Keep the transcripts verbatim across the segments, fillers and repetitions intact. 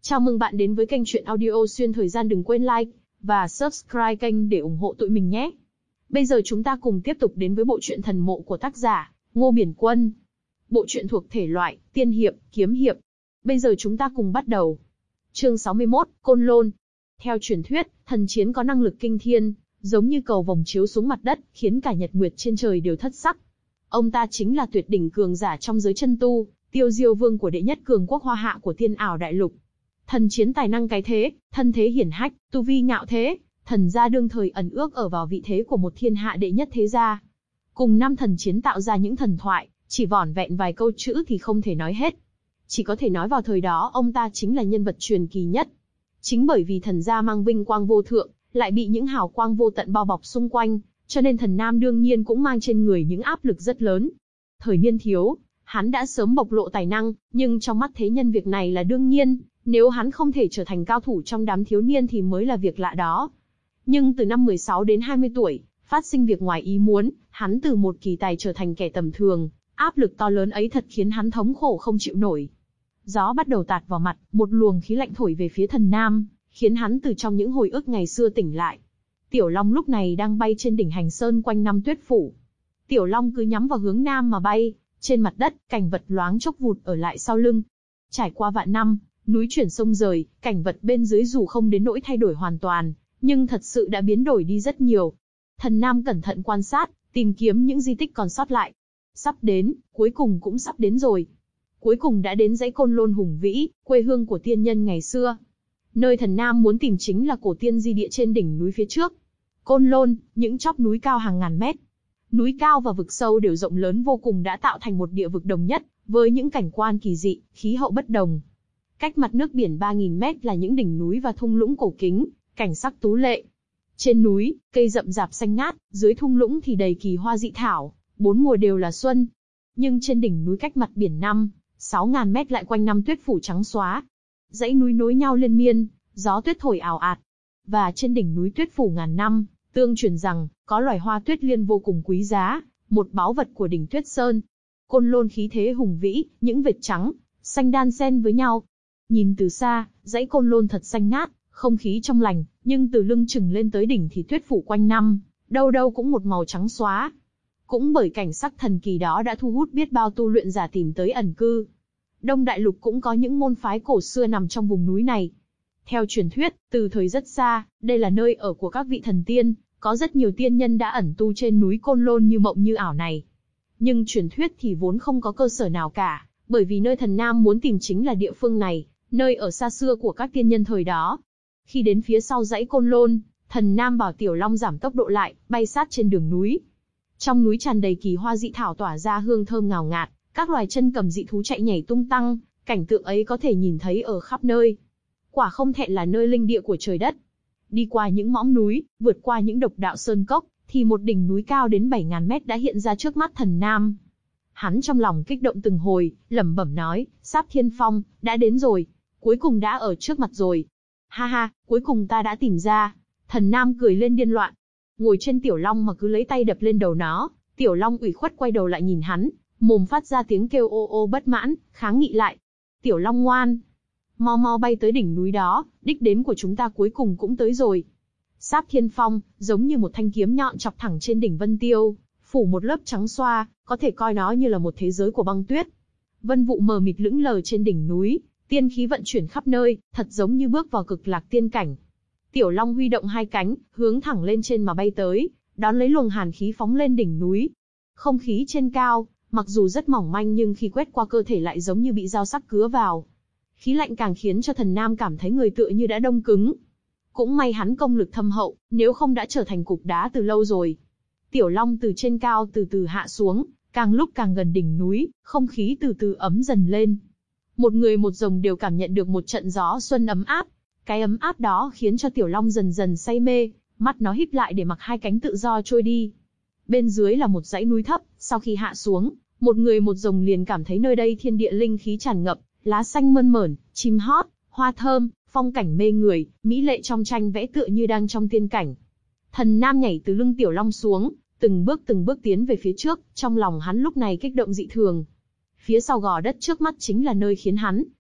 Chào mừng bạn đến với kênh truyện audio xuyên thời gian, đừng quên like và subscribe kênh để ủng hộ tụi mình nhé. Bây giờ chúng ta cùng tiếp tục đến với bộ truyện Thần Mộ của tác giả Ngô Biển Quân. Bộ truyện thuộc thể loại tiên hiệp, kiếm hiệp. Bây giờ chúng ta cùng bắt đầu. Chương sáu mươi mốt, Côn Lôn. Theo truyền thuyết, thần chiến có năng lực kinh thiên, giống như cầu vồng chiếu xuống mặt đất, khiến cả nhật nguyệt trên trời đều thất sắc. Ông ta chính là tuyệt đỉnh cường giả trong giới chân tu, Tiêu Diêu Vương của đệ nhất cường quốc Hoa Hạ của Tiên Ảo Đại Lục. Thần chiến tài năng cái thế, thân thế hiển hách, tu vi ngạo thế, thần gia đương thời ẩn ước ở vào vị thế của một thiên hạ đệ nhất thế gia. Cùng năm thần chiến tạo ra những thần thoại, chỉ vỏn vẹn vài câu chữ thì không thể nói hết. Chỉ có thể nói vào thời đó ông ta chính là nhân vật truyền kỳ nhất. Chính bởi vì thần gia mang vinh quang vô thượng, lại bị những hào quang vô tận bao bọc xung quanh, cho nên thần nam đương nhiên cũng mang trên người những áp lực rất lớn. Thời niên thiếu, hắn đã sớm bộc lộ tài năng, nhưng trong mắt thế nhân việc này là đương nhiên, nếu hắn không thể trở thành cao thủ trong đám thiếu niên thì mới là việc lạ đó. Nhưng từ năm mười sáu đến hai mươi tuổi, phát sinh việc ngoài ý muốn, hắn từ một kỳ tài trở thành kẻ tầm thường, áp lực to lớn ấy thật khiến hắn thống khổ không chịu nổi. Gió bắt đầu tạt vào mặt, một luồng khí lạnh thổi về phía thần nam, khiến hắn từ trong những hồi ức ngày xưa tỉnh lại. Tiểu Long lúc này đang bay trên đỉnh Hành Sơn quanh năm tuyết phủ. Tiểu Long cứ nhắm vào hướng nam mà bay, trên mặt đất, cảnh vật loáng chốc vụt ở lại sau lưng. Trải qua vạn năm, núi chuyển sông rời, cảnh vật bên dưới dù không đến nỗi thay đổi hoàn toàn, nhưng thật sự đã biến đổi đi rất nhiều. Thần nam cẩn thận quan sát, tìm kiếm những di tích còn sót lại. Sắp đến, cuối cùng cũng sắp đến rồi. Cuối cùng đã đến dãy Côn Lôn hùng vĩ, quê hương của tiên nhân ngày xưa. Nơi thần nam muốn tìm chính là cổ tiên di địa trên đỉnh núi phía trước. Côn Lôn, những chóp núi cao hàng ngàn mét. Núi cao và vực sâu đều rộng lớn vô cùng đã tạo thành một địa vực đồng nhất, với những cảnh quan kỳ dị, khí hậu bất đồng. Cách mặt nước biển ba nghìn mét là những đỉnh núi và thung lũng cổ kính, cảnh sắc tú lệ. Trên núi, cây rậm rạp xanh ngát, dưới thung lũng thì đầy kỳ hoa dị thảo, bốn mùa đều là xuân. Nhưng trên đỉnh núi cách mặt biển năm, sáu ngàn mét lại quanh năm tuyết phủ trắng xóa. Dãy núi nối nhau liên miên, gió tuyết thổi ào ạt. Và trên đỉnh núi tuyết phủ ngàn năm, tương truyền rằng, có loài hoa tuyết liên vô cùng quý giá, một báu vật của đỉnh Tuyết Sơn. Côn Lôn khí thế hùng vĩ, những vệt trắng, xanh đan xen với nhau. Nhìn từ xa, dãy Côn Lôn thật xanh ngát, không khí trong lành, nhưng từ lưng chừng lên tới đỉnh thì tuyết phủ quanh năm, đâu đâu cũng một màu trắng xóa. Cũng bởi cảnh sắc thần kỳ đó đã thu hút biết bao tu luyện giả tìm tới ẩn cư. Đông Đại Lục cũng có những môn phái cổ xưa nằm trong vùng núi này. Theo truyền thuyết, từ thời rất xa, đây là nơi ở của các vị thần tiên, có rất nhiều tiên nhân đã ẩn tu trên núi Côn Lôn như mộng như ảo này. Nhưng truyền thuyết thì vốn không có cơ sở nào cả, bởi vì nơi thần nam muốn tìm chính là địa phương này, nơi ở xa xưa của các tiên nhân thời đó. Khi đến phía sau dãy Côn Lôn, thần nam bảo Tiểu Long giảm tốc độ lại, bay sát trên đường núi. Trong núi tràn đầy kỳ hoa dị thảo tỏa ra hương thơm ngào ngạt, các loài chân cầm dị thú chạy nhảy tung tăng, cảnh tượng ấy có thể nhìn thấy ở khắp nơi. Quả không thẹn là nơi linh địa của trời đất. Đi qua những mõm núi, vượt qua những độc đạo sơn cốc, thì một đỉnh núi cao đến bảy ngàn mét đã hiện ra trước mắt thần nam. Hắn trong lòng kích động từng hồi, lẩm bẩm nói, Sáp Thiên Phong, đã đến rồi, cuối cùng đã ở trước mặt rồi. Ha ha, cuối cùng ta đã tìm ra. Thần nam cười lên điên loạn. Ngồi trên Tiểu Long mà cứ lấy tay đập lên đầu nó, Tiểu Long ủy khuất quay đầu lại nhìn hắn, mồm phát ra tiếng kêu ô ô bất mãn, kháng nghị lại. Tiểu Long ngoan, mau mau bay tới đỉnh núi đó, đích đến của chúng ta cuối cùng cũng tới rồi. Sáp Thiên Phong, giống như một thanh kiếm nhọn chọc thẳng trên đỉnh Vân Tiêu, phủ một lớp trắng xoa, có thể coi nó như là một thế giới của băng tuyết. Vân vụ mờ mịt lững lờ trên đỉnh núi, tiên khí vận chuyển khắp nơi, thật giống như bước vào cực lạc tiên cảnh. Tiểu Long huy động hai cánh, hướng thẳng lên trên mà bay tới, đón lấy luồng hàn khí phóng lên đỉnh núi. Không khí trên cao, mặc dù rất mỏng manh nhưng khi quét qua cơ thể lại giống như bị dao sắc cứa vào. Khí lạnh càng khiến cho thần nam cảm thấy người tựa như đã đông cứng. Cũng may hắn công lực thâm hậu, nếu không đã trở thành cục đá từ lâu rồi. Tiểu Long từ trên cao từ từ hạ xuống, càng lúc càng gần đỉnh núi, không khí từ từ ấm dần lên. Một người một rồng đều cảm nhận được một trận gió xuân ấm áp. Cái ấm áp đó khiến cho Tiểu Long dần dần say mê, mắt nó híp lại để mặc hai cánh tự do trôi đi. Bên dưới là một dãy núi thấp, sau khi hạ xuống, một người một rồng liền cảm thấy nơi đây thiên địa linh khí tràn ngập, lá xanh mơn mởn, chim hót, hoa thơm, phong cảnh mê người, mỹ lệ trong tranh vẽ tựa như đang trong tiên cảnh. Thần nam nhảy từ lưng Tiểu Long xuống, từng bước từng bước tiến về phía trước, trong lòng hắn lúc này kích động dị thường. Phía sau gò đất trước mắt chính là nơi khiến hắn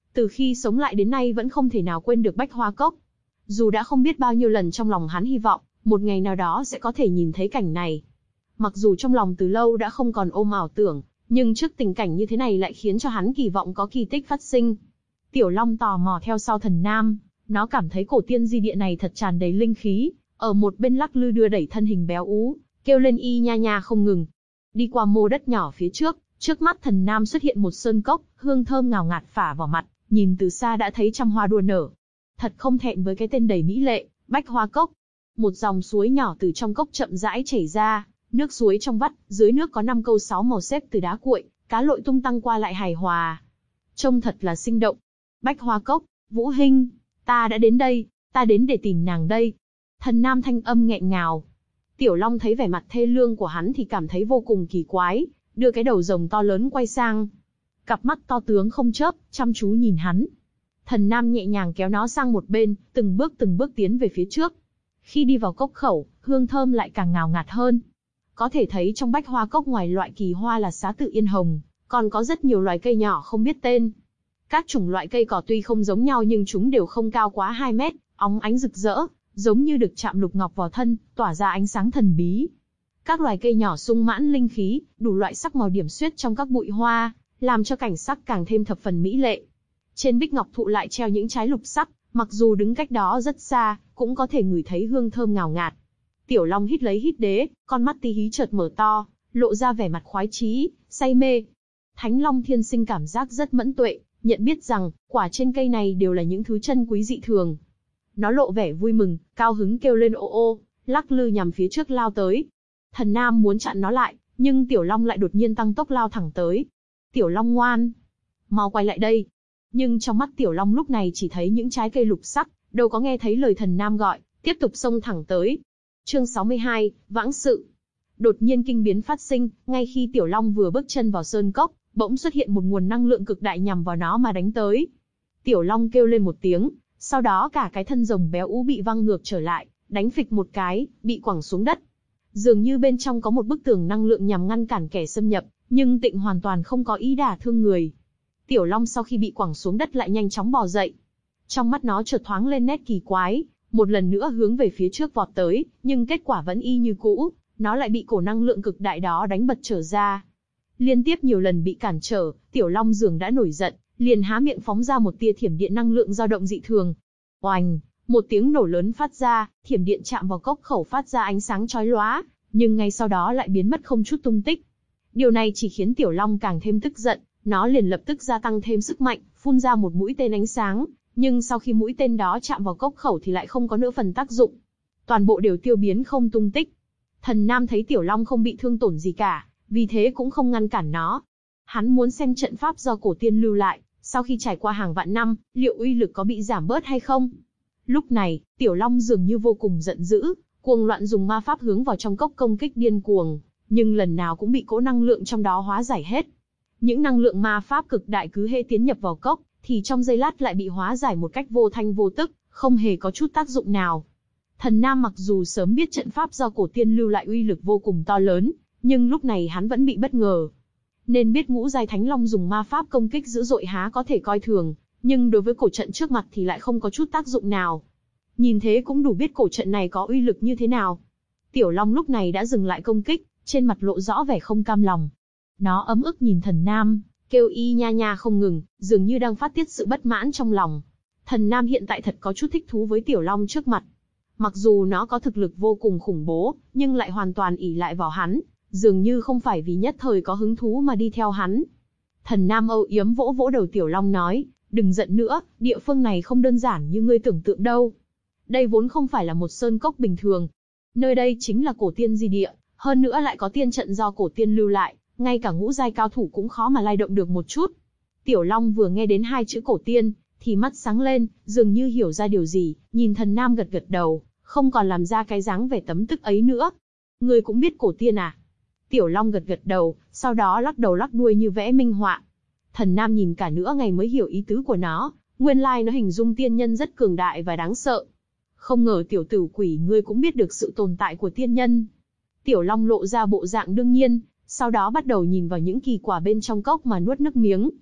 Từ khi sống lại đến nay vẫn không thể nào quên được Bách Hoa Cốc. Dù đã không biết bao nhiêu lần trong lòng hắn hy vọng, một ngày nào đó sẽ có thể nhìn thấy cảnh này. Mặc dù trong lòng từ lâu đã không còn ôm ảo tưởng, nhưng trước tình cảnh như thế này lại khiến cho hắn kỳ vọng có kỳ tích phát sinh. Tiểu Long tò mò theo sau Thần Nam, nó cảm thấy cổ tiên di địa này thật tràn đầy linh khí, ở một bên lắc lư đưa đẩy thân hình béo ú, kêu lên y nha nha không ngừng. Đi qua mô đất nhỏ phía trước, trước mắt Thần Nam xuất hiện một sơn cốc, hương thơm ngào ngạt phả vào mặt, nhìn từ xa đã thấy trăm hoa đua nở. Thật không thẹn với cái tên đầy mỹ lệ, Bách Hoa Cốc. Một dòng suối nhỏ từ trong cốc chậm rãi chảy ra, nước suối trong vắt, dưới nước có năm câu sáu màu xếp từ đá cuội, cá lội tung tăng qua lại hài hòa. Trông thật là sinh động. Bách Hoa Cốc, Vũ Hinh, ta đã đến đây, ta đến để tìm nàng đây. Thần Nam thanh âm nghẹn ngào. Tiểu Long thấy vẻ mặt thê lương của hắn thì cảm thấy vô cùng kỳ quái, đưa cái đầu rồng to lớn quay sang. Cặp mắt to tướng không chớp, chăm chú nhìn hắn. Thần Nam nhẹ nhàng kéo nó sang một bên, từng bước từng bước tiến về phía trước. Khi đi vào cốc khẩu, hương thơm lại càng ngào ngạt hơn. Có thể thấy trong Bách Hoa Cốc ngoài loại kỳ hoa là xá tự yên hồng, còn có rất nhiều loài cây nhỏ không biết tên. Các chủng loại cây cỏ tuy không giống nhau nhưng chúng đều không cao quá hai mét, óng ánh rực rỡ, giống như được chạm lục ngọc vào thân, tỏa ra ánh sáng thần bí. Các loài cây nhỏ sung mãn linh khí, đủ loại sắc màu điểm xuyết trong các bụi hoa, làm cho cảnh sắc càng thêm thập phần mỹ lệ. Trên bích ngọc thụ lại treo những trái lục sắc, mặc dù đứng cách đó rất xa, cũng có thể ngửi thấy hương thơm ngào ngạt. Tiểu Long hít lấy hít đế, con mắt tí hí chợt mở to, lộ ra vẻ mặt khoái chí, say mê. Thánh Long thiên sinh cảm giác rất mẫn tuệ, nhận biết rằng, quả trên cây này đều là những thứ chân quý dị thường. Nó lộ vẻ vui mừng, cao hứng kêu lên ô ô, lắc lư nhằm phía trước lao tới. Thần Nam muốn chặn nó lại, nhưng Tiểu Long lại đột nhiên tăng tốc lao thẳng tới. Tiểu Long ngoan, mau quay lại đây. Nhưng trong mắt Tiểu Long lúc này chỉ thấy những trái cây lục sắc, đâu có nghe thấy lời Thần Nam gọi, tiếp tục xông thẳng tới. Chương sáu mươi hai, Vãng sự. Đột nhiên kinh biến phát sinh, ngay khi Tiểu Long vừa bước chân vào sơn cốc, bỗng xuất hiện một nguồn năng lượng cực đại nhằm vào nó mà đánh tới. Tiểu Long kêu lên một tiếng, sau đó cả cái thân rồng béo ú bị văng ngược trở lại, đánh phịch một cái, bị quẳng xuống đất. Dường như bên trong có một bức tường năng lượng nhằm ngăn cản kẻ xâm nhập, nhưng Tịnh hoàn toàn không có ý đả thương người. Tiểu Long sau khi bị quẳng xuống đất lại nhanh chóng bò dậy. Trong mắt nó chợt thoáng lên nét kỳ quái, một lần nữa hướng về phía trước vọt tới, nhưng kết quả vẫn y như cũ, nó lại bị cổ năng lượng cực đại đó đánh bật trở ra. Liên tiếp nhiều lần bị cản trở, Tiểu Long dường đã nổi giận, liền há miệng phóng ra một tia thiểm điện năng lượng dao động dị thường. Oành, một tiếng nổ lớn phát ra, thiểm điện chạm vào cốc khẩu phát ra ánh sáng chói lóa, nhưng ngay sau đó lại biến mất không chút tung tích. Điều này chỉ khiến Tiểu Long càng thêm tức giận, nó liền lập tức gia tăng thêm sức mạnh, phun ra một mũi tên ánh sáng, nhưng sau khi mũi tên đó chạm vào cốc khẩu thì lại không có nữa phần tác dụng. Toàn bộ đều tiêu biến không tung tích. Thần Nam thấy Tiểu Long không bị thương tổn gì cả, vì thế cũng không ngăn cản nó. Hắn muốn xem trận pháp do cổ tiên lưu lại, sau khi trải qua hàng vạn năm, liệu uy lực có bị giảm bớt hay không? Lúc này, Tiểu Long dường như vô cùng giận dữ, cuồng loạn dùng ma pháp hướng vào trong cốc công kích điên cuồng, nhưng lần nào cũng bị cỗ năng lượng trong đó hóa giải hết. Những năng lượng ma pháp cực đại cứ hễ tiến nhập vào cốc, thì trong giây lát lại bị hóa giải một cách vô thanh vô tức, không hề có chút tác dụng nào. Thần Nam mặc dù sớm biết trận pháp do cổ tiên lưu lại uy lực vô cùng to lớn, nhưng lúc này hắn vẫn bị bất ngờ. Nên biết ngũ giai Thánh Long dùng ma pháp công kích dữ dội há có thể coi thường, nhưng đối với cổ trận trước mặt thì lại không có chút tác dụng nào. Nhìn thế cũng đủ biết cổ trận này có uy lực như thế nào. Tiểu Long lúc này đã dừng lại công kích, trên mặt lộ rõ vẻ không cam lòng. Nó ấm ức nhìn Thần Nam, kêu y nha nha không ngừng, dường như đang phát tiết sự bất mãn trong lòng. Thần Nam hiện tại thật có chút thích thú với Tiểu Long trước mặt. Mặc dù nó có thực lực vô cùng khủng bố, nhưng lại hoàn toàn ỷ lại vào hắn, dường như không phải vì nhất thời có hứng thú mà đi theo hắn. Thần Nam âu yếm vỗ vỗ đầu Tiểu Long nói, đừng giận nữa, địa phương này không đơn giản như ngươi tưởng tượng đâu. Đây vốn không phải là một sơn cốc bình thường. Nơi đây chính là cổ tiên di địa, hơn nữa lại có tiên trận do cổ tiên lưu lại, ngay cả ngũ giai cao thủ cũng khó mà lay động được một chút. Tiểu Long vừa nghe đến hai chữ cổ tiên, thì mắt sáng lên, dường như hiểu ra điều gì, nhìn Thần Nam gật gật đầu, không còn làm ra cái dáng vẻ tấm tức ấy nữa. Ngươi cũng biết cổ tiên à? Tiểu Long gật gật đầu, sau đó lắc đầu lắc đuôi như vẽ minh họa. Thần Nam nhìn cả nửa ngày mới hiểu ý tứ của nó, nguyên lai nó hình dung tiên nhân rất cường đại và đáng sợ. Không ngờ tiểu tử quỷ ngươi cũng biết được sự tồn tại của tiên nhân. Tiểu Long lộ ra bộ dạng đương nhiên, sau đó bắt đầu nhìn vào những kỳ quả bên trong cốc mà nuốt nước miếng.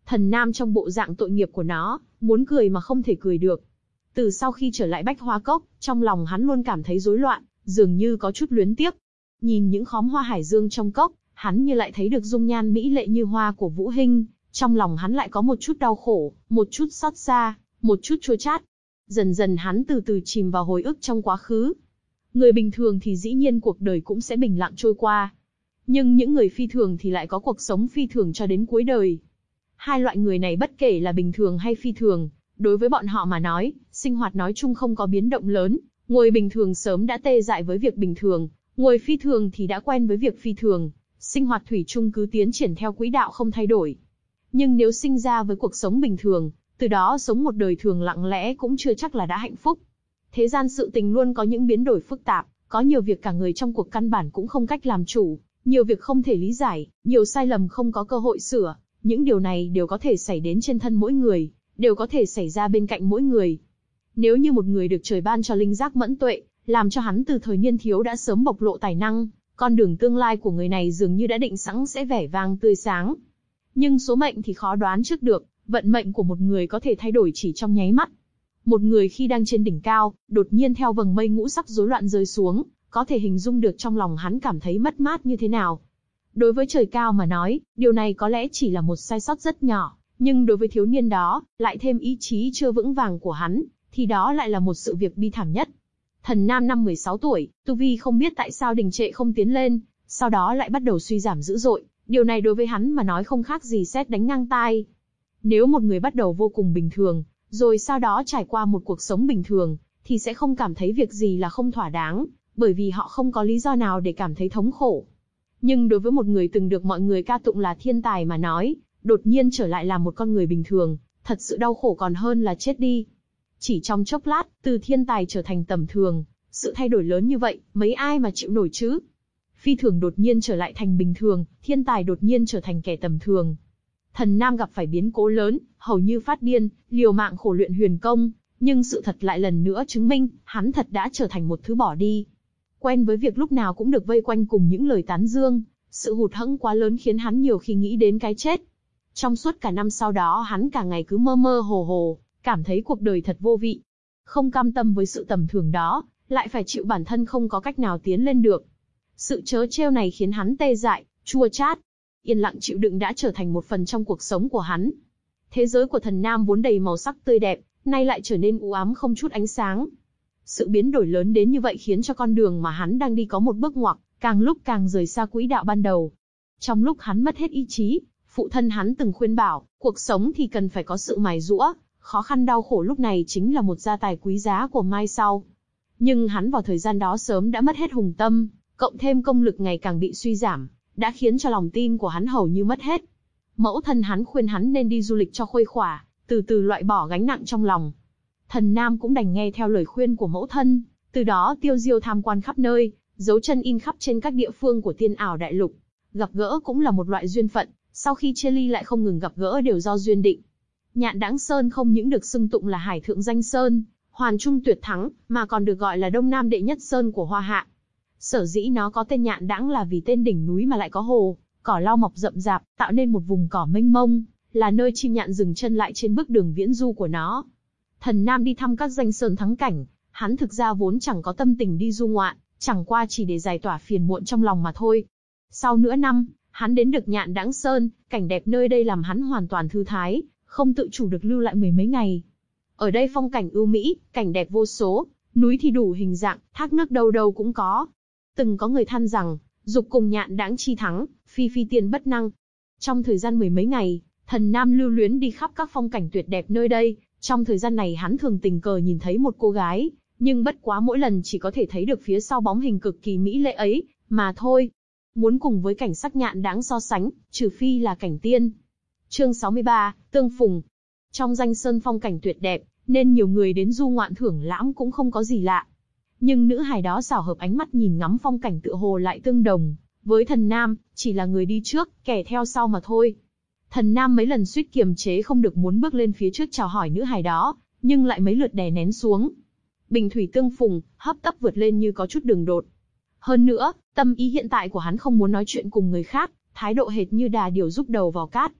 Thần Nam trong bộ dạng tội nghiệp của nó, muốn cười mà không thể cười được. Từ sau khi trở lại Bách Hoa Cốc, trong lòng hắn luôn cảm thấy rối loạn, dường như có chút luyến tiếc. Nhìn những khóm hoa hải dương trong cốc, hắn như lại thấy được dung nhan mỹ lệ như hoa của Vũ Hinh, trong lòng hắn lại có một chút đau khổ, một chút xót xa, một chút chua chát. Dần dần hắn từ từ chìm vào hồi ức trong quá khứ. Người bình thường thì dĩ nhiên cuộc đời cũng sẽ bình lặng trôi qua. Nhưng những người phi thường thì lại có cuộc sống phi thường cho đến cuối đời. Hai loại người này bất kể là bình thường hay phi thường, đối với bọn họ mà nói, sinh hoạt nói chung không có biến động lớn. Người bình thường sớm đã tê dại với việc bình thường, người phi thường thì đã quen với việc phi thường. Sinh hoạt thủy chung cứ tiến triển theo quỹ đạo không thay đổi. Nhưng nếu sinh ra với cuộc sống bình thường, từ đó sống một đời thường lặng lẽ cũng chưa chắc là đã hạnh phúc. Thế gian sự tình luôn có những biến đổi phức tạp, có nhiều việc cả người trong cuộc căn bản cũng không cách làm chủ, nhiều việc không thể lý giải, nhiều sai lầm không có cơ hội sửa. Những điều này đều có thể xảy đến trên thân mỗi người, đều có thể xảy ra bên cạnh mỗi người. Nếu như một người được trời ban cho linh giác mẫn tuệ, làm cho hắn từ thời niên thiếu đã sớm bộc lộ tài năng, con đường tương lai của người này dường như đã định sẵn sẽ vẻ vang tươi sáng. Nhưng số mệnh thì khó đoán trước được, vận mệnh của một người có thể thay đổi chỉ trong nháy mắt. Một người khi đang trên đỉnh cao, đột nhiên theo vầng mây ngũ sắc rối loạn rơi xuống, có thể hình dung được trong lòng hắn cảm thấy mất mát như thế nào. Đối với trời cao mà nói, điều này có lẽ chỉ là một sai sót rất nhỏ, nhưng đối với thiếu niên đó, lại thêm ý chí chưa vững vàng của hắn, thì đó lại là một sự việc bi thảm nhất. Thần Nam năm mười sáu tuổi, tu vi không biết tại sao đình trệ không tiến lên, sau đó lại bắt đầu suy giảm dữ dội, điều này đối với hắn mà nói không khác gì sét đánh ngang tai. Nếu một người bắt đầu vô cùng bình thường, rồi sau đó trải qua một cuộc sống bình thường, thì sẽ không cảm thấy việc gì là không thỏa đáng, bởi vì họ không có lý do nào để cảm thấy thống khổ. Nhưng đối với một người từng được mọi người ca tụng là thiên tài mà nói, đột nhiên trở lại làm một con người bình thường, thật sự đau khổ còn hơn là chết đi. Chỉ trong chốc lát, từ thiên tài trở thành tầm thường, sự thay đổi lớn như vậy, mấy ai mà chịu nổi chứ? Phi thường đột nhiên trở lại thành bình thường, thiên tài đột nhiên trở thành kẻ tầm thường. Thần Nam gặp phải biến cố lớn, hầu như phát điên, liều mạng khổ luyện huyền công, nhưng sự thật lại lần nữa chứng minh, hắn thật đã trở thành một thứ bỏ đi. Quen với việc lúc nào cũng được vây quanh cùng những lời tán dương, sự hụt hẫng quá lớn khiến hắn nhiều khi nghĩ đến cái chết. Trong suốt cả năm sau đó hắn cả ngày cứ mơ mơ hồ hồ, cảm thấy cuộc đời thật vô vị. Không cam tâm với sự tầm thường đó, lại phải chịu bản thân không có cách nào tiến lên được. Sự trớ trêu này khiến hắn tê dại, chua chát. Yên lặng chịu đựng đã trở thành một phần trong cuộc sống của hắn. Thế giới của Thần Nam vốn đầy màu sắc tươi đẹp, nay lại trở nên u ám không chút ánh sáng. Sự biến đổi lớn đến như vậy khiến cho con đường mà hắn đang đi có một bước ngoặt, càng lúc càng rời xa quỹ đạo ban đầu. Trong lúc hắn mất hết ý chí, phụ thân hắn từng khuyên bảo, cuộc sống thì cần phải có sự mài giũa, khó khăn đau khổ lúc này chính là một gia tài quý giá của mai sau. Nhưng hắn vào thời gian đó sớm đã mất hết hùng tâm, cộng thêm công lực ngày càng bị suy giảm, đã khiến cho lòng tin của hắn hầu như mất hết. Mẫu thân hắn khuyên hắn nên đi du lịch cho khuây khỏa, từ từ loại bỏ gánh nặng trong lòng. Thần Nam cũng đành nghe theo lời khuyên của mẫu thân, từ đó tiêu diêu tham quan khắp nơi, dấu chân in khắp trên các địa phương của Tiên Ảo Đại Lục. Gặp gỡ cũng là một loại duyên phận, sau khi chia ly lại không ngừng gặp gỡ đều do duyên định. Nhạn Đãng Sơn không những được xưng tụng là hải thượng danh sơn, hoàn trung tuyệt thắng, mà còn được gọi là đông nam đệ nhất sơn của Hoa Hạ. Sở dĩ nó có tên Nhạn Đãng là vì tên đỉnh núi mà lại có hồ, cỏ lau mọc rậm rạp, tạo nên một vùng cỏ mênh mông, là nơi chim nhạn dừng chân lại trên bước đường viễn du của nó. Thần Nam đi thăm các danh sơn thắng cảnh, hắn thực ra vốn chẳng có tâm tình đi du ngoạn, chẳng qua chỉ để giải tỏa phiền muộn trong lòng mà thôi. Sau nửa năm, hắn đến được Nhạn Đãng Sơn, cảnh đẹp nơi đây làm hắn hoàn toàn thư thái, không tự chủ được lưu lại mười mấy ngày. Ở đây phong cảnh ưu mỹ, cảnh đẹp vô số, núi thì đủ hình dạng, thác nước đâu đâu cũng có. Từng có người than rằng, dục cùng Nhạn Đãng chi thắng, phi phi tiên bất năng. Trong thời gian mười mấy ngày, Thần Nam lưu luyến đi khắp các phong cảnh tuyệt đẹp nơi đây. Trong thời gian này hắn thường tình cờ nhìn thấy một cô gái, nhưng bất quá mỗi lần chỉ có thể thấy được phía sau bóng hình cực kỳ mỹ lệ ấy, mà thôi. Muốn cùng với cảnh sắc Nhạn Đãng so sánh, trừ phi là cảnh tiên. Chương sáu mươi ba, Tương Phùng. Trong danh sơn phong cảnh tuyệt đẹp, nên nhiều người đến du ngoạn thưởng lãm cũng không có gì lạ. Nhưng nữ hài đó xảo hợp ánh mắt nhìn ngắm phong cảnh tựa hồ lại tương đồng, với Thần Nam, chỉ là người đi trước, kẻ theo sau mà thôi. Thần Nam mấy lần suýt kiềm chế không được muốn bước lên phía trước chào hỏi nữ hài đó, nhưng lại mấy lượt đè nén xuống. Bình thủy tương phùng, hấp tấp vượt lên như có chút đường đột. Hơn nữa, tâm ý hiện tại của hắn không muốn nói chuyện cùng người khác, thái độ hệt như đà điểu rúc đầu vào cát.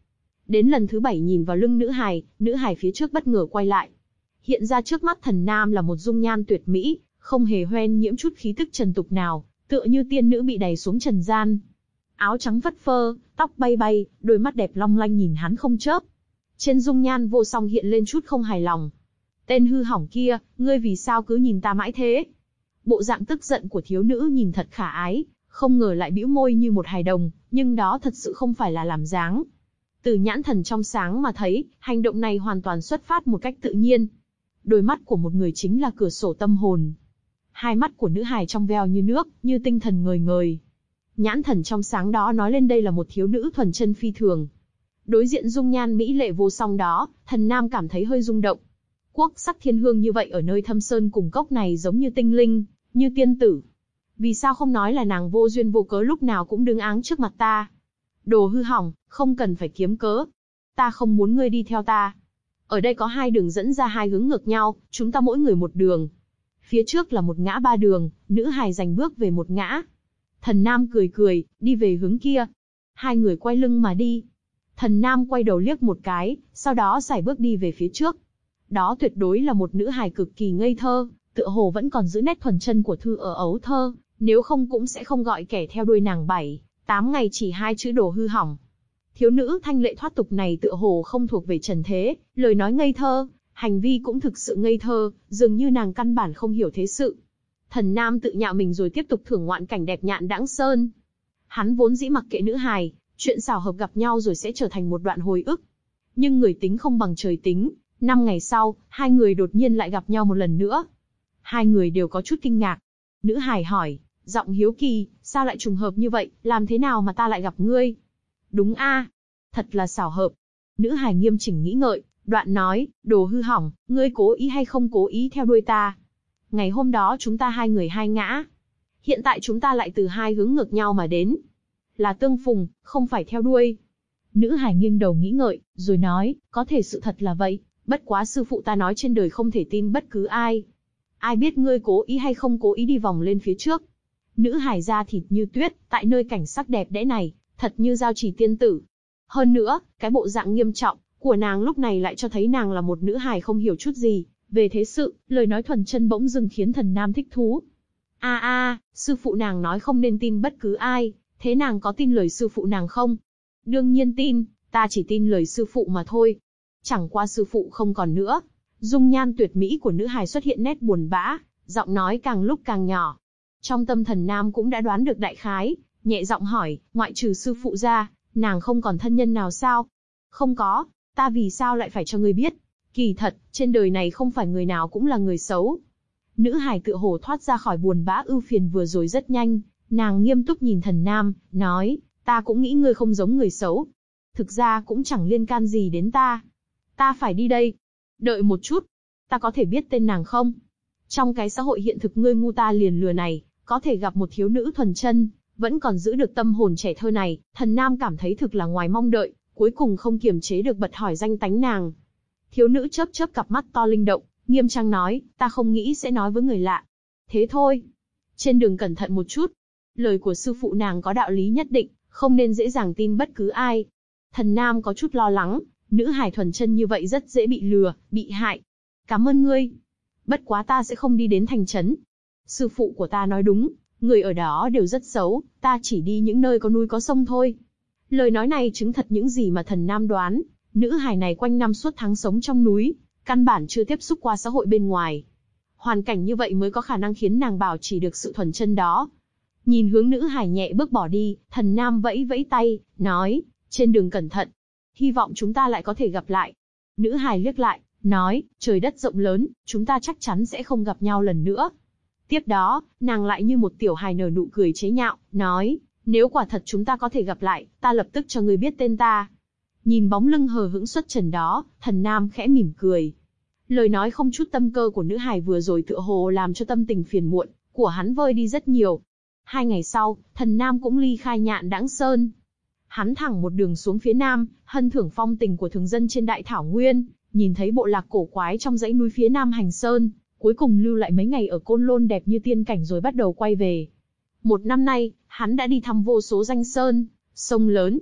Đến lần thứ bảy nhìn vào lưng nữ hài, nữ hài phía trước bất ngờ quay lại. Hiện ra trước mắt thần nam là một dung nhan tuyệt mỹ, không hề hoen nhiễm chút khí tức trần tục nào, tựa như tiên nữ bị đày xuống trần gian. Áo trắng phất phơ, tóc bay bay, đôi mắt đẹp long lanh nhìn hắn không chớp. Trên dung nhan vô song hiện lên chút không hài lòng. Tên hư hỏng kia, ngươi vì sao cứ nhìn ta mãi thế? Bộ dạng tức giận của thiếu nữ nhìn thật khả ái, không ngờ lại bĩu môi như một hài đồng, nhưng đó thật sự không phải là làm dáng. Từ nhãn thần trong sáng mà thấy, hành động này hoàn toàn xuất phát một cách tự nhiên. Đôi mắt của một người chính là cửa sổ tâm hồn. Hai mắt của nữ hài trong veo như nước, như tinh thần ngời ngời. Nhãn thần trong sáng đó nói lên đây là một thiếu nữ thuần chân phi thường. Đối diện dung nhan mỹ lệ vô song đó, thần nam cảm thấy hơi rung động. Quốc sắc thiên hương như vậy ở nơi thâm sơn cùng cốc này giống như tinh linh, như tiên tử. Vì sao không nói là nàng vô duyên vô cớ lúc nào cũng đứng áng trước mặt ta? Đồ hư hỏng, không cần phải kiếm cớ. Ta không muốn ngươi đi theo ta. Ở đây có hai đường dẫn ra hai hướng ngược nhau, chúng ta mỗi người một đường. Phía trước là một ngã ba đường, nữ hài giành bước về một ngã. Thần nam cười cười, đi về hướng kia. Hai người quay lưng mà đi. Thần nam quay đầu liếc một cái, sau đó sải bước đi về phía trước. Đó tuyệt đối là một nữ hài cực kỳ ngây thơ, tựa hồ vẫn còn giữ nét thuần chân của thư ở ấu thơ, nếu không cũng sẽ không gọi kẻ theo đuôi nàng bảy, tám ngày chỉ hai chữ đồ hư hỏng. Thiếu nữ thanh lệ thoát tục này tựa hồ không thuộc về trần thế, lời nói ngây thơ, hành vi cũng thực sự ngây thơ, dường như nàng căn bản không hiểu thế sự. Thần nam tự nhạo mình rồi tiếp tục thưởng ngoạn cảnh đẹp nhạn đãng sơn. Hắn vốn dĩ mặc kệ nữ hài, chuyện xảo hợp gặp nhau rồi sẽ trở thành một đoạn hồi ức. Nhưng người tính không bằng trời tính, năm ngày sau, hai người đột nhiên lại gặp nhau một lần nữa. Hai người đều có chút kinh ngạc. Nữ hài hỏi, giọng hiếu kỳ, sao lại trùng hợp như vậy, làm thế nào mà ta lại gặp ngươi? Đúng a, thật là xảo hợp. Nữ hài nghiêm chỉnh nghĩ ngợi, đoạn nói, đồ hư hỏng, ngươi cố ý hay không cố ý theo đuôi ta? Ngày hôm đó chúng ta hai người hai ngã. Hiện tại chúng ta lại từ hai hướng ngược nhau mà đến. Là tương phùng, không phải theo đuôi. Nữ hài nghiêng đầu nghĩ ngợi, rồi nói, có thể sự thật là vậy, bất quá sư phụ ta nói trên đời không thể tin bất cứ ai. Ai biết ngươi cố ý hay không cố ý đi vòng lên phía trước. Nữ hài da thịt như tuyết, tại nơi cảnh sắc đẹp đẽ này, thật như giao chỉ tiên tử. Hơn nữa, cái bộ dạng nghiêm trọng của nàng lúc này lại cho thấy nàng là một nữ hài không hiểu chút gì về thế sự, lời nói thuần chân bỗng dưng khiến thần nam thích thú. A a, sư phụ nàng nói không nên tin bất cứ ai, thế nàng có tin lời sư phụ nàng không? Đương nhiên tin, ta chỉ tin lời sư phụ mà thôi. Chẳng qua sư phụ không còn nữa. Dung nhan tuyệt mỹ của nữ hài xuất hiện nét buồn bã, giọng nói càng lúc càng nhỏ. Trong tâm thần nam cũng đã đoán được đại khái, nhẹ giọng hỏi, ngoại trừ sư phụ ra, nàng không còn thân nhân nào sao? Không có, ta vì sao lại phải cho ngươi biết? Kỳ thật, trên đời này không phải người nào cũng là người xấu. Nữ hài tựa hồ thoát ra khỏi buồn bã ưu phiền vừa rồi rất nhanh, nàng nghiêm túc nhìn thần nam, nói, ta cũng nghĩ ngươi không giống người xấu. Thực ra cũng chẳng liên can gì đến ta. Ta phải đi đây. Đợi một chút, ta có thể biết tên nàng không? Trong cái xã hội hiện thực ngươi ngu ta liền lừa này, có thể gặp một thiếu nữ thuần chân, vẫn còn giữ được tâm hồn trẻ thơ này, thần nam cảm thấy thực là ngoài mong đợi, cuối cùng không kiềm chế được bật hỏi danh tánh nàng. Thiếu nữ chớp chớp cặp mắt to linh động, nghiêm trang nói, ta không nghĩ sẽ nói với người lạ. Thế thôi. Trên đường cẩn thận một chút. Lời của sư phụ nàng có đạo lý nhất định, không nên dễ dàng tin bất cứ ai. Thần nam có chút lo lắng, nữ hài thuần chân như vậy rất dễ bị lừa, bị hại. Cảm ơn ngươi. Bất quá ta sẽ không đi đến thành trấn. Sư phụ của ta nói đúng, người ở đó đều rất xấu, ta chỉ đi những nơi có núi có sông thôi. Lời nói này chứng thật những gì mà thần nam đoán, nữ hài này quanh năm suốt tháng sống trong núi, căn bản chưa tiếp xúc qua xã hội bên ngoài. Hoàn cảnh như vậy mới có khả năng khiến nàng bảo trì được sự thuần chân đó. Nhìn hướng nữ hài nhẹ bước bỏ đi, thần nam vẫy vẫy tay, nói, trên đường cẩn thận. Hy vọng chúng ta lại có thể gặp lại. Nữ hài liếc lại, nói, trời đất rộng lớn, chúng ta chắc chắn sẽ không gặp nhau lần nữa. Tiếp đó, nàng lại như một tiểu hài nở nụ cười chế nhạo, nói, nếu quả thật chúng ta có thể gặp lại, ta lập tức cho ngươi biết tên ta. Nhìn bóng lưng hờ hững xuất trần đó, thần nam khẽ mỉm cười. Lời nói không chút tâm cơ của nữ hài vừa rồi tựa hồ làm cho tâm tình phiền muộn của hắn vơi đi rất nhiều. Hai ngày sau, thần nam cũng ly khai nhạn đãng sơn. Hắn thẳng một đường xuống phía nam, hân thưởng phong tình của thường dân trên đại thảo nguyên, nhìn thấy bộ lạc cổ quái trong dãy núi phía nam hành sơn, cuối cùng lưu lại mấy ngày ở Côn Lôn đẹp như tiên cảnh rồi bắt đầu quay về. Một năm nay, hắn đã đi thăm vô số danh sơn, sông lớn.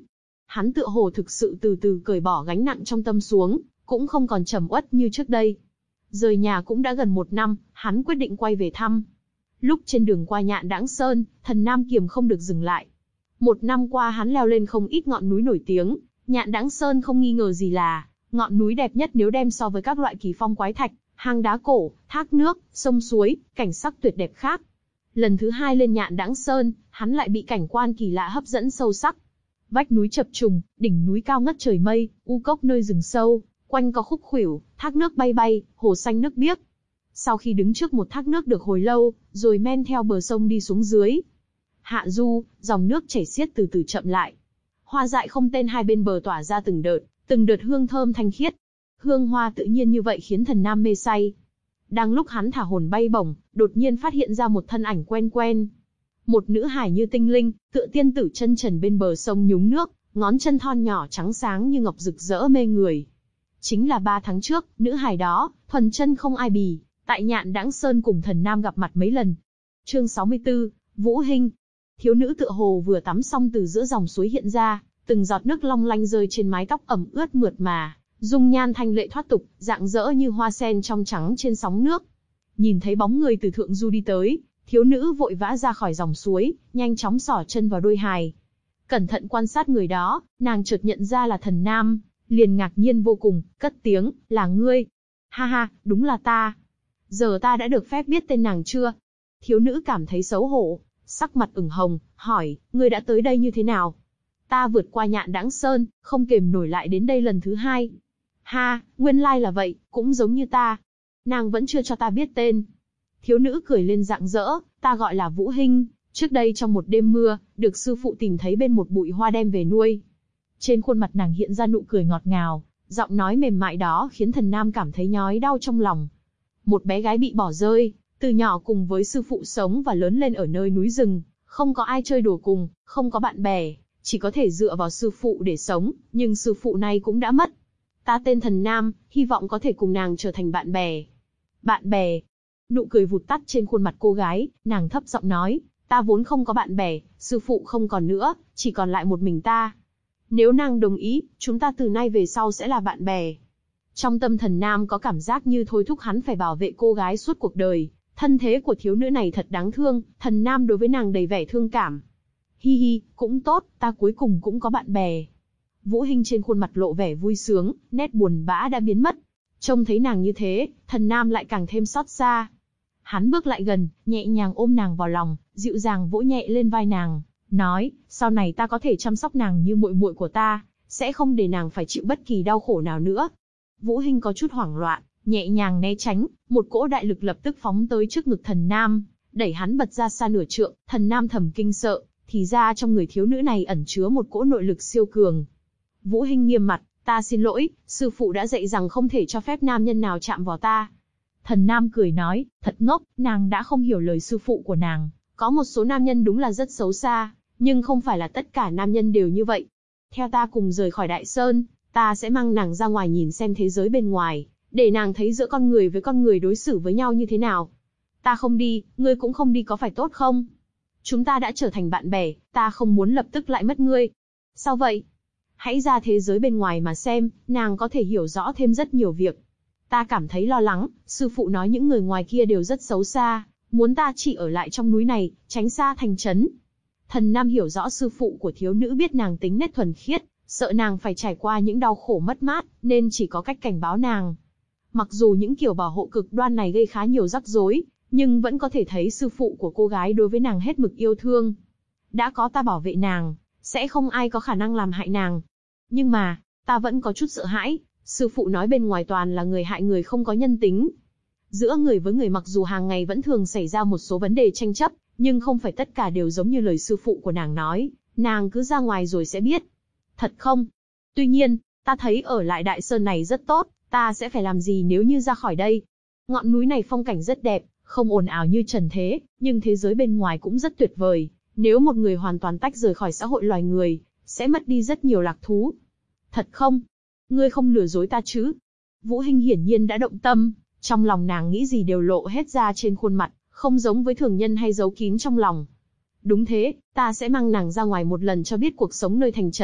Hắn tựa hồ thực sự từ từ cởi bỏ gánh nặng trong tâm xuống, cũng không còn trầm uất như trước đây. Rời nhà cũng đã gần một năm, hắn quyết định quay về thăm. Lúc trên đường qua Nhạn Đãng Sơn, Thần Nam kiềm không được dừng lại. Một năm qua hắn leo lên không ít ngọn núi nổi tiếng, Nhạn Đãng Sơn không nghi ngờ gì là ngọn núi đẹp nhất nếu đem so với các loại kỳ phong quái thạch, hang đá cổ, thác nước, sông suối, cảnh sắc tuyệt đẹp khác. Lần thứ hai lên Nhạn Đãng Sơn, hắn lại bị cảnh quan kỳ lạ hấp dẫn sâu sắc. Vách núi chập trùng, đỉnh núi cao ngất trời mây, u cốc nơi rừng sâu, quanh co khúc khuỷu, thác nước bay bay, hồ xanh nước biếc. Sau khi đứng trước một thác nước được hồi lâu, rồi men theo bờ sông đi xuống dưới. Hạ du, dòng nước chảy xiết từ từ chậm lại. Hoa dại không tên hai bên bờ tỏa ra từng đợt, từng đợt hương thơm thanh khiết. Hương hoa tự nhiên như vậy khiến Thần Nam mê say. Đang lúc hắn thả hồn bay bổng, đột nhiên phát hiện ra một thân ảnh quen quen. Một nữ hài như tinh linh, tựa tiên tử chân trần bên bờ sông nhúng nước, ngón chân thon nhỏ trắng sáng như ngọc rực rỡ mê người. Chính là ba tháng trước, nữ hài đó, thuần chân không ai bì, tại Nhạn Đãng Sơn cùng Thần Nam gặp mặt mấy lần. Chương sáu mươi tư, Vũ Hinh. Thiếu nữ tựa hồ vừa tắm xong từ giữa dòng suối hiện ra, từng giọt nước long lanh rơi trên mái tóc ẩm ướt mượt mà, dung nhan thanh lệ thoát tục, rạng rỡ như hoa sen trong trắng trên sóng nước. Nhìn thấy bóng người từ thượng du đi tới, thiếu nữ vội vã ra khỏi dòng suối, nhanh chóng xỏ chân vào đôi hài. Cẩn thận quan sát người đó, nàng chợt nhận ra là Thần Nam, liền ngạc nhiên vô cùng, cất tiếng, là ngươi. Ha ha, đúng là ta. Giờ ta đã được phép biết tên nàng chưa? Thiếu nữ cảm thấy xấu hổ, sắc mặt ửng hồng, hỏi, ngươi đã tới đây như thế nào? Ta vượt qua Nhạn Đãng Sơn, không kềm nổi lại đến đây lần thứ hai. Ha, nguyên lai là vậy, cũng giống như ta. Nàng vẫn chưa cho ta biết tên. Thiếu nữ cười lên rạng rỡ, ta gọi là Vũ Hinh, trước đây trong một đêm mưa, được sư phụ tìm thấy bên một bụi hoa đem về nuôi. Trên khuôn mặt nàng hiện ra nụ cười ngọt ngào, giọng nói mềm mại đó khiến Thần Nam cảm thấy nhói đau trong lòng. Một bé gái bị bỏ rơi, từ nhỏ cùng với sư phụ sống và lớn lên ở nơi núi rừng, không có ai chơi đùa cùng, không có bạn bè, chỉ có thể dựa vào sư phụ để sống, nhưng sư phụ này cũng đã mất. Ta tên Thần Nam, hy vọng có thể cùng nàng trở thành bạn bè. Bạn bè? Nụ cười vụt tắt trên khuôn mặt cô gái, nàng thấp giọng nói, ta vốn không có bạn bè, sư phụ không còn nữa, chỉ còn lại một mình ta. Nếu nàng đồng ý, chúng ta từ nay về sau sẽ là bạn bè. Trong tâm Thần Nam có cảm giác như thôi thúc hắn phải bảo vệ cô gái suốt cuộc đời. Thân thế của thiếu nữ này thật đáng thương, Thần Nam đối với nàng đầy vẻ thương cảm. Hi hi, cũng tốt, ta cuối cùng cũng có bạn bè. Vũ Hinh trên khuôn mặt lộ vẻ vui sướng, nét buồn bã đã biến mất. Trông thấy nàng như thế, Thần Nam lại càng thêm xót xa. Hắn bước lại gần, nhẹ nhàng ôm nàng vào lòng, dịu dàng vỗ nhẹ lên vai nàng, nói, sau này ta có thể chăm sóc nàng như muội muội của ta, sẽ không để nàng phải chịu bất kỳ đau khổ nào nữa. Vũ Hinh có chút hoảng loạn, nhẹ nhàng né tránh, một cỗ đại lực lập tức phóng tới trước ngực Thần Nam, đẩy hắn bật ra xa nửa trượng. Thần Nam thầm kinh sợ, thì ra trong người thiếu nữ này ẩn chứa một cỗ nội lực siêu cường. Vũ Hinh nghiêm mặt, ta xin lỗi, sư phụ đã dạy rằng không thể cho phép nam nhân nào chạm vào ta. Thần Nam cười nói, thật ngốc, nàng đã không hiểu lời sư phụ của nàng. Có một số nam nhân đúng là rất xấu xa, nhưng không phải là tất cả nam nhân đều như vậy. Theo ta cùng rời khỏi Đại Sơn, ta sẽ mang nàng ra ngoài nhìn xem thế giới bên ngoài, để nàng thấy giữa con người với con người đối xử với nhau như thế nào. Ta không đi, ngươi cũng không đi có phải tốt không? Chúng ta đã trở thành bạn bè, ta không muốn lập tức lại mất ngươi. Sao vậy? Hãy ra thế giới bên ngoài mà xem, nàng có thể hiểu rõ thêm rất nhiều việc. Ta cảm thấy lo lắng, sư phụ nói những người ngoài kia đều rất xấu xa, muốn ta chỉ ở lại trong núi này, tránh xa thành trấn. Thần Nam hiểu rõ sư phụ của thiếu nữ biết nàng tính nết thuần khiết, sợ nàng phải trải qua những đau khổ mất mát, nên chỉ có cách cảnh báo nàng. Mặc dù những kiểu bảo hộ cực đoan này gây khá nhiều rắc rối, nhưng vẫn có thể thấy sư phụ của cô gái đối với nàng hết mực yêu thương. Đã có ta bảo vệ nàng, sẽ không ai có khả năng làm hại nàng. Nhưng mà, ta vẫn có chút sợ hãi, sư phụ nói bên ngoài toàn là người hại người không có nhân tính. Giữa người với người mặc dù hàng ngày vẫn thường xảy ra một số vấn đề tranh chấp, nhưng không phải tất cả đều giống như lời sư phụ của nàng nói, nàng cứ ra ngoài rồi sẽ biết. Thật không? Tuy nhiên, ta thấy ở lại Đại Sơn này rất tốt, ta sẽ phải làm gì nếu như ra khỏi đây? Ngọn núi này phong cảnh rất đẹp, không ồn ào như trần thế, nhưng thế giới bên ngoài cũng rất tuyệt vời. Nếu một người hoàn toàn tách rời khỏi xã hội loài người, sẽ mất đi rất nhiều lạc thú. Thật không? Ngươi không lừa dối ta chứ? Vũ Hinh hiển nhiên đã động tâm, trong lòng nàng nghĩ gì đều lộ hết ra trên khuôn mặt, không giống với thường nhân hay giấu kín trong lòng. Đúng thế, ta sẽ mang nàng ra ngoài một lần cho biết cuộc sống nơi thành trấn,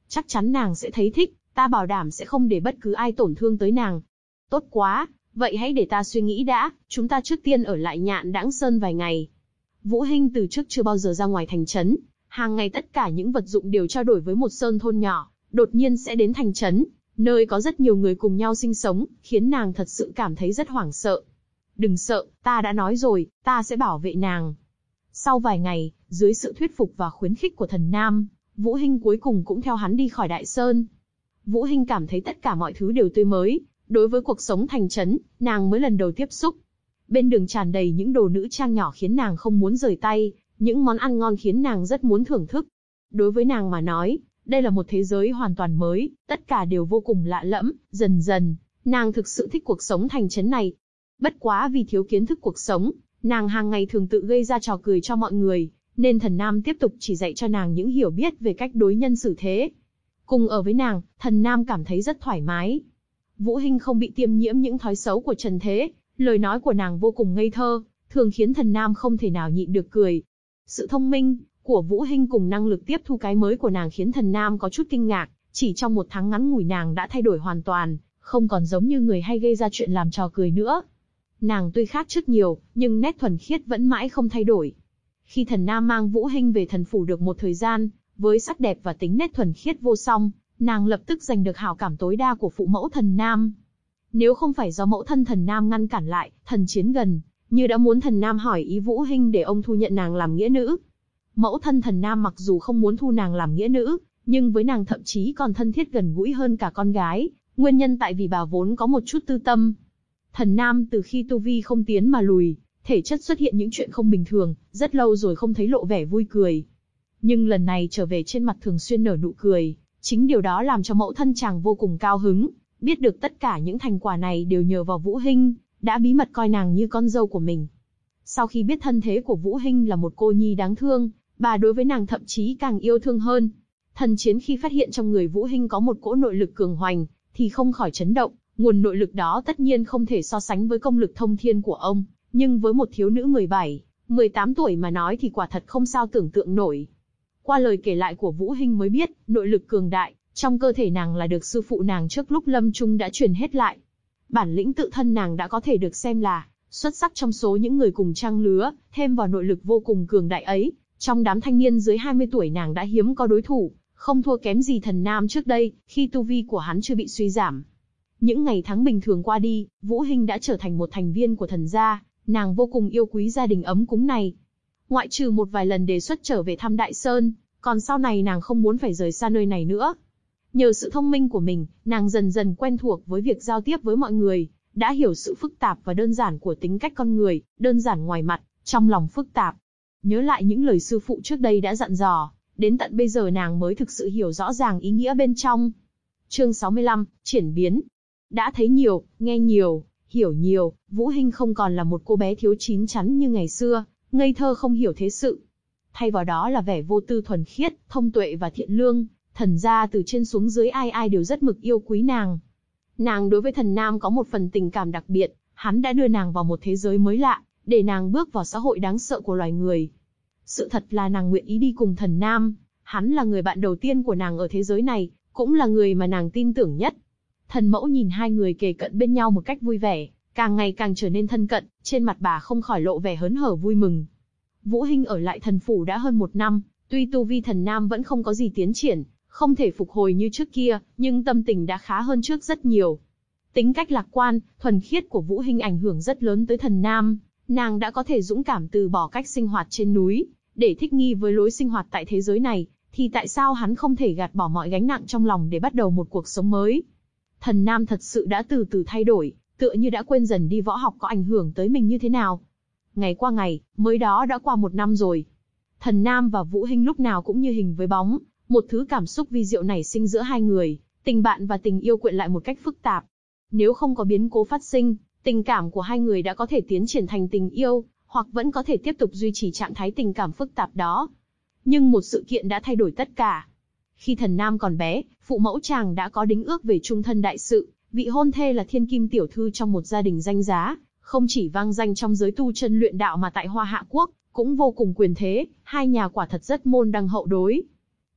Chắc chắn nàng sẽ thấy thích, ta bảo đảm sẽ không để bất cứ ai tổn thương tới nàng. Tốt quá, vậy hãy để ta suy nghĩ đã, chúng ta trước tiên ở lại Nhạn Đãng Sơn vài ngày. Vũ Hinh từ trước chưa bao giờ ra ngoài thành trấn, hàng ngày tất cả những vật dụng đều trao đổi với một sơn thôn nhỏ, đột nhiên sẽ đến thành trấn, nơi có rất nhiều người cùng nhau sinh sống, khiến nàng thật sự cảm thấy rất hoảng sợ. Đừng sợ, ta đã nói rồi, ta sẽ bảo vệ nàng. Sau vài ngày, dưới sự thuyết phục và khuyến khích của Thần Nam, Vũ Hinh cuối cùng cũng theo hắn đi khỏi Đại Sơn. Vũ Hinh cảm thấy tất cả mọi thứ đều tươi mới, đối với cuộc sống thành trấn, nàng mới lần đầu tiếp xúc. Bên đường tràn đầy những đồ nữ trang nhỏ khiến nàng không muốn rời tay, những món ăn ngon khiến nàng rất muốn thưởng thức. Đối với nàng mà nói, đây là một thế giới hoàn toàn mới, tất cả đều vô cùng lạ lẫm, dần dần, nàng thực sự thích cuộc sống thành trấn này. Bất quá vì thiếu kiến thức cuộc sống, nàng hàng ngày thường tự gây ra trò cười cho mọi người, nên Thần Nam tiếp tục chỉ dạy cho nàng những hiểu biết về cách đối nhân xử thế. Cùng ở với nàng, Thần Nam cảm thấy rất thoải mái. Vũ Hinh không bị tiêm nhiễm những thói xấu của trần thế, lời nói của nàng vô cùng ngây thơ, thường khiến Thần Nam không thể nào nhịn được cười. Sự thông minh của Vũ Hinh cùng năng lực tiếp thu cái mới của nàng khiến Thần Nam có chút kinh ngạc, chỉ trong một tháng ngắn ngủi nàng đã thay đổi hoàn toàn, không còn giống như người hay gây ra chuyện làm trò cười nữa. Nàng tuy khác trước nhiều, nhưng nét thuần khiết vẫn mãi không thay đổi. Khi Thần Nam mang Vũ Hinh về thần phủ được một thời gian, với sắc đẹp và tính nét thuần khiết vô song, nàng lập tức giành được hảo cảm tối đa của phụ mẫu Thần Nam. Nếu không phải do mẫu thân Thần Nam ngăn cản lại, Thần Chiến gần như đã muốn Thần Nam hỏi ý Vũ Hinh để ông thu nhận nàng làm nghĩa nữ. Mẫu thân Thần Nam mặc dù không muốn thu nàng làm nghĩa nữ, nhưng với nàng thậm chí còn thân thiết gần gũi hơn cả con gái, nguyên nhân tại vì bà vốn có một chút tư tâm. Thần Nam từ khi tu vi không tiến mà lùi, thể chất xuất hiện những chuyện không bình thường, rất lâu rồi không thấy lộ vẻ vui cười. Nhưng lần này trở về trên mặt thường xuyên nở nụ cười, chính điều đó làm cho mẫu thân chàng vô cùng cao hứng, biết được tất cả những thành quả này đều nhờ vào Vũ Hinh, đã bí mật coi nàng như con dâu của mình. Sau khi biết thân thế của Vũ Hinh là một cô nhi đáng thương, bà đối với nàng thậm chí càng yêu thương hơn. Thần Chiến khi phát hiện trong người Vũ Hinh có một cỗ nội lực cường hoành, thì không khỏi chấn động, nguồn nội lực đó tất nhiên không thể so sánh với công lực thông thiên của ông, nhưng với một thiếu nữ mười bảy, mười tám tuổi mà nói thì quả thật không sao tưởng tượng nổi. Qua lời kể lại của Vũ Hinh mới biết, nội lực cường đại trong cơ thể nàng là được sư phụ nàng trước lúc lâm chung đã truyền hết lại. Bản lĩnh tự thân nàng đã có thể được xem là xuất sắc trong số những người cùng trang lứa, thêm vào nội lực vô cùng cường đại ấy, trong đám thanh niên dưới hai mươi tuổi nàng đã hiếm có đối thủ, không thua kém gì Thần Nam trước đây, khi tu vi của hắn chưa bị suy giảm. Những ngày tháng bình thường qua đi, Vũ Hinh đã trở thành một thành viên của Thần gia, nàng vô cùng yêu quý gia đình ấm cúng này. Ngoại trừ một vài lần đề xuất trở về thăm Đại Sơn, còn sau này nàng không muốn phải rời xa nơi này nữa. Nhờ sự thông minh của mình, nàng dần dần quen thuộc với việc giao tiếp với mọi người, đã hiểu sự phức tạp và đơn giản của tính cách con người, đơn giản ngoài mặt, trong lòng phức tạp. Nhớ lại những lời sư phụ trước đây đã dặn dò, đến tận bây giờ nàng mới thực sự hiểu rõ ràng ý nghĩa bên trong. Chương sáu mươi lăm, Triển biến. Đã thấy nhiều, nghe nhiều, hiểu nhiều, Vũ Hinh không còn là một cô bé thiếu chín chắn như ngày xưa, ngây thơ không hiểu thế sự. Thay vào đó là vẻ vô tư thuần khiết, thông tuệ và thiện lương. Thần gia từ trên xuống dưới ai ai đều rất mực yêu quý nàng. Nàng đối với Thần Nam có một phần tình cảm đặc biệt, hắn đã đưa nàng vào một thế giới mới lạ, để nàng bước vào xã hội đáng sợ của loài người. Sự thật là nàng nguyện ý đi cùng Thần Nam, hắn là người bạn đầu tiên của nàng ở thế giới này, cũng là người mà nàng tin tưởng nhất. Thần mẫu nhìn hai người kề cận bên nhau một cách vui vẻ, càng ngày càng trở nên thân cận, trên mặt bà không khỏi lộ vẻ hớn hở vui mừng. Vũ Hinh ở lại thần phủ đã hơn một năm, tuy tu vi Thần Nam vẫn không có gì tiến triển, không thể phục hồi như trước kia, nhưng tâm tình đã khá hơn trước rất nhiều. Tính cách lạc quan, thuần khiết của Vũ Hinh ảnh hưởng rất lớn tới Thần Nam, nàng đã có thể dũng cảm từ bỏ cách sinh hoạt trên núi, để thích nghi với lối sinh hoạt tại thế giới này, thì tại sao hắn không thể gạt bỏ mọi gánh nặng trong lòng để bắt đầu một cuộc sống mới? Thần Nam thật sự đã từ từ thay đổi, tựa như đã quên dần đi võ học có ảnh hưởng tới mình như thế nào. Ngày qua ngày, mới đó đã qua một năm rồi. Thần Nam và Vũ Hinh lúc nào cũng như hình với bóng, một thứ cảm xúc vi diệu nảy sinh giữa hai người, tình bạn và tình yêu quyện lại một cách phức tạp. Nếu không có biến cố phát sinh, tình cảm của hai người đã có thể tiến triển thành tình yêu, hoặc vẫn có thể tiếp tục duy trì trạng thái tình cảm phức tạp đó. Nhưng một sự kiện đã thay đổi tất cả. Khi Thần Nam còn bé, phụ mẫu chàng đã có đính ước về chung thân đại sự, vị hôn thê là thiên kim tiểu thư trong một gia đình danh giá, không chỉ vang danh trong giới tu chân luyện đạo mà tại Hoa Hạ Quốc, cũng vô cùng quyền thế, hai nhà quả thật rất môn đăng hậu đối.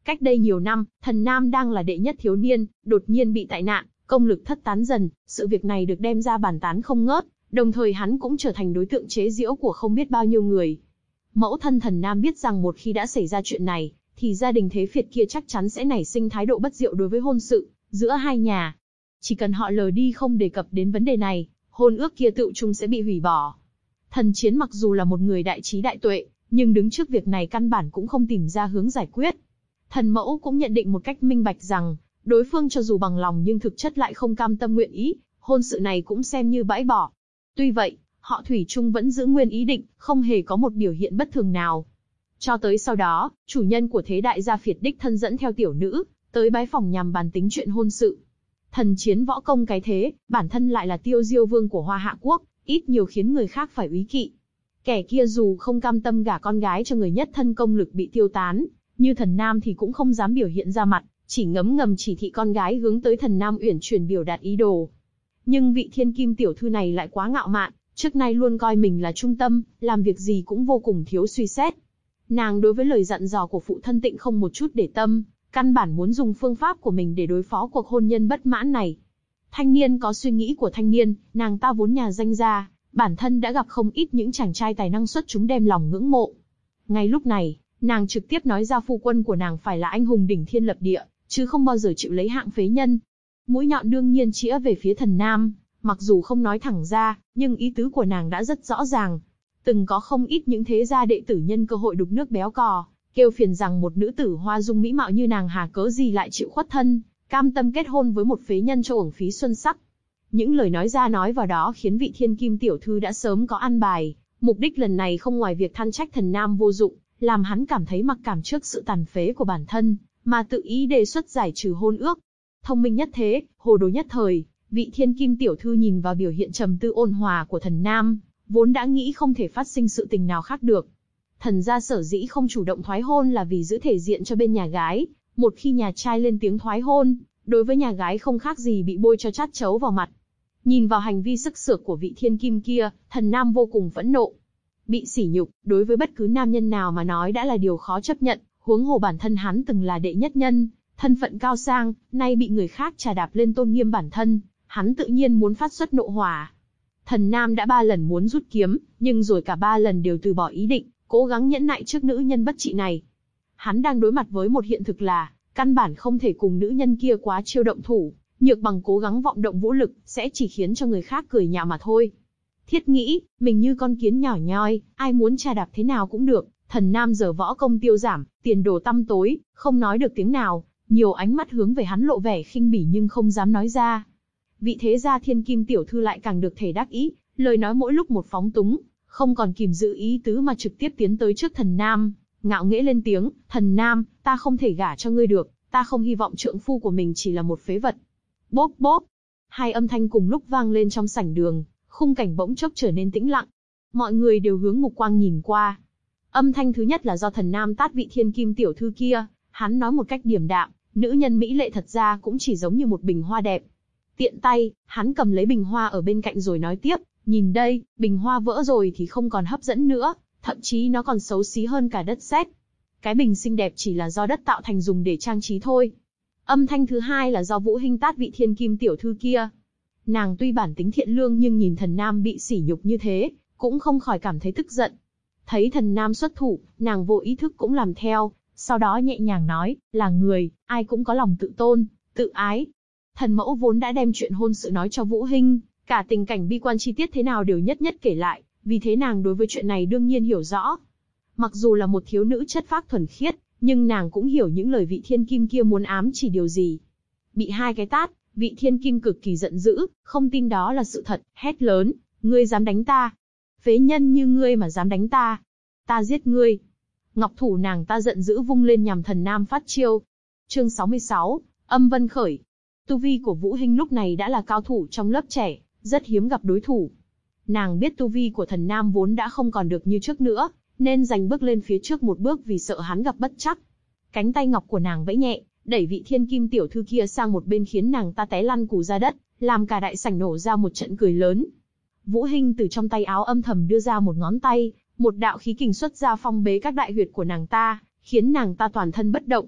Cách đây nhiều năm, Thần Nam đang là đệ nhất thiếu niên, đột nhiên bị tai nạn, công lực thất tán dần, sự việc này được đem ra bàn tán không ngớt, đồng thời hắn cũng trở thành đối tượng chế giễu của không biết bao nhiêu người. Mẫu thân Thần Nam biết rằng một khi đã xảy ra chuyện này, thì gia đình thế Việt kia chắc chắn sẽ nảy sinh thái độ bất diệu đối với hôn sự giữa hai nhà. Chỉ cần họ lờ đi không đề cập đến vấn đề này, hôn ước kia tự chung sẽ bị hủy bỏ. Thần Chiến mặc dù là một người đại trí đại tuệ, nhưng đứng trước việc này căn bản cũng không tìm ra hướng giải quyết. Thần Mẫu cũng nhận định một cách minh bạch rằng, đối phương cho dù bằng lòng nhưng thực chất lại không cam tâm nguyện ý, hôn sự này cũng xem như bãi bỏ. Tuy vậy, họ thủy chung vẫn giữ nguyên ý định, không hề có một biểu hiện bất thường nào. Cho tới sau đó, chủ nhân của thế đại gia Việt đích thân dẫn theo tiểu nữ, tới bái phòng nhằm bàn tính chuyện hôn sự. Thần Chiến võ công cái thế, bản thân lại là Tiêu Diêu Vương của Hoa Hạ Quốc, ít nhiều khiến người khác phải úy kỵ. Kẻ kia dù không cam tâm gả con gái cho người nhất thân công lực bị tiêu tán, như Thần Nam thì cũng không dám biểu hiện ra mặt, chỉ ngấm ngầm chỉ thị con gái hướng tới Thần Nam uyển chuyển biểu đạt ý đồ. Nhưng vị thiên kim tiểu thư này lại quá ngạo mạn, trước nay luôn coi mình là trung tâm, làm việc gì cũng vô cùng thiếu suy xét. Nàng đối với lời dặn dò của phụ thân Tịnh không một chút để tâm, căn bản muốn dùng phương pháp của mình để đối phó cuộc hôn nhân bất mãn này. Thanh niên có suy nghĩ của thanh niên, nàng ta vốn nhà danh gia, bản thân đã gặp không ít những chàng trai tài năng xuất chúng đem lòng ngưỡng mộ. Ngay lúc này, nàng trực tiếp nói ra phu quân của nàng phải là anh hùng đỉnh thiên lập địa, chứ không bao giờ chịu lấy hạng phế nhân. Mũi nhọn đương nhiên chĩa về phía Thần Nam, mặc dù không nói thẳng ra, nhưng ý tứ của nàng đã rất rõ ràng. Từng có không ít những thế gia đệ tử nhân cơ hội đục nước béo cò, kêu phiền rằng một nữ tử hoa dung mỹ mạo như nàng hà cớ gì lại chịu khuất thân, cam tâm kết hôn với một phế nhân cho uổng phí xuân sắc. Những lời nói ra nói vào đó khiến vị thiên kim tiểu thư đã sớm có an bài, mục đích lần này không ngoài việc than trách Thần Nam vô dụng, làm hắn cảm thấy mặc cảm trước sự tàn phế của bản thân, mà tự ý đề xuất giải trừ hôn ước. Thông minh nhất thế, hồ đồ nhất thời, vị thiên kim tiểu thư nhìn vào biểu hiện trầm tư ôn hòa của Thần Nam, vốn đã nghĩ không thể phát sinh sự tình nào khác được. Thần gia sở dĩ không chủ động thoái hôn là vì giữ thể diện cho bên nhà gái, một khi nhà trai lên tiếng thoái hôn, đối với nhà gái không khác gì bị bôi cho chát chấu vào mặt. Nhìn vào hành vi sức sược của vị thiên kim kia, Thần Nam vô cùng phẫn nộ. Bị sỉ nhục, đối với bất cứ nam nhân nào mà nói đã là điều khó chấp nhận, huống hồ bản thân hắn từng là đệ nhất nhân, thân phận cao sang, nay bị người khác trà đạp lên tôn nghiêm bản thân, hắn tự nhiên muốn phát xuất nộ hỏa. Thần Nam đã ba lần muốn rút kiếm, nhưng rồi cả ba lần đều từ bỏ ý định, cố gắng nhẫn nại trước nữ nhân bất trị này. Hắn đang đối mặt với một hiện thực là, căn bản không thể cùng nữ nhân kia quá chiêu động thủ, nhược bằng cố gắng vọng động vũ lực, sẽ chỉ khiến cho người khác cười nhạo mà thôi. Thiết nghĩ, mình như con kiến nhỏ nhoi, ai muốn trà đạp thế nào cũng được. Thần Nam giờ võ công tiêu giảm, tiền đồ tăm tối, không nói được tiếng nào, nhiều ánh mắt hướng về hắn lộ vẻ khinh bỉ nhưng không dám nói ra. Vị thế gia thiên kim tiểu thư lại càng được thể đắc ý, lời nói mỗi lúc một phóng túng, không còn kìm giữ ý tứ mà trực tiếp tiến tới trước Thần Nam, ngạo nghễ lên tiếng, Thần Nam, ta không thể gả cho ngươi được, ta không hy vọng trượng phu của mình chỉ là một phế vật. Bốp bốp, hai âm thanh cùng lúc vang lên trong sảnh đường, khung cảnh bỗng chốc trở nên tĩnh lặng. Mọi người đều hướng mục quang nhìn qua. Âm thanh thứ nhất là do Thần Nam tát vị thiên kim tiểu thư kia, hắn nói một cách điềm đạm, nữ nhân mỹ lệ thật ra cũng chỉ giống như một bình hoa đẹp. Tiện tay, hắn cầm lấy bình hoa ở bên cạnh rồi nói tiếp, nhìn đây, bình hoa vỡ rồi thì không còn hấp dẫn nữa, thậm chí nó còn xấu xí hơn cả đất sét. Cái bình xinh đẹp chỉ là do đất tạo thành dùng để trang trí thôi. Âm thanh thứ hai là do Vũ Hinh tát vị thiên kim tiểu thư kia. Nàng tuy bản tính thiện lương nhưng nhìn Thần Nam bị sỉ nhục như thế, cũng không khỏi cảm thấy tức giận. Thấy Thần Nam xuất thủ, nàng vô ý thức cũng làm theo, sau đó nhẹ nhàng nói, là người, ai cũng có lòng tự tôn, tự ái. Thần mẫu vốn đã đem chuyện hôn sự nói cho Vũ Hinh, cả tình cảnh bi quan chi tiết thế nào đều nhất nhất kể lại, vì thế nàng đối với chuyện này đương nhiên hiểu rõ. Mặc dù là một thiếu nữ chất phác thuần khiết, nhưng nàng cũng hiểu những lời vị thiên kim kia muốn ám chỉ điều gì. Bị hai cái tát, vị thiên kim cực kỳ giận dữ, không tin đó là sự thật, hét lớn, ngươi dám đánh ta? Phế nhân như ngươi mà dám đánh ta? Ta giết ngươi! Ngọc thủ nàng ta giận dữ vung lên nhằm Thần Nam phát chiêu. Chương sáu mươi sáu, âm vân khởi. Tu vi của Vũ Hinh lúc này đã là cao thủ trong lớp trẻ, rất hiếm gặp đối thủ. Nàng biết tu vi của Thần Nam vốn đã không còn được như trước nữa, nên giành bước lên phía trước một bước vì sợ hắn gặp bất trắc. Cánh tay ngọc của nàng vẫy nhẹ, đẩy vị thiên kim tiểu thư kia sang một bên khiến nàng ta té lăn cù ra đất, làm cả đại sảnh nổ ra một trận cười lớn. Vũ Hinh từ trong tay áo âm thầm đưa ra một ngón tay, một đạo khí kình xuất ra phong bế các đại huyệt của nàng ta, khiến nàng ta toàn thân bất động.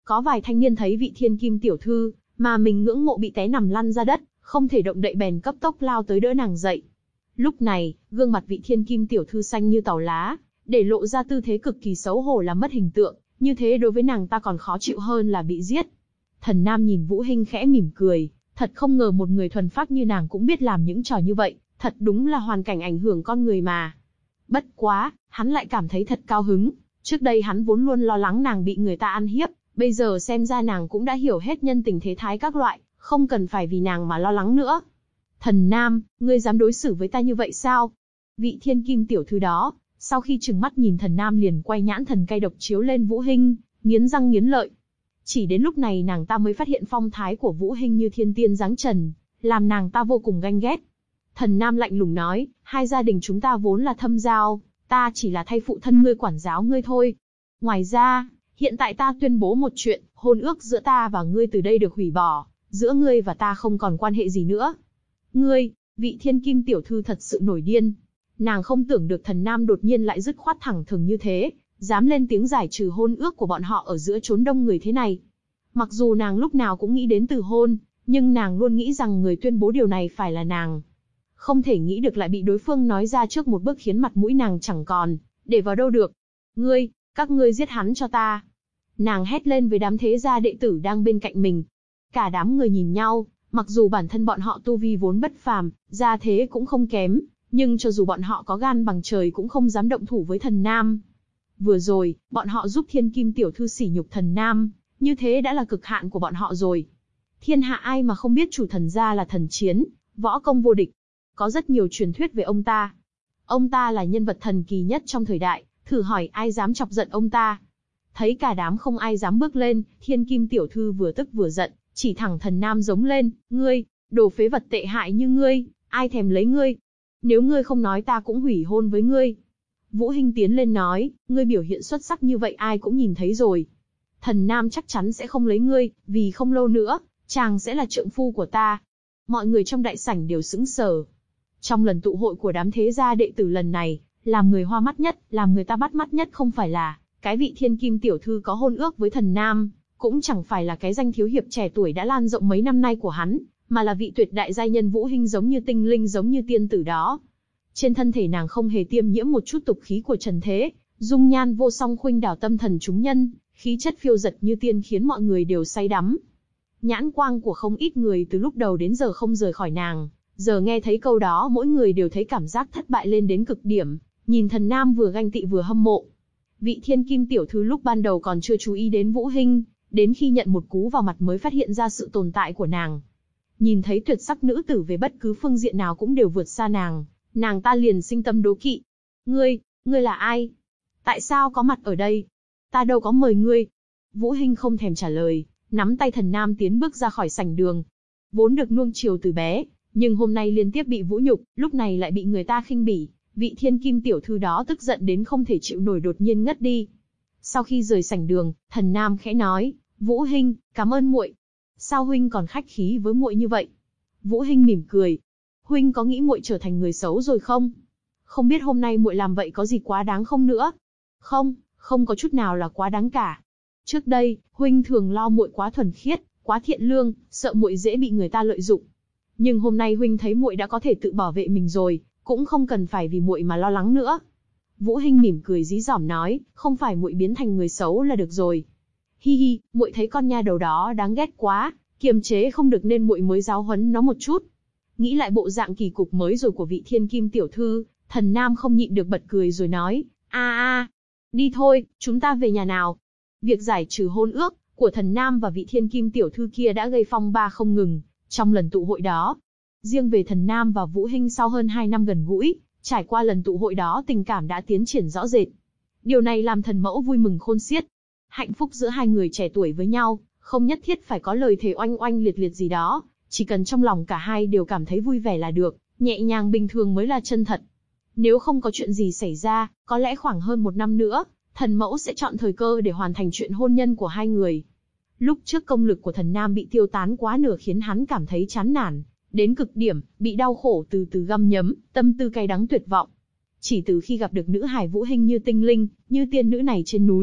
Có vài thanh niên thấy vị thiên kim tiểu thư mà mình ngưỡng mộ bị té nằm lăn ra đất, không thể động đậy bèn cấp tốc lao tới đỡ nàng dậy. Lúc này, gương mặt vị thiên kim tiểu thư xanh như tàu lá, để lộ ra tư thế cực kỳ xấu hổ làm mất hình tượng, như thế đối với nàng ta còn khó chịu hơn là bị giết. Thần Nam nhìn Vũ Hinh khẽ mỉm cười, thật không ngờ một người thuần phác như nàng cũng biết làm những trò như vậy, thật đúng là hoàn cảnh ảnh hưởng con người mà. Bất quá, hắn lại cảm thấy thật cao hứng, trước đây hắn vốn luôn lo lắng nàng bị người ta ăn hiếp, bây giờ xem ra nàng cũng đã hiểu hết nhân tình thế thái các loại, không cần phải vì nàng mà lo lắng nữa. Thần Nam, ngươi dám đối xử với ta như vậy sao? Vị thiên kim tiểu thư đó, sau khi trừng mắt nhìn Thần Nam liền quay nhãn thần cay độc chiếu lên Vũ Hinh, nghiến răng nghiến lợi. Chỉ đến lúc này nàng ta mới phát hiện phong thái của Vũ Hinh như thiên tiên giáng trần, làm nàng ta vô cùng ganh ghét. Thần Nam lạnh lùng nói, hai gia đình chúng ta vốn là thâm giao, ta chỉ là thay phụ thân ngươi quản giáo ngươi thôi. Ngoài ra, hiện tại ta tuyên bố một chuyện, hôn ước giữa ta và ngươi từ đây được hủy bỏ, giữa ngươi và ta không còn quan hệ gì nữa. Ngươi, vị thiên kim tiểu thư thật sự nổi điên. Nàng không tưởng được Thần Nam đột nhiên lại dứt khoát thẳng thừng như thế, dám lên tiếng giải trừ hôn ước của bọn họ ở giữa chốn đông người thế này. Mặc dù nàng lúc nào cũng nghĩ đến từ hôn, nhưng nàng luôn nghĩ rằng người tuyên bố điều này phải là nàng. Không thể nghĩ được lại bị đối phương nói ra trước một bước khiến mặt mũi nàng chẳng còn, để vào đâu được. Ngươi, các ngươi giết hắn cho ta. Nàng hét lên với đám thế gia đệ tử đang bên cạnh mình. Cả đám người nhìn nhau, mặc dù bản thân bọn họ tu vi vốn bất phàm, gia thế cũng không kém, nhưng cho dù bọn họ có gan bằng trời cũng không dám động thủ với Thần Nam. Vừa rồi, bọn họ giúp thiên kim tiểu thư sỉ nhục Thần Nam, như thế đã là cực hạn của bọn họ rồi. Thiên hạ ai mà không biết chủ thần gia là thần chiến, võ công vô địch. Có rất nhiều truyền thuyết về ông ta. Ông ta là nhân vật thần kỳ nhất trong thời đại, thử hỏi ai dám chọc giận ông ta. Thấy cả đám không ai dám bước lên, thiên kim tiểu thư vừa tức vừa giận, chỉ thẳng Thần Nam giống lên, ngươi, đồ phế vật tệ hại như ngươi, ai thèm lấy ngươi. Nếu ngươi không nói ta cũng hủy hôn với ngươi. Vũ Hinh tiến lên nói, ngươi biểu hiện xuất sắc như vậy ai cũng nhìn thấy rồi. Thần Nam chắc chắn sẽ không lấy ngươi, vì không lâu nữa, chàng sẽ là trượng phu của ta. Mọi người trong đại sảnh đều sững sờ. Trong lần tụ hội của đám thế gia đệ tử lần này, làm người hoa mắt nhất, làm người ta bắt mắt nhất không phải là cái vị thiên kim tiểu thư có hôn ước với Thần Nam, cũng chẳng phải là cái danh thiếu hiệp trẻ tuổi đã lan rộng mấy năm nay của hắn, mà là vị tuyệt đại giai nhân Vũ Hinh giống như tinh linh giống như tiên tử đó. Trên thân thể nàng không hề tiêm nhiễm một chút tục khí của trần thế, dung nhan vô song khuynh đảo tâm thần chúng nhân, khí chất phiêu dật như tiên khiến mọi người đều say đắm. Nhãn quang của không ít người từ lúc đầu đến giờ không rời khỏi nàng, giờ nghe thấy câu đó mỗi người đều thấy cảm giác thất bại lên đến cực điểm, nhìn Thần Nam vừa ganh tị vừa hâm mộ. Vị thiên kim tiểu thư lúc ban đầu còn chưa chú ý đến Vũ Hinh, đến khi nhận một cú vào mặt mới phát hiện ra sự tồn tại của nàng. Nhìn thấy tuyệt sắc nữ tử về bất cứ phương diện nào cũng đều vượt xa nàng, nàng ta liền sinh tâm đố kỵ. Ngươi, ngươi là ai? Tại sao có mặt ở đây? Ta đâu có mời ngươi. Vũ Hinh không thèm trả lời, nắm tay Thần Nam tiến bước ra khỏi sảnh đường. Vốn được nuông chiều từ bé, nhưng hôm nay liên tiếp bị vũ nhục, lúc này lại bị người ta khinh bỉ. Vị thiên kim tiểu thư đó tức giận đến không thể chịu nổi đột nhiên ngất đi. Sau khi rời sảnh đường, Thần Nam khẽ nói, Vũ Hinh, cảm ơn muội. Sao huynh còn khách khí với muội như vậy? Vũ Hinh mỉm cười. Huynh có nghĩ muội trở thành người xấu rồi không? Không biết hôm nay muội làm vậy có gì quá đáng không nữa? Không, không có chút nào là quá đáng cả. Trước đây, huynh thường lo muội quá thuần khiết, quá thiện lương, sợ muội dễ bị người ta lợi dụng. Nhưng hôm nay huynh thấy muội đã có thể tự bảo vệ mình rồi, cũng không cần phải vì muội mà lo lắng nữa. Vũ Hinh mỉm cười dí dỏm nói, không phải muội biến thành người xấu là được rồi. Hi hi, muội thấy con nha đầu đó đáng ghét quá, kiềm chế không được nên muội mới giáo huấn nó một chút. Nghĩ lại bộ dạng kỳ cục mới rồi của vị thiên kim tiểu thư, Thần Nam không nhịn được bật cười rồi nói, a a, đi thôi, chúng ta về nhà nào. Việc giải trừ hôn ước của Thần Nam và vị thiên kim tiểu thư kia đã gây phong ba không ngừng trong lần tụ hội đó. Riêng về Thần Nam và Vũ Hinh sau hơn hai năm gần gũi, trải qua lần tụ hội đó tình cảm đã tiến triển rõ rệt. Điều này làm thần mẫu vui mừng khôn xiết. Hạnh phúc giữa hai người trẻ tuổi với nhau, không nhất thiết phải có lời thề oanh oanh liệt liệt gì đó, chỉ cần trong lòng cả hai đều cảm thấy vui vẻ là được, nhẹ nhàng bình thường mới là chân thật. Nếu không có chuyện gì xảy ra, có lẽ khoảng hơn một năm nữa, thần mẫu sẽ chọn thời cơ để hoàn thành chuyện hôn nhân của hai người. Lúc trước công lực của Thần Nam bị tiêu tán quá nửa khiến hắn cảm thấy chán nản, đến cực điểm, bị đau khổ từ từ găm nhấm, tâm tư cay đắng tuyệt vọng. Chỉ từ khi gặp được nữ hài Vũ Hinh như tinh linh, như tiên nữ này trên núi,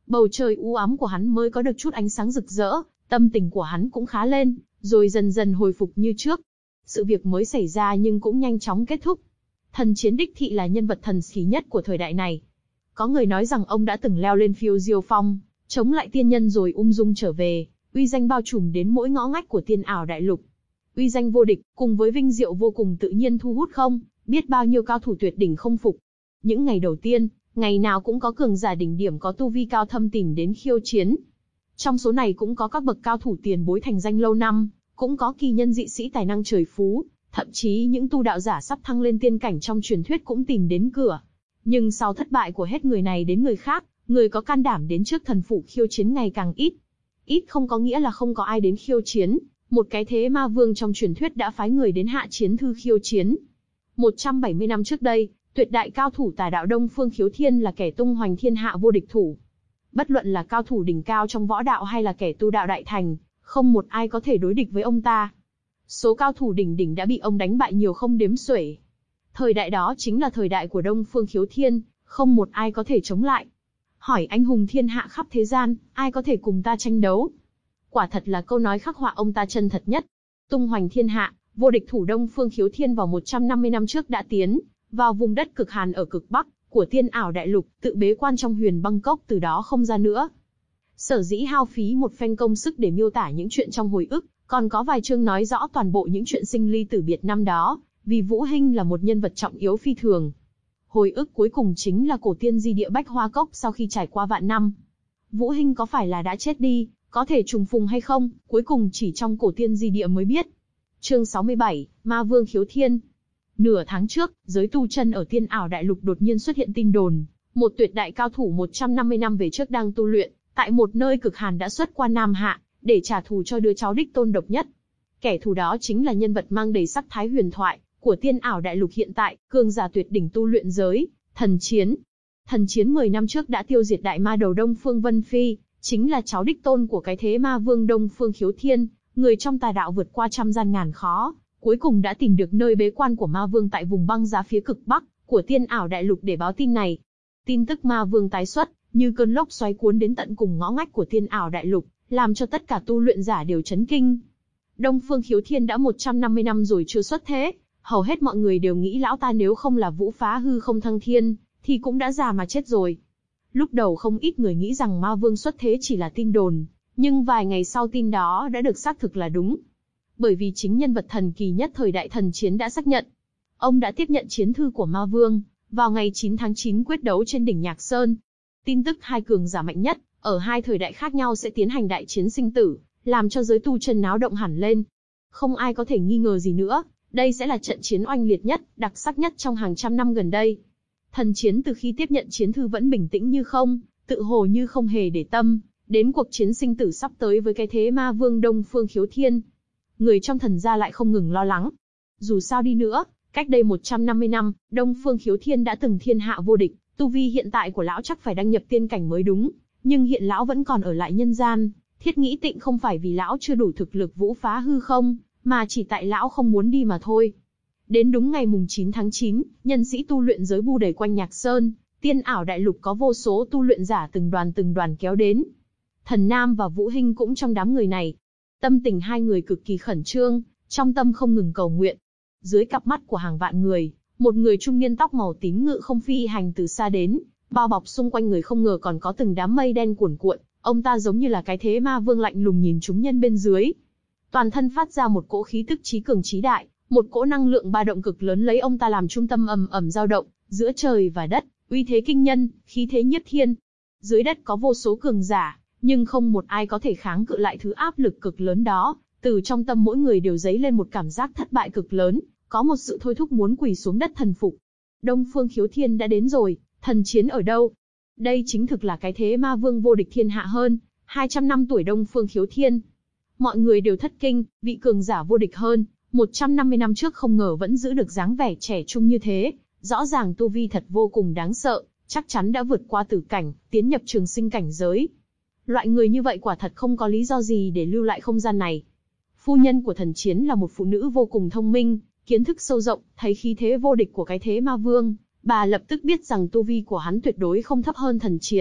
Bầu trời u ám của hắn mới có được chút ánh sáng rực rỡ, tâm tình của hắn cũng khá lên, rồi dần dần hồi phục như trước. Sự việc mới xảy ra nhưng cũng nhanh chóng kết thúc. Thần Chiến đích thị là nhân vật thần khí nhất của thời đại này. Có người nói rằng ông đã từng leo lên phiêu diêu phong, chống lại tiên nhân rồi ung dung trở về, uy danh bao trùm đến mỗi ngõ ngách của tiên ảo đại lục. Uy danh vô địch, cùng với vinh diệu vô cùng tự nhiên thu hút không, biết bao nhiêu cao thủ tuyệt đỉnh không phục. Những ngày đầu tiên, ngày nào cũng có cường giả đỉnh điểm có tu vi cao thâm tìm đến khiêu chiến. Trong số này cũng có các bậc cao thủ tiền bối thành danh lâu năm, cũng có kỳ nhân dị sĩ tài năng trời phú, thậm chí những tu đạo giả sắp thăng lên tiên cảnh trong truyền thuyết cũng tìm đến cửa. Nhưng sau thất bại của hết người này đến người khác, người có can đảm đến trước thần phủ khiêu chiến ngày càng ít. Ít không có nghĩa là không có ai đến khiêu chiến, một cái thế ma vương trong truyền thuyết đã phái người đến Hạ Chiến Thư khiêu chiến. một trăm bảy mươi năm trước đây, tuyệt đại cao thủ tà đạo Đông Phương Khiếu Thiên là kẻ tung hoành thiên hạ vô địch thủ. Bất luận là cao thủ đỉnh cao trong võ đạo hay là kẻ tu đạo đại thành, không một ai có thể đối địch với ông ta. Số cao thủ đỉnh đỉnh đã bị ông đánh bại nhiều không đếm xuể. Thời đại đó chính là thời đại của Đông Phương Khiếu Thiên, không một ai có thể chống lại. Hỏi anh hùng thiên hạ khắp thế gian, ai có thể cùng ta tranh đấu? Quả thật là câu nói khắc họa ông ta chân thật nhất. Tung hoành thiên hạ, vô địch thủ Đông Phương Khiếu Thiên vào một trăm năm mươi năm trước đã tiến vào vùng đất cực hàn ở cực bắc của tiên ảo đại lục, tự bế quan trong huyền băng cốc, từ đó không ra nữa. Sở dĩ hao phí một phen công sức để miêu tả những chuyện trong hồi ức, còn có vài chương nói rõ toàn bộ những chuyện sinh ly tử biệt năm đó, vì Vũ Hinh là một nhân vật trọng yếu phi thường. Hồi ức cuối cùng chính là cổ tiên di địa Bách Hoa Cốc sau khi trải qua vạn năm. Vũ Hinh có phải là đã chết đi, có thể trùng phùng hay không, cuối cùng chỉ trong cổ tiên di địa mới biết. Chương sáu mươi bảy, Ma Vương Khiếu Thiên. Nửa tháng trước, giới tu chân ở tiên ảo đại lục đột nhiên xuất hiện tin đồn, một tuyệt đại cao thủ một trăm năm mươi năm về trước đang tu luyện tại một nơi cực hàn đã xuất qua Nam Hạ, để trả thù cho đứa cháu đích tôn độc nhất. Kẻ thù đó chính là nhân vật mang đầy sắc thái huyền thoại của tiên ảo đại lục hiện tại, cường giả tuyệt đỉnh tu luyện giới, Thần Chiến. Thần Chiến mười năm trước đã tiêu diệt đại ma đầu Đông Phương Vân Phi, chính là cháu đích tôn của cái thế ma vương Đông Phương Khiếu Thiên, người trong tà đạo vượt qua trăm gian ngàn khó, cuối cùng đã tìm được nơi bế quan của ma vương tại vùng băng giá phía cực bắc của tiên ảo đại lục để báo tin này. Tin tức ma vương tái xuất, như cơn lốc xoáy cuốn đến tận cùng ngõ ngách của tiên ảo đại lục, làm cho tất cả tu luyện giả đều chấn kinh. Đông Phương Khiếu Thiên đã một trăm năm mươi năm rồi chưa xuất thế, hầu hết mọi người đều nghĩ lão ta nếu không là Vũ Phá Hư Không Thăng Thiên, thì cũng đã già mà chết rồi. Lúc đầu không ít người nghĩ rằng ma vương xuất thế chỉ là tin đồn, nhưng vài ngày sau tin đó đã được xác thực là đúng. Bởi vì chính nhân vật thần kỳ nhất thời đại Thần Chiến đã xác nhận. Ông đã tiếp nhận chiến thư của ma vương, vào ngày chín tháng chín quyết đấu trên đỉnh Nhạc Sơn. Tin tức hai cường giả mạnh nhất, ở hai thời đại khác nhau sẽ tiến hành đại chiến sinh tử, làm cho giới tu chân náo động hẳn lên. Không ai có thể nghi ngờ gì nữa, đây sẽ là trận chiến oanh liệt nhất, đặc sắc nhất trong hàng trăm năm gần đây. Thần Chiến từ khi tiếp nhận chiến thư vẫn bình tĩnh như không, tự hồ như không hề để tâm đến cuộc chiến sinh tử sắp tới với cái thế ma vương Đông Phương Khiếu Thiên. Người trong thần gia lại không ngừng lo lắng. Dù sao đi nữa, cách đây một trăm năm mươi năm, Đông Phương Khiếu Thiên đã từng thiên hạ vô địch, tu vi hiện tại của lão chắc phải đăng nhập tiên cảnh mới đúng, nhưng hiện lão vẫn còn ở lại nhân gian. Thiết Nghĩ Tịnh không phải vì lão chưa đủ thực lực vũ phá hư không, mà chỉ tại lão không muốn đi mà thôi. Đến đúng ngày mùng chín tháng chín, nhân sĩ tu luyện giới bu đầy quanh Nhạc Sơn, tiên ảo đại lục có vô số tu luyện giả từng đoàn từng đoàn kéo đến. Thần Nam và Vũ Hinh cũng trong đám người này. Tâm tình hai người cực kỳ khẩn trương, trong tâm không ngừng cầu nguyện. Dưới cặp mắt của hàng vạn người, một người trung niên tóc màu tím ngự không phi hành từ xa đến, bao bọc xung quanh người không ngờ còn có từng đám mây đen cuồn cuộn, ông ta giống như là cái thế ma vương lạnh lùng nhìn chúng nhân bên dưới. Toàn thân phát ra một cỗ khí tức chí cường chí đại, một cỗ năng lượng ba động cực lớn lấy ông ta làm trung tâm ầm ầm dao động, giữa trời và đất, uy thế kinh nhân, khí thế nhiếp thiên. Dưới đất có vô số cường giả, nhưng không một ai có thể kháng cự lại thứ áp lực cực lớn đó. Từ trong tâm mỗi người đều dấy lên một cảm giác thất bại cực lớn, có một sự thôi thúc muốn quỳ xuống đất thần phục. Đông Phương Khiếu Thiên đã đến rồi, Thần Chiến ở đâu? Đây chính thực là cái thế ma vương vô địch thiên hạ hơn hai trăm năm tuổi Đông Phương Khiếu Thiên. Mọi người đều thất kinh, vị cường giả vô địch hơn một trăm năm mươi năm trước không ngờ vẫn giữ được dáng vẻ trẻ trung như thế, rõ ràng tu vi thật vô cùng đáng sợ, chắc chắn đã vượt qua tử cảnh, tiến nhập trường sinh cảnh giới. Loại người như vậy quả thật không có lý do gì để lưu lại không gian này. Phu nhân của Thần Chiến là một phụ nữ vô cùng thông minh, kiến thức sâu rộng, thấy khí thế vô địch của cái thế ma vương, bà lập tức biết rằng tu vi của hắn tuyệt đối không thấp hơn Thần Chiến,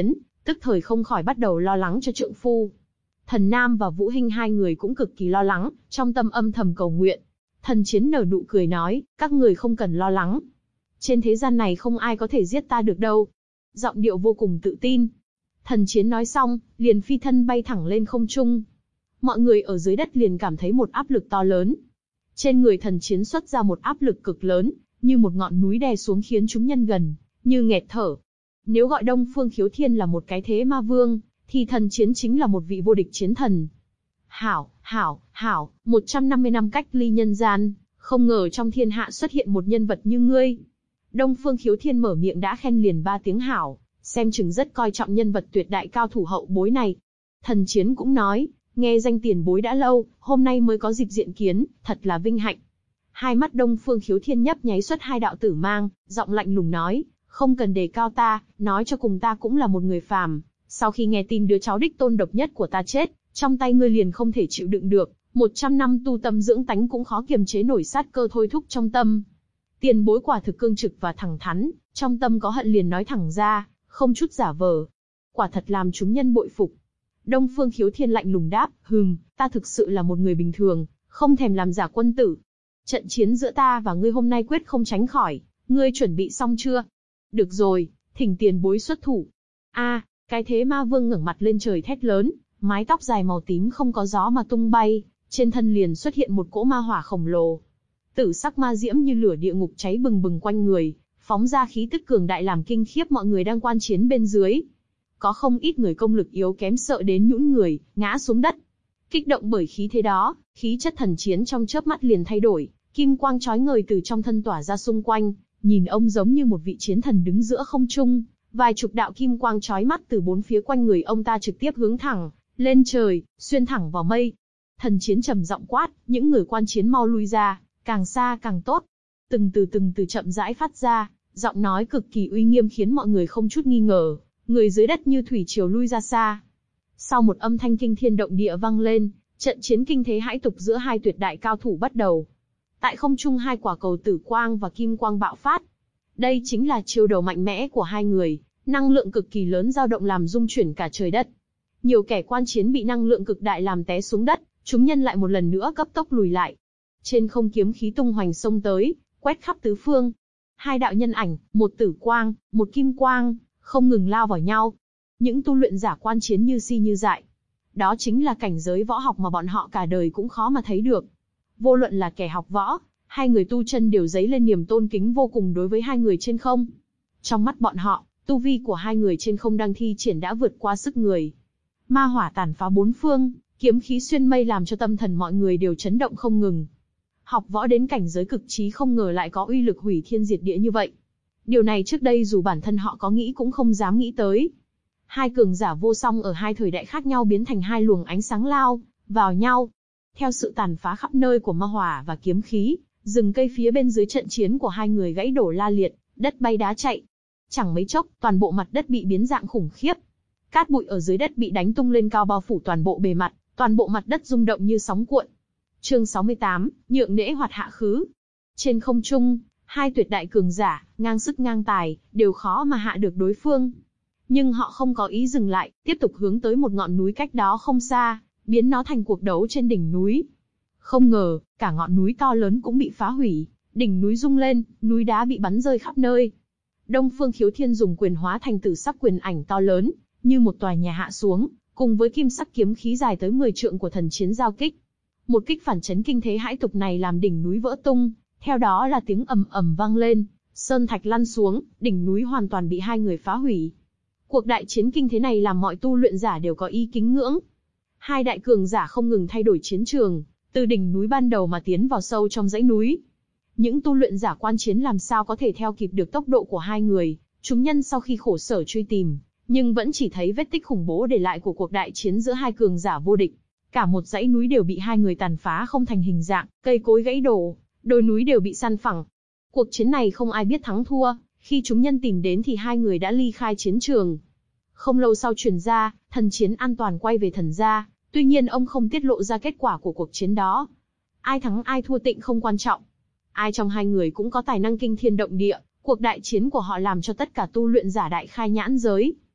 tức thời không khỏi bắt đầu lo lắng cho trượng phu. Thần Nam và Vũ Hinh hai người cũng cực kỳ lo lắng, trong tâm âm thầm cầu nguyện. Thần Chiến nở nụ cười nói, các người không cần lo lắng. Trên thế gian này không ai có thể giết ta được đâu. Giọng điệu vô cùng tự tin. Thần Chiến nói xong, liền phi thân bay thẳng lên không trung. Mọi người ở dưới đất liền cảm thấy một áp lực to lớn. Trên người Thần Chiến xuất ra một áp lực cực lớn, như một ngọn núi đè xuống khiến chúng nhân gần như nghẹt thở. Nếu gọi Đông Phương Khiếu Thiên là một cái thế ma vương, thì Thần Chiến chính là một vị vô địch chiến thần. Hảo, hảo, hảo, một trăm năm mươi năm cách ly nhân gian, không ngờ trong thiên hạ xuất hiện một nhân vật như ngươi. Đông Phương Khiếu Thiên mở miệng đã khen liền ba tiếng hảo, xem chừng rất coi trọng nhân vật tuyệt đại cao thủ hậu bối này. Thần Chiến cũng nói, nghe danh tiền bối đã lâu, hôm nay mới có dịp diện kiến, thật là vinh hạnh. Hai mắt Đông Phương Khiếu Thiên nhấp nháy xuất hai đạo tử mang, giọng lạnh lùng nói, không cần đề cao ta, nói cho cùng ta cũng là một người phàm. Sau khi nghe tin đứa cháu đích tôn độc nhất của ta chết, trong tay ngươi liền không thể chịu đựng được, một trăm năm tu tâm dưỡng tánh cũng khó kiềm chế nổi sát cơ thôi thúc trong tâm. Tiền bối quả thực cương trực và thẳng thắn, trong tâm có hận liền nói thẳng ra, không chút giả vờ. Quả thật làm chúng nhân bội phục. Đông Phương Khiếu Thiên lạnh lùng đáp, hừm, ta thực sự là một người bình thường, không thèm làm giả quân tử. Trận chiến giữa ta và ngươi hôm nay quyết không tránh khỏi, ngươi chuẩn bị xong chưa? Được rồi, thỉnh tiền bối xuất thủ. A, cái thế ma vương ngẩng mặt lên trời thét lớn, mái tóc dài màu tím không có gió mà tung bay, trên thân liền xuất hiện một cỗ ma hỏa khổng lồ. Tử sắc ma diễm như lửa địa ngục cháy bừng bừng quanh người, phóng ra khí tức cường đại làm kinh khiếp mọi người đang quan chiến bên dưới. Có không ít người công lực yếu kém sợ đến nhũn người, ngã xuống đất. Kích động bởi khí thế đó, khí chất Thần Chiến trong chớp mắt liền thay đổi, kim quang chói ngời từ trong thân tỏa ra xung quanh, nhìn ông giống như một vị chiến thần đứng giữa không trung, vài chục đạo kim quang chói mắt từ bốn phía quanh người ông ta trực tiếp hướng thẳng lên trời, xuyên thẳng vào mây. Thần Chiến trầm giọng quát, những người quan chiến mau lui ra, càng xa càng tốt. Từng từ từng từ chậm rãi phát ra, giọng nói cực kỳ uy nghiêm khiến mọi người không chút nghi ngờ, người dưới đất như thủy triều lui ra xa. Sau một âm thanh kinh thiên động địa vang lên, trận chiến kinh thế hãi tục giữa hai tuyệt đại cao thủ bắt đầu. Tại không trung hai quả cầu tử quang và kim quang bạo phát. Đây chính là chiêu đầu mạnh mẽ của hai người, năng lượng cực kỳ lớn dao động làm rung chuyển cả trời đất. Nhiều kẻ quan chiến bị năng lượng cực đại làm té xuống đất, chúng nhân lại một lần nữa cấp tốc lùi lại. Trên không kiếm khí tung hoành xông tới, quét khắp tứ phương. Hai đạo nhân ảnh, một tử quang, một kim quang, không ngừng lao vào nhau. Những tu luyện giả quan chiến như si như dại. Đó chính là cảnh giới võ học mà bọn họ cả đời cũng khó mà thấy được. Vô luận là kẻ học võ, hai người tu chân đều dấy lên niềm tôn kính vô cùng đối với hai người trên không. Trong mắt bọn họ, tu vi của hai người trên không đang thi triển đã vượt qua sức người. Ma hỏa tàn phá bốn phương, kiếm khí xuyên mây làm cho tâm thần mọi người đều chấn động không ngừng. Học võ đến cảnh giới cực trí không ngờ lại có uy lực hủy thiên diệt địa như vậy. Điều này trước đây dù bản thân họ có nghĩ cũng không dám nghĩ tới. Hai cường giả vô song ở hai thời đại khác nhau biến thành hai luồng ánh sáng lao vào nhau. Theo sự tàn phá khắp nơi của ma hỏa và kiếm khí, rừng cây phía bên dưới trận chiến của hai người gãy đổ la liệt, đất bay đá chạy. Chẳng mấy chốc, toàn bộ mặt đất bị biến dạng khủng khiếp. Cát bụi ở dưới đất bị đánh tung lên cao bao phủ toàn bộ bề mặt, toàn bộ mặt đất rung động như sóng cuộn. Chương sáu mươi tám, nhượng nễ hoạt hạ khứ. Trên không trung, hai tuyệt đại cường giả, ngang sức ngang tài, đều khó mà hạ được đối phương. Nhưng họ không có ý dừng lại, tiếp tục hướng tới một ngọn núi cách đó không xa, biến nó thành cuộc đấu trên đỉnh núi. Không ngờ, cả ngọn núi to lớn cũng bị phá hủy, đỉnh núi rung lên, núi đá bị bắn rơi khắp nơi. Đông Phương Khiếu Thiên dùng quyền hóa thành tử sắc quyền ảnh to lớn, như một tòa nhà hạ xuống, cùng với kim sắc kiếm khí dài tới mười trượng của Thần Chiến giao kích. Một kích phản chấn kinh thế hãi tục này làm đỉnh núi vỡ tung, theo đó là tiếng ầm ầm vang lên, sơn thạch lăn xuống, đỉnh núi hoàn toàn bị hai người phá hủy. Cuộc đại chiến kinh thế này làm mọi tu luyện giả đều có ý kính ngưỡng. Hai đại cường giả không ngừng thay đổi chiến trường, từ đỉnh núi ban đầu mà tiến vào sâu trong dãy núi. Những tu luyện giả quan chiến làm sao có thể theo kịp được tốc độ của hai người, chúng nhân sau khi khổ sở truy tìm, nhưng vẫn chỉ thấy vết tích khủng bố để lại của cuộc đại chiến giữa hai cường giả vô địch. Cả một dãy núi đều bị hai người tàn phá không thành hình dạng, cây cối gãy đổ, đồi núi đều bị san phẳng. Cuộc chiến này không ai biết thắng thua, khi chúng nhân tìm đến thì hai người đã ly khai chiến trường. Không lâu sau truyền ra, Thần Chiến an toàn quay về thần gia, tuy nhiên ông không tiết lộ ra kết quả của cuộc chiến đó. Ai thắng ai thua tịnh không quan trọng. Ai trong hai người cũng có tài năng kinh thiên động địa, cuộc đại chiến của họ làm cho tất cả tu luyện giả đại khai nhãn giới.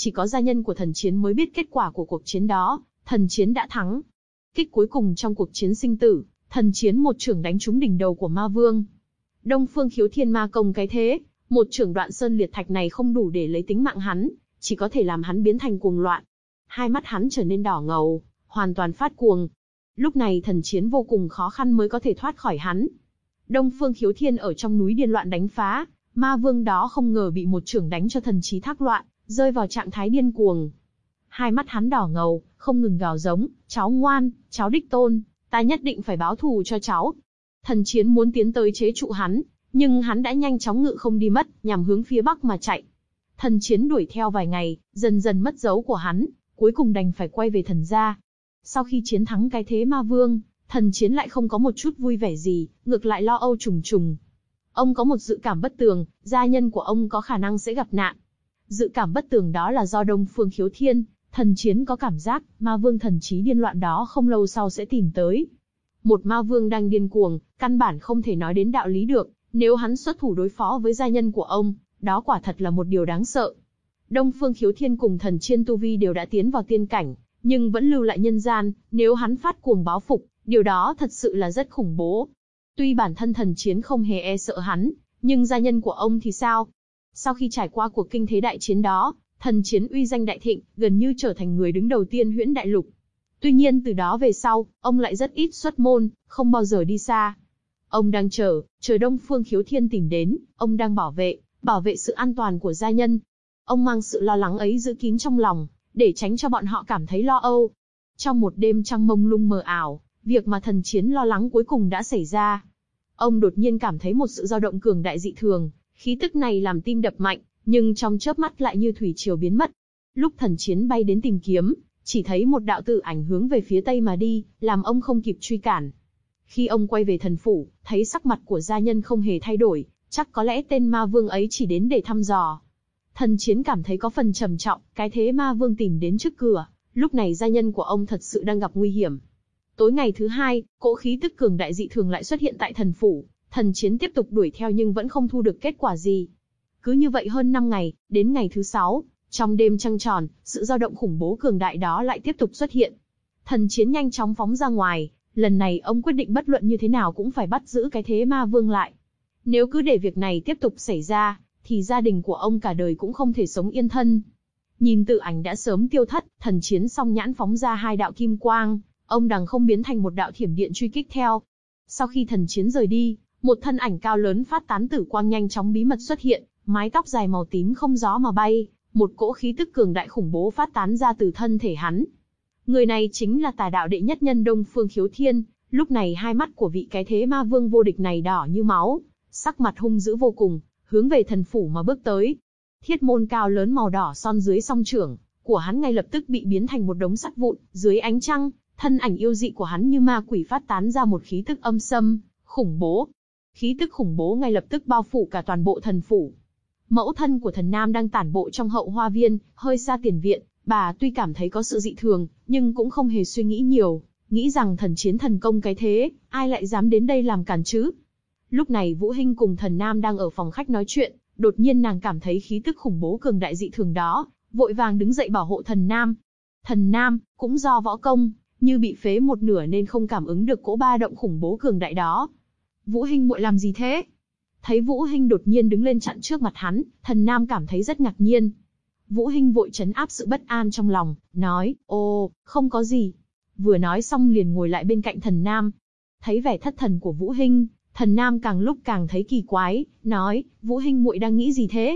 chỉ có gia nhân của thần chiến mới biết kết quả của cuộc chiến đó, thần chiến đã thắng. Kích cuối cùng trong cuộc chiến sinh tử, thần chiến một chưởng đánh trúng đỉnh đầu của ma vương. Đông Phương Khiếu Thiên ma công cái thế, một chưởng đoạn sơn liệt thạch này không đủ để lấy tính mạng hắn, chỉ có thể làm hắn biến thành cuồng loạn. Hai mắt hắn trở nên đỏ ngầu, hoàn toàn phát cuồng. Lúc này thần chiến vô cùng khó khăn mới có thể thoát khỏi hắn. Đông Phương Khiếu Thiên ở trong núi điên loạn đánh phá, ma vương đó không ngờ bị một chưởng đánh cho thần trí thác loạn, rơi vào trạng thái điên cuồng. Hai mắt hắn đỏ ngầu, không ngừng gào giống, cháu ngoan, cháu đích tôn, ta nhất định phải báo thù cho cháu. Thần chiến muốn tiến tới chế trụ hắn, nhưng hắn đã nhanh chóng ngự không đi mất, nhằm hướng phía bắc mà chạy. Thần chiến đuổi theo vài ngày, dần dần mất dấu của hắn, cuối cùng đành phải quay về thần gia. Sau khi chiến thắng cái thế ma vương, thần chiến lại không có một chút vui vẻ gì, ngược lại lo âu trùng trùng. Ông có một dự cảm bất tường, gia nhân của ông có khả năng sẽ gặp nạn. Dự cảm bất tường đó là do Đông Phương Khiếu Thiên, thần chiến có cảm giác, ma vương thần trí điên loạn đó không lâu sau sẽ tìm tới. Một ma vương đang điên cuồng, căn bản không thể nói đến đạo lý được, nếu hắn xuất thủ đối phó với gia nhân của ông, đó quả thật là một điều đáng sợ. Đông Phương Khiếu Thiên cùng thần chiến tu vi đều đã tiến vào tiên cảnh, nhưng vẫn lưu lại nhân gian, nếu hắn phát cuồng báo phục, điều đó thật sự là rất khủng bố. Tuy bản thân thần chiến không hề e sợ hắn, nhưng gia nhân của ông thì sao? Sau khi trải qua cuộc kinh thế đại chiến đó, thần chiến uy danh đại thịnh, gần như trở thành người đứng đầu tiên Huyễn Đại Lục. Tuy nhiên từ đó về sau, ông lại rất ít xuất môn, không bao giờ đi xa. Ông đang chờ, chờ Đông Phương Khiếu Thiên tìm đến, ông đang bảo vệ, bảo vệ sự an toàn của gia nhân. Ông mang sự lo lắng ấy giữ kín trong lòng, để tránh cho bọn họ cảm thấy lo âu. Trong một đêm trăng mông lung mờ ảo, việc mà thần chiến lo lắng cuối cùng đã xảy ra. Ông đột nhiên cảm thấy một sự dao động cường đại dị thường, khí tức này làm tim đập mạnh, nhưng trong chớp mắt lại như thủy triều biến mất. Lúc thần chiến bay đến tìm kiếm, chỉ thấy một đạo tử ảnh hướng về phía tây mà đi, làm ông không kịp truy cản. Khi ông quay về thần phủ, thấy sắc mặt của gia nhân không hề thay đổi, chắc có lẽ tên ma vương ấy chỉ đến để thăm dò. Thần chiến cảm thấy có phần trầm trọng, cái thế ma vương tìm đến trước cửa, lúc này gia nhân của ông thật sự đang gặp nguy hiểm. Tối ngày thứ hai, cỗ khí tức cường đại dị thường lại xuất hiện tại thần phủ, thần chiến tiếp tục đuổi theo nhưng vẫn không thu được kết quả gì. Cứ như vậy hơn năm ngày, đến ngày thứ sáu, trong đêm trăng tròn, sự dao động khủng bố cường đại đó lại tiếp tục xuất hiện. Thần chiến nhanh chóng phóng ra ngoài, lần này ông quyết định bất luận như thế nào cũng phải bắt giữ cái thế ma vương lại. Nếu cứ để việc này tiếp tục xảy ra, thì gia đình của ông cả đời cũng không thể sống yên thân. Nhìn tự ảnh đã sớm tiêu thất, thần chiến song nhãn phóng ra hai đạo kim quang, ông đằng không biến thành một đạo thiểm điện truy kích theo. Sau khi thần chiến rời đi, một thân ảnh cao lớn phát tán tử quang nhanh chóng bí mật xuất hiện, mái tóc dài màu tím không gió mà bay, một cỗ khí tức cường đại khủng bố phát tán ra từ thân thể hắn. Người này chính là tà đạo đệ nhất nhân Đông Phương Khiếu Thiên. Lúc này hai mắt của vị cái thế ma vương vô địch này đỏ như máu, sắc mặt hung dữ vô cùng, hướng về thần phủ mà bước tới. Thiết môn cao lớn màu đỏ son dưới song trưởng của hắn ngay lập tức bị biến thành một đống sắt vụn. Dưới ánh trăng, thân ảnh yêu dị của hắn như ma quỷ phát tán ra một khí tức âm xâm, khủng bố. Khí tức khủng bố ngay lập tức bao phủ cả toàn bộ thần phủ. Mẫu thân của thần nam đang tản bộ trong hậu hoa viên, hơi xa tiền viện. Bà tuy cảm thấy có sự dị thường, nhưng cũng không hề suy nghĩ nhiều, nghĩ rằng thần chiến thần công cái thế, ai lại dám đến đây làm cản chứ. Lúc này Vũ Hinh cùng thần nam đang ở phòng khách nói chuyện, đột nhiên nàng cảm thấy khí tức khủng bố cường đại dị thường đó, vội vàng đứng dậy bảo hộ thần nam. Thần nam, cũng do võ công, như bị phế một nửa nên không cảm ứng được cỗ ba động khủng bố cường đại đó. Vũ Hinh muội làm gì thế? Thấy Vũ Hinh đột nhiên đứng lên chặn trước mặt hắn, thần nam cảm thấy rất ngạc nhiên. Vũ Hinh vội trấn áp sự bất an trong lòng, nói, ô, không có gì. Vừa nói xong liền ngồi lại bên cạnh thần nam. Thấy vẻ thất thần của Vũ Hinh, thần nam càng lúc càng thấy kỳ quái, nói, Vũ Hinh muội đang nghĩ gì thế?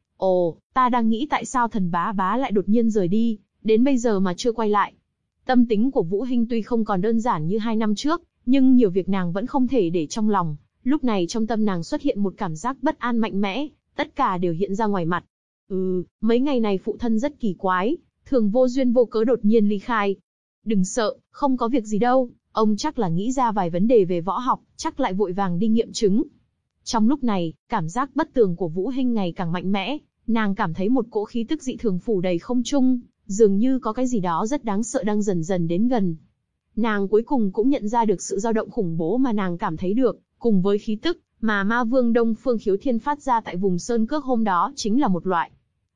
Ồ, ta đang nghĩ tại sao thần bá bá lại đột nhiên rời đi, đến bây giờ mà chưa quay lại. Tâm tính của Vũ Hinh tuy không còn đơn giản như hai năm trước, nhưng nhiều việc nàng vẫn không thể để trong lòng. Lúc này trong tâm nàng xuất hiện một cảm giác bất an mạnh mẽ, tất cả đều hiện ra ngoài mặt. Ừ, mấy ngày này phụ thân rất kỳ quái, thường vô duyên vô cớ đột nhiên ly khai. Đừng sợ, không có việc gì đâu, ông chắc là nghĩ ra vài vấn đề về võ học, chắc lại vội vàng đi nghiệm chứng. Trong lúc này, cảm giác bất tường của Vũ Hinh ngày càng mạnh mẽ, nàng cảm thấy một cỗ khí tức dị thường phủ đầy không trung, dường như có cái gì đó rất đáng sợ đang dần dần đến gần. Nàng cuối cùng cũng nhận ra được sự dao động khủng bố mà nàng cảm thấy được, cùng với khí tức mà ma vương Đông Phương Khiếu Thiên phát ra tại vùng sơn cước hôm đó chính là một loại.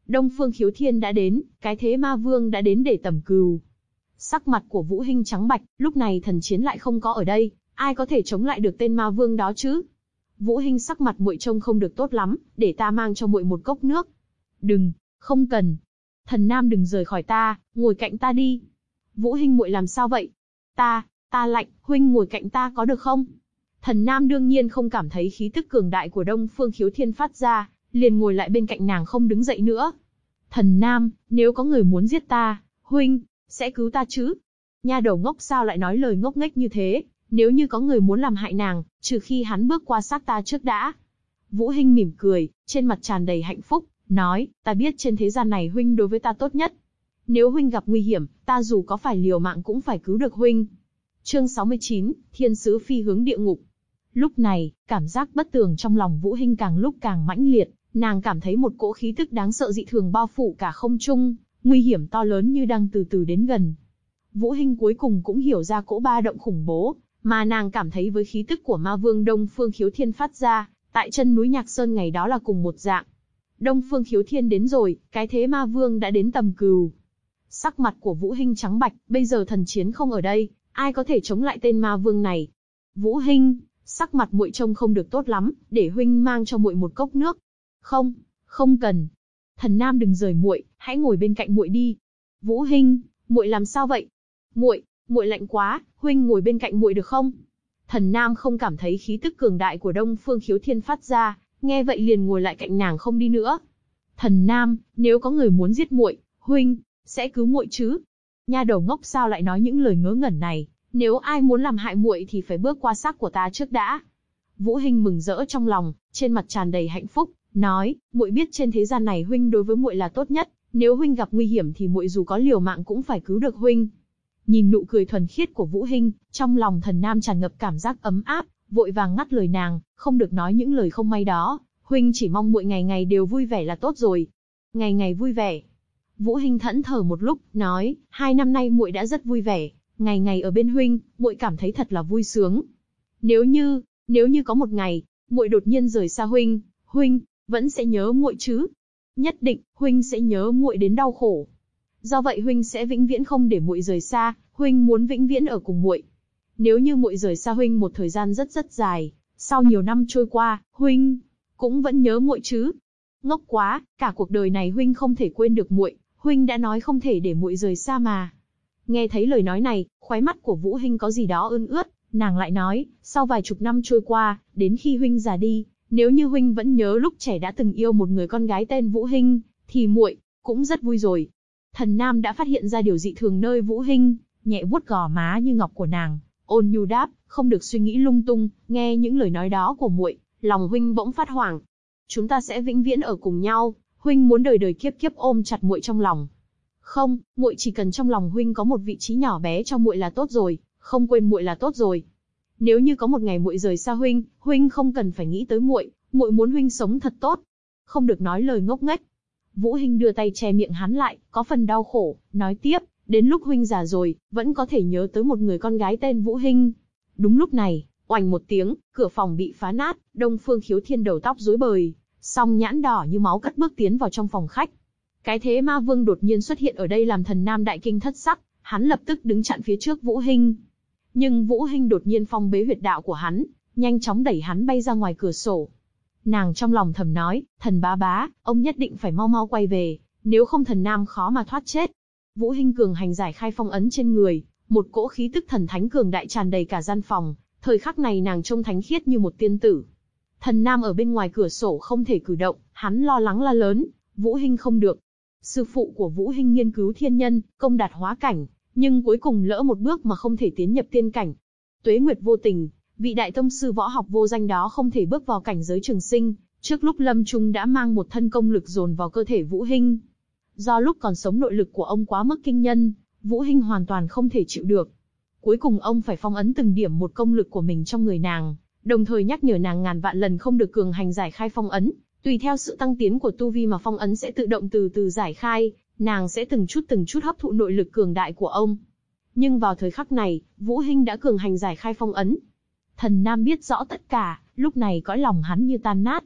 Đông Phương Khiếu Thiên đã đến, cái thế ma vương đã đến để tẩm cừu. Sắc mặt của Vũ Hinh trắng bạch, lúc này thần chiến lại không có ở đây, ai có thể chống lại được tên ma vương đó chứ? Vũ Hinh sắc mặt muội trông không được tốt lắm, để ta mang cho muội một cốc nước. Đừng, không cần. Thần Nam đừng rời khỏi ta, ngồi cạnh ta đi. Vũ Hinh muội làm sao vậy? Ta, ta lạnh, huynh ngồi cạnh ta có được không? Thần Nam đương nhiên không cảm thấy khí tức cường đại của Đông Phương Khiếu Thiên phát ra, liền ngồi lại bên cạnh nàng không đứng dậy nữa. Thần Nam, nếu có người muốn giết ta, huynh sẽ cứu ta chứ? Nha đầu ngốc sao lại nói lời ngốc nghếch như thế? Nếu như có người muốn làm hại nàng, trừ khi hắn bước qua xác ta trước đã. Vũ Hinh mỉm cười, trên mặt tràn đầy hạnh phúc, nói, ta biết trên thế gian này huynh đối với ta tốt nhất. Nếu huynh gặp nguy hiểm, ta dù có phải liều mạng cũng phải cứu được huynh. Chương sáu mươi chín, Thiên sứ phi hướng địa ngục. Lúc này, cảm giác bất tường trong lòng Vũ Hinh càng lúc càng mãnh liệt, nàng cảm thấy một cỗ khí tức đáng sợ dị thường bao phủ cả không trung, nguy hiểm to lớn như đang từ từ đến gần. Vũ Hinh cuối cùng cũng hiểu ra cỗ ba động khủng bố mà nàng cảm thấy với khí tức của ma vương Đông Phương Khiếu Thiên phát ra, tại chân núi Nhạc Sơn ngày đó là cùng một dạng. Đông Phương Khiếu Thiên đến rồi, cái thế ma vương đã đến tầm cừu. Sắc mặt của Vũ Hinh trắng bạch, bây giờ thần chiến không ở đây, ai có thể chống lại tên ma vương này? Vũ Hinh, sắc mặt muội trông không được tốt lắm, để huynh mang cho muội một cốc nước. Không, không cần. Thần Nam đừng rời muội, hãy ngồi bên cạnh muội đi. Vũ Hinh, muội làm sao vậy? Muội, muội lạnh quá, huynh ngồi bên cạnh muội được không? Thần Nam không cảm thấy khí tức cường đại của Đông Phương Khiếu Thiên phát ra, nghe vậy liền ngồi lại cạnh nàng không đi nữa. Thần Nam, nếu có người muốn giết muội, huynh sẽ cứu muội chứ? Nha đầu ngốc sao lại nói những lời ngớ ngẩn này? Nếu ai muốn làm hại muội thì phải bước qua xác của ta trước đã. Vũ Hinh mừng rỡ trong lòng, trên mặt tràn đầy hạnh phúc, nói, muội biết trên thế gian này huynh đối với muội là tốt nhất, nếu huynh gặp nguy hiểm thì muội dù có liều mạng cũng phải cứu được huynh. Nhìn nụ cười thuần khiết của Vũ Hinh, trong lòng Thần Nam tràn ngập cảm giác ấm áp, vội vàng ngắt lời nàng, không được nói những lời không may đó, huynh chỉ mong muội ngày ngày đều vui vẻ là tốt rồi. Ngày ngày vui vẻ. Vũ Hinh thẫn thờ một lúc, nói, hai năm nay muội đã rất vui vẻ, ngày ngày ở bên huynh, muội cảm thấy thật là vui sướng. Nếu như, nếu như có một ngày, muội đột nhiên rời xa huynh, huynh vẫn sẽ nhớ muội chứ? Nhất định, huynh sẽ nhớ muội đến đau khổ. Do vậy huynh sẽ vĩnh viễn không để muội rời xa, huynh muốn vĩnh viễn ở cùng muội. Nếu như muội rời xa huynh một thời gian rất rất dài, sau nhiều năm trôi qua, huynh cũng vẫn nhớ muội chứ? Ngốc quá, cả cuộc đời này huynh không thể quên được muội, huynh đã nói không thể để muội rời xa mà. Nghe thấy lời nói này, khóe mắt của Vũ Hinh có gì đó ươn ướt, nàng lại nói, sau vài chục năm trôi qua, đến khi huynh già đi, nếu như huynh vẫn nhớ lúc trẻ đã từng yêu một người con gái tên Vũ Hinh, thì muội cũng rất vui rồi. Thần Nam đã phát hiện ra điều dị thường nơi Vũ Hinh, nhẹ vuốt gò má như ngọc của nàng, ôn nhu đáp, không được suy nghĩ lung tung, nghe những lời nói đó của muội, lòng huynh bỗng phát hoảng. Chúng ta sẽ vĩnh viễn ở cùng nhau, huynh muốn đời đời kiếp kiếp ôm chặt muội trong lòng. Không, muội chỉ cần trong lòng huynh có một vị trí nhỏ bé cho muội là tốt rồi, không quên muội là tốt rồi. Nếu như có một ngày muội rời xa huynh, huynh không cần phải nghĩ tới muội, muội muốn huynh sống thật tốt. Không được nói lời ngốc nghếch. Vũ Hinh đưa tay che miệng hắn lại, có phần đau khổ, nói tiếp, đến lúc huynh già rồi, vẫn có thể nhớ tới một người con gái tên Vũ Hinh. Đúng lúc này, oành một tiếng, cửa phòng bị phá nát, Đông Phương Khiếu Thiên đầu tóc rối bời, song nhãn đỏ như máu cất bước tiến vào trong phòng khách. Cái thế ma vương đột nhiên xuất hiện ở đây làm Thần Nam đại kinh thất sắc, hắn lập tức đứng chặn phía trước Vũ Hinh. Nhưng Vũ Hinh đột nhiên phong bế huyệt đạo của hắn, nhanh chóng đẩy hắn bay ra ngoài cửa sổ. Nàng trong lòng thầm nói, Thần bá bá, ông nhất định phải mau mau quay về, nếu không Thần Nam khó mà thoát chết. Vũ Hinh cường hành giải khai phong ấn trên người, một cỗ khí tức thần thánh cường đại tràn đầy cả gian phòng, thời khắc này nàng trông thánh khiết như một tiên tử. Thần Nam ở bên ngoài cửa sổ không thể cử động, hắn lo lắng la lớn, Vũ Hinh không được. Sư phụ của Vũ Hinh nghiên cứu thiên nhân, công đạt hóa cảnh, nhưng cuối cùng lỡ một bước mà không thể tiến nhập tiên cảnh. Tuế nguyệt vô tình, vị đại tông sư võ học vô danh đó không thể bước vào cảnh giới trường sinh, trước lúc lâm chung đã mang một thân công lực dồn vào cơ thể Vũ Hinh. Do lúc còn sống nội lực của ông quá mức kinh nhân, Vũ Hinh hoàn toàn không thể chịu được. Cuối cùng ông phải phong ấn từng điểm một công lực của mình trong người nàng, đồng thời nhắc nhở nàng ngàn vạn lần không được cường hành giải khai phong ấn. Tùy theo sự tăng tiến của tu vi mà phong ấn sẽ tự động từ từ giải khai, nàng sẽ từng chút từng chút hấp thụ nội lực cường đại của ông. Nhưng vào thời khắc này, Vũ Hinh đã cường hành giải khai phong ấn. Thần Nam biết rõ tất cả, lúc này cõi lòng hắn như tan nát.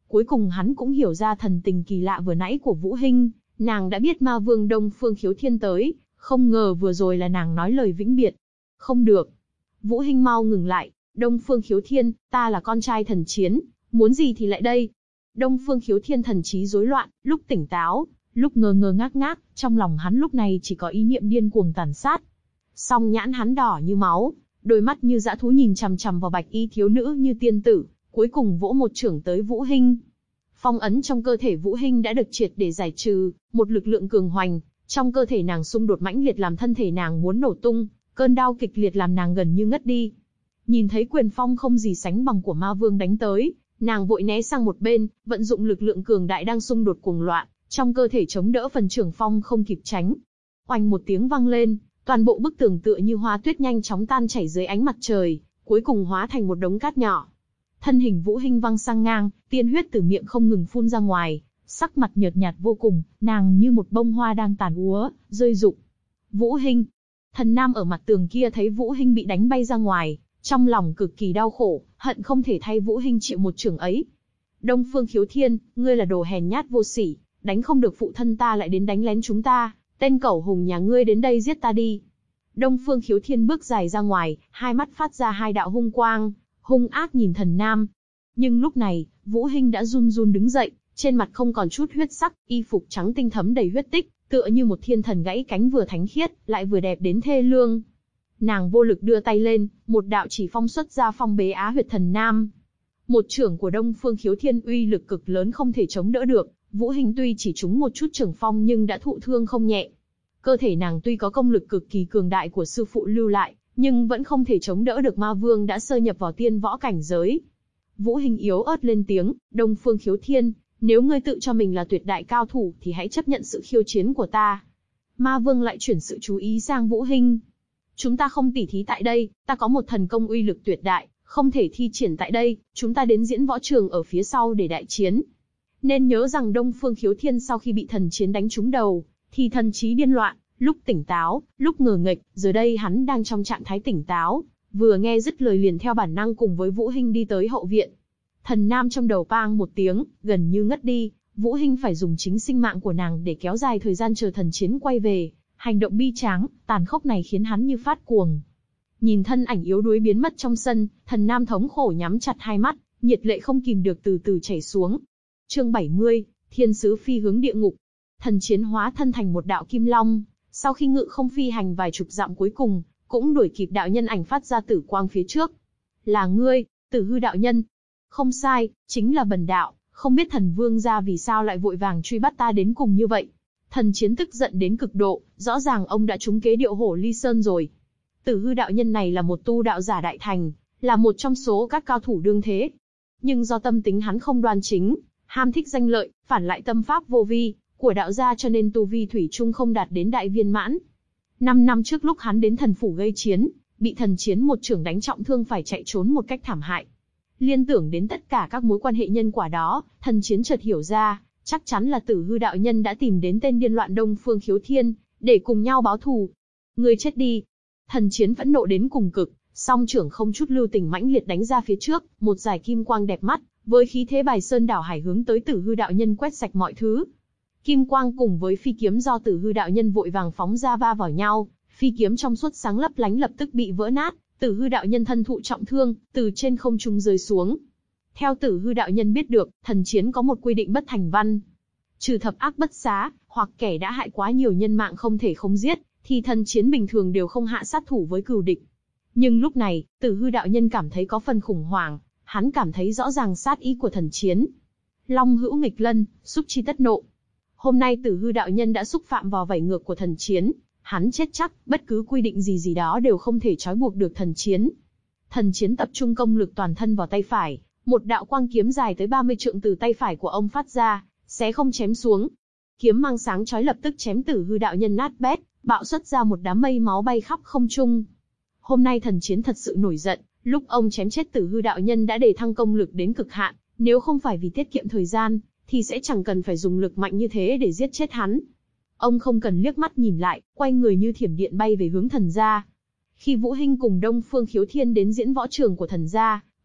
cuối cùng hắn cũng hiểu ra thần tình kỳ lạ vừa nãy của Vũ Hinh, nàng đã biết ma vương Đông Phương Khiếu Thiên tới, không ngờ vừa rồi là nàng nói lời vĩnh biệt. Không được. Vũ Hinh mau ngừng lại, Đông Phương Khiếu Thiên, ta là con trai thần chiến, muốn gì thì lại đây. Đông Phương Khiếu Thiên thần trí rối loạn, lúc tỉnh táo, lúc ngơ ngơ ngác ngác, trong lòng hắn lúc này chỉ có ý niệm điên cuồng tàn sát. Song nhãn hắn đỏ như máu, đôi mắt như dã thú nhìn chằm chằm vào bạch y thiếu nữ như tiên tử, cuối cùng vỗ một chưởng tới Vũ Hinh. Phong ấn trong cơ thể Vũ Hinh đã được triệt để giải trừ, một lực lượng cường hoành trong cơ thể nàng xung đột mãnh liệt làm thân thể nàng muốn nổ tung, cơn đau kịch liệt làm nàng gần như ngất đi. Nhìn thấy quyền phong không gì sánh bằng của ma vương đánh tới, nàng vội né sang một bên, vận dụng lực lượng cường đại đang xung đột cuồng loạn, trong cơ thể chống đỡ phần trưởng phong không kịp tránh. Oanh một tiếng vang lên, toàn bộ bức tường tựa như hoa tuyết nhanh chóng tan chảy dưới ánh mặt trời, cuối cùng hóa thành một đống cát nhỏ. Thân hình Vũ Hinh văng sang ngang, tiên huyết từ miệng không ngừng phun ra ngoài, sắc mặt nhợt nhạt vô cùng, nàng như một bông hoa đang tàn úa, rơi rụng. Vũ Hinh. Thần nam ở mặt tường kia thấy Vũ Hinh bị đánh bay ra ngoài, trong lòng cực kỳ đau khổ, hận không thể thay Vũ Hinh chịu một chưởng ấy. Đông Phương Khiếu Thiên, ngươi là đồ hèn nhát vô sỉ, đánh không được phụ thân ta lại đến đánh lén chúng ta, tên cẩu hùng nhà ngươi đến đây giết ta đi. Đông Phương Khiếu Thiên bước dài ra ngoài, hai mắt phát ra hai đạo hung quang, hung ác nhìn thần nam. Nhưng lúc này, Vũ Hinh đã run run đứng dậy, trên mặt không còn chút huyết sắc, y phục trắng tinh thấm đầy huyết tích, tựa như một thiên thần gãy cánh vừa thánh khiết, lại vừa đẹp đến thê lương. Nàng vô lực đưa tay lên, một đạo chỉ phong xuất ra phong bế á huyệt thần nam. Một chưởng của Đông Phương Khiếu Thiên uy lực cực lớn không thể chống đỡ được, Vũ Hinh tuy chỉ trúng một chút chưởng phong nhưng đã thụ thương không nhẹ. Cơ thể nàng tuy có công lực cực kỳ cường đại của sư phụ lưu lại, nhưng vẫn không thể chống đỡ được ma vương đã sơ nhập vào tiên võ cảnh giới. Vũ Hinh yếu ớt lên tiếng, Đông Phương Khiếu Thiên, nếu ngươi tự cho mình là tuyệt đại cao thủ thì hãy chấp nhận sự khiêu chiến của ta. Ma vương lại chuyển sự chú ý sang Vũ Hinh. Chúng ta không tỉ thí tại đây, ta có một thần công uy lực tuyệt đại, không thể thi triển tại đây, chúng ta đến diễn võ trường ở phía sau để đại chiến. Nên nhớ rằng Đông Phương Khiếu Thiên sau khi bị thần chiến đánh trúng đầu, thì thần trí điên loạn, lúc tỉnh táo, lúc ngờ nghệch, giờ đây hắn đang trong trạng thái tỉnh táo, vừa nghe dứt lời liền theo bản năng cùng với Vũ Hinh đi tới hậu viện. Thần nam trong đầu pang một tiếng, gần như ngất đi, Vũ Hinh phải dùng chính sinh mạng của nàng để kéo dài thời gian chờ thần chiến quay về. Hành động bi tráng, tàn khốc này khiến hắn như phát cuồng. Nhìn thân ảnh yếu đuối biến mất trong sân, thần nam thống khổ nhắm chặt hai mắt, nhiệt lệ không kìm được từ từ chảy xuống. Chương bảy mươi, Thiên sứ phi hướng địa ngục. Thần chiến hóa thân thành một đạo kim long, sau khi ngự không phi hành vài chục dặm cuối cùng, cũng đuổi kịp đạo nhân ảnh phát ra tử quang phía trước. Là ngươi, Tử Hư đạo nhân. Không sai, chính là bần đạo, không biết thần vương gia vì sao lại vội vàng truy bắt ta đến cùng như vậy. Thần chiến tức giận đến cực độ, rõ ràng ông đã trúng kế điệu hổ ly sơn rồi. Tử Hư đạo nhân này là một tu đạo giả đại thành, là một trong số các cao thủ đương thế. Nhưng do tâm tính hắn không đoan chính, ham thích danh lợi, phản lại tâm pháp vô vi của đạo gia cho nên tu vi thủy chung không đạt đến đại viên mãn. Năm năm trước lúc hắn đến thần phủ gây chiến, bị thần chiến một chưởng đánh trọng thương phải chạy trốn một cách thảm hại. Liên tưởng đến tất cả các mối quan hệ nhân quả đó, thần chiến chợt hiểu ra, chắc chắn là Tử Hư đạo nhân đã tìm đến tên điên loạn Đông Phương Khiếu Thiên, để cùng nhau báo thù. Ngươi chết đi! Thần chiến phẫn nộ đến cùng cực, song trưởng không chút lưu tình mãnh liệt đánh ra phía trước, một dải kim quang đẹp mắt, với khí thế bài sơn đảo hải hướng tới Tử Hư đạo nhân quét sạch mọi thứ. Kim quang cùng với phi kiếm do Tử Hư đạo nhân vội vàng phóng ra va vào nhau, phi kiếm trong suốt sáng lấp lánh lập tức bị vỡ nát, Tử Hư đạo nhân thân thụ trọng thương, từ trên không trung rơi xuống. Theo Tử Hư đạo nhân biết được, thần chiến có một quy định bất thành văn. Trừ thập ác bất xá, hoặc kẻ đã hại quá nhiều nhân mạng không thể không giết, thì thần chiến bình thường đều không hạ sát thủ với cừu địch. Nhưng lúc này, Tử Hư đạo nhân cảm thấy có phần khủng hoảng, hắn cảm thấy rõ ràng sát ý của thần chiến. Long hữu nghịch lân, xúc chi tất nộ. Hôm nay Tử Hư đạo nhân đã xúc phạm vào vảy ngược của thần chiến, hắn chết chắc, bất cứ quy định gì gì đó đều không thể trói buộc được thần chiến. Thần chiến tập trung công lực toàn thân vào tay phải, một đạo quang kiếm dài tới ba mươi trượng từ tay phải của ông phát ra, xé không chém xuống. Kiếm mang sáng chói lập tức chém Tử Hư đạo nhân nát bét, bạo xuất ra một đám mây máu bay khắp không trung. Hôm nay thần chiến thật sự nổi giận, lúc ông chém chết Tử Hư đạo nhân đã đề thăng công lực đến cực hạn, nếu không phải vì tiết kiệm thời gian, thì sẽ chẳng cần phải dùng lực mạnh như thế để giết chết hắn. Ông không cần liếc mắt nhìn lại, quay người như thiểm điện bay về hướng thần gia. Khi Vũ Hinh cùng Đông Phương Khiếu Thiên đến diễn võ trường của thần gia,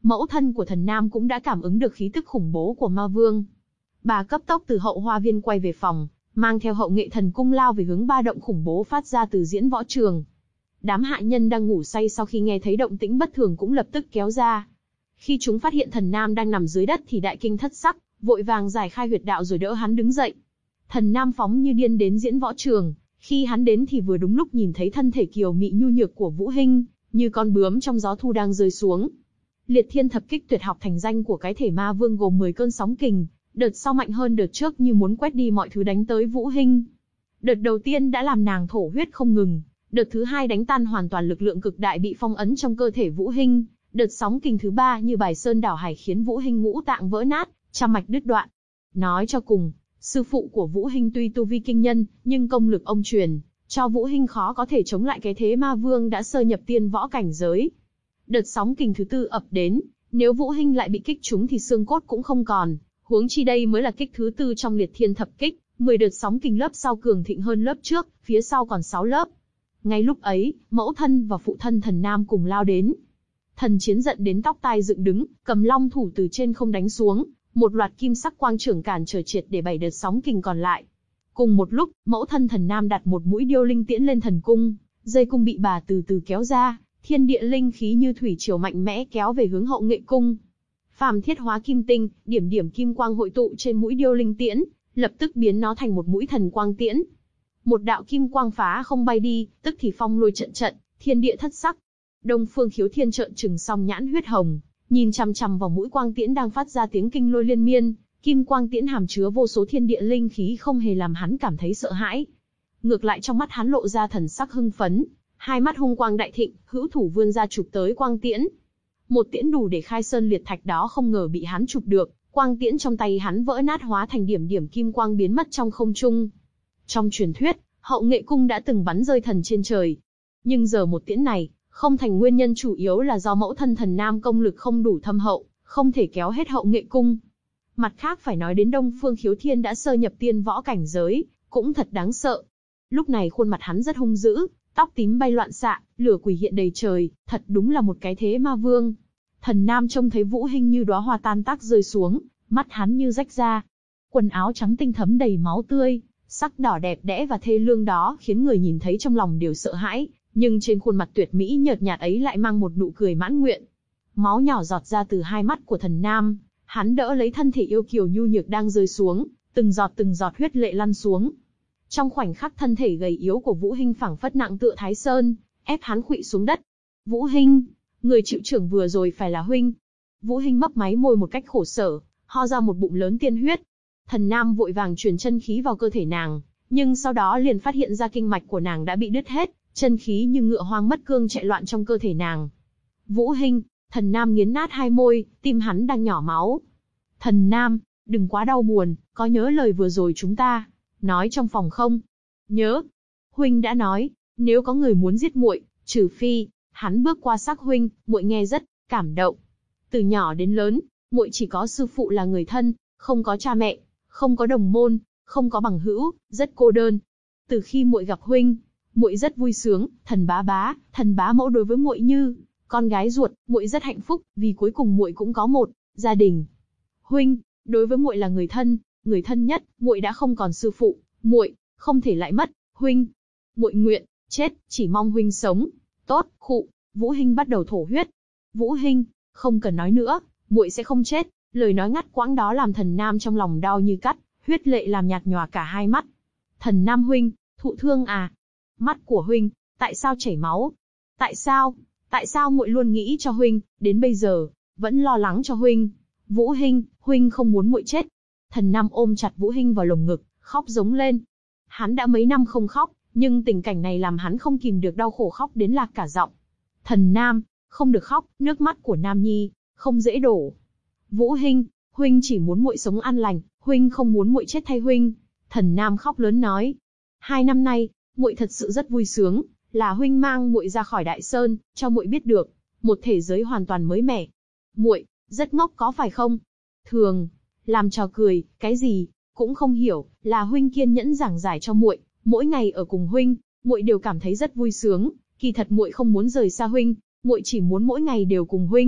Mẫu thân của Thần Nam cũng đã cảm ứng được khí tức khủng bố của ma vương. Bà cấp tốc từ hậu hoa viên quay về phòng, mang theo hậu nghệ thần cung lao về hướng ba động khủng bố phát ra từ diễn võ trường. Đám hạ nhân đang ngủ say sau khi nghe thấy động tĩnh bất thường cũng lập tức kéo ra. Khi chúng phát hiện Thần Nam đang nằm dưới đất thì đại kinh thất sắc, vội vàng giải khai huyệt đạo rồi đỡ hắn đứng dậy. Thần Nam phóng như điên đến diễn võ trường, khi hắn đến thì vừa đúng lúc nhìn thấy thân thể kiều mị nhu nhược của Vũ Hinh, như con bướm trong gió thu đang rơi xuống. Liệt Thiên Thập Kích tuyệt học thành danh của cái thể ma vương gồm mười cơn sóng kình, đợt sau mạnh hơn đợt trước như muốn quét đi mọi thứ đánh tới Vũ Hinh. Đợt đầu tiên đã làm nàng thổ huyết không ngừng, đợt thứ hai đánh tan hoàn toàn lực lượng cực đại bị phong ấn trong cơ thể Vũ Hinh, đợt sóng kình thứ ba như bài sơn đảo hải khiến Vũ Hinh ngũ tạng vỡ nát, trăm mạch đứt đoạn. Nói cho cùng, sư phụ của Vũ Hinh tuy tu vi kinh nhân, nhưng công lực ông truyền cho Vũ Hinh khó có thể chống lại cái thế ma vương đã sơ nhập tiên võ cảnh giới. Đợt sóng kình thứ tư ập đến, nếu Vũ Hinh lại bị kích trúng thì xương cốt cũng không còn, huống chi đây mới là kích thứ tư trong Liệt Thiên Thập Kích, mười đợt sóng kình lớp sau cường thịnh hơn lớp trước, phía sau còn sáu lớp. Ngay lúc ấy, mẫu thân và phụ thân Thần Nam cùng lao đến. Thần Chiến giận đến tóc tai dựng đứng, cầm long thủ từ trên không đánh xuống, một loạt kim sắc quang trưởng cản trở triệt để bảy đợt sóng kình còn lại. Cùng một lúc, mẫu thân Thần Nam đặt một mũi điêu linh tiễn lên thần cung, dây cung bị bà từ từ kéo ra, thiên địa linh khí như thủy triều mạnh mẽ kéo về hướng hậu nghệ cung. Phàm thiết hóa kim tinh, điểm điểm kim quang hội tụ trên mũi điêu linh tiễn, lập tức biến nó thành một mũi thần quang tiễn. Một đạo kim quang phá không bay đi, tức thì phong lôi trận trận, thiên địa thất sắc. Đông Phương Khiếu Thiên trợn trừng song nhãn huyết hồng, nhìn chằm chằm vào mũi quang tiễn đang phát ra tiếng kinh lôi liên miên, kim quang tiễn hàm chứa vô số thiên địa linh khí không hề làm hắn cảm thấy sợ hãi. Ngược lại trong mắt hắn lộ ra thần sắc hưng phấn, hai mắt hung quang đại thịnh, hữu thủ vươn ra chụp tới quang tiễn. Một tiễn đủ để khai sơn liệt thạch đó không ngờ bị hắn chụp được, quang tiễn trong tay hắn vỡ nát hóa thành điểm điểm kim quang biến mất trong không trung. Trong truyền thuyết, hậu nghệ cung đã từng bắn rơi thần trên trời. Nhưng giờ một tiễn này, không thành nguyên nhân chủ yếu là do mẫu thân Thần Nam công lực không đủ thâm hậu, không thể kéo hết hậu nghệ cung. Mặt khác phải nói đến Đông Phương Khiếu Thiên đã sơ nhập tiên võ cảnh giới, cũng thật đáng sợ. Lúc này khuôn mặt hắn rất hung dữ, tóc tím bay loạn xạ, lửa quỷ hiện đầy trời, thật đúng là một cái thế ma vương. Thần Nam trông thấy Vũ Hinh như đóa hoa tan tác rơi xuống, mắt hắn như rách ra. Quần áo trắng tinh thấm đầy máu tươi, sắc đỏ đẹp đẽ và thê lương đó khiến người nhìn thấy trong lòng đều sợ hãi, nhưng trên khuôn mặt tuyệt mỹ nhợt nhạt ấy lại mang một nụ cười mãn nguyện. Máu nhỏ giọt ra từ hai mắt của Thần Nam, hắn đỡ lấy thân thể yêu kiều nhu nhược đang rơi xuống, từng giọt từng giọt huyết lệ lăn xuống. Trong khoảnh khắc thân thể gầy yếu của Vũ Hinh phảng phất nặng tựa Thái Sơn, ép hắn khuỵu xuống đất. Vũ Hinh, người chịu trưởng vừa rồi phải là huynh. Vũ Hinh mấp máy môi một cách khổ sở, ho ra một bụng lớn tiên huyết. Thần Nam vội vàng truyền chân khí vào cơ thể nàng, nhưng sau đó liền phát hiện ra kinh mạch của nàng đã bị đứt hết, chân khí như ngựa hoang mất cương chạy loạn trong cơ thể nàng. Vũ Hinh, Thần Nam nghiến nát hai môi, tim hắn đang nhỏ máu. Thần Nam, đừng quá đau buồn, có nhớ lời vừa rồi chúng ta nói trong phòng không? Nhớ. Huynh đã nói, nếu có người muốn giết muội, trừ phi hắn bước qua xác huynh, muội nghe rất cảm động. Từ nhỏ đến lớn, muội chỉ có sư phụ là người thân, không có cha mẹ, không có đồng môn, không có bằng hữu, rất cô đơn. Từ khi muội gặp huynh, muội rất vui sướng, Thần bá bá, Thần bá mẫu đối với muội như con gái ruột, muội rất hạnh phúc, vì cuối cùng muội cũng có một gia đình. Huynh, đối với muội là người thân, người thân nhất, muội đã không còn sư phụ, muội không thể lại mất. Huynh, muội nguyện chết, chỉ mong huynh sống. Tốt, khụ. Vũ Hinh bắt đầu thổ huyết. Vũ Hinh, không cần nói nữa, muội sẽ không chết. Lời nói ngắt quãng đó làm Thần Nam trong lòng đau như cắt, huyết lệ làm nhạt nhòa cả hai mắt. Thần Nam huynh, thụ thương à? Mắt của huynh, tại sao chảy máu? Tại sao? Tại sao muội luôn nghĩ cho huynh, đến bây giờ vẫn lo lắng cho huynh? Vũ Hinh, huynh không muốn muội chết. Thần Nam ôm chặt Vũ Hinh vào lồng ngực, khóc giống lên. Hắn đã mấy năm không khóc, nhưng tình cảnh này làm hắn không kìm được đau khổ khóc đến lạc cả giọng. Thần Nam, không được khóc, nước mắt của Nam Nhi không dễ đổ. Vũ Hinh, huynh chỉ muốn muội sống an lành, huynh không muốn muội chết thay huynh. Thần Nam khóc lớn nói, hai năm nay, muội thật sự rất vui sướng, là huynh mang muội ra khỏi Đại Sơn, cho muội biết được một thế giới hoàn toàn mới mẻ. Muội rất ngốc có phải không? Thường làm trò cười, cái gì cũng không hiểu, là huynh kiên nhẫn giảng giải cho muội, mỗi ngày ở cùng huynh, muội đều cảm thấy rất vui sướng. Kỳ thật muội không muốn rời xa huynh, muội chỉ muốn mỗi ngày đều cùng huynh.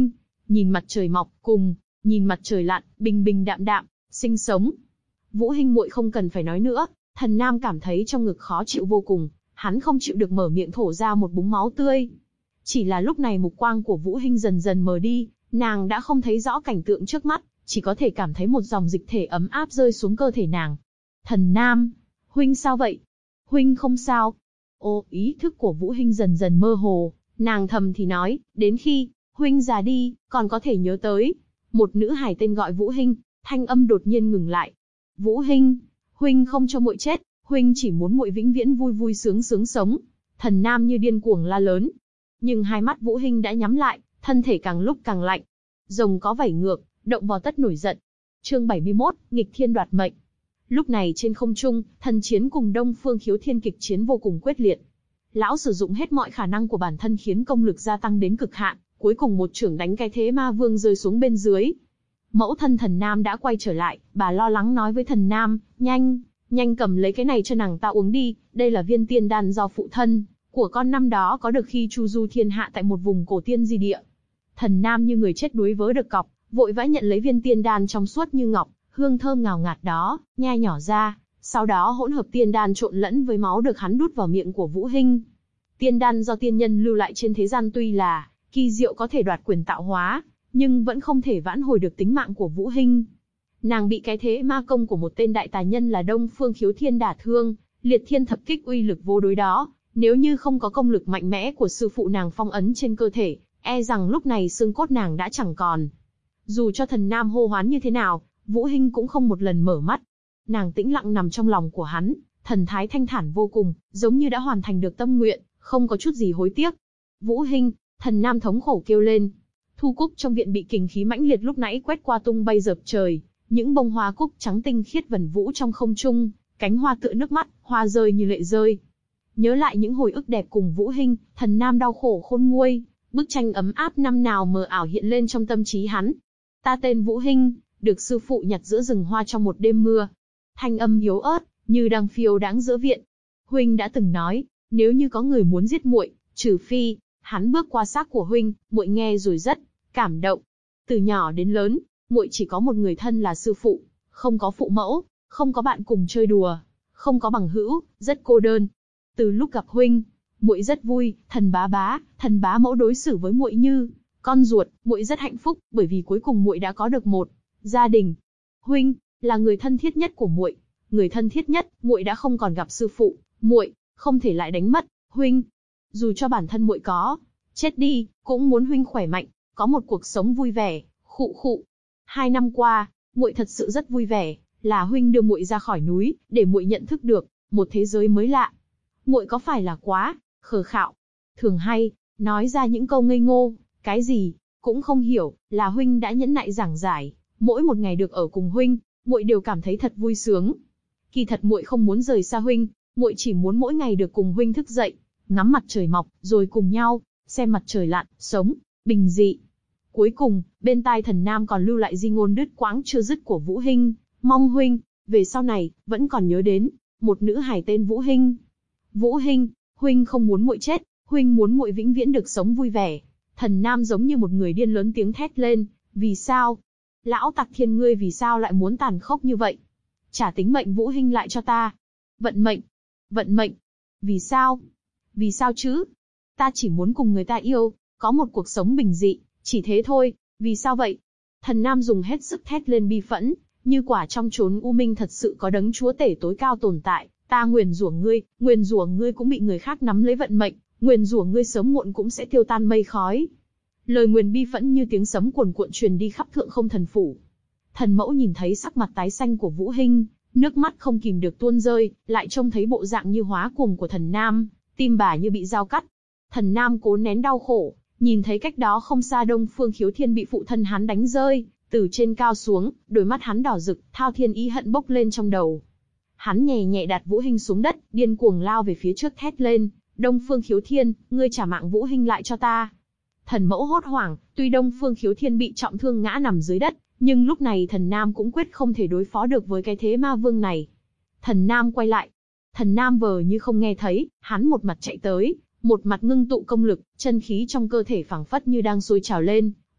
nhìn mặt trời mọc, cùng nhìn mặt trời lặn, bình bình đạm đạm, sinh sống. Vũ Hinh muội không cần phải nói nữa, Thần Nam cảm thấy trong ngực khó chịu vô cùng, hắn không chịu được mở miệng thổ ra một búng máu tươi. Chỉ là lúc này mục quang của Vũ Hinh dần dần mờ đi, nàng đã không thấy rõ cảnh tượng trước mắt, chỉ có thể cảm thấy một dòng dịch thể ấm áp rơi xuống cơ thể nàng. Thần Nam, huynh sao vậy? Huynh không sao. Ô, ý thức của Vũ Hinh dần dần mơ hồ, nàng thầm thì nói, đến khi huynh già đi, còn có thể nhớ tới. Một nữ hài tên gọi Vũ Hinh, thanh âm đột nhiên ngừng lại. Vũ Hinh, huynh không cho muội chết, huynh chỉ muốn muội vĩnh viễn vui vui sướng sướng sống. Thần Nam như điên cuồng la lớn. Nhưng hai mắt Vũ Hinh đã nhắm lại, thân thể càng lúc càng lạnh. Rồng có vảy ngược, động vào tất nổi giận. Chương bảy mươi mốt, nghịch thiên đoạt mệnh. Lúc này trên không trung, thần chiến cùng Đông Phương Khiếu Thiên kịch chiến vô cùng quyết liệt. Lão sử dụng hết mọi khả năng của bản thân khiến công lực gia tăng đến cực hạn, cuối cùng một chưởng đánh cái thế ma vương rơi xuống bên dưới. Mẫu thân Thần Nam đã quay trở lại, bà lo lắng nói với Thần Nam, nhanh, nhanh cầm lấy cái này cho nàng ta uống đi, đây là viên tiên đan do phụ thân của con năm đó có được khi chu du thiên hạ tại một vùng cổ tiên di địa. Thần Nam như người chết đuối vớ được cọc, vội vã nhận lấy viên tiên đan trong suốt như ngọc, hương thơm ngào ngạt đó, nhai nhỏ ra, sau đó hỗn hợp tiên đan trộn lẫn với máu được hắn đút vào miệng của Vũ Hinh. Tiên đan do tiên nhân lưu lại trên thế gian tuy là kỳ diệu có thể đoạt quyền tạo hóa, nhưng vẫn không thể vãn hồi được tính mạng của Vũ Hinh. Nàng bị cái thế ma công của một tên đại tà nhân là Đông Phương Khiếu Thiên đả thương, liệt thiên thập kích uy lực vô đối đó, nếu như không có công lực mạnh mẽ của sư phụ nàng phong ấn trên cơ thể, e rằng lúc này xương cốt nàng đã chẳng còn. Dù cho Thần Nam hô hoán như thế nào, Vũ Hinh cũng không một lần mở mắt. Nàng tĩnh lặng nằm trong lòng của hắn, thần thái thanh thản vô cùng, giống như đã hoàn thành được tâm nguyện, không có chút gì hối tiếc. Vũ Hinh, Thần Nam thống khổ kêu lên. Thu cúc trong viện bị kình khí mãnh liệt lúc nãy quét qua tung bay dợp trời, những bông hoa cúc trắng tinh khiết vần vũ trong không trung, cánh hoa tựa nước mắt, hoa rơi như lệ rơi. Nhớ lại những hồi ức đẹp cùng Vũ Hinh, Thần Nam đau khổ khôn nguôi, bức tranh ấm áp năm nào mờ ảo hiện lên trong tâm trí hắn. Ta tên Vũ Hinh, được sư phụ nhặt giữa rừng hoa trong một đêm mưa. Thanh âm yếu ớt, như đang phiêu đáng giữa viện. Huynh đã từng nói, nếu như có người muốn giết muội, trừ phi hắn bước qua xác của huynh. Muội nghe rồi rất cảm động. Từ nhỏ đến lớn, muội chỉ có một người thân là sư phụ, không có phụ mẫu, không có bạn cùng chơi đùa, không có bằng hữu, rất cô đơn. Từ lúc gặp huynh, muội rất vui, Thần bá bá, Thần bá mẫu đối xử với muội như con ruột, muội rất hạnh phúc, bởi vì cuối cùng muội đã có được một gia đình. Huynh là người thân thiết nhất của muội, người thân thiết nhất, muội đã không còn gặp sư phụ, muội không thể lại đánh mất. Huynh, dù cho bản thân muội có chết đi, cũng muốn huynh khỏe mạnh, có một cuộc sống vui vẻ. Khụ khụ. Hai năm qua, muội thật sự rất vui vẻ, là huynh đưa muội ra khỏi núi, để muội nhận thức được một thế giới mới lạ. Muội có phải là quá khờ khạo, thường hay nói ra những câu ngây ngô, cái gì cũng không hiểu, là huynh đã nhẫn nại giảng giải, mỗi một ngày được ở cùng huynh, muội đều cảm thấy thật vui sướng. Kỳ thật muội không muốn rời xa huynh, muội chỉ muốn mỗi ngày được cùng huynh thức dậy, ngắm mặt trời mọc, rồi cùng nhau xem mặt trời lặn, sống bình dị. Cuối cùng, bên tai Thần Nam còn lưu lại di ngôn đứt quãng chưa dứt của Vũ Hinh, mong huynh về sau này vẫn còn nhớ đến một nữ hài tên Vũ Hinh. Vũ Hinh, huynh không muốn muội chết, huynh muốn muội vĩnh viễn được sống vui vẻ. Thần Nam giống như một người điên lớn tiếng thét lên, vì sao? Lão Tặc Thiên ngươi vì sao lại muốn tàn khốc như vậy? Trả tính mệnh Vũ Hinh lại cho ta. Vận mệnh, vận mệnh, vì sao? Vì sao chứ? Ta chỉ muốn cùng người ta yêu, có một cuộc sống bình dị, chỉ thế thôi, vì sao vậy? Thần Nam dùng hết sức thét lên bi phẫn, như quả trong chốn u minh thật sự có đấng chúa tể tối cao tồn tại, ta nguyền rủa ngươi, nguyền rủa ngươi cũng bị người khác nắm lấy vận mệnh, nguyền rủa ngươi sớm muộn cũng sẽ tiêu tan mây khói. Lời nguyền bi phẫn như tiếng sấm cuồn cuộn truyền đi khắp Thượng Không Thần phủ. Thần Mẫu nhìn thấy sắc mặt tái xanh của Vũ Hinh, nước mắt không kìm được tuôn rơi, lại trông thấy bộ dạng như hóa cuồng của Thần Nam, tim bà như bị dao cắt. Thần Nam cố nén đau khổ, nhìn thấy cách đó không xa Đông Phương Khiếu Thiên bị phụ thân hắn đánh rơi, từ trên cao xuống, đôi mắt hắn đỏ rực, thao thiên ý hận bốc lên trong đầu. Hắn nhẹ nhẹ đặt Vũ Hinh xuống đất, điên cuồng lao về phía trước thét lên, Đông Phương Khiếu Thiên, ngươi trả mạng Vũ Hinh lại cho ta. Thần Mẫu hốt hoảng, tuy Đông Phương Khiếu Thiên bị trọng thương ngã nằm dưới đất, nhưng lúc này Thần Nam cũng quyết không thể đối phó được với cái thế ma vương này. Thần Nam quay lại. Thần Nam vờ như không nghe thấy, hắn một mặt chạy tới, một mặt ngưng tụ công lực, chân khí trong cơ thể phảng phất như đang sôi trào lên,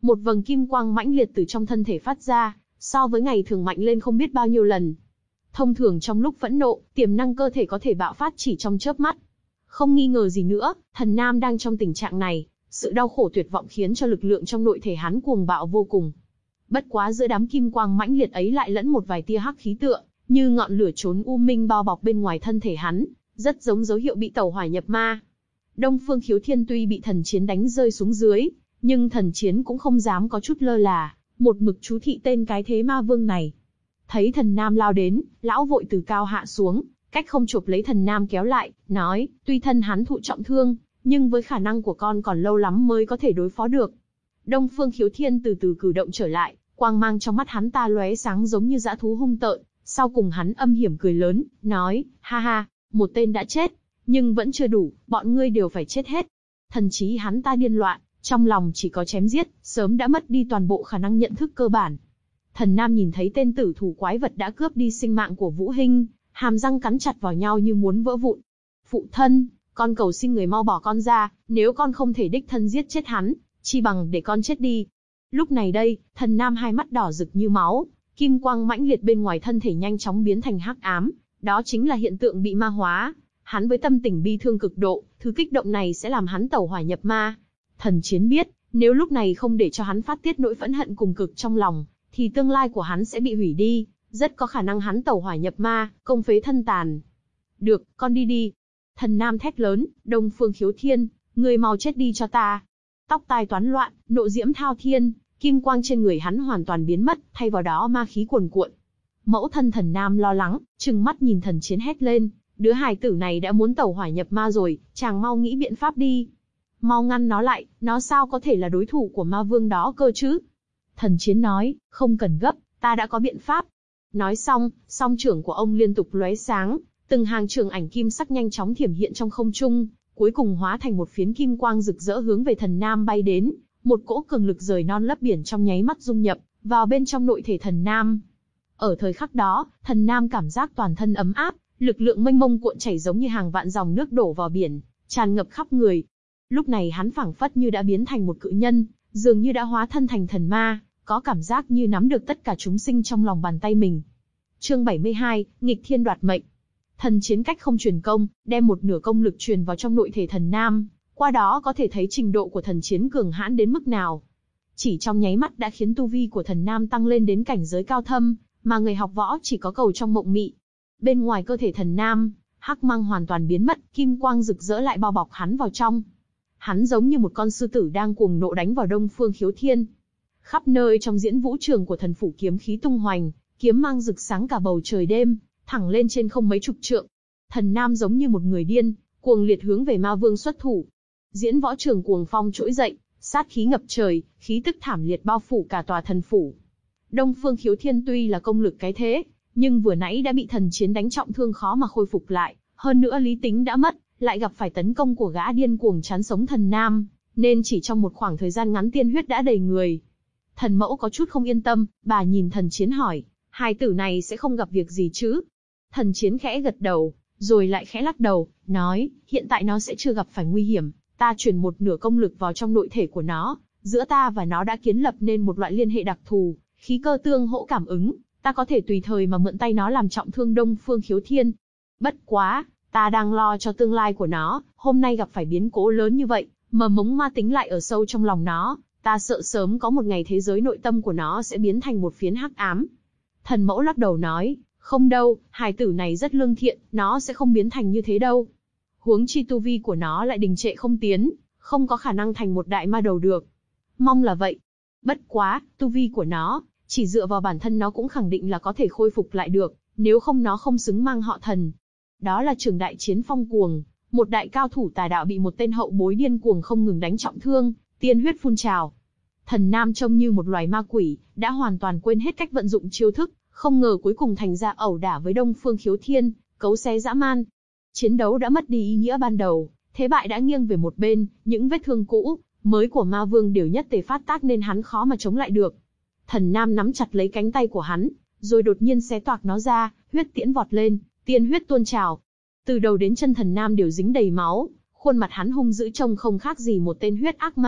Một vầng kim quang mãnh liệt từ trong thân thể phát ra, so với ngày thường mạnh lên không biết bao nhiêu lần. Thông thường trong lúc phẫn nộ, tiềm năng cơ thể có thể bạo phát chỉ trong chớp mắt. Không nghi ngờ gì nữa, thần nam đang trong tình trạng này, sự đau khổ tuyệt vọng khiến cho lực lượng trong nội thể hắn cuồng bạo vô cùng. Bất quá giữa đám kim quang mãnh liệt ấy lại lẫn một vài tia hắc khí tựa, như ngọn lửa trốn u minh bao bọc bên ngoài thân thể hắn, rất giống dấu hiệu bị tẩu hỏa nhập ma. Đông Phương Khiếu Thiên tuy bị thần chiến đánh rơi xuống dưới, nhưng thần chiến cũng không dám có chút lơ là, một mực chú thị tên cái thế ma vương này. Thấy thần nam lao đến, lão vội từ cao hạ xuống, cách không chộp lấy thần nam kéo lại, nói, tuy thân hắn thụ trọng thương, nhưng với khả năng của con còn lâu lắm mới có thể đối phó được. Đông Phương Khiếu Thiên từ từ cử động trở lại, quang mang trong mắt hắn ta lóe sáng giống như dã thú hung tợn, sau cùng hắn âm hiểm cười lớn, nói, ha ha, một tên đã chết, nhưng vẫn chưa đủ, bọn ngươi đều phải chết hết. Thần trí hắn ta điên loạn, trong lòng chỉ có chém giết, sớm đã mất đi toàn bộ khả năng nhận thức cơ bản. Thần nam nhìn thấy tên tử thủ quái vật đã cướp đi sinh mạng của Vũ Hinh, hàm răng cắn chặt vào nhau như muốn vỡ vụn. Phụ thân, con cầu xin người mau bỏ con ra, nếu con không thể đích thân giết chết hắn, chi bằng để con chết đi. Lúc này đây, thần nam hai mắt đỏ rực như máu, kim quang mãnh liệt bên ngoài thân thể nhanh chóng biến thành hắc ám, đó chính là hiện tượng bị ma hóa. Hắn với tâm tình bi thương cực độ, thứ kích động này sẽ làm hắn tẩu hỏa nhập ma. Thần chiến biết, nếu lúc này không để cho hắn phát tiết nỗi phẫn hận cùng cực trong lòng, thì tương lai của hắn sẽ bị hủy đi, rất có khả năng hắn tẩu hỏa nhập ma, công phế thân tàn. Được, con đi đi. Thần nam thét lớn, Đông Phương Khiếu Thiên, người mau chết đi cho ta. Tóc tai toán loạn, nộ diễm thao thiên, kim quang trên người hắn hoàn toàn biến mất, thay vào đó ma khí cuồn cuộn. Mẫu thân thần nam lo lắng, trừng mắt nhìn thần chiến hét lên, đứa hài tử này đã muốn tẩu hỏa nhập ma rồi, chàng mau nghĩ biện pháp đi. Mau ngăn nó lại, nó sao có thể là đối thủ của ma vương đó cơ chứ? Thần chiến nói, không cần gấp, ta đã có biện pháp. Nói xong, song trưởng của ông liên tục lóe sáng, từng hàng trường ảnh kim sắc nhanh chóng thiểm hiện trong không trung, cuối cùng hóa thành một phiến kim quang rực rỡ hướng về thần nam bay đến, một cỗ cường lực rời non lấp biển trong nháy mắt dung nhập vào bên trong nội thể thần nam. Ở thời khắc đó, thần nam cảm giác toàn thân ấm áp, lực lượng mênh mông cuộn chảy giống như hàng vạn dòng nước đổ vào biển, tràn ngập khắp người. Lúc này hắn phảng phất như đã biến thành một cự nhân, dường như đã hóa thân thành thần ma, có cảm giác như nắm được tất cả chúng sinh trong lòng bàn tay mình. Chương bảy mươi hai, nghịch thiên đoạt mệnh. Thần chiến cách không truyền công, đem một nửa công lực truyền vào trong nội thể thần nam, qua đó có thể thấy trình độ của thần chiến cường hãn đến mức nào. Chỉ trong nháy mắt đã khiến tu vi của thần nam tăng lên đến cảnh giới cao thâm, mà người học võ chỉ có cầu trong mộng mị. Bên ngoài cơ thể thần nam, hắc mang hoàn toàn biến mất, kim quang rực rỡ lại bao bọc hắn vào trong. Hắn giống như một con sư tử đang cuồng nộ đánh vào Đông Phương Khiếu Thiên. Khắp nơi trong diễn vũ trường của thần phủ kiếm khí tung hoành, kiếm mang rực sáng cả bầu trời đêm, thẳng lên trên không mấy chục trượng. Thần nam giống như một người điên, cuồng liệt hướng về ma vương xuất thủ. Diễn võ trường cuồng phong trỗi dậy, sát khí ngập trời, khí tức thảm liệt bao phủ cả tòa thần phủ. Đông Phương Khiếu Thiên tuy là công lực cái thế, nhưng vừa nãy đã bị thần chiến đánh trọng thương khó mà khôi phục lại, hơn nữa lý tính đã mất, lại gặp phải tấn công của gã điên cuồng chán sống thần nam, nên chỉ trong một khoảng thời gian ngắn tiên huyết đã đầy người. Thần mẫu có chút không yên tâm, bà nhìn thần chiến hỏi, hài tử này sẽ không gặp việc gì chứ? Thần chiến khẽ gật đầu, rồi lại khẽ lắc đầu, nói, hiện tại nó sẽ chưa gặp phải nguy hiểm, ta truyền một nửa công lực vào trong nội thể của nó, giữa ta và nó đã kiến lập nên một loại liên hệ đặc thù, khí cơ tương hỗ cảm ứng, ta có thể tùy thời mà mượn tay nó làm trọng thương Đông Phương Khiếu Thiên. Bất quá, ta đang lo cho tương lai của nó, hôm nay gặp phải biến cố lớn như vậy, mầm mống ma tính lại ở sâu trong lòng nó, ta sợ sớm có một ngày thế giới nội tâm của nó sẽ biến thành một phiến hắc ám. Thần mẫu lắc đầu nói, không đâu, hài tử này rất lương thiện, nó sẽ không biến thành như thế đâu. Huống chi tu vi của nó lại đình trệ không tiến, không có khả năng thành một đại ma đầu được. Mong là vậy. Bất quá, tu vi của nó, chỉ dựa vào bản thân nó cũng khẳng định là có thể khôi phục lại được, nếu không nó không xứng mang họ thần. Đó là Trường Đại Chiến Phong Cuồng, một đại cao thủ tà đạo bị một tên hậu bối điên cuồng không ngừng đánh trọng thương, tiên huyết phun trào. Thần nam trông như một loài ma quỷ, đã hoàn toàn quên hết cách vận dụng chiêu thức, không ngờ cuối cùng thành ra ẩu đả với Đông Phương Khiếu Thiên, cấu xé dã man. Chiến đấu đã mất đi ý nghĩa ban đầu, thế bại đã nghiêng về một bên, những vết thương cũ, mới của ma vương đều nhất tề phát tác nên hắn khó mà chống lại được. Thần nam nắm chặt lấy cánh tay của hắn, rồi đột nhiên xé toạc nó ra, huyết tiễn vọt lên, tiên huyết tuôn trào. Từ đầu đến chân thần nam đều dính đầy máu, khuôn mặt hắn hung dữ trông không khác gì một tên huyết ác ma,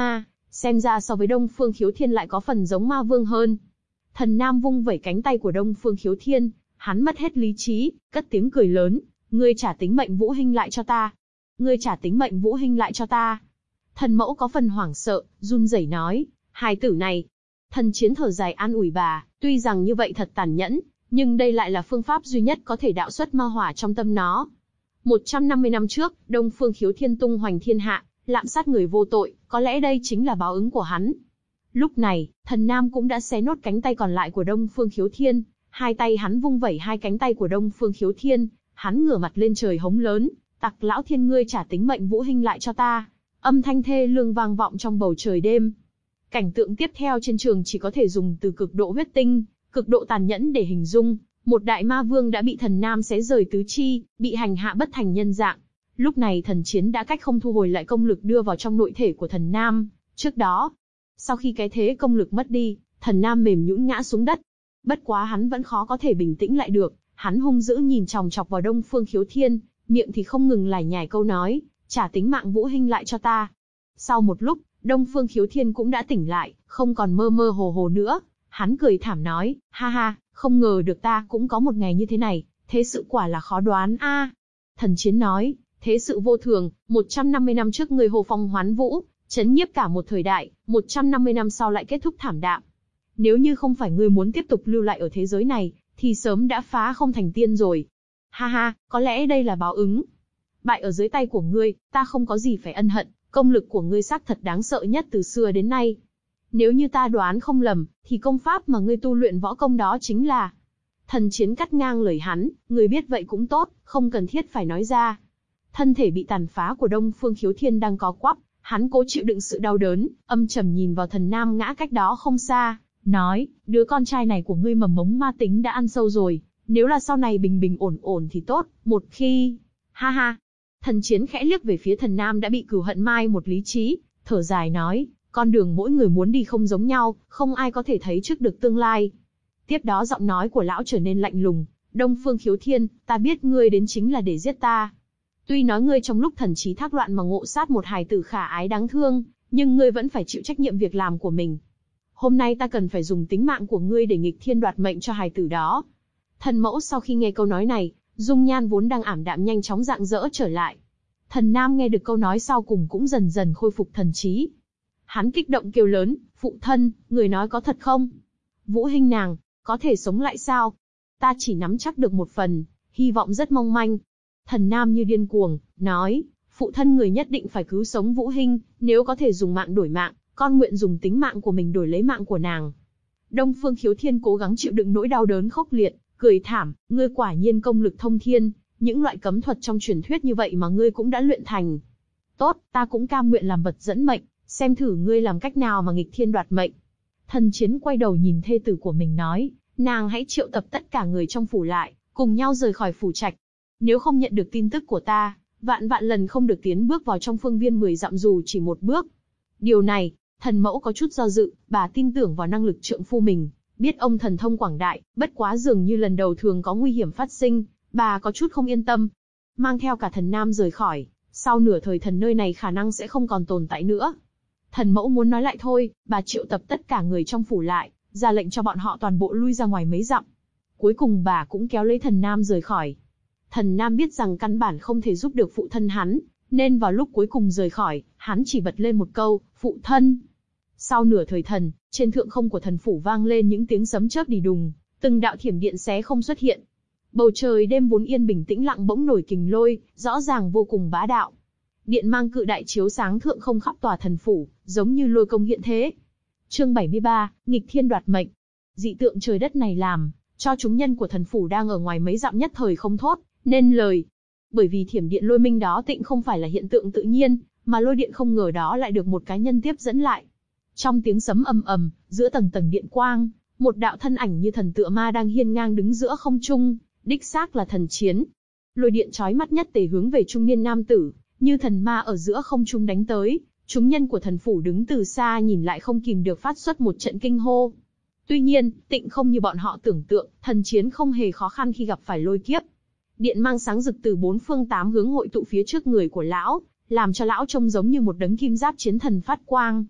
Xem ra so với Đông Phương Khiếu Thiên lại có phần giống ma vương hơn. Thần Nam vung vẩy cánh tay của Đông Phương Khiếu Thiên, hắn mất hết lý trí, cất tiếng cười lớn, ngươi trả tính mệnh Vũ Hinh lại cho ta. Ngươi trả tính mệnh Vũ Hinh lại cho ta. Thần mẫu có phần hoảng sợ, run rẩy nói, hài tử này. Thần Chiến thở dài an ủi bà, tuy rằng như vậy thật tàn nhẫn, nhưng đây lại là phương pháp duy nhất có thể đạo xuất ma hỏa trong tâm nó. một trăm năm mươi năm trước, Đông Phương Khiếu Thiên tung hoành thiên hạ, lạm sát người vô tội, có lẽ đây chính là báo ứng của hắn. Lúc này, Thần Nam cũng đã xé nốt cánh tay còn lại của Đông Phương Khiếu Thiên, hai tay hắn vung vẩy hai cánh tay của Đông Phương Khiếu Thiên, hắn ngửa mặt lên trời hống lớn, tặc lão thiên ngươi trả tính mệnh Vũ Hinh lại cho ta. Âm thanh thê lương vang vọng trong bầu trời đêm. Cảnh tượng tiếp theo trên trường chỉ có thể dùng từ cực độ huyết tinh, cực độ tàn nhẫn để hình dung. Một đại ma vương đã bị Thần Nam xé rời tứ chi, bị hành hạ bất thành nhân dạng. Lúc này Thần Chiến đã cách không thu hồi lại công lực đưa vào trong nội thể của Thần Nam. Trước đó, sau khi cái thế công lực mất đi, Thần Nam mềm nhũn ngã xuống đất. Bất quá hắn vẫn khó có thể bình tĩnh lại được, hắn hung dữ nhìn chòng chọc vào Đông Phương Khiếu Thiên, miệng thì không ngừng lải nhải câu nói, trả tính mạng Vũ Hinh lại cho ta. Sau một lúc, Đông Phương Khiếu Thiên cũng đã tỉnh lại, không còn mơ mơ hồ hồ nữa. Hắn cười thảm nói, ha ha, không ngờ được ta cũng có một ngày như thế này, thế sự quả là khó đoán a. À. Thần Chiến nói, thế sự vô thường, một trăm năm mươi năm trước người Hồ Phong Hoán Vũ, chấn nhiếp cả một thời đại, một trăm năm mươi năm sau lại kết thúc thảm đạm. Nếu như không phải ngươi muốn tiếp tục lưu lại ở thế giới này, thì sớm đã phá không thành tiên rồi. Ha ha, có lẽ đây là báo ứng. Bại ở dưới tay của ngươi, ta không có gì phải ân hận, công lực của ngươi xác thật đáng sợ nhất từ xưa đến nay. Nếu như ta đoán không lầm, thì công pháp mà ngươi tu luyện võ công đó chính là... Thần Chiến cắt ngang lời hắn, ngươi biết vậy cũng tốt, không cần thiết phải nói ra. Thân thể bị tàn phá của Đông Phương Khiếu Thiên đang có quắp, hắn cố chịu đựng sự đau đớn, âm trầm nhìn vào Thần Nam ngã cách đó không xa, nói, đứa con trai này của ngươi mầm mống ma tính đã ăn sâu rồi, nếu là sau này bình bình ổn ổn thì tốt, một khi... Ha ha! Thần Chiến khẽ liếc về phía Thần Nam đã bị cừu hận mai một lý trí, thở dài nói, con đường mỗi người muốn đi không giống nhau, không ai có thể thấy trước được tương lai. Tiếp đó giọng nói của lão trở nên lạnh lùng, Đông Phương Khiếu Thiên, ta biết ngươi đến chính là để giết ta. Tuy nói ngươi trong lúc thần trí thác loạn mà ngộ sát một hài tử khả ái đáng thương, nhưng ngươi vẫn phải chịu trách nhiệm việc làm của mình. Hôm nay ta cần phải dùng tính mạng của ngươi để nghịch thiên đoạt mệnh cho hài tử đó. Thần mẫu sau khi nghe câu nói này, dung nhan vốn đang ảm đạm nhanh chóng rạng rỡ trở lại. Thần Nam nghe được câu nói sau cùng cũng dần dần khôi phục thần trí. Hắn kích động kêu lớn, phụ thân, người nói có thật không? Vũ Hinh nàng, có thể sống lại sao? Ta chỉ nắm chắc được một phần, hy vọng rất mong manh. Thần Nam như điên cuồng, nói, phụ thân người nhất định phải cứu sống Vũ Hinh, nếu có thể dùng mạng đổi mạng, con nguyện dùng tính mạng của mình đổi lấy mạng của nàng. Đông Phương Khiếu Thiên cố gắng chịu đựng nỗi đau đớn khốc liệt, cười thảm, ngươi quả nhiên công lực thông thiên, những loại cấm thuật trong truyền thuyết như vậy mà ngươi cũng đã luyện thành. Tốt, ta cũng cam nguyện làm vật dẫn mệnh, xem thử ngươi làm cách nào mà nghịch thiên đoạt mệnh. Thần Chiến quay đầu nhìn thê tử của mình nói, nàng hãy triệu tập tất cả người trong phủ lại, cùng nhau rời khỏi phủ trạch. Nếu không nhận được tin tức của ta, vạn vạn lần không được tiến bước vào trong phương viên mười dặm dù chỉ một bước. Điều này, thần mẫu có chút do dự, bà tin tưởng vào năng lực trượng phu mình, biết ông thần thông quảng đại, bất quá dường như lần đầu thường có nguy hiểm phát sinh, bà có chút không yên tâm. Mang theo cả Thần Nam rời khỏi, sau nửa thời thần nơi này khả năng sẽ không còn tồn tại nữa. Thần mẫu muốn nói lại thôi, bà triệu tập tất cả người trong phủ lại, ra lệnh cho bọn họ toàn bộ lui ra ngoài mấy dặm. Cuối cùng bà cũng kéo lấy Thần Nam rời khỏi. Thần Nam biết rằng căn bản không thể giúp được phụ thân hắn, nên vào lúc cuối cùng rời khỏi, hắn chỉ bật lên một câu, phụ thân. Sau nửa thời thần, trên thượng không của thần phủ vang lên những tiếng sấm chớp đì đùng, từng đạo thiểm điện xé không xuất hiện. Bầu trời đêm vốn yên bình tĩnh lặng bỗng nổi kình lôi, rõ ràng vô cùng bá đạo. Điện mang cự đại chiếu sáng thượng không khắp tòa thần phủ, giống như lôi công hiện thế. Chương bảy mươi ba, nghịch thiên đoạt mệnh. Dị tượng trời đất này làm cho chúng nhân của thần phủ đang ở ngoài mấy dặm nhất thời không thốt nên lời. Bởi vì thiểm điện lôi minh đó tịnh không phải là hiện tượng tự nhiên, mà lôi điện không ngờ đó lại được một cá nhân tiếp dẫn lại. Trong tiếng sấm ầm ầm, giữa tầng tầng điện quang, một đạo thân ảnh như thần tựa ma đang hiên ngang đứng giữa không trung, đích xác là Thần Chiến. Lôi điện chói mắt nhất tề hướng về trung niên nam tử, như thần ma ở giữa không trung đánh tới. Chúng nhân của thần phủ đứng từ xa nhìn lại không kìm được phát xuất một trận kinh hô. Tuy nhiên, tịnh không như bọn họ tưởng tượng, Thần Chiến không hề khó khăn khi gặp phải lôi kiếp. Điện mang sáng rực từ bốn phương tám hướng hội tụ phía trước người của lão, làm cho lão trông giống như một đấng kim giáp chiến thần phát quang.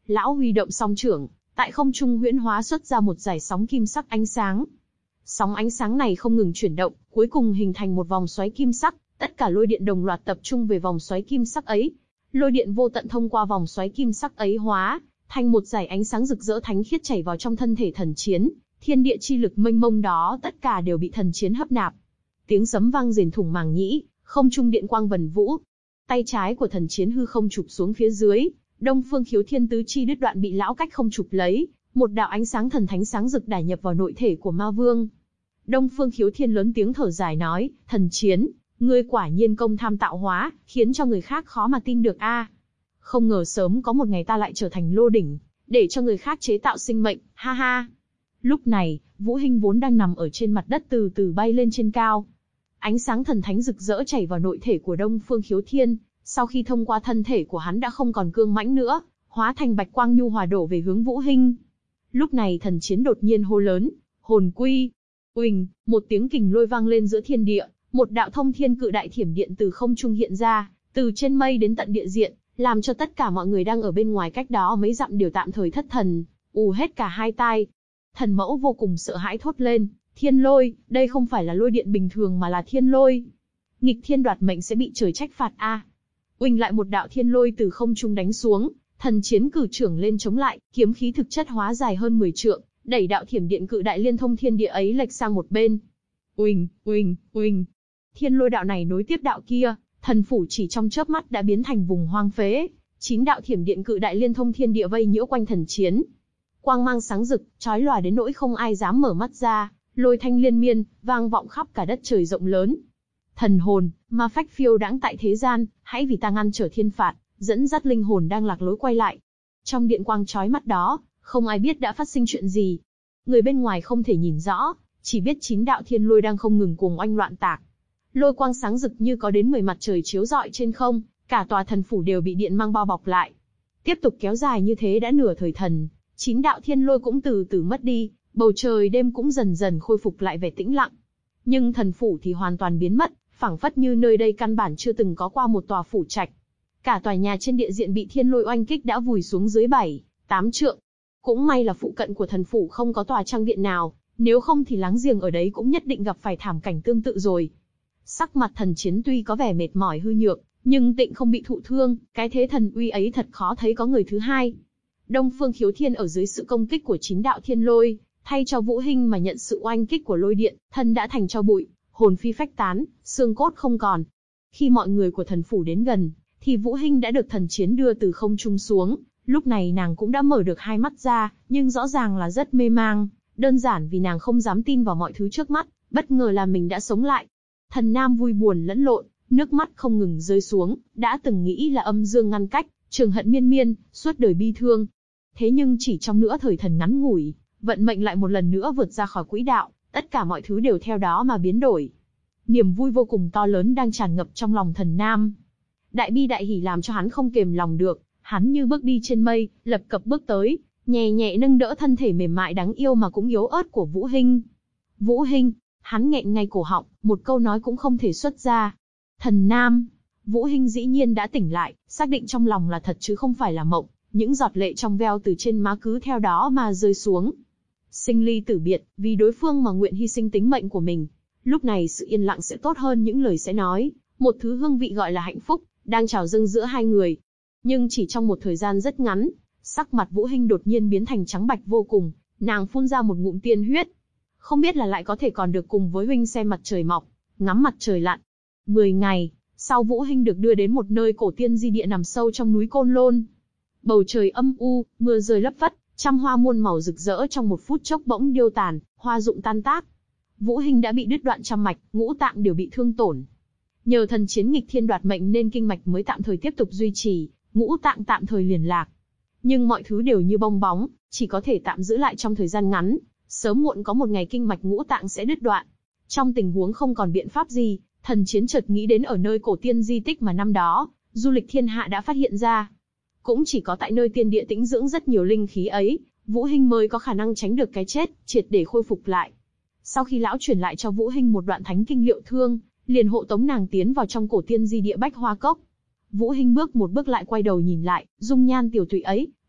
Lão huy động song trưởng, tại không trung huyễn hóa xuất ra một dải sóng kim sắc ánh sáng. Sóng ánh sáng này không ngừng chuyển động, cuối cùng hình thành một vòng xoáy kim sắc, tất cả lôi điện đồng loạt tập trung về vòng xoáy kim sắc ấy. Lôi điện vô tận thông qua vòng xoáy kim sắc ấy hóa thành một dải ánh sáng rực rỡ thánh khiết chảy vào trong thân thể Thần Chiến, thiên địa chi lực mênh mông đó tất cả đều bị Thần Chiến hấp nạp. Tiếng sấm vang rền thủng màng nhĩ, không trung điện quang vần vũ. Tay trái của Thần Chiến hư không chụp xuống phía dưới, Đông Phương Khiếu Thiên tứ chi đứt đoạn bị lão cách không chụp lấy, một đạo ánh sáng thần thánh sáng rực đả nhập vào nội thể của Ma Vương. Đông Phương Khiếu Thiên lớn tiếng thở dài nói, Thần Chiến, ngươi quả nhiên công tham tạo hóa, khiến cho người khác khó mà tin được a. Không ngờ sớm có một ngày ta lại trở thành lô đỉnh, để cho người khác chế tạo sinh mệnh, ha ha. Lúc này, Vũ Hinh vốn đang nằm ở trên mặt đất từ từ bay lên trên cao. Ánh sáng thần thánh rực rỡ chảy vào nội thể của Đông Phương Khiếu Thiên, sau khi thông qua thân thể của hắn đã không còn cương mãnh nữa, hóa thành bạch quang nhu hòa đổ về hướng Vũ Hinh. Lúc này Thần Chiến đột nhiên hô lớn, hồn quy. Uỳnh, một tiếng kình lôi vang lên giữa thiên địa, một đạo thông thiên cự đại thiểm điện từ không trung hiện ra, từ trên mây đến tận địa diện, làm cho tất cả mọi người đang ở bên ngoài cách đó mấy dặm đều tạm thời thất thần, ù hết cả hai tai. Thần Mẫu vô cùng sợ hãi thốt lên, thiên lôi, đây không phải là lôi điện bình thường mà là thiên lôi. Nghịch thiên đoạt mệnh sẽ bị trời trách phạt a. À. Uỳnh lại một đạo thiên lôi từ không trung đánh xuống, Thần Chiến cử trưởng lên chống lại, kiếm khí thực chất hóa dài hơn mười trượng, đẩy đạo thiểm điện cự đại liên thông thiên địa ấy lệch sang một bên. Uỳnh, uỳnh, uỳnh. Thiên lôi đạo này nối tiếp đạo kia, thần phủ chỉ trong chớp mắt đã biến thành vùng hoang phế. Chín đạo thiểm điện cự đại liên thông thiên địa vây nhiễu quanh Thần Chiến. Quang mang sáng rực, chói lòa đến nỗi không ai dám mở mắt ra, lôi thanh liên miên, vang vọng khắp cả đất trời rộng lớn. Thần hồn, ma phách phiêu đãng tại thế gian, hãy vì ta ngăn trở thiên phạt, dẫn dắt linh hồn đang lạc lối quay lại. Trong điện quang chói mắt đó, không ai biết đã phát sinh chuyện gì. Người bên ngoài không thể nhìn rõ, chỉ biết chín đạo thiên lôi đang không ngừng cuồng oanh loạn tạc. Lôi quang sáng rực như có đến mười mặt trời chiếu rọi trên không, cả tòa thần phủ đều bị điện mang bao bọc lại. Tiếp tục kéo dài như thế đã nửa thời thần, chín đạo thiên lôi cũng từ từ mất đi, bầu trời đêm cũng dần dần khôi phục lại vẻ tĩnh lặng. Nhưng thần phủ thì hoàn toàn biến mất, phảng phất như nơi đây căn bản chưa từng có qua một tòa phủ trạch. Cả tòa nhà trên địa diện bị thiên lôi oanh kích đã vùi xuống dưới bảy, tám trượng. Cũng may là phụ cận của thần phủ không có tòa trang viện nào, nếu không thì láng giềng ở đấy cũng nhất định gặp phải thảm cảnh tương tự rồi. Sắc mặt Thần Chiến tuy có vẻ mệt mỏi hư nhược, nhưng tịnh không bị thụ thương, cái thế thần uy ấy thật khó thấy có người thứ hai. Đông Phương Khiếu Thiên ở dưới sự công kích của chín đạo thiên lôi, thay cho Vũ Hinh mà nhận sự oanh kích của lôi điện, thân đã thành tro bụi, hồn phi phách tán, xương cốt không còn. Khi mọi người của thần phủ đến gần, thì Vũ Hinh đã được Thần Chiến đưa từ không trung xuống. Lúc này nàng cũng đã mở được hai mắt ra, nhưng rõ ràng là rất mê mang, đơn giản vì nàng không dám tin vào mọi thứ trước mắt, bất ngờ là mình đã sống lại. Thần Nam vui buồn lẫn lộn, nước mắt không ngừng rơi xuống, đã từng nghĩ là âm dương ngăn cách, trường hận miên miên, suốt đời bi thương. Thế nhưng chỉ trong nửa thời thần ngắn ngủi, vận mệnh lại một lần nữa vượt ra khỏi quỹ đạo, tất cả mọi thứ đều theo đó mà biến đổi. Niềm vui vô cùng to lớn đang tràn ngập trong lòng Thần Nam. Đại bi đại hỉ làm cho hắn không kềm lòng được, hắn như bước đi trên mây, lập cập bước tới, nhẹ nhẹ nâng đỡ thân thể mềm mại đáng yêu mà cũng yếu ớt của Vũ Hinh. Vũ Hinh, hắn nghẹn ngay cổ họng, một câu nói cũng không thể xuất ra. Thần Nam, Vũ Hinh dĩ nhiên đã tỉnh lại, xác định trong lòng là thật chứ không phải là mộng, những giọt lệ trong veo từ trên má cứ theo đó mà rơi xuống. Sinh ly tử biệt, vì đối phương mà nguyện hy sinh tính mệnh của mình. Lúc này sự yên lặng sẽ tốt hơn những lời sẽ nói, một thứ hương vị gọi là hạnh phúc, đang trào dâng giữa hai người. Nhưng chỉ trong một thời gian rất ngắn, sắc mặt Vũ Hinh đột nhiên biến thành trắng bạch vô cùng, nàng phun ra một ngụm tiên huyết. Không biết là lại có thể còn được cùng với huynh xem mặt trời mọc, ngắm mặt trời lặn. Mười ngày, sau Vũ Hinh được đưa đến một nơi cổ tiên di địa nằm sâu trong núi Côn Lôn. Bầu trời âm u, mưa rơi lất phất, trăm hoa muôn màu rực rỡ trong một phút chốc bỗng điêu tàn, hoa rụng tan tác. Vũ Hinh đã bị đứt đoạn trăm mạch, ngũ tạng đều bị thương tổn. Nhờ Thần Chiến nghịch thiên đoạt mệnh nên kinh mạch mới tạm thời tiếp tục duy trì, ngũ tạng tạm thời liền lạc. Nhưng mọi thứ đều như bong bóng, chỉ có thể tạm giữ lại trong thời gian ngắn, sớm muộn có một ngày kinh mạch ngũ tạng sẽ đứt đoạn. Trong tình huống không còn biện pháp gì, Thần Chiến chợt nghĩ đến ở nơi cổ tiên di tích mà năm đó, du lịch thiên hạ đã phát hiện ra. Cũng chỉ có tại nơi tiên địa tĩnh dưỡng rất nhiều linh khí ấy, Vũ Hinh mới có khả năng tránh được cái chết, triệt để khôi phục lại. Sau khi lão truyền lại cho Vũ Hinh một đoạn thánh kinh liệu thương, liền hộ tống nàng tiến vào trong cổ tiên di địa Bách Hoa Cốc. Vũ Hinh bước một bước lại quay đầu nhìn lại, dung nhan tiểu tụy ấy,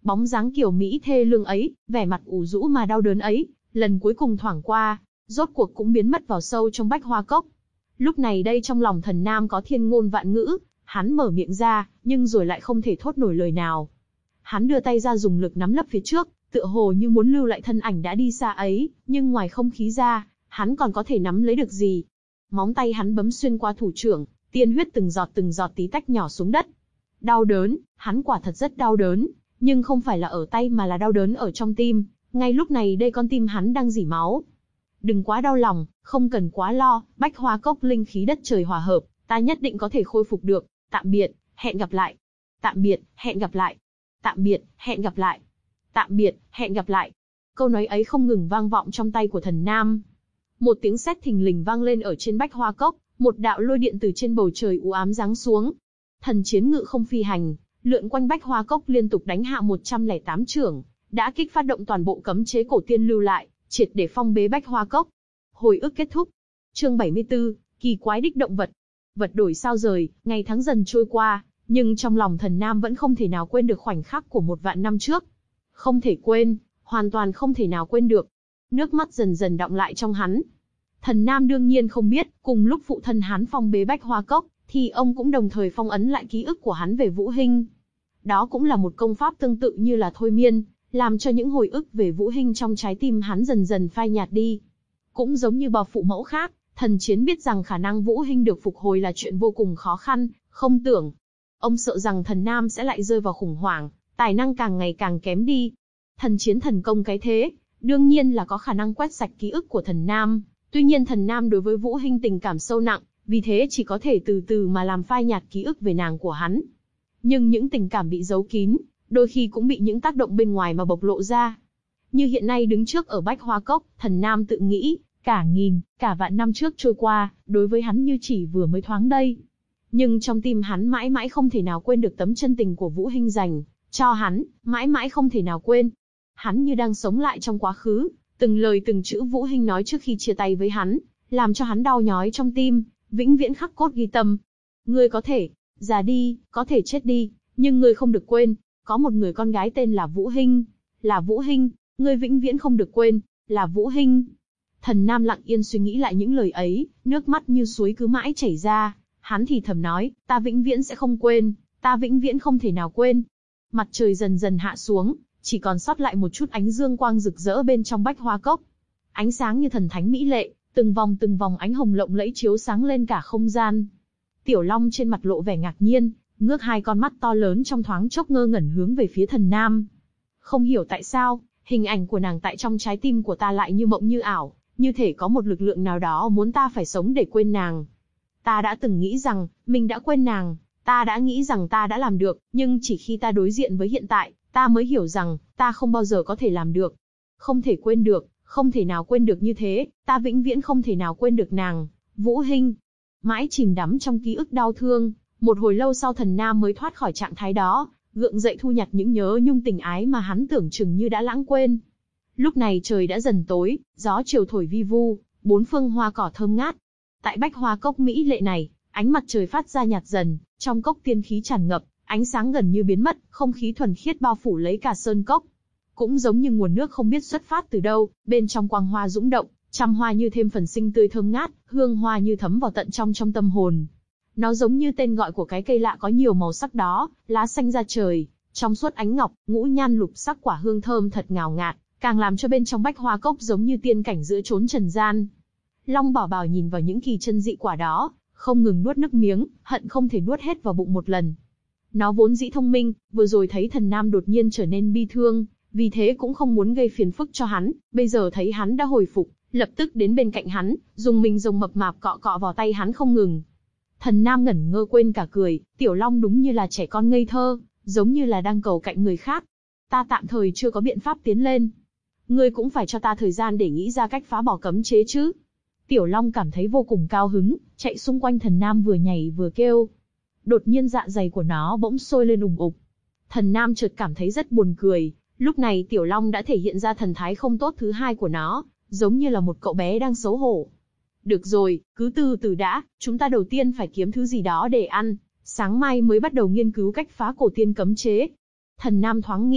Bóng dáng kiểu Mỹ thê lương ấy, vẻ mặt ủ rũ mà đau đớn ấy, lần cuối cùng thoảng qua, rốt cuộc cũng biến mất vào sâu trong bách hoa cốc. Lúc này đây trong lòng Thần Nam có thiên ngôn vạn ngữ, hắn mở miệng ra, nhưng rồi lại không thể thốt nổi lời nào. Hắn đưa tay ra dùng lực nắm lấp phía trước, tựa hồ như muốn lưu lại thân ảnh đã đi xa ấy, nhưng ngoài không khí ra, hắn còn có thể nắm lấy được gì. Móng tay hắn bấm xuyên qua thủ trưởng, tiên huyết từng giọt từng giọt tí tách nhỏ xuống đất. Đau đớn, hắn quả thật rất đau đớn, nhưng không phải là ở tay mà là đau đớn ở trong tim. Ngay lúc này đây con tim hắn đang rỉ máu. Đừng quá đau lòng, không cần quá lo, bách hoa cốc linh khí đất trời hòa hợp, ta nhất định có thể khôi phục được. Tạm biệt, hẹn gặp lại. Tạm biệt, hẹn gặp lại. Tạm biệt, hẹn gặp lại. Tạm biệt, hẹn gặp lại. Câu nói ấy không ngừng vang vọng trong tay của Thần Nam. Một tiếng sét thình lình vang lên ở trên bách hoa cốc, một đạo lôi điện từ trên bầu trời u ám giáng xuống. Thần chiến ngự không phi hành, lượn quanh bách hoa cốc liên tục đánh hạ một trăm lẻ tám chưởng, đã kích phát động toàn bộ cấm chế cổ tiên lưu lại, triệt để phong bế bách hoa cốc. Hồi ức kết thúc. Chương bảy mươi tư, kỳ quái đích động vật. Vật đổi sao rời, ngày tháng dần trôi qua, nhưng trong lòng Thần Nam vẫn không thể nào quên được khoảnh khắc của một vạn năm trước. Không thể quên, hoàn toàn không thể nào quên được. Nước mắt dần dần đọng lại trong hắn. Thần Nam đương nhiên không biết, cùng lúc phụ thân hắn phong bế bách hoa cốc, thì ông cũng đồng thời phong ấn lại ký ức của hắn về Vũ Hinh. Đó cũng là một công pháp tương tự như là thôi miên, làm cho những hồi ức về Vũ Hinh trong trái tim hắn dần dần phai nhạt đi. Cũng giống như bao phụ mẫu khác, Thần Chiến biết rằng khả năng Vũ Hinh được phục hồi là chuyện vô cùng khó khăn, không tưởng. Ông sợ rằng Thần Nam sẽ lại rơi vào khủng hoảng, tài năng càng ngày càng kém đi. Thần Chiến thần công cái thế, đương nhiên là có khả năng quét sạch ký ức của Thần Nam. Tuy nhiên Thần Nam đối với Vũ Hinh tình cảm sâu nặng, vì thế chỉ có thể từ từ mà làm phai nhạt ký ức về nàng của hắn. Nhưng những tình cảm bị giấu kín, đôi khi cũng bị những tác động bên ngoài mà bộc lộ ra. Như hiện nay đứng trước ở bách hoa cốc, Thần Nam tự nghĩ, cả nghìn, cả vạn năm trước trôi qua, đối với hắn như chỉ vừa mới thoáng đây. Nhưng trong tim hắn mãi mãi không thể nào quên được tấm chân tình của Vũ Hinh dành cho hắn, mãi mãi không thể nào quên. Hắn như đang sống lại trong quá khứ, từng lời từng chữ Vũ Hinh nói trước khi chia tay với hắn, làm cho hắn đau nhói trong tim, vĩnh viễn khắc cốt ghi tâm. Ngươi có thể già đi, có thể chết đi, nhưng ngươi không được quên, có một người con gái tên là Vũ Hinh, là Vũ Hinh, ngươi vĩnh viễn không được quên, là Vũ Hinh. Thần Nam lặng yên suy nghĩ lại những lời ấy, nước mắt như suối cứ mãi chảy ra, hắn thì thầm nói, ta vĩnh viễn sẽ không quên, ta vĩnh viễn không thể nào quên. Mặt trời dần dần hạ xuống, chỉ còn sót lại một chút ánh dương quang rực rỡ bên trong bách hoa cốc. Ánh sáng như thần thánh mỹ lệ, từng vòng từng vòng ánh hồng lộng lẫy chiếu sáng lên cả không gian. Tiểu Long trên mặt lộ vẻ ngạc nhiên, ngước hai con mắt to lớn trong thoáng chốc ngơ ngẩn hướng về phía Thần Nam. Không hiểu tại sao, hình ảnh của nàng tại trong trái tim của ta lại như mộng như ảo, như thể có một lực lượng nào đó muốn ta phải sống để quên nàng. Ta đã từng nghĩ rằng, mình đã quên nàng, ta đã nghĩ rằng ta đã làm được, nhưng chỉ khi ta đối diện với hiện tại, ta mới hiểu rằng, ta không bao giờ có thể làm được. Không thể quên được, không thể nào quên được như thế, ta vĩnh viễn không thể nào quên được nàng, Vũ Hinh. Mãi chìm đắm trong ký ức đau thương, một hồi lâu sau Thần Nam mới thoát khỏi trạng thái đó, gượng dậy thu nhặt những nhớ nhung tình ái mà hắn tưởng chừng như đã lãng quên. Lúc này trời đã dần tối, gió chiều thổi vi vu, bốn phương hoa cỏ thơm ngát. Tại bách hoa cốc mỹ lệ này, ánh mặt trời phát ra nhạt dần, trong cốc tiên khí tràn ngập, ánh sáng gần như biến mất, không khí thuần khiết bao phủ lấy cả sơn cốc. Cũng giống như nguồn nước không biết xuất phát từ đâu, bên trong quang hoa dũng động, trăm hoa như thêm phần sinh tươi thơm ngát, hương hoa như thấm vào tận trong trong tâm hồn. Nó giống như tên gọi của cái cây lạ có nhiều màu sắc đó, lá xanh ra trời, trong suốt ánh ngọc, ngũ nhan lục sắc quả hương thơm thật ngào ngạt, càng làm cho bên trong bách hoa cốc giống như tiên cảnh giữa chốn trần gian. Long Bảo Bảo nhìn vào những kỳ chân dị quả đó, không ngừng nuốt nước miếng, hận không thể nuốt hết vào bụng một lần. Nó vốn dĩ thông minh, vừa rồi thấy Thần Nam đột nhiên trở nên bi thương, vì thế cũng không muốn gây phiền phức cho hắn, bây giờ thấy hắn đã hồi phục, lập tức đến bên cạnh hắn, dùng mình rồng mập mạp cọ cọ vào tay hắn không ngừng. Thần Nam ngẩn ngơ quên cả cười, Tiểu Long đúng như là trẻ con ngây thơ, giống như là đang cầu cạnh người khác. Ta tạm thời chưa có biện pháp tiến lên. Ngươi cũng phải cho ta thời gian để nghĩ ra cách phá bỏ cấm chế chứ. Tiểu Long cảm thấy vô cùng cao hứng, chạy xung quanh Thần Nam vừa nhảy vừa kêu. Đột nhiên dạ dày của nó bỗng sôi lên ùng ục. Thần Nam chợt cảm thấy rất buồn cười, lúc này Tiểu Long đã thể hiện ra thần thái không tốt thứ hai của nó, giống như là một cậu bé đang xấu hổ. Được rồi, cứ từ từ đã, chúng ta đầu tiên phải kiếm thứ gì đó để ăn, sáng mai mới bắt đầu nghiên cứu cách phá cổ tiên cấm chế. Thần Nam thoáng nghĩ,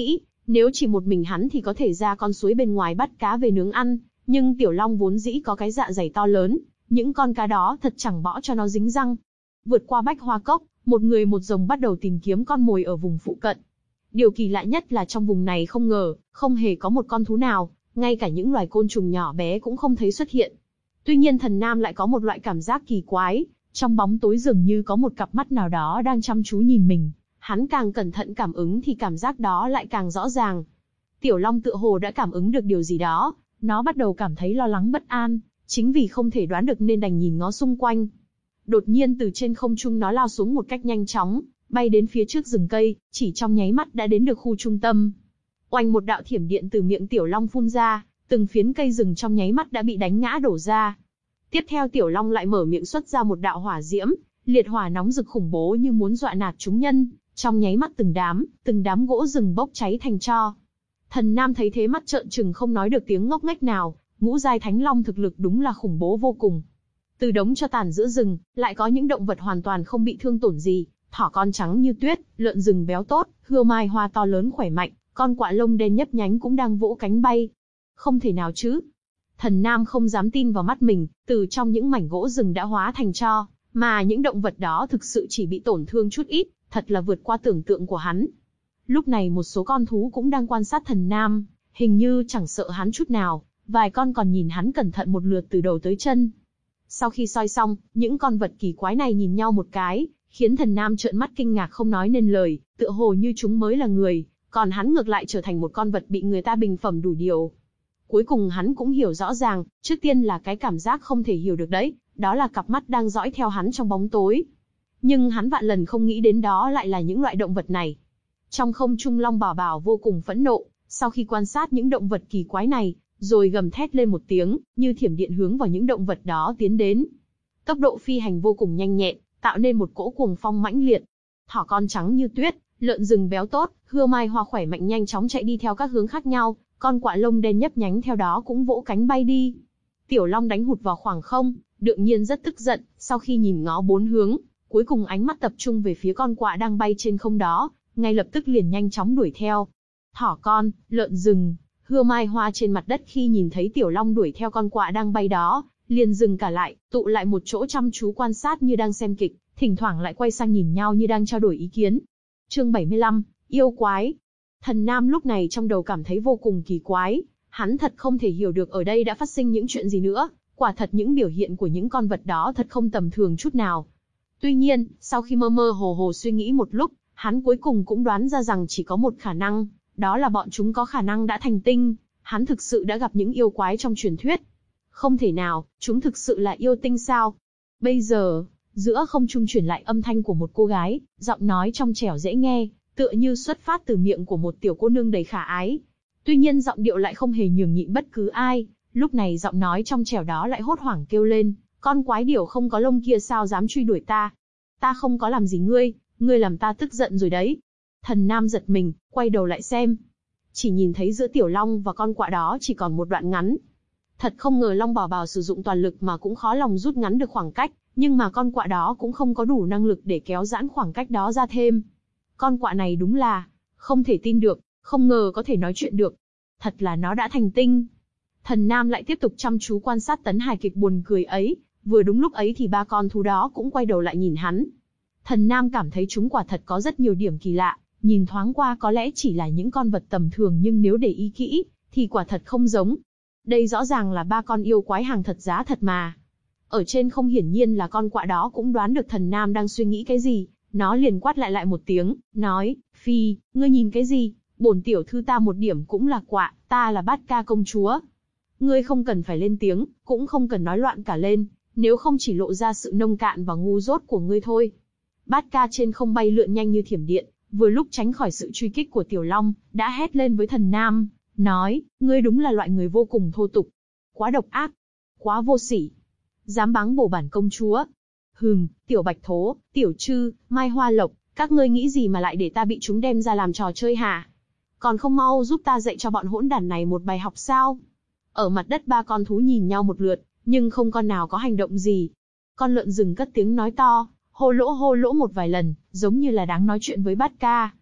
Nếu chỉ một mình hắn thì có thể ra con suối bên ngoài bắt cá về nướng ăn, nhưng Tiểu Long vốn dĩ có cái dạ dày to lớn, những con cá đó thật chẳng bỏ cho nó dính răng. Vượt qua bách hoa cốc, một người một rồng bắt đầu tìm kiếm con mồi ở vùng phụ cận. Điều kỳ lạ nhất là trong vùng này không ngờ, không hề có một con thú nào, ngay cả những loài côn trùng nhỏ bé cũng không thấy xuất hiện. Tuy nhiên Thần Nam lại có một loại cảm giác kỳ quái, trong bóng tối dường như có một cặp mắt nào đó đang chăm chú nhìn mình. Hắn càng cẩn thận cảm ứng thì cảm giác đó lại càng rõ ràng. Tiểu Long tựa hồ đã cảm ứng được điều gì đó, nó bắt đầu cảm thấy lo lắng bất an, chính vì không thể đoán được nên đành nhìn ngó xung quanh. Đột nhiên từ trên không trung nó lao xuống một cách nhanh chóng, bay đến phía trước rừng cây, chỉ trong nháy mắt đã đến được khu trung tâm. Oanh, một đạo thiểm điện từ miệng Tiểu Long phun ra, từng phiến cây rừng trong nháy mắt đã bị đánh ngã đổ ra. Tiếp theo Tiểu Long lại mở miệng xuất ra một đạo hỏa diễm, liệt hỏa nóng rực khủng bố như muốn dọa nạt chúng nhân, trong nháy mắt từng đám, từng đám gỗ rừng bốc cháy thành tro. Thần Nam thấy thế mắt trợn trừng không nói được tiếng ngốc nghếch nào, ngũ giai thánh long thực lực đúng là khủng bố vô cùng. Từ đống cho tàn giữa rừng, lại có những động vật hoàn toàn không bị thương tổn gì, thỏ con trắng như tuyết, lợn rừng béo tốt, hươu mai hoa to lớn khỏe mạnh, con quạ lông đen nhấp nhánh cũng đang vỗ cánh bay. Không thể nào chứ? Thần Nam không dám tin vào mắt mình, từ trong những mảnh gỗ rừng đã hóa thành tro, mà những động vật đó thực sự chỉ bị tổn thương chút ít, thật là vượt qua tưởng tượng của hắn. Lúc này một số con thú cũng đang quan sát Thần Nam, hình như chẳng sợ hắn chút nào, vài con còn nhìn hắn cẩn thận một lượt từ đầu tới chân. Sau khi soi xong, những con vật kỳ quái này nhìn nhau một cái, khiến Thần Nam trợn mắt kinh ngạc không nói nên lời, tựa hồ như chúng mới là người, còn hắn ngược lại trở thành một con vật bị người ta bình phẩm đủ điều. Cuối cùng hắn cũng hiểu rõ ràng, trước tiên là cái cảm giác không thể hiểu được đấy, đó là cặp mắt đang dõi theo hắn trong bóng tối. Nhưng hắn vạn lần không nghĩ đến đó lại là những loại động vật này. Trong không trung Long Bảo Bảo vô cùng phẫn nộ, sau khi quan sát những động vật kỳ quái này, rồi gầm thét lên một tiếng, như thiểm điện hướng vào những động vật đó tiến đến. Tốc độ phi hành vô cùng nhanh nhẹn, tạo nên một cỗ cuồng phong mãnh liệt. Thỏ con trắng như tuyết, lợn rừng béo tốt, hươu mai hoa khỏe mạnh nhanh chóng chạy đi theo các hướng khác nhau, con quạ lông đen nhấp nhánh theo đó cũng vỗ cánh bay đi. Tiểu Long đánh hụt vào khoảng không, đương nhiên rất tức giận, sau khi nhìn ngó bốn hướng, cuối cùng ánh mắt tập trung về phía con quạ đang bay trên không đó, ngay lập tức liền nhanh chóng đuổi theo. Thỏ con, lợn rừng, hươu mai hoa trên mặt đất khi nhìn thấy Tiểu Long đuổi theo con quạ đang bay đó, liền dừng cả lại, tụ lại một chỗ chăm chú quan sát như đang xem kịch, thỉnh thoảng lại quay sang nhìn nhau như đang trao đổi ý kiến. Chương bảy mươi lăm, yêu quái. Thần Nam lúc này trong đầu cảm thấy vô cùng kỳ quái, hắn thật không thể hiểu được ở đây đã phát sinh những chuyện gì nữa, quả thật những biểu hiện của những con vật đó thật không tầm thường chút nào. Tuy nhiên, sau khi mơ mơ hồ hồ suy nghĩ một lúc, hắn cuối cùng cũng đoán ra rằng chỉ có một khả năng, đó là bọn chúng có khả năng đã thành tinh, hắn thực sự đã gặp những yêu quái trong truyền thuyết. Không thể nào, chúng thực sự là yêu tinh sao? Bây giờ, giữa không trung truyền lại âm thanh của một cô gái, giọng nói trong trẻo dễ nghe, tựa như xuất phát từ miệng của một tiểu cô nương đầy khả ái. Tuy nhiên giọng điệu lại không hề nhường nhịn bất cứ ai, lúc này giọng nói trong trẻo đó lại hốt hoảng kêu lên, con quái điểu không có lông kia sao dám truy đuổi ta? Ta không có làm gì ngươi, ngươi làm ta tức giận rồi đấy. Thần Nam giật mình, quay đầu lại xem. Chỉ nhìn thấy giữa Tiểu Long và con quạ đó chỉ còn một đoạn ngắn. Thật không ngờ Long Bảo Bảo sử dụng toàn lực mà cũng khó lòng rút ngắn được khoảng cách, nhưng mà con quạ đó cũng không có đủ năng lực để kéo giãn khoảng cách đó ra thêm. Con quạ này đúng là không thể tin được, không ngờ có thể nói chuyện được. Thật là nó đã thành tinh. Thần Nam lại tiếp tục chăm chú quan sát tấn hài kịch buồn cười ấy, vừa đúng lúc ấy thì ba con thú đó cũng quay đầu lại nhìn hắn. Thần Nam cảm thấy chúng quả thật có rất nhiều điểm kỳ lạ, nhìn thoáng qua có lẽ chỉ là những con vật tầm thường nhưng nếu để ý kỹ, thì quả thật không giống. Đây rõ ràng là ba con yêu quái hàng thật giá thật mà. Ở trên không hiển nhiên là con quạ đó cũng đoán được Thần Nam đang suy nghĩ cái gì, nó liền quát lại lại một tiếng, nói, Phi, ngươi nhìn cái gì, bổn tiểu thư ta một điểm cũng là quạ, ta là Bát Ca công chúa. Ngươi không cần phải lên tiếng, cũng không cần nói loạn cả lên, nếu không chỉ lộ ra sự nông cạn và ngu dốt của ngươi thôi. Bát Ca trên không bay lượn nhanh như thiểm điện, vừa lúc tránh khỏi sự truy kích của Tiểu Long, đã hét lên với Thần Nam, nói, ngươi đúng là loại người vô cùng thô tục, quá độc ác, quá vô sỉ, dám báng bổ bản công chúa. Hừm, Tiểu Bạch Thố, Tiểu Trư, Mai Hoa Lộc, các ngươi nghĩ gì mà lại để ta bị chúng đem ra làm trò chơi hả? Còn không mau giúp ta dạy cho bọn hỗn đản này một bài học sao? Ở mặt đất ba con thú nhìn nhau một lượt, nhưng không con nào có hành động gì. Con lợn rừng cất tiếng nói to, hô lỗ hô lỗ một vài lần, giống như là đáng nói chuyện với Bát Ca.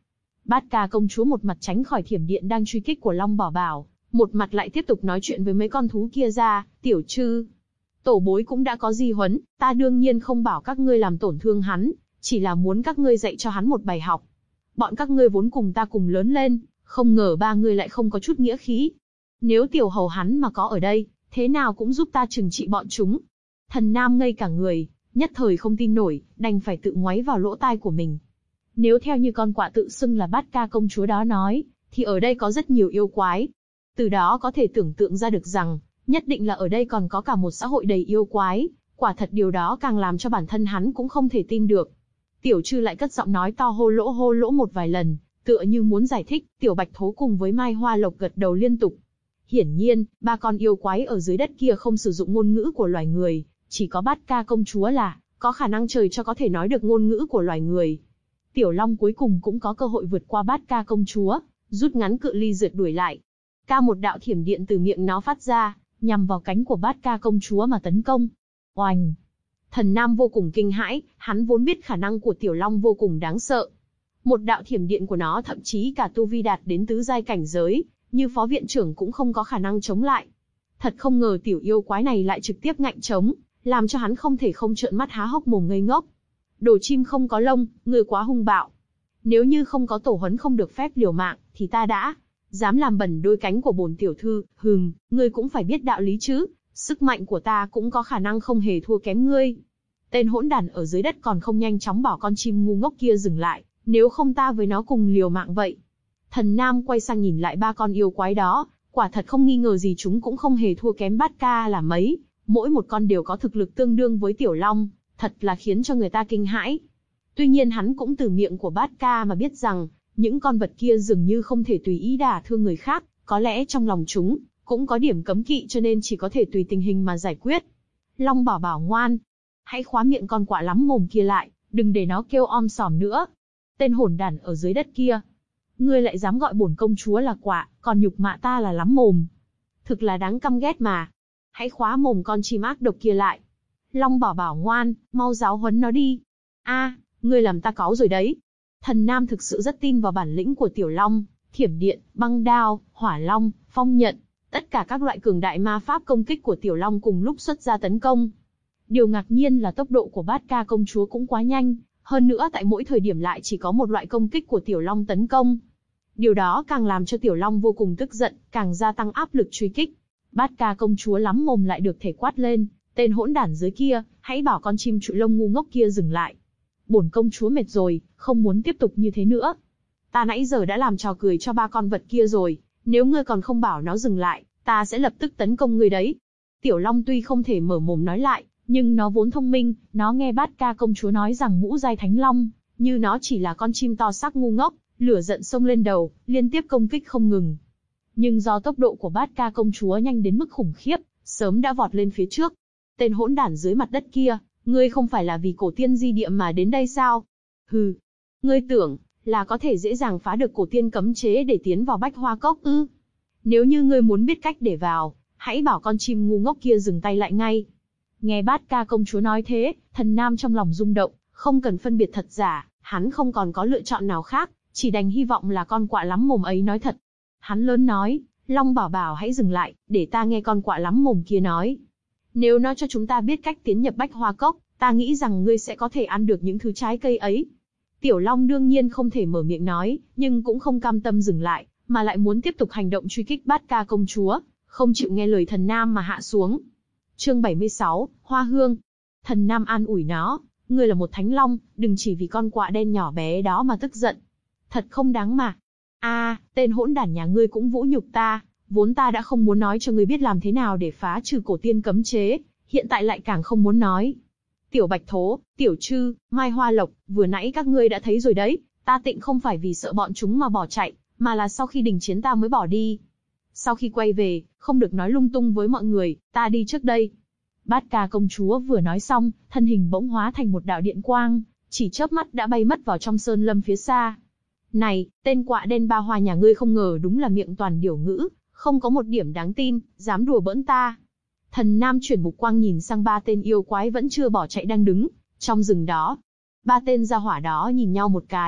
Bát Ca công chúa một mặt tránh khỏi thiểm điện đang truy kích của Long Bảo Bảo, một mặt lại tiếp tục nói chuyện với mấy con thú kia ra, tiểu trư. Tổ bối cũng đã có di huấn, ta đương nhiên không bảo các ngươi làm tổn thương hắn, chỉ là muốn các ngươi dạy cho hắn một bài học. Bọn các ngươi vốn cùng ta cùng lớn lên, không ngờ ba ngươi lại không có chút nghĩa khí. Nếu tiểu hầu hắn mà có ở đây, thế nào cũng giúp ta trừng trị bọn chúng. Thần Nam ngây cả người, nhất thời không tin nổi, đành phải tự ngoáy vào lỗ tai của mình. Nếu theo như con quạ tự xưng là Bát Ca công chúa đó nói, thì ở đây có rất nhiều yêu quái. Từ đó có thể tưởng tượng ra được rằng, nhất định là ở đây còn có cả một xã hội đầy yêu quái, quả thật điều đó càng làm cho bản thân hắn cũng không thể tin được. Tiểu Trư lại cất giọng nói to hô lỗ hô lỗ một vài lần, tựa như muốn giải thích. Tiểu Bạch Thố cùng với Mai Hoa Lộc gật đầu liên tục. Hiển nhiên, ba con yêu quái ở dưới đất kia không sử dụng ngôn ngữ của loài người, chỉ có Bát Ca công chúa là có khả năng trời cho có thể nói được ngôn ngữ của loài người. Tiểu Long cuối cùng cũng có cơ hội vượt qua Bát Ca công chúa, rút ngắn cự ly rượt đuổi lại. Ca một đạo thiểm điện từ miệng nó phát ra, nhằm vào cánh của Bát Ca công chúa mà tấn công. Oành! Thần Nam vô cùng kinh hãi, hắn vốn biết khả năng của Tiểu Long vô cùng đáng sợ. Một đạo thiểm điện của nó thậm chí cả tu vi đạt đến tứ giai cảnh giới, như phó viện trưởng cũng không có khả năng chống lại. Thật không ngờ tiểu yêu quái này lại trực tiếp ngạnh chống, làm cho hắn không thể không trợn mắt há hốc mồm ngây ngốc. Đồ chim không có lông, ngươi quá hung bạo. Nếu như không có tổ huấn không được phép liều mạng, thì ta đã dám làm bẩn đôi cánh của bổn tiểu thư. Hừm, ngươi cũng phải biết đạo lý chứ, sức mạnh của ta cũng có khả năng không hề thua kém ngươi. Tên hỗn đản ở dưới đất còn không nhanh chóng bảo con chim ngu ngốc kia dừng lại, nếu không ta với nó cùng liều mạng vậy. Thần Nam quay sang nhìn lại ba con yêu quái đó, quả thật không nghi ngờ gì chúng cũng không hề thua kém Bát Ca là mấy, mỗi một con đều có thực lực tương đương với Tiểu Long, thật là khiến cho người ta kinh hãi. Tuy nhiên hắn cũng từ miệng của Bát Ca mà biết rằng, những con vật kia dường như không thể tùy ý đả thương người khác, có lẽ trong lòng chúng cũng có điểm cấm kỵ cho nên chỉ có thể tùy tình hình mà giải quyết. Long Bảo Bảo ngoan, hãy khóa miệng con quạ lắm mồm kia lại, đừng để nó kêu om sòm nữa. Tên hỗn đản ở dưới đất kia, ngươi lại dám gọi bổn công chúa là quạ, còn nhục mạ ta là lắm mồm. Thực là đáng căm ghét mà. Hãy khóa mồm con chim ác độc kia lại. Long Bảo Bảo ngoan, mau giáo huấn nó đi. A, ngươi làm ta cáu rồi đấy. Thần Nam thực sự rất tin vào bản lĩnh của Tiểu Long, thiểm điện, băng đao, hỏa long, phong nhận, tất cả các loại cường đại ma pháp công kích của Tiểu Long cùng lúc xuất ra tấn công. Điều ngạc nhiên là tốc độ của Bát Ca công chúa cũng quá nhanh, hơn nữa tại mỗi thời điểm lại chỉ có một loại công kích của Tiểu Long tấn công. Điều đó càng làm cho Tiểu Long vô cùng tức giận, càng gia tăng áp lực truy kích. Bát Ca công chúa lắm mồm lại được thể quát lên, tên hỗn đản dưới kia, hãy bảo con chim trụi lông ngu ngốc kia dừng lại. Bổn công chúa mệt rồi, không muốn tiếp tục như thế nữa. Ta nãy giờ đã làm trò cười cho ba con vật kia rồi, nếu ngươi còn không bảo nó dừng lại, ta sẽ lập tức tấn công ngươi đấy. Tiểu Long tuy không thể mở mồm nói lại, nhưng nó vốn thông minh, nó nghe Bát Ca công chúa nói rằng ngũ giai thánh long, như nó chỉ là con chim to xác ngu ngốc, lửa giận xông lên đầu, liên tiếp công kích không ngừng. Nhưng do tốc độ của Bát Ca công chúa nhanh đến mức khủng khiếp, sớm đã vọt lên phía trước. Tên hỗn đản dưới mặt đất kia, ngươi không phải là vì cổ tiên di địa mà đến đây sao? Hừ, ngươi tưởng là có thể dễ dàng phá được cổ tiên cấm chế để tiến vào Bách Hoa Cốc ư? Nếu như ngươi muốn biết cách để vào, hãy bảo con chim ngu ngốc kia dừng tay lại ngay. Nghe Bát Ca công chúa nói thế, Thần Nam trong lòng rung động, không cần phân biệt thật giả, hắn không còn có lựa chọn nào khác, chỉ đành hy vọng là con quạ lắm mồm ấy nói thật. Hắn lớn nói, Long Bảo Bảo hãy dừng lại, để ta nghe con quạ lắm mồm kia nói. Nếu nó cho chúng ta biết cách tiến nhập Bách Hoa Cốc, ta nghĩ rằng ngươi sẽ có thể ăn được những thứ trái cây ấy. Tiểu Long đương nhiên không thể mở miệng nói, nhưng cũng không cam tâm dừng lại, mà lại muốn tiếp tục hành động truy kích Bát Ca công chúa, không chịu nghe lời Thần Nam mà hạ xuống. Chương bảy mươi sáu, Hoa Hương. Thần Nam an ủi nó, ngươi là một thánh long, đừng chỉ vì con quạ đen nhỏ bé đó mà tức giận. Thật không đáng mà. A, à, tên hỗn đản nhà ngươi cũng vũ nhục ta, vốn ta đã không muốn nói cho ngươi biết làm thế nào để phá trừ cổ tiên cấm chế, hiện tại lại càng không muốn nói. Tiểu Bạch Thố, Tiểu Trư, Mai Hoa Lộc, vừa nãy các ngươi đã thấy rồi đấy, ta tịnh không phải vì sợ bọn chúng mà bỏ chạy, mà là sau khi đình chiến ta mới bỏ đi. Sau khi quay về, không được nói lung tung với mọi người, ta đi trước đây. Bát Ca công chúa vừa nói xong, thân hình bỗng hóa thành một đạo điện quang, chỉ chớp mắt đã bay mất vào trong sơn lâm phía xa. Này, tên quạ đen ba hoa nhà ngươi không ngờ đúng là miệng toàn điểu ngữ, không có một điểm đáng tin, dám đùa bỡn ta. Thần Nam chuyển mục quang nhìn sang ba tên yêu quái vẫn chưa bỏ chạy đang đứng trong rừng đó. Ba tên gia hỏa đó nhìn nhau một cái,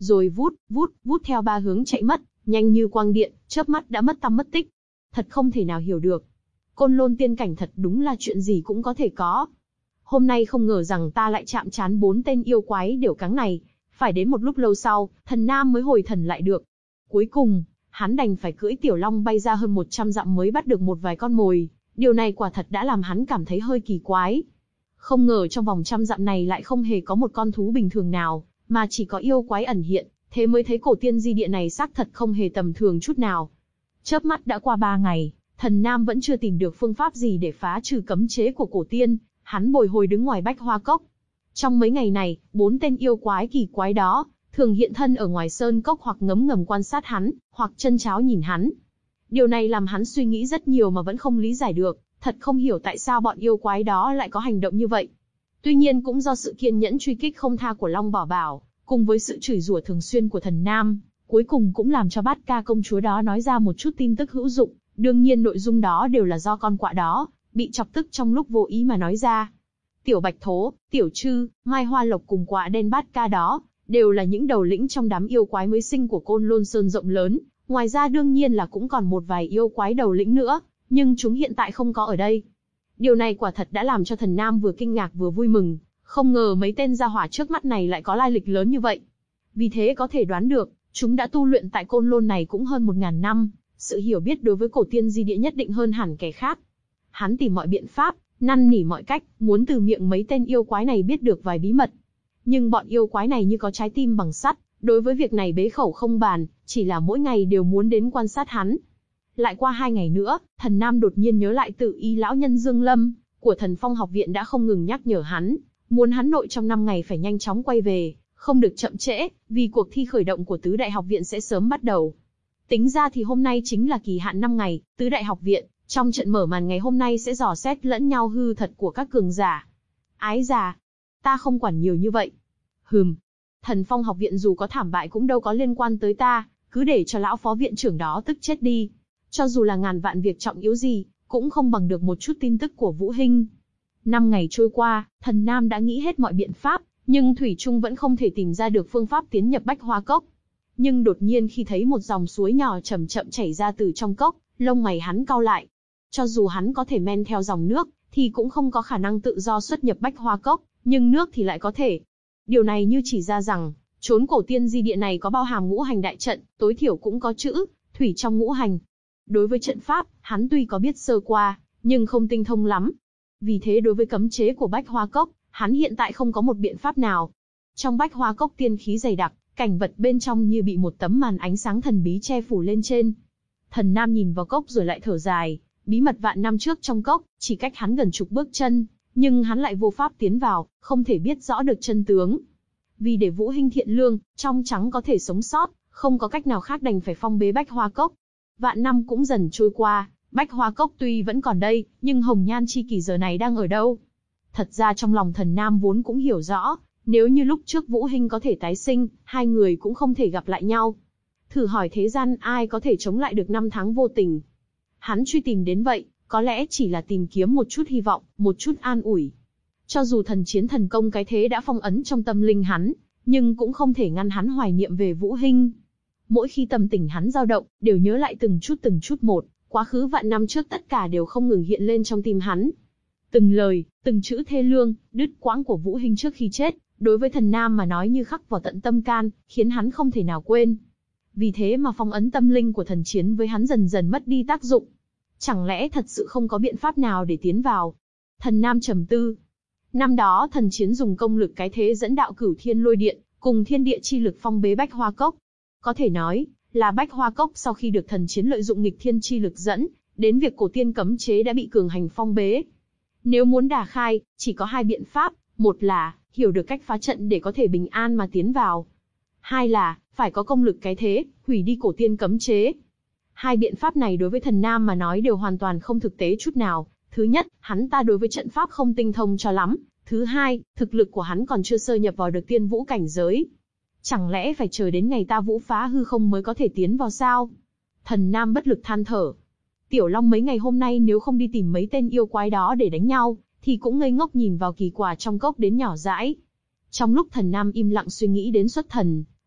rồi vút, vút, vút theo ba hướng chạy mất, nhanh như quang điện, chớp mắt đã mất tăm mất tích. Thật không thể nào hiểu được. Côn Lôn tiên cảnh thật đúng là chuyện gì cũng có thể có. Hôm nay không ngờ rằng ta lại chạm trán bốn tên yêu quái điểu cáng này. Phải đến một lúc lâu sau, thần nam mới hồi thần lại được. Cuối cùng, hắn đành phải cưỡi tiểu long bay ra hơn một trăm dặm mới bắt được một vài con mồi. Điều này quả thật đã làm hắn cảm thấy hơi kỳ quái. Không ngờ trong vòng trăm dặm này lại không hề có một con thú bình thường nào, mà chỉ có yêu quái ẩn hiện, thế mới thấy cổ tiên di địa này xác thật không hề tầm thường chút nào. Chớp mắt đã qua ba ngày, thần nam vẫn chưa tìm được phương pháp gì để phá trừ cấm chế của cổ tiên, hắn bồi hồi đứng ngoài bách hoa cốc. Trong mấy ngày này, bốn tên yêu quái kỳ quái đó, thường hiện thân ở ngoài sơn cốc hoặc ngấm ngầm quan sát hắn, hoặc chân cháo nhìn hắn. Điều này làm hắn suy nghĩ rất nhiều mà vẫn không lý giải được, thật không hiểu tại sao bọn yêu quái đó lại có hành động như vậy. Tuy nhiên cũng do sự kiên nhẫn truy kích không tha của Long Bảo Bảo, cùng với sự chửi rủa thường xuyên của thần nam, cuối cùng cũng làm cho Bát Ca công chúa đó nói ra một chút tin tức hữu dụng, đương nhiên nội dung đó đều là do con quạ đó, bị chọc tức trong lúc vô ý mà nói ra. Tiểu Bạch Thố, Tiểu Trư, Mai Hoa Lộc cùng quạ đen Bát Ca đó, đều là những đầu lĩnh trong đám yêu quái mới sinh của Côn Lôn Sơn rộng lớn, ngoài ra đương nhiên là cũng còn một vài yêu quái đầu lĩnh nữa, nhưng chúng hiện tại không có ở đây. Điều này quả thật đã làm cho thần nam vừa kinh ngạc vừa vui mừng, không ngờ mấy tên gia hỏa trước mắt này lại có lai lịch lớn như vậy. Vì thế có thể đoán được, chúng đã tu luyện tại Côn Lôn này cũng hơn một ngàn năm, sự hiểu biết đối với cổ tiên di địa nhất định hơn hẳn kẻ khác. Hắn tìm mọi biện pháp, năn nỉ mọi cách, muốn từ miệng mấy tên yêu quái này biết được vài bí mật. Nhưng bọn yêu quái này như có trái tim bằng sắt, đối với việc này bế khẩu không bàn, chỉ là mỗi ngày đều muốn đến quan sát hắn. Lại qua hai ngày nữa, thần nam đột nhiên nhớ lại Tự Y lão nhân Dương Lâm của Thần Phong học viện đã không ngừng nhắc nhở hắn, muốn hắn nội trong năm ngày phải nhanh chóng quay về, không được chậm trễ, vì cuộc thi khởi động của Tứ Đại học viện sẽ sớm bắt đầu. Tính ra thì hôm nay chính là kỳ hạn năm ngày, Tứ Đại học viện trong trận mở màn ngày hôm nay sẽ dò xét lẫn nhau hư thật của các cường giả. Ái già, ta không quản nhiều như vậy. Hừm, Thần Phong học viện dù có thảm bại cũng đâu có liên quan tới ta, cứ để cho lão phó viện trưởng đó tức chết đi. Cho dù là ngàn vạn việc trọng yếu gì, cũng không bằng được một chút tin tức của Vũ Hinh. Năm ngày trôi qua, thần nam đã nghĩ hết mọi biện pháp, nhưng thủy chung vẫn không thể tìm ra được phương pháp tiến nhập Bách Hoa Cốc. Nhưng đột nhiên khi thấy một dòng suối nhỏ chậm chậm chảy ra từ trong cốc, lông mày hắn cau lại. Cho dù hắn có thể men theo dòng nước, thì cũng không có khả năng tự do xuất nhập Bách Hoa Cốc, nhưng nước thì lại có thể. Điều này như chỉ ra rằng, chốn cổ tiên di địa này có bao hàm ngũ hành đại trận, tối thiểu cũng có chữ thủy trong ngũ hành. Đối với trận pháp, hắn tuy có biết sơ qua, nhưng không tinh thông lắm. Vì thế đối với cấm chế của Bách Hoa Cốc, hắn hiện tại không có một biện pháp nào. Trong Bách Hoa Cốc tiên khí dày đặc, cảnh vật bên trong như bị một tấm màn ánh sáng thần bí che phủ lên trên. Thần nam nhìn vào cốc rồi lại thở dài, bí mật vạn năm trước trong cốc, chỉ cách hắn gần chục bước chân, nhưng hắn lại vô pháp tiến vào, không thể biết rõ được chân tướng. Vì để Vũ Hinh thiện lương, trong trắng có thể sống sót, không có cách nào khác đành phải phong bế Bách Hoa Cốc. Vạn năm cũng dần trôi qua, Bách Hoa Cốc tuy vẫn còn đây, nhưng Hồng Nhan chi kỷ giờ này đang ở đâu? Thật ra trong lòng thần nam vốn cũng hiểu rõ, nếu như lúc trước Vũ Hinh có thể tái sinh, hai người cũng không thể gặp lại nhau. Thử hỏi thế gian ai có thể chống lại được năm tháng vô tình? Hắn truy tìm đến vậy, có lẽ chỉ là tìm kiếm một chút hy vọng, một chút an ủi. Cho dù thần chiến thần công cái thế đã phong ấn trong tâm linh hắn, nhưng cũng không thể ngăn hắn hoài niệm về Vũ Hinh. Mỗi khi tâm tình hắn dao động, đều nhớ lại từng chút từng chút một, quá khứ vạn năm trước tất cả đều không ngừng hiện lên trong tim hắn. Từng lời, từng chữ thê lương, đứt quãng của Vũ Hinh trước khi chết, đối với thần nam mà nói như khắc vào tận tâm can, khiến hắn không thể nào quên. Vì thế mà phong ấn tâm linh của thần chiến với hắn dần dần mất đi tác dụng. Chẳng lẽ thật sự không có biện pháp nào để tiến vào? Thần nam trầm tư. Năm đó thần chiến dùng công lực cái thế dẫn đạo Cửu Thiên Lôi Điện, cùng thiên địa chi lực phong bế Bách Hoa Cốc. Có thể nói, là Bách Hoa Cốc sau khi được thần chiến lợi dụng nghịch thiên chi lực dẫn, đến việc cổ tiên cấm chế đã bị cường hành phong bế. Nếu muốn đả khai, chỉ có hai biện pháp, một là, hiểu được cách phá trận để có thể bình an mà tiến vào. Hai là, phải có công lực cái thế, hủy đi cổ tiên cấm chế. Hai biện pháp này đối với thần nam mà nói đều hoàn toàn không thực tế chút nào. Thứ nhất, hắn ta đối với trận pháp không tinh thông cho lắm. Thứ hai, thực lực của hắn còn chưa sơ nhập vào được tiên vũ cảnh giới. Chẳng lẽ phải chờ đến ngày ta vũ phá hư không mới có thể tiến vào sao? Thần nam bất lực than thở. Tiểu Long mấy ngày hôm nay nếu không đi tìm mấy tên yêu quái đó để đánh nhau, thì cũng ngây ngốc nhìn vào kỳ quả trong cốc đến nhỏ dãi. Trong lúc thần nam im lặng suy nghĩ đến xuất thần,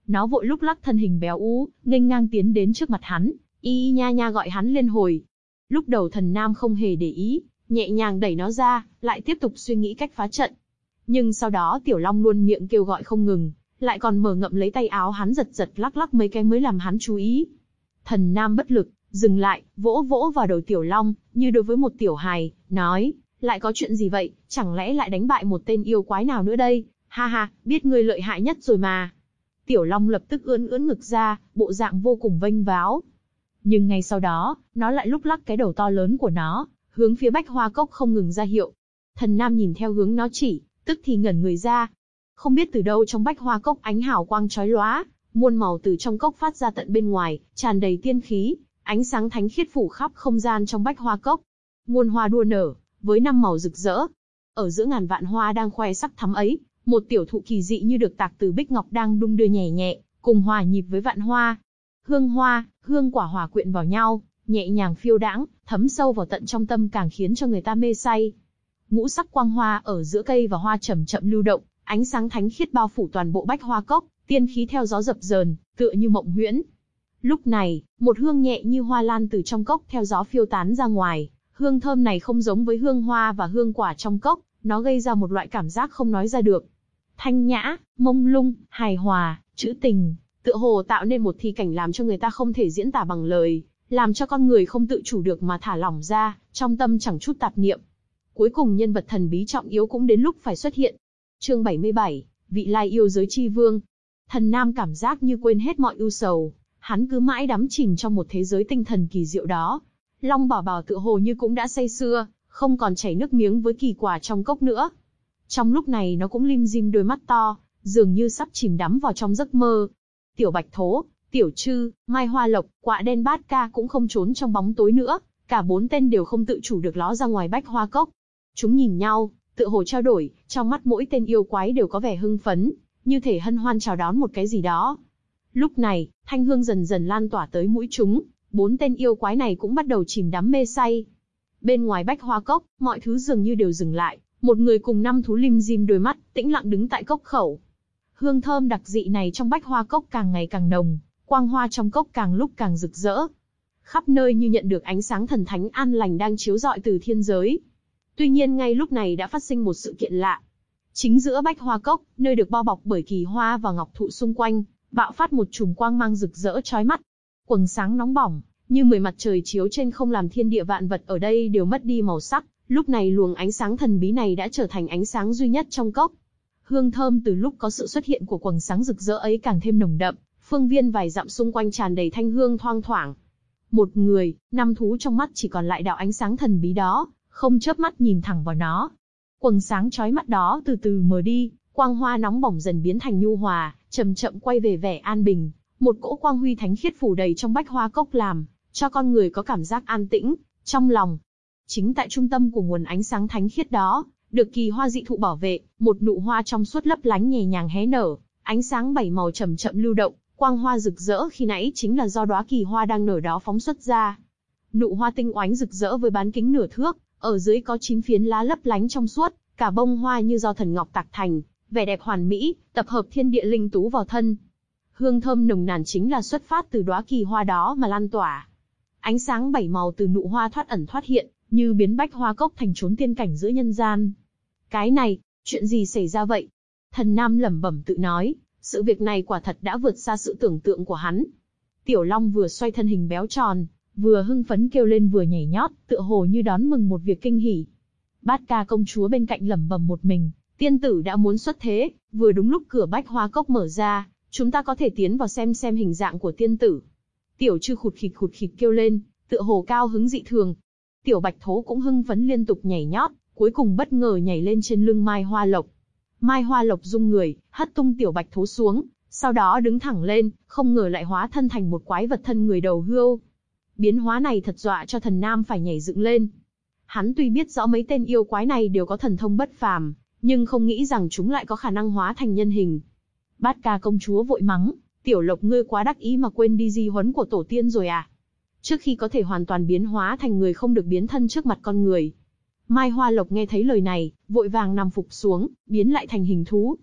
Nó vội lúc lắc thân hình béo ú, nghênh ngang tiến đến trước mặt hắn, y y nha nha gọi hắn liên hồi. Lúc đầu Thần Nam không hề để ý, nhẹ nhàng đẩy nó ra, lại tiếp tục suy nghĩ cách phá trận. Nhưng sau đó Tiểu Long luôn miệng kêu gọi không ngừng, lại còn mở ngậm lấy tay áo hắn giật giật lắc lắc mấy cái mới làm hắn chú ý. Thần Nam bất lực, dừng lại, vỗ vỗ vào đầu Tiểu Long, như đối với một tiểu hài, nói, lại có chuyện gì vậy, chẳng lẽ lại đánh bại một tên yêu quái nào nữa đây, ha ha, biết ngươi lợi hại nhất rồi mà. Tiểu Long lập tức ưỡn ưỡn ngực ra, bộ dạng vô cùng vênh váo. Nhưng ngay sau đó, nó lại lúc lắc cái đầu to lớn của nó, hướng phía Bách Hoa Cốc không ngừng ra hiệu. Thần Nam nhìn theo hướng nó chỉ, tức thì ngẩn người ra. Không biết từ đâu trong Bách Hoa Cốc ánh hào quang chói lóa, muôn màu từ trong cốc phát ra tận bên ngoài, tràn đầy tiên khí, ánh sáng thánh khiết phủ khắp không gian trong Bách Hoa Cốc. Muôn hoa đua nở, với năm màu rực rỡ. Ở giữa ngàn vạn hoa đang khoe sắc thắm ấy, một tiểu thụ kỳ dị như được tạc từ bích ngọc đang đung đưa nhẹ nhẹ, cùng hòa nhịp với vạn hoa. Hương hoa, hương quả hòa quyện vào nhau, nhẹ nhàng phiêu đãng, thấm sâu vào tận trong tâm càng khiến cho người ta mê say. Ngũ sắc quang hoa ở giữa cây và hoa chậm chậm lưu động, ánh sáng thánh khiết bao phủ toàn bộ Bách Hoa Cốc, tiên khí theo gió dập dờn, tựa như mộng huyễn. Lúc này, một hương nhẹ như hoa lan từ trong cốc theo gió phiêu tán ra ngoài. Hương thơm này không giống với hương hoa và hương quả trong cốc, nó gây ra một loại cảm giác không nói ra được. Thanh nhã, mông lung, hài hòa, trữ tình, tựa hồ tạo nên một thi cảnh làm cho người ta không thể diễn tả bằng lời, làm cho con người không tự chủ được mà thả lỏng ra, trong tâm chẳng chút tạp niệm. Cuối cùng nhân vật thần bí trọng yếu cũng đến lúc phải xuất hiện. Chương bảy mươi bảy, vị lai yêu giới chi vương. Thần Nam cảm giác như quên hết mọi ưu sầu, hắn cứ mãi đắm chìm trong một thế giới tinh thần kỳ diệu đó. Long Bảo Bảo tựa hồ như cũng đã say sưa, không còn chảy nước miếng với kỳ quả trong cốc nữa. Trong lúc này nó cũng lim dim đôi mắt to, dường như sắp chìm đắm vào trong giấc mơ. Tiểu Bạch Thố, Tiểu Trư, Mai Hoa Lộc, Quạ Đen Bát Ca cũng không trốn trong bóng tối nữa, cả bốn tên đều không tự chủ được ló ra ngoài Bách Hoa Cốc. Chúng nhìn nhau, tựa hồ trao đổi, trong mắt mỗi tên yêu quái đều có vẻ hưng phấn, như thể hân hoan chào đón một cái gì đó. Lúc này, thanh hương dần dần lan tỏa tới mũi chúng, bốn tên yêu quái này cũng bắt đầu chìm đắm mê say. Bên ngoài Bách Hoa Cốc, mọi thứ dường như đều dừng lại, một người cùng năm thú lim dim đôi mắt, tĩnh lặng đứng tại cốc khẩu. Hương thơm đặc dị này trong Bách Hoa Cốc càng ngày càng nồng, quang hoa trong cốc càng lúc càng rực rỡ. Khắp nơi như nhận được ánh sáng thần thánh an lành đang chiếu rọi từ thiên giới. Tuy nhiên ngay lúc này đã phát sinh một sự kiện lạ. Chính giữa Bách Hoa Cốc, nơi được bao bọc bởi kỳ hoa và ngọc thụ xung quanh, bạo phát một chùm quang mang rực rỡ chói mắt. Quầng sáng nóng bỏng, như mười mặt trời chiếu trên không làm thiên địa vạn vật ở đây đều mất đi màu sắc. Lúc này luồng ánh sáng thần bí này đã trở thành ánh sáng duy nhất trong cốc. Hương thơm từ lúc có sự xuất hiện của quầng sáng rực rỡ ấy càng thêm nồng đậm, phương viên vài dặm xung quanh tràn đầy thanh hương thoang thoảng. Một người, năm thú trong mắt chỉ còn lại đạo ánh sáng thần bí đó, không chớp mắt nhìn thẳng vào nó. Quầng sáng chói mắt đó từ từ mờ đi, quang hoa nóng bỏng dần biến thành nhu hòa, chậm chậm quay về vẻ an bình. Một cỗ quang huy thánh khiết phủ đầy trong Bách Hoa Cốc làm cho con người có cảm giác an tĩnh trong lòng. Chính tại trung tâm của nguồn ánh sáng thánh khiết đó, được kỳ hoa dị thụ bảo vệ, một nụ hoa trong suốt lấp lánh nhẹ nhàng hé nở, ánh sáng bảy màu chậm chậm lưu động, quang hoa rực rỡ khi nãy chính là do đóa kỳ hoa đang nở đó phóng xuất ra. Nụ hoa tinh oánh rực rỡ với bán kính nửa thước, ở dưới có chín phiến lá lấp lánh trong suốt, cả bông hoa như do thần ngọc tạc thành, vẻ đẹp hoàn mỹ, tập hợp thiên địa linh tú vào thân. Hương thơm nồng nàn chính là xuất phát từ đóa kỳ hoa đó mà lan tỏa. Ánh sáng bảy màu từ nụ hoa thoát ẩn thoát hiện, như biến Bách Hoa Cốc thành chốn tiên cảnh giữa nhân gian. Cái này, chuyện gì xảy ra vậy? Thần Nam lẩm bẩm tự nói, sự việc này quả thật đã vượt xa sự tưởng tượng của hắn. Tiểu Long vừa xoay thân hình béo tròn, vừa hưng phấn kêu lên vừa nhảy nhót, tựa hồ như đón mừng một việc kinh hỉ. Bát Ca công chúa bên cạnh lẩm bẩm một mình, tiên tử đã muốn xuất thế, vừa đúng lúc cửa Bách Hoa Cốc mở ra, chúng ta có thể tiến vào xem xem hình dạng của tiên tử. Tiểu Trư khụt khịt khụt khịt kêu lên, tựa hồ cao hứng dị thường. Tiểu Bạch Thố cũng hưng phấn liên tục nhảy nhót, cuối cùng bất ngờ nhảy lên trên lưng Mai Hoa Lộc. Mai Hoa Lộc rung người, hất tung Tiểu Bạch Thố xuống, sau đó đứng thẳng lên, không ngờ lại hóa thân thành một quái vật thân người đầu hươu. Biến hóa này thật dọa cho Thần Nam phải nhảy dựng lên. Hắn tuy biết rõ mấy tên yêu quái này đều có thần thông bất phàm, nhưng không nghĩ rằng chúng lại có khả năng hóa thành nhân hình. Bát Ca công chúa vội mắng, Tiểu Lộc ngươi quá đắc ý mà quên đi di huấn của tổ tiên rồi à? Trước khi có thể hoàn toàn biến hóa thành người không được biến thân trước mặt con người. Mai Hoa Lộc nghe thấy lời này, vội vàng nằm phục xuống, biến lại thành hình thú.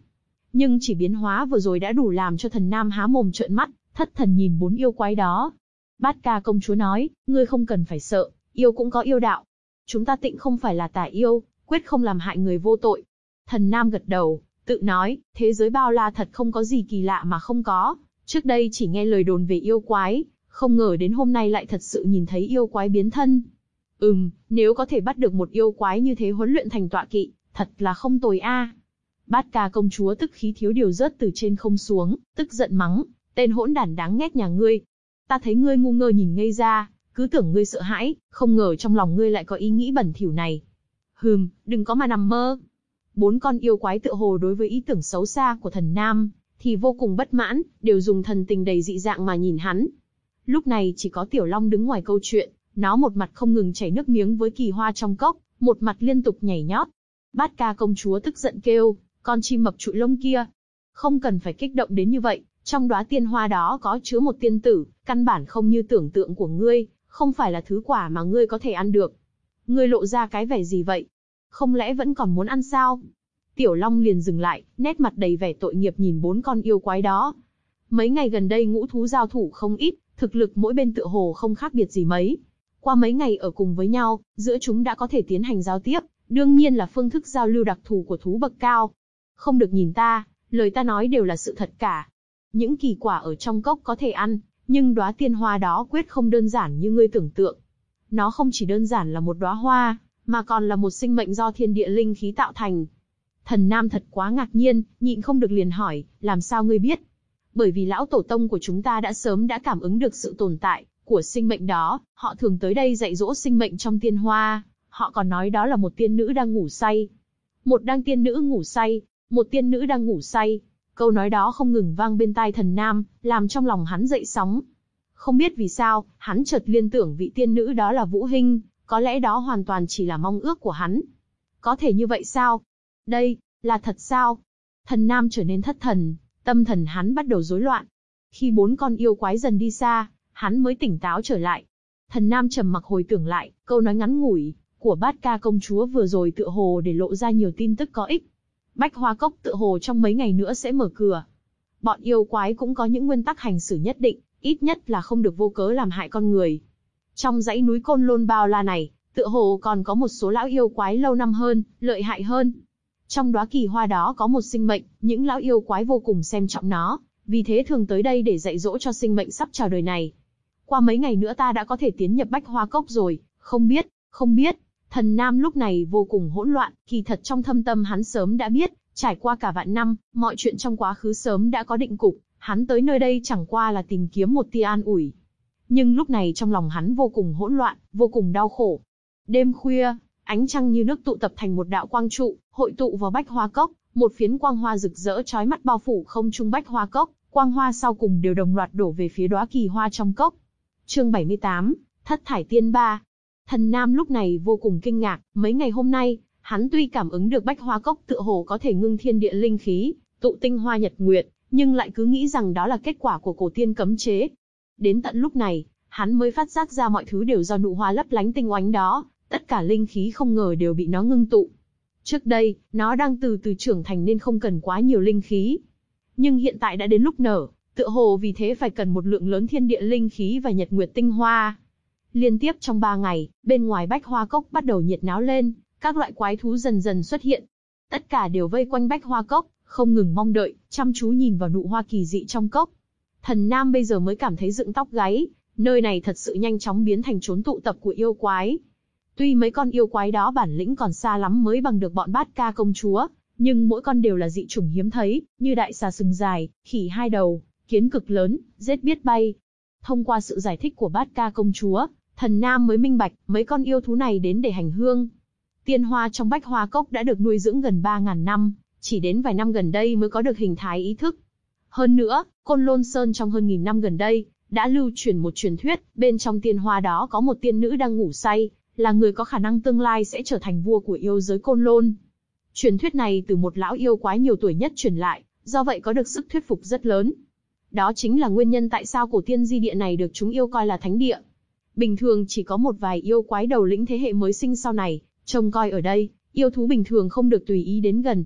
Nhưng chỉ biến hóa vừa rồi đã đủ làm cho thần nam há mồm trợn mắt, thất thần nhìn bốn yêu quái đó. Bát Ca công chúa nói, ngươi không cần phải sợ, yêu cũng có yêu đạo. Chúng ta tịnh không phải là tà yêu, quyết không làm hại người vô tội. Thần nam gật đầu, tự nói, thế giới bao la thật không có gì kỳ lạ mà không có. Trước đây chỉ nghe lời đồn về yêu quái, không ngờ đến hôm nay lại thật sự nhìn thấy yêu quái biến thân. Ừm, nếu có thể bắt được một yêu quái như thế huấn luyện thành tọa kỵ, thật là không tồi a. Bát Ca công chúa tức khí thiếu điều rớt từ trên không xuống, tức giận mắng, tên hỗn đản đáng ghét nhà ngươi. Ta thấy ngươi ngu ngơ nhìn ngây ra, cứ tưởng ngươi sợ hãi, không ngờ trong lòng ngươi lại có ý nghĩ bẩn thỉu này. Hừm, đừng có mà nằm mơ. Bốn con yêu quái tựa hồ đối với ý tưởng xấu xa của thần nam, thì vô cùng bất mãn, đều dùng thần tình đầy dị dạng mà nhìn hắn. Lúc này chỉ có Tiểu Long đứng ngoài câu chuyện, nó một mặt không ngừng chảy nước miếng với kỳ hoa trong cốc, một mặt liên tục nhảy nhót. Bát Ca công chúa tức giận kêu, con chim mập trụi lông kia, không cần phải kích động đến như vậy, trong đóa tiên hoa đó có chứa một tiên tử, căn bản không như tưởng tượng của ngươi, không phải là thứ quả mà ngươi có thể ăn được. Ngươi lộ ra cái vẻ gì vậy? Không lẽ vẫn còn muốn ăn sao? Tiểu Long liền dừng lại, nét mặt đầy vẻ tội nghiệp nhìn bốn con yêu quái đó. Mấy ngày gần đây ngũ thú giao thủ không ít, thực lực mỗi bên tựa hồ không khác biệt gì mấy. Qua mấy ngày ở cùng với nhau, giữa chúng đã có thể tiến hành giao tiếp, đương nhiên là phương thức giao lưu đặc thù của thú bậc cao. Không được nhìn ta, lời ta nói đều là sự thật cả. Những kỳ quả ở trong cốc có thể ăn, nhưng đóa tiên hoa đó quyết không đơn giản như ngươi tưởng tượng. Nó không chỉ đơn giản là một đóa hoa, mà còn là một sinh mệnh do thiên địa linh khí tạo thành. Thần nam thật quá ngạc nhiên, nhịn không được liền hỏi, làm sao ngươi biết? Bởi vì lão tổ tông của chúng ta đã sớm đã cảm ứng được sự tồn tại của sinh mệnh đó, họ thường tới đây dạy dỗ sinh mệnh trong tiên hoa, họ còn nói đó là một tiên nữ đang ngủ say. Một đang tiên nữ ngủ say, một tiên nữ đang ngủ say. Câu nói đó không ngừng vang bên tai thần nam, làm trong lòng hắn dậy sóng. Không biết vì sao, hắn chợt liên tưởng vị tiên nữ đó là Vũ Hinh, có lẽ đó hoàn toàn chỉ là mong ước của hắn. Có thể như vậy sao? Đây, là thật sao? Thần nam trở nên thất thần, tâm thần hắn bắt đầu rối loạn. Khi bốn con yêu quái dần đi xa, hắn mới tỉnh táo trở lại. Thần nam trầm mặc hồi tưởng lại, câu nói ngắn ngủi của Bát Ca công chúa vừa rồi tựa hồ để lộ ra nhiều tin tức có ích. Bách Hoa Cốc tựa hồ trong mấy ngày nữa sẽ mở cửa. Bọn yêu quái cũng có những nguyên tắc hành xử nhất định, ít nhất là không được vô cớ làm hại con người. Trong dãy núi Côn Lôn bao la này, tựa hồ còn có một số lão yêu quái lâu năm hơn, lợi hại hơn. Trong đóa kỳ hoa đó có một sinh mệnh, những lão yêu quái vô cùng xem trọng nó, vì thế thường tới đây để dạy dỗ cho sinh mệnh sắp chào đời này. Qua mấy ngày nữa ta đã có thể tiến nhập Bách Hoa Cốc rồi, không biết, không biết. Thần nam lúc này vô cùng hỗn loạn, kỳ thật trong thâm tâm hắn sớm đã biết, trải qua cả vạn năm, mọi chuyện trong quá khứ sớm đã có định cục, hắn tới nơi đây chẳng qua là tìm kiếm một tia an ủi. Nhưng lúc này trong lòng hắn vô cùng hỗn loạn, vô cùng đau khổ. Đêm khuya, ánh trăng như nước tụ tập thành một đạo quang trụ, hội tụ vào Bách Hoa Cốc, một phiến quang hoa rực rỡ chói mắt bao phủ không trung Bách Hoa Cốc, quang hoa sau cùng đều đồng loạt đổ về phía đóa kỳ hoa trong cốc. Chương bảy mươi tám, Thất Thải Tiên Ba. Thần nam lúc này vô cùng kinh ngạc, mấy ngày hôm nay, hắn tuy cảm ứng được Bách Hoa Cốc tựa hồ có thể ngưng thiên địa linh khí, tụ tinh hoa nhật nguyệt, nhưng lại cứ nghĩ rằng đó là kết quả của cổ tiên cấm chế. Đến tận lúc này, hắn mới phát giác ra mọi thứ đều do nụ hoa lấp lánh tinh oánh đó, tất cả linh khí không ngờ đều bị nó ngưng tụ. Trước đây, nó đang từ từ trưởng thành nên không cần quá nhiều linh khí. Nhưng hiện tại đã đến lúc nở, tựa hồ vì thế phải cần một lượng lớn thiên địa linh khí và nhật nguyệt tinh hoa. Liên tiếp trong ba ngày, bên ngoài Bách Hoa Cốc bắt đầu nhiệt náo lên, các loại quái thú dần dần xuất hiện. Tất cả đều vây quanh Bách Hoa Cốc, không ngừng mong đợi, chăm chú nhìn vào nụ hoa kỳ dị trong cốc. Thần nam bây giờ mới cảm thấy dựng tóc gáy, nơi này thật sự nhanh chóng biến thành chốn tụ tập của yêu quái. Tuy mấy con yêu quái đó bản lĩnh còn xa lắm mới bằng được bọn Bát Ca công chúa, nhưng mỗi con đều là dị chủng hiếm thấy, như đại xà sừng dài, khỉ hai đầu, kiến cực lớn, rết biết bay. Thông qua sự giải thích của Bát Ca công chúa, thần nam mới minh bạch, mấy con yêu thú này đến để hành hương. Tiên hoa trong Bách Hoa Cốc đã được nuôi dưỡng gần ba ngàn năm, chỉ đến vài năm gần đây mới có được hình thái ý thức. Hơn nữa, Côn Lôn Sơn trong hơn nghìn năm gần đây, đã lưu truyền một truyền thuyết, bên trong tiên hoa đó có một tiên nữ đang ngủ say, là người có khả năng tương lai sẽ trở thành vua của yêu giới Côn Lôn. Truyền thuyết này từ một lão yêu quái nhiều tuổi nhất truyền lại, do vậy có được sức thuyết phục rất lớn. Đó chính là nguyên nhân tại sao cổ tiên di địa này được chúng yêu coi là thánh địa. Bình thường chỉ có một vài yêu quái đầu lĩnh thế hệ mới sinh sau này, trông coi ở đây, yêu thú bình thường không được tùy ý đến gần.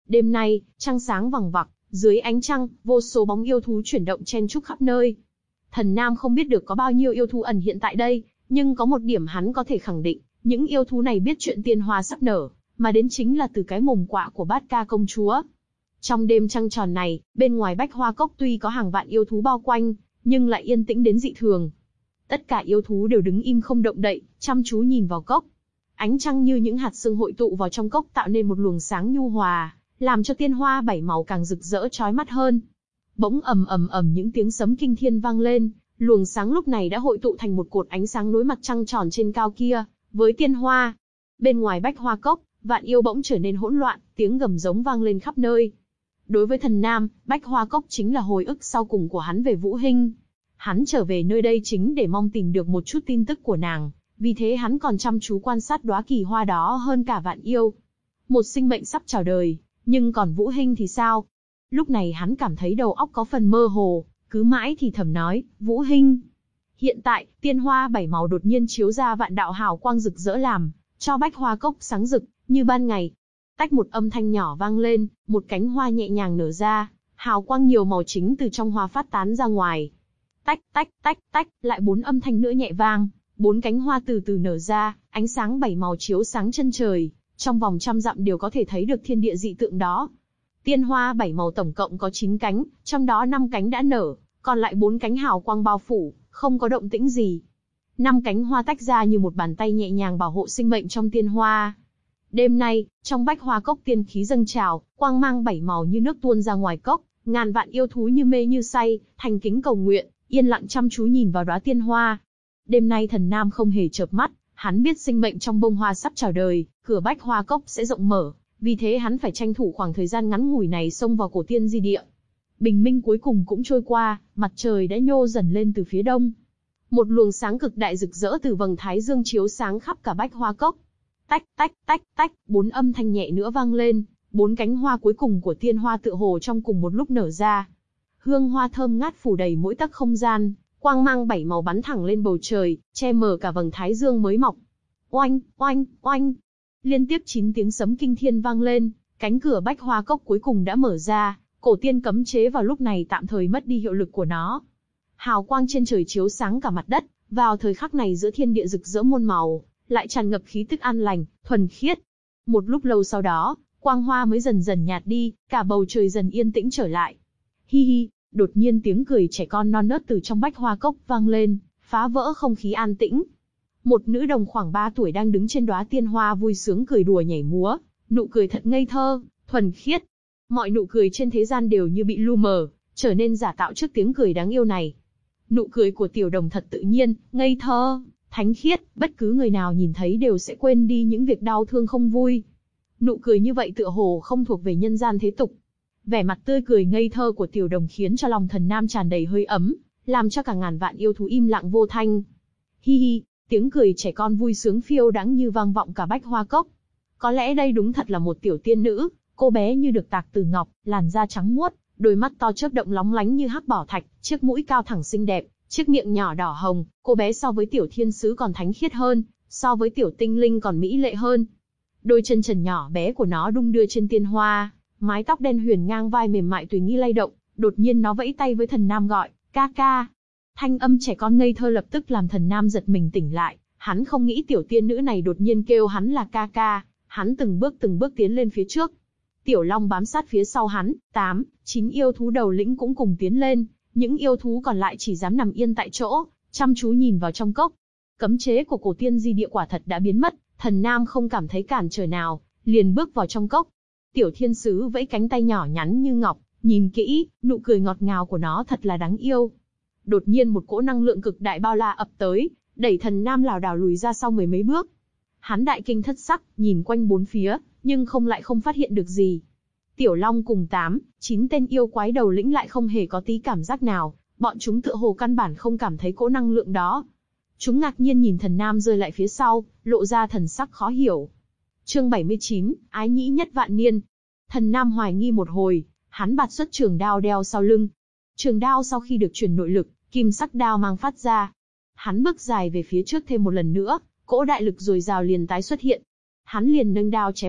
Đêm nay, trăng sáng vằng vặc, dưới ánh trăng, vô số bóng yêu thú chuyển động chen chúc khắp nơi. Thần Nam không biết được có bao nhiêu yêu thú ẩn hiện tại đây, nhưng có một điểm hắn có thể khẳng định, những yêu thú này biết chuyện tiên hoa sắp nở, mà đến chính là từ cái mồm quạ của Bát Ca công chúa. Trong đêm trăng tròn này, bên ngoài Bách Hoa Cốc tuy có hàng vạn yêu thú bao quanh, nhưng lại yên tĩnh đến dị thường. Tất cả yêu thú đều đứng im không động đậy, chăm chú nhìn vào cốc. Ánh trăng như những hạt sương hội tụ vào trong cốc tạo nên một luồng sáng nhu hòa, làm cho tiên hoa bảy màu càng rực rỡ chói mắt hơn. Bỗng ầm ầm ầm những tiếng sấm kinh thiên vang lên, luồng sáng lúc này đã hội tụ thành một cột ánh sáng nối mặt trăng tròn trên cao kia, với tiên hoa. Bên ngoài Bách Hoa Cốc, vạn yêu bỗng trở nên hỗn loạn, tiếng gầm giống vang lên khắp nơi. Đối với Thần Nam, Bách Hoa Cốc chính là hồi ức sau cùng của hắn về Vũ Hinh. Hắn trở về nơi đây chính để mong tìm được một chút tin tức của nàng, vì thế hắn còn chăm chú quan sát đóa kỳ hoa đó hơn cả vạn yêu. Một sinh mệnh sắp chào đời, nhưng còn Vũ Hinh thì sao? Lúc này hắn cảm thấy đầu óc có phần mơ hồ, cứ mãi thì thầm nói, Vũ Hinh. Hiện tại, tiên hoa bảy màu đột nhiên chiếu ra vạn đạo hào quang rực rỡ làm cho Bách Hoa Cốc sáng rực như ban ngày. Tách một âm thanh nhỏ vang lên, một cánh hoa nhẹ nhàng nở ra, hào quang nhiều màu chính từ trong hoa phát tán ra ngoài. Tách, tách, tách, tách, lại bốn âm thanh nữa nhẹ vang, bốn cánh hoa từ từ nở ra, ánh sáng bảy màu chiếu sáng chân trời, trong vòng trăm dặm đều có thể thấy được thiên địa dị tượng đó. Tiên hoa bảy màu tổng cộng có chín cánh, trong đó năm cánh đã nở, còn lại bốn cánh hào quang bao phủ, không có động tĩnh gì. Năm cánh hoa tách ra như một bàn tay nhẹ nhàng bảo hộ sinh mệnh trong tiên hoa. Đêm nay, trong Bách Hoa Cốc tiên khí dâng trào, quang mang bảy màu như nước tuôn ra ngoài cốc, ngàn vạn yêu thú như mê như say, thành kính cầu nguyện, yên lặng chăm chú nhìn vào đóa tiên hoa. Đêm nay Thần Nam không hề chợp mắt, hắn biết sinh mệnh trong bông hoa sắp chào đời, cửa Bách Hoa Cốc sẽ rộng mở, vì thế hắn phải tranh thủ khoảng thời gian ngắn ngủi này xông vào cổ tiên di địa. Bình minh cuối cùng cũng trôi qua, mặt trời đã nhô dần lên từ phía đông. Một luồng sáng cực đại rực rỡ từ vầng thái dương chiếu sáng khắp cả Bách Hoa Cốc. Tách, tách, tách, tách, bốn âm thanh nhẹ nữa vang lên, bốn cánh hoa cuối cùng của tiên hoa tựa hồ trong cùng một lúc nở ra. Hương hoa thơm ngát phủ đầy mỗi tấc không gian, quang mang bảy màu bắn thẳng lên bầu trời, che mờ cả vầng thái dương mới mọc. Oanh, oanh, oanh. Liên tiếp chín tiếng sấm kinh thiên vang lên, cánh cửa Bách Hoa Cốc cuối cùng đã mở ra, cổ tiên cấm chế vào lúc này tạm thời mất đi hiệu lực của nó. Hào quang trên trời chiếu sáng cả mặt đất, vào thời khắc này giữa thiên địa rực rỡ muôn màu, lại tràn ngập khí tức an lành, thuần khiết. Một lúc lâu sau đó, quang hoa mới dần dần nhạt đi, cả bầu trời dần yên tĩnh trở lại. Hi hi, đột nhiên tiếng cười trẻ con non nớt từ trong Bách Hoa Cốc vang lên, phá vỡ không khí an tĩnh. Một nữ đồng khoảng ba tuổi đang đứng trên đóa tiên hoa vui sướng cười đùa nhảy múa, nụ cười thật ngây thơ, thuần khiết. Mọi nụ cười trên thế gian đều như bị lu mờ, trở nên giả tạo trước tiếng cười đáng yêu này. Nụ cười của tiểu đồng thật tự nhiên, ngây thơ, thánh khiết, bất cứ người nào nhìn thấy đều sẽ quên đi những việc đau thương không vui. Nụ cười như vậy tựa hồ không thuộc về nhân gian thế tục. Vẻ mặt tươi cười ngây thơ của tiểu đồng khiến cho lòng Thần Nam tràn đầy hơi ấm, làm cho cả ngàn vạn yêu thú im lặng vô thanh. Hi hi, tiếng cười trẻ con vui sướng phiêu đãng như vang vọng cả Bách Hoa Cốc. Có lẽ đây đúng thật là một tiểu tiên nữ, cô bé như được tạc từ ngọc, làn da trắng muốt, đôi mắt to chớp động lóng lánh như hắc bảo thạch, chiếc mũi cao thẳng xinh đẹp, chiếc miệng nhỏ đỏ hồng, cô bé so với tiểu thiên sứ còn thánh khiết hơn, so với tiểu tinh linh còn mỹ lệ hơn. Đôi chân trần nhỏ bé của nó đung đưa trên tiên hoa, mái tóc đen huyền ngang vai mềm mại tùy nghi lay động, đột nhiên nó vẫy tay với Thần Nam gọi, ca ca. Thanh âm trẻ con ngây thơ lập tức làm Thần Nam giật mình tỉnh lại, hắn không nghĩ tiểu tiên nữ này đột nhiên kêu hắn là ca ca, hắn từng bước từng bước tiến lên phía trước. Tiểu Long bám sát phía sau hắn, tám, chín yêu thú đầu lĩnh cũng cùng tiến lên, những yêu thú còn lại chỉ dám nằm yên tại chỗ, chăm chú nhìn vào trong cốc. Cấm chế của cổ tiên di địa quả thật đã biến mất, Thần Nam không cảm thấy cản trở nào, liền bước vào trong cốc. Tiểu thiên sứ vẫy cánh tay nhỏ nhắn như ngọc, nhìn kỹ, nụ cười ngọt ngào của nó thật là đáng yêu. Đột nhiên một cỗ năng lượng cực đại bao la ập tới, đẩy Thần Nam lảo đảo lùi ra sau mười mấy bước. Hắn đại kinh thất sắc, nhìn quanh bốn phía, nhưng không lại không phát hiện được gì. Tiểu Long cùng tám, chín tên yêu quái đầu lĩnh lại không hề có tí cảm giác nào, bọn chúng tựa hồ căn bản không cảm thấy cỗ năng lượng đó. Chúng ngạc nhiên nhìn Thần Nam rơi lại phía sau, lộ ra thần sắc khó hiểu. Chương bảy mươi chín, ái nhĩ nhất vạn niên. Thần Nam hoài nghi một hồi, hắn bạt xuất trường đao đeo sau lưng. Trường đao sau khi được truyền nội lực, kim sắc đao mang phát ra. Hắn bước dài về phía trước thêm một lần nữa, cỗ đại lực dồi dào liền tái xuất hiện. Hắn liền nâng đao chém mạnh,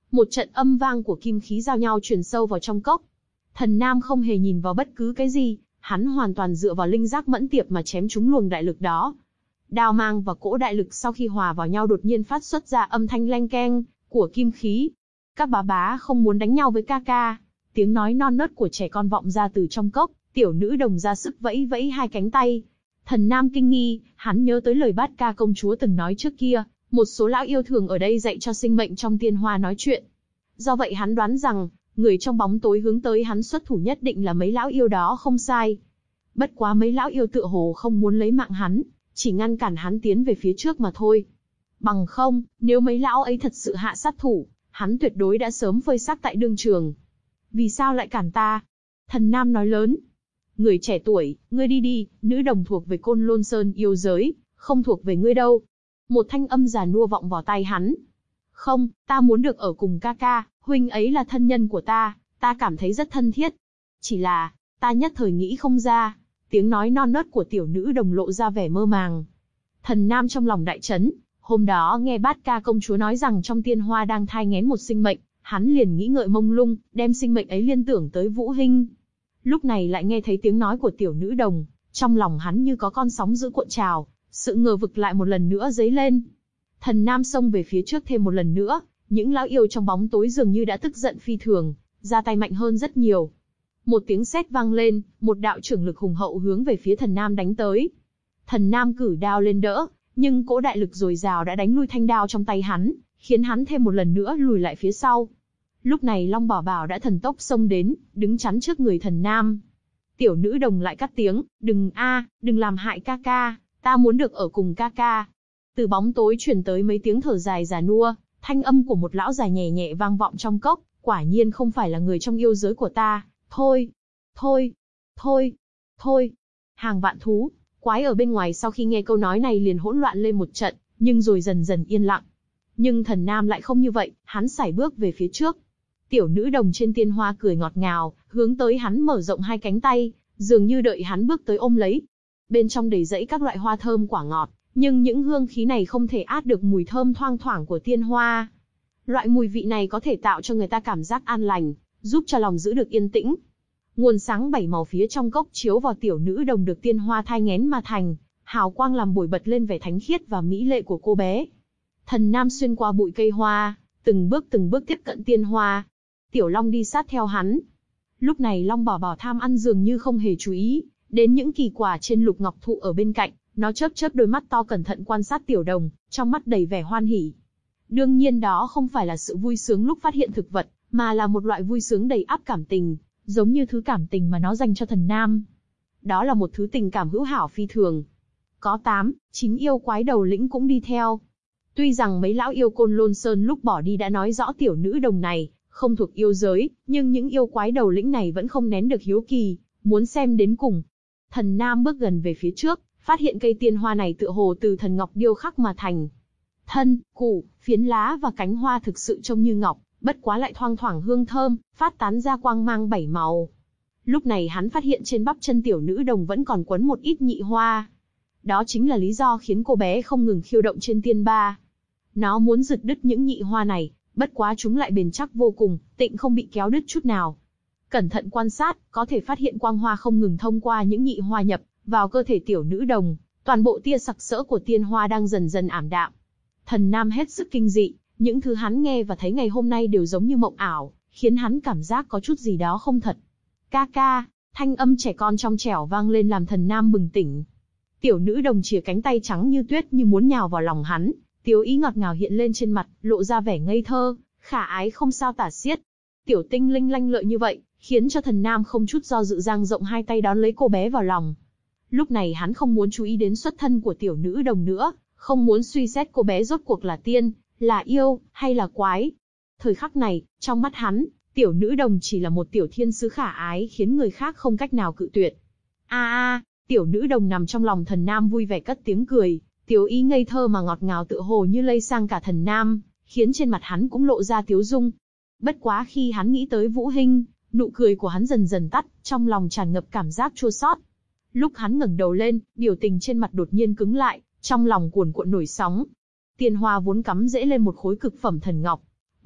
Một trận âm vang của kim khí giao nhau truyền sâu vào trong cốc. Thần Nam không hề nhìn vào bất cứ cái gì, hắn hoàn toàn dựa vào linh giác mẫn tiệp mà chém trúng luồng đại lực đó. Đao mang và cỗ đại lực sau khi hòa vào nhau đột nhiên phát xuất ra âm thanh leng keng của kim khí. Các bá bá không muốn đánh nhau với ca ca. Tiếng nói non nớt của trẻ con vọng ra từ trong cốc, tiểu nữ đồng ra sức vẫy vẫy hai cánh tay. Thần Nam kinh nghi, hắn nhớ tới lời Bát Ca công chúa từng nói trước kia, một số lão yêu thường ở đây dạy cho sinh mệnh trong tiên hoa nói chuyện. Do vậy hắn đoán rằng, người trong bóng tối hướng tới hắn xuất thủ nhất định là mấy lão yêu đó không sai. Bất quá mấy lão yêu tựa hồ không muốn lấy mạng hắn, chỉ ngăn cản hắn tiến về phía trước mà thôi. Bằng không, nếu mấy lão ấy thật sự hạ sát thủ, hắn tuyệt đối đã sớm phơi xác tại đương trường. Vì sao lại cản ta? Thần Nam nói lớn. Người trẻ tuổi, ngươi đi đi, nữ đồng thuộc về Côn Lôn Sơn yêu giới, không thuộc về ngươi đâu. Một thanh âm già nua vọng vào tai hắn. Không, ta muốn được ở cùng ca ca, huynh ấy là thân nhân của ta, ta cảm thấy rất thân thiết. Chỉ là, ta nhất thời nghĩ không ra. Tiếng nói non nớt của tiểu nữ đồng lộ ra vẻ mơ màng. Thần Nam trong lòng đại chấn, hôm đó nghe Bát Ca công chúa nói rằng trong tiên hoa đang thai nghén một sinh mệnh, hắn liền nghĩ ngợi mông lung, đem sinh mệnh ấy liên tưởng tới Vũ Hinh. Lúc này lại nghe thấy tiếng nói của tiểu nữ đồng, trong lòng hắn như có con sóng dữ cuộn trào, sự ngờ vực lại một lần nữa dấy lên. Thần Nam xông về phía trước thêm một lần nữa, những lão yêu trong bóng tối dường như đã tức giận phi thường, ra tay mạnh hơn rất nhiều. Một tiếng sét vang lên, một đạo trưởng lực hùng hậu hướng về phía Thần Nam đánh tới. Thần Nam cử đao lên đỡ, nhưng cỗ đại lực dồi dào đã đánh lui thanh đao trong tay hắn, khiến hắn thêm một lần nữa lùi lại phía sau. Lúc này Long Bảo Bảo đã thần tốc xông đến, đứng chắn trước người Thần Nam. Tiểu nữ đồng lại cắt tiếng, đừng a, đừng làm hại ca ca, ta muốn được ở cùng ca ca. Từ bóng tối truyền tới mấy tiếng thở dài già nua, thanh âm của một lão già nhẹ nhẹ vang vọng trong cốc, quả nhiên không phải là người trong yêu giới của ta, thôi, thôi, thôi, thôi. Hàng vạn thú, quái ở bên ngoài sau khi nghe câu nói này liền hỗn loạn lên một trận, nhưng rồi dần dần yên lặng. Nhưng Thần Nam lại không như vậy, hắn sải bước về phía trước. Tiểu nữ đồng trên tiên hoa cười ngọt ngào, hướng tới hắn mở rộng hai cánh tay, dường như đợi hắn bước tới ôm lấy. Bên trong đầy rẫy các loại hoa thơm quả ngọt, nhưng những hương khí này không thể át được mùi thơm thoang thoảng của tiên hoa. Loại mùi vị này có thể tạo cho người ta cảm giác an lành, giúp cho lòng giữ được yên tĩnh. Nguồn sáng bảy màu phía trong cốc chiếu vào tiểu nữ đồng được tiên hoa thai nghén mà thành, hào quang làm bổi bật lên vẻ thánh khiết và mỹ lệ của cô bé. Thần Nam xuyên qua bụi cây hoa, từng bước từng bước tiếp cận tiên hoa. Tiểu Long đi sát theo hắn. Lúc này Long Bảo Bảo tham ăn dường như không hề chú ý đến những kỳ quả trên lục ngọc thụ ở bên cạnh, nó chớp chớp đôi mắt to cẩn thận quan sát tiểu đồng, trong mắt đầy vẻ hoan hỉ. Đương nhiên đó không phải là sự vui sướng lúc phát hiện thực vật, mà là một loại vui sướng đầy áp cảm tình, giống như thứ cảm tình mà nó dành cho Thần Nam. Đó là một thứ tình cảm hữu hảo phi thường. Có tám, chín yêu quái đầu lĩnh cũng đi theo. Tuy rằng mấy lão yêu Côn Lôn Sơn lúc bỏ đi đã nói rõ tiểu nữ đồng này không thuộc yêu giới, nhưng những yêu quái đầu lĩnh này vẫn không nén được hiếu kỳ, muốn xem đến cùng. Thần Nam bước gần về phía trước, phát hiện cây tiên hoa này tựa hồ từ thần ngọc điêu khắc mà thành. Thân, củ, phiến lá và cánh hoa thực sự trông như ngọc, bất quá lại thoang thoảng hương thơm, phát tán ra quang mang bảy màu. Lúc này hắn phát hiện trên bắp chân tiểu nữ đồng vẫn còn quấn một ít nhị hoa. Đó chính là lý do khiến cô bé không ngừng khiêu động trên tiên ba. Nó muốn giật đứt những nhị hoa này, bất quá chúng lại bền chắc vô cùng, tịnh không bị kéo đứt chút nào. Cẩn thận quan sát, có thể phát hiện quang hoa không ngừng thông qua những nhị hoa nhập vào cơ thể tiểu nữ đồng, toàn bộ tia sặc sỡ của tiên hoa đang dần dần ảm đạm. Thần Nam hết sức kinh dị, những thứ hắn nghe và thấy ngày hôm nay đều giống như mộng ảo, khiến hắn cảm giác có chút gì đó không thật. Ca ca, thanh âm trẻ con trong trẻo vang lên làm Thần Nam bừng tỉnh. Tiểu nữ đồng chìa cánh tay trắng như tuyết như muốn nhào vào lòng hắn, tiếu ý ngọt ngào hiện lên trên mặt, lộ ra vẻ ngây thơ, khả ái không sao tả xiết. Tiểu tinh linh lanh lợi như vậy, khiến cho Thần Nam không chút do dự dang rộng hai tay đón lấy cô bé vào lòng. Lúc này hắn không muốn chú ý đến xuất thân của tiểu nữ đồng nữa, không muốn suy xét cô bé rốt cuộc là tiên, là yêu, hay là quái. Thời khắc này, trong mắt hắn, tiểu nữ đồng chỉ là một tiểu thiên sứ khả ái khiến người khác không cách nào cự tuyệt. A a, tiểu nữ đồng nằm trong lòng Thần Nam vui vẻ cất tiếng cười, tiểu ý ngây thơ mà ngọt ngào tựa hồ như lây sang cả Thần Nam, khiến trên mặt hắn cũng lộ ra tiếu dung. Bất quá khi hắn nghĩ tới Vũ Hinh, nụ cười của hắn dần dần tắt, trong lòng tràn ngập cảm giác chua xót. Lúc hắn ngẩng đầu lên, biểu tình trên mặt đột nhiên cứng lại, trong lòng cuồn cuộn nổi sóng. Tiên hoa vốn cắm rễ lên một khối cực phẩm thần ngọc,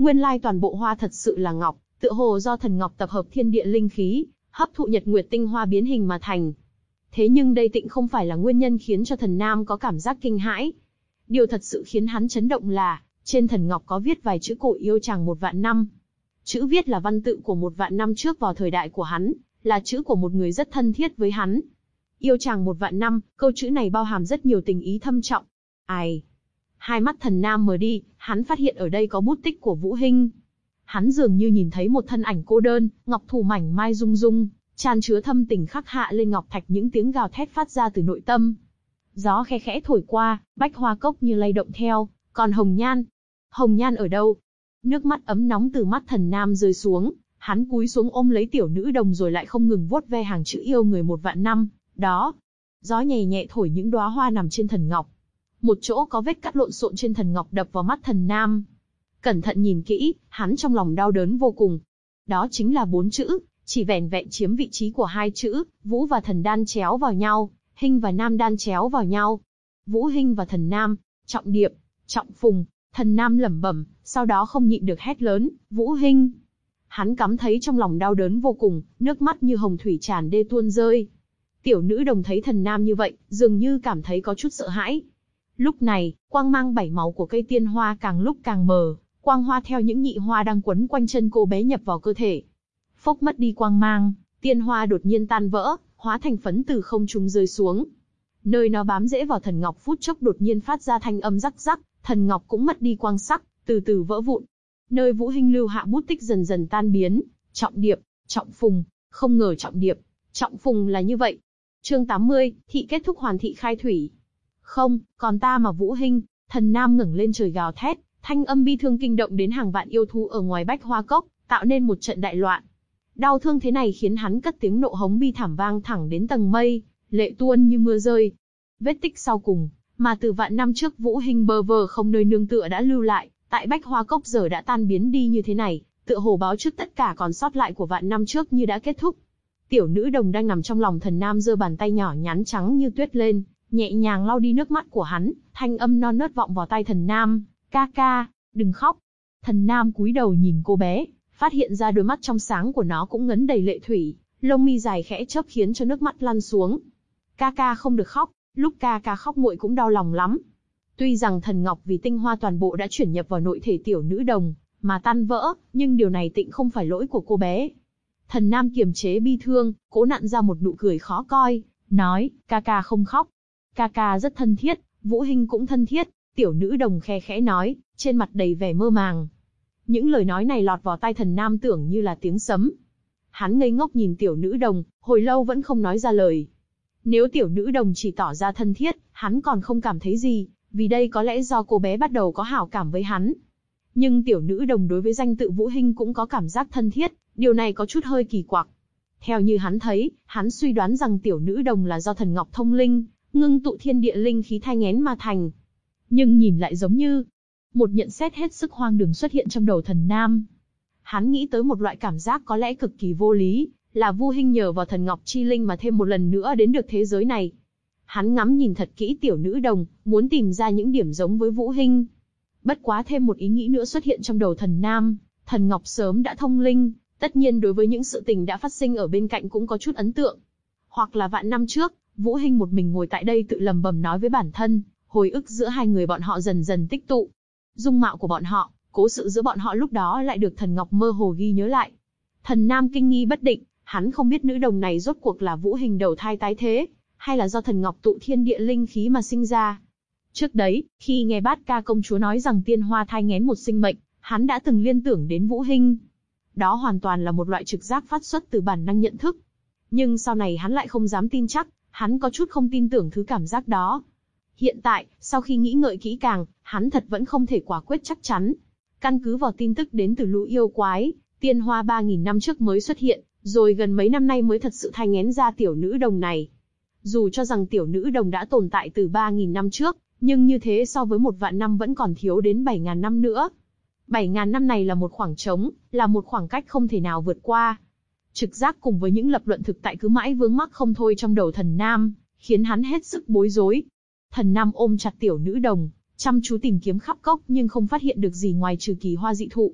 Nguyên lai toàn bộ hoa thật sự là ngọc, tựa hồ do thần ngọc tập hợp thiên địa linh khí, hấp thụ nhật nguyệt tinh hoa biến hình mà thành. Thế nhưng đây tịnh không phải là nguyên nhân khiến cho thần nam có cảm giác kinh hãi. Điều thật sự khiến hắn chấn động là, trên thần ngọc có viết vài chữ cổ yêu chàng một vạn năm. Chữ viết là văn tự của một vạn năm trước vào thời đại của hắn, là chữ của một người rất thân thiết với hắn. Yêu chàng một vạn năm, câu chữ này bao hàm rất nhiều tình ý thâm trọng. Ai? Hai mắt thần nam mở đi, hắn phát hiện ở đây có bút tích của Vũ Hinh. Hắn dường như nhìn thấy một thân ảnh cô đơn, ngọc thủ mảnh mai rung rung, tràn chứa thâm tình khắc hạ lên ngọc thạch, những tiếng gào thét phát ra từ nội tâm. Gió khe khẽ thổi qua, bách hoa cốc như lay động theo, còn hồng nhan, hồng nhan ở đâu? Nước mắt ấm nóng từ mắt thần nam rơi xuống, hắn cúi xuống ôm lấy tiểu nữ đồng rồi lại không ngừng vuốt ve hàng chữ yêu người một vạn năm. Đó, gió nhẹ nhẹ thổi những đóa hoa nằm trên thần ngọc. Một chỗ có vết cắt lộn xộn trên thần ngọc đập vào mắt thần nam. Cẩn thận nhìn kỹ, hắn trong lòng đau đớn vô cùng. Đó chính là bốn chữ, chỉ vẻn vẹn chiếm vị trí của hai chữ, Vũ và thần đan chéo vào nhau, Hinh và nam đan chéo vào nhau. Vũ Hinh và thần nam, trọng điệp, trọng phùng, thần nam lẩm bẩm, sau đó không nhịn được hét lớn, Vũ Hinh. Hắn cảm thấy trong lòng đau đớn vô cùng, nước mắt như hồng thủy tràn đê tuôn rơi. Tiểu nữ đồng thấy thần nam như vậy, dường như cảm thấy có chút sợ hãi. Lúc này, quang mang bảy màu của cây tiên hoa càng lúc càng mờ, quang hoa theo những nhị hoa đang quấn quanh chân cô bé nhập vào cơ thể. Phốc mất đi quang mang, tiên hoa đột nhiên tan vỡ, hóa thành phấn từ không trung rơi xuống. Nơi nó bám rễ vào thần ngọc phút chốc đột nhiên phát ra thanh âm rắc rắc, thần ngọc cũng mất đi quang sắc, từ từ vỡ vụn. Nơi Vũ Hinh lưu hạ bút tích dần dần tan biến, trọng điệp, trọng phùng, không ngờ trọng điệp, trọng phùng là như vậy. Chương tám mươi, thị kết thúc hoàn thị khai thủy. Không, còn ta mà Vũ Hinh, thần nam ngẩng lên trời gào thét, thanh âm bi thương kinh động đến hàng vạn yêu thú ở ngoài bách hoa cốc, tạo nên một trận đại loạn. Đau thương thế này khiến hắn cất tiếng nộ hống bi thảm vang thẳng đến tầng mây, lệ tuôn như mưa rơi. Vết tích sau cùng, mà từ vạn năm trước Vũ Hinh bơ vơ không nơi nương tựa đã lưu lại, tại bách hoa cốc giờ đã tan biến đi như thế này, tựa hồ báo trước tất cả còn sót lại của vạn năm trước như đã kết thúc. Tiểu nữ đồng đang nằm trong lòng thần nam giơ bàn tay nhỏ nhắn trắng như tuyết lên, nhẹ nhàng lau đi nước mắt của hắn, thanh âm non nớt vọng vào tai thần nam, ca ca, đừng khóc. Thần nam cúi đầu nhìn cô bé, phát hiện ra đôi mắt trong sáng của nó cũng ngấn đầy lệ thủy, lông mi dài khẽ chớp khiến cho nước mắt lăn xuống. Ca ca không được khóc, lúc ca ca khóc muội cũng đau lòng lắm. Tuy rằng thần ngọc vì tinh hoa toàn bộ đã chuyển nhập vào nội thể tiểu nữ đồng, mà tan vỡ, nhưng điều này tịnh không phải lỗi của cô bé. Thần nam kiềm chế bi thương, cố nặn ra một nụ cười khó coi, nói, ca ca không khóc. Ca ca rất thân thiết, Vũ Hinh cũng thân thiết, tiểu nữ đồng khe khẽ nói, trên mặt đầy vẻ mơ màng. Những lời nói này lọt vào tai thần nam tưởng như là tiếng sấm. Hắn ngây ngốc nhìn tiểu nữ đồng, hồi lâu vẫn không nói ra lời. Nếu tiểu nữ đồng chỉ tỏ ra thân thiết, hắn còn không cảm thấy gì, vì đây có lẽ do cô bé bắt đầu có hảo cảm với hắn. Nhưng tiểu nữ đồng đối với danh tự Vũ Hinh cũng có cảm giác thân thiết, điều này có chút hơi kỳ quặc. Theo như hắn thấy, hắn suy đoán rằng tiểu nữ đồng là do thần ngọc thông linh, ngưng tụ thiên địa linh khí thai nghén mà thành. Nhưng nhìn lại giống như một nhận xét hết sức hoang đường xuất hiện trong đầu thần nam. Hắn nghĩ tới một loại cảm giác có lẽ cực kỳ vô lý, là Vũ Hinh nhờ vào thần ngọc chi linh mà thêm một lần nữa đến được thế giới này. Hắn ngắm nhìn thật kỹ tiểu nữ đồng, muốn tìm ra những điểm giống với Vũ Hinh. Bất quá thêm một ý nghĩ nữa xuất hiện trong đầu thần nam, thần ngọc sớm đã thông linh, tất nhiên đối với những sự tình đã phát sinh ở bên cạnh cũng có chút ấn tượng. Hoặc là vạn năm trước, Vũ Hinh một mình ngồi tại đây tự lầm bầm nói với bản thân, hồi ức giữa hai người bọn họ dần dần tích tụ. Dung mạo của bọn họ, cố sự giữa bọn họ lúc đó lại được thần ngọc mơ hồ ghi nhớ lại. Thần nam kinh nghi bất định, hắn không biết nữ đồng này rốt cuộc là Vũ Hinh đầu thai tái thế, hay là do thần ngọc tụ thiên địa linh khí mà sinh ra. Trước đấy, khi nghe Bát Ca công chúa nói rằng tiên hoa thai nghén một sinh mệnh, hắn đã từng liên tưởng đến Vũ Hinh. Đó hoàn toàn là một loại trực giác phát xuất từ bản năng nhận thức. Nhưng sau này hắn lại không dám tin chắc, hắn có chút không tin tưởng thứ cảm giác đó. Hiện tại, sau khi nghĩ ngợi kỹ càng, hắn thật vẫn không thể quả quyết chắc chắn. Căn cứ vào tin tức đến từ lũ yêu quái, tiên hoa ba nghìn năm trước mới xuất hiện, rồi gần mấy năm nay mới thật sự thai nghén ra tiểu nữ đồng này. Dù cho rằng tiểu nữ đồng đã tồn tại từ ba nghìn năm trước, nhưng như thế so với một vạn năm vẫn còn thiếu đến bảy nghìn năm nữa. bảy nghìn năm này là một khoảng trống, là một khoảng cách không thể nào vượt qua. Trực giác cùng với những lập luận thực tại cứ mãi vướng mắc không thôi trong đầu thần nam, khiến hắn hết sức bối rối. Thần nam ôm chặt tiểu nữ đồng, chăm chú tìm kiếm khắp cốc nhưng không phát hiện được gì ngoài trừ kỳ hoa dị thụ.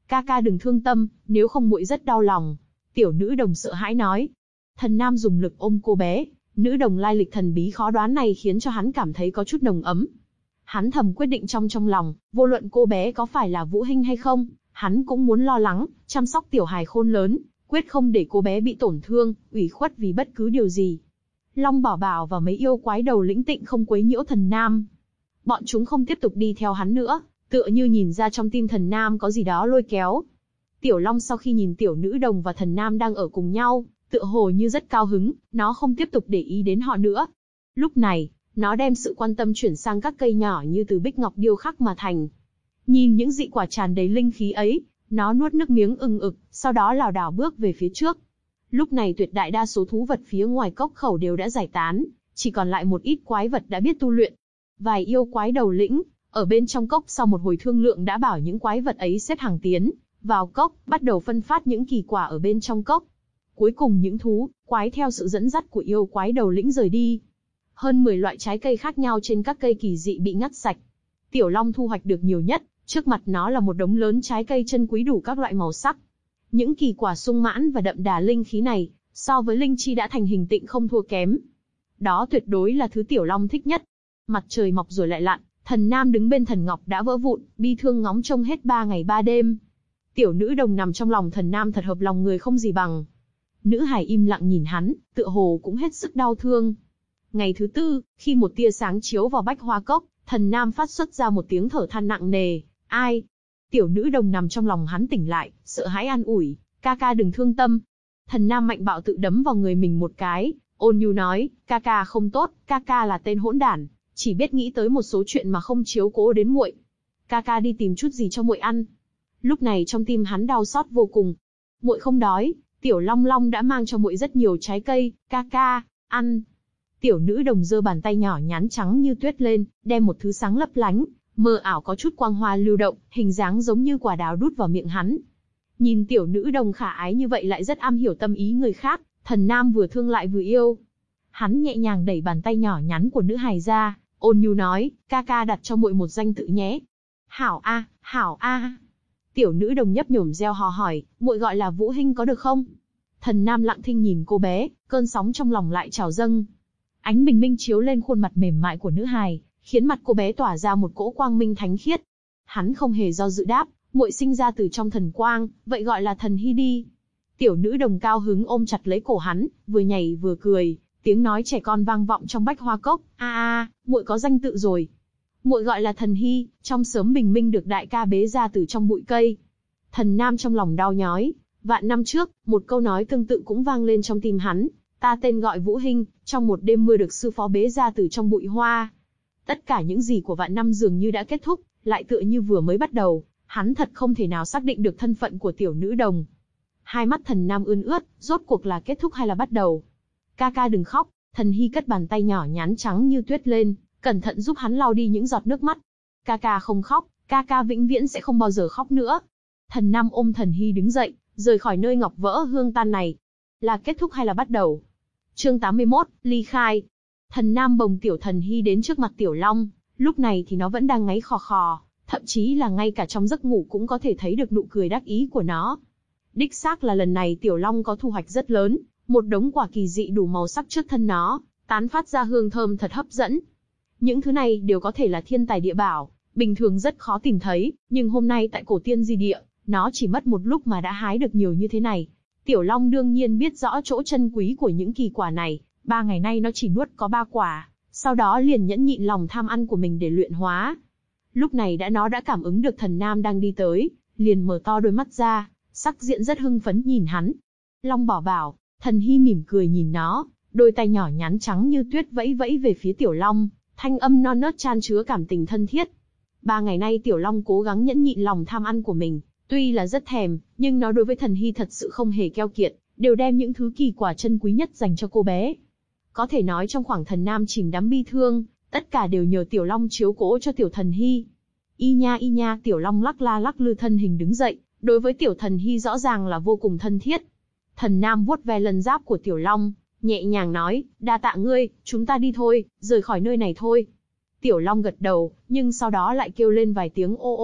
ca ca đừng thương tâm, nếu không muội rất đau lòng. Tiểu nữ đồng sợ hãi nói. Thần Nam dùng lực ôm cô bé, nữ đồng lai lịch thần bí khó đoán này khiến cho hắn cảm thấy có chút nồng ấm. Hắn thầm quyết định trong trong lòng, vô luận cô bé có phải là Vũ Hinh hay không, hắn cũng muốn lo lắng, chăm sóc tiểu hài khôn lớn, quyết không để cô bé bị tổn thương, ủy khuất vì bất cứ điều gì. Long Bảo Bảo và mấy yêu quái đầu lĩnh tịnh không quấy nhiễu Thần Nam. Bọn chúng không tiếp tục đi theo hắn nữa, tựa như nhìn ra trong tim Thần Nam có gì đó lôi kéo. Tiểu Long sau khi nhìn tiểu nữ đồng và Thần Nam đang ở cùng nhau, tựa hồ như rất cao hứng, nó không tiếp tục để ý đến họ nữa. Lúc này, nó đem sự quan tâm chuyển sang các cây nhỏ như từ bích ngọc điêu khắc mà thành. Nhìn những dị quả tràn đầy linh khí ấy, nó nuốt nước miếng ưng ực, sau đó lảo đảo bước về phía trước. Lúc này tuyệt đại đa số thú vật phía ngoài cốc khẩu đều đã giải tán, chỉ còn lại một ít quái vật đã biết tu luyện. Vài yêu quái đầu lĩnh, ở bên trong cốc sau một hồi thương lượng đã bảo những quái vật ấy xếp hàng tiến vào cốc, bắt đầu phân phát những kỳ quả ở bên trong cốc. Cuối cùng những thú, quái theo sự dẫn dắt của yêu quái đầu lĩnh rời đi. Hơn mười loại trái cây khác nhau trên các cây kỳ dị bị ngắt sạch. Tiểu Long thu hoạch được nhiều nhất, trước mặt nó là một đống lớn trái cây chân quý đủ các loại màu sắc. Những kỳ quả sung mãn và đậm đà linh khí này, so với linh chi đã thành hình tịnh không thua kém. Đó tuyệt đối là thứ Tiểu Long thích nhất. Mặt trời mọc rồi lại lặn, Thần Nam đứng bên thần ngọc đã vỡ vụn, bi thương ngóng trông hết ba ngày ba đêm. Tiểu nữ đồng nằm trong lòng Thần Nam thật hợp lòng người không gì bằng. Nữ hài im lặng nhìn hắn, tựa hồ cũng hết sức đau thương. Ngày thứ tư, khi một tia sáng chiếu vào bách hoa cốc, Thần Nam phát xuất ra một tiếng thở than nặng nề. Ai? Tiểu nữ đồng nằm trong lòng hắn tỉnh lại, sợ hãi an ủi, ca ca đừng thương tâm. Thần Nam mạnh bạo tự đấm vào người mình một cái, ôn nhu nói, ca ca không tốt, ca ca là tên hỗn đản, chỉ biết nghĩ tới một số chuyện mà không chiếu cố đến muội. Ca ca đi tìm chút gì cho muội ăn. Lúc này trong tim hắn đau xót vô cùng. Muội không đói, Tiểu Long Long đã mang cho muội rất nhiều trái cây, ca ca, ăn. Tiểu nữ đồng giơ bàn tay nhỏ nhắn trắng như tuyết lên, đem một thứ sáng lấp lánh, mờ ảo có chút quang hoa lưu động, hình dáng giống như quả đào đút vào miệng hắn. Nhìn tiểu nữ đồng khả ái như vậy lại rất am hiểu tâm ý người khác, Thần Nam vừa thương lại vừa yêu. Hắn nhẹ nhàng đẩy bàn tay nhỏ nhắn của nữ hài ra, ôn nhu nói, ca ca đặt cho muội một danh tự nhé. Hảo a, hảo a. Tiểu nữ đồng nhấp nhổm reo hò hỏi, muội gọi là Vũ Hinh có được không? Thần Nam lặng thinh nhìn cô bé, cơn sóng trong lòng lại trào dâng. Ánh bình minh chiếu lên khuôn mặt mềm mại của nữ hài, khiến mặt cô bé tỏa ra một cỗ quang minh thánh khiết. Hắn không hề do dự đáp, muội sinh ra từ trong thần quang, vậy gọi là thần hy đi. Tiểu nữ đồng cao hứng ôm chặt lấy cổ hắn, vừa nhảy vừa cười, tiếng nói trẻ con vang vọng trong bách hoa cốc. A a, muội có danh tự rồi. Muội gọi là thần hy, trong sớm bình minh được đại ca bế ra từ trong bụi cây. Thần Nam trong lòng đau nhói. Vạn năm trước, một câu nói tương tự cũng vang lên trong tim hắn. Ta tên gọi Vũ Hinh, trong một đêm mưa được sư phó bế ra từ trong bụi hoa. Tất cả những gì của vạn năm dường như đã kết thúc, lại tựa như vừa mới bắt đầu. Hắn thật không thể nào xác định được thân phận của tiểu nữ đồng. Hai mắt Thần Nam ươn ướt, rốt cuộc là kết thúc hay là bắt đầu? Ca ca đừng khóc, Thần Hy cất bàn tay nhỏ nhắn trắng như tuyết lên, cẩn thận giúp hắn lau đi những giọt nước mắt. Ca ca không khóc, ca ca vĩnh viễn sẽ không bao giờ khóc nữa. Thần Nam ôm Thần Hy đứng dậy, rời khỏi nơi ngọc vỡ hương tan này. Là kết thúc hay là bắt đầu? Chương tám mươi mốt, ly khai. Thần Nam bồng tiểu Thần Hy đến trước mặt Tiểu Long, lúc này thì nó vẫn đang ngáy khò khò, thậm chí là ngay cả trong giấc ngủ cũng có thể thấy được nụ cười đắc ý của nó. Đích xác là lần này Tiểu Long có thu hoạch rất lớn, một đống quả kỳ dị đủ màu sắc trước thân nó, tán phát ra hương thơm thật hấp dẫn. Những thứ này đều có thể là thiên tài địa bảo, bình thường rất khó tìm thấy, nhưng hôm nay tại cổ tiên di địa, nó chỉ mất một lúc mà đã hái được nhiều như thế này. Tiểu Long đương nhiên biết rõ chỗ chân quý của những kỳ quả này, ba ngày nay nó chỉ nuốt có ba quả, sau đó liền nhẫn nhịn lòng tham ăn của mình để luyện hóa. Lúc này đã nó đã cảm ứng được Thần Nam đang đi tới, liền mở to đôi mắt ra, sắc diện rất hưng phấn nhìn hắn. Long Bảo Bảo, Thần Hy mỉm cười nhìn nó, đôi tay nhỏ nhắn trắng như tuyết vẫy vẫy về phía Tiểu Long, thanh âm non nớt chan chứa cảm tình thân thiết. Ba ngày nay Tiểu Long cố gắng nhẫn nhịn lòng tham ăn của mình, tuy là rất thèm, nhưng nó đối với Thần Hy thật sự không hề keo kiệt, đều đem những thứ kỳ quả chân quý nhất dành cho cô bé. Có thể nói trong khoảng Thần Nam chìm đắm bi thương, tất cả đều nhờ Tiểu Long chiếu cố cho tiểu Thần Hy. Y nha y nha, Tiểu Long lắc la lắc lư thân hình đứng dậy, đối với tiểu Thần Hy rõ ràng là vô cùng thân thiết. Thần Nam vuốt ve lân giáp của Tiểu Long, nhẹ nhàng nói, đa tạ ngươi, chúng ta đi thôi, rời khỏi nơi này thôi. Tiểu Long gật đầu, nhưng sau đó lại kêu lên vài tiếng ô ô,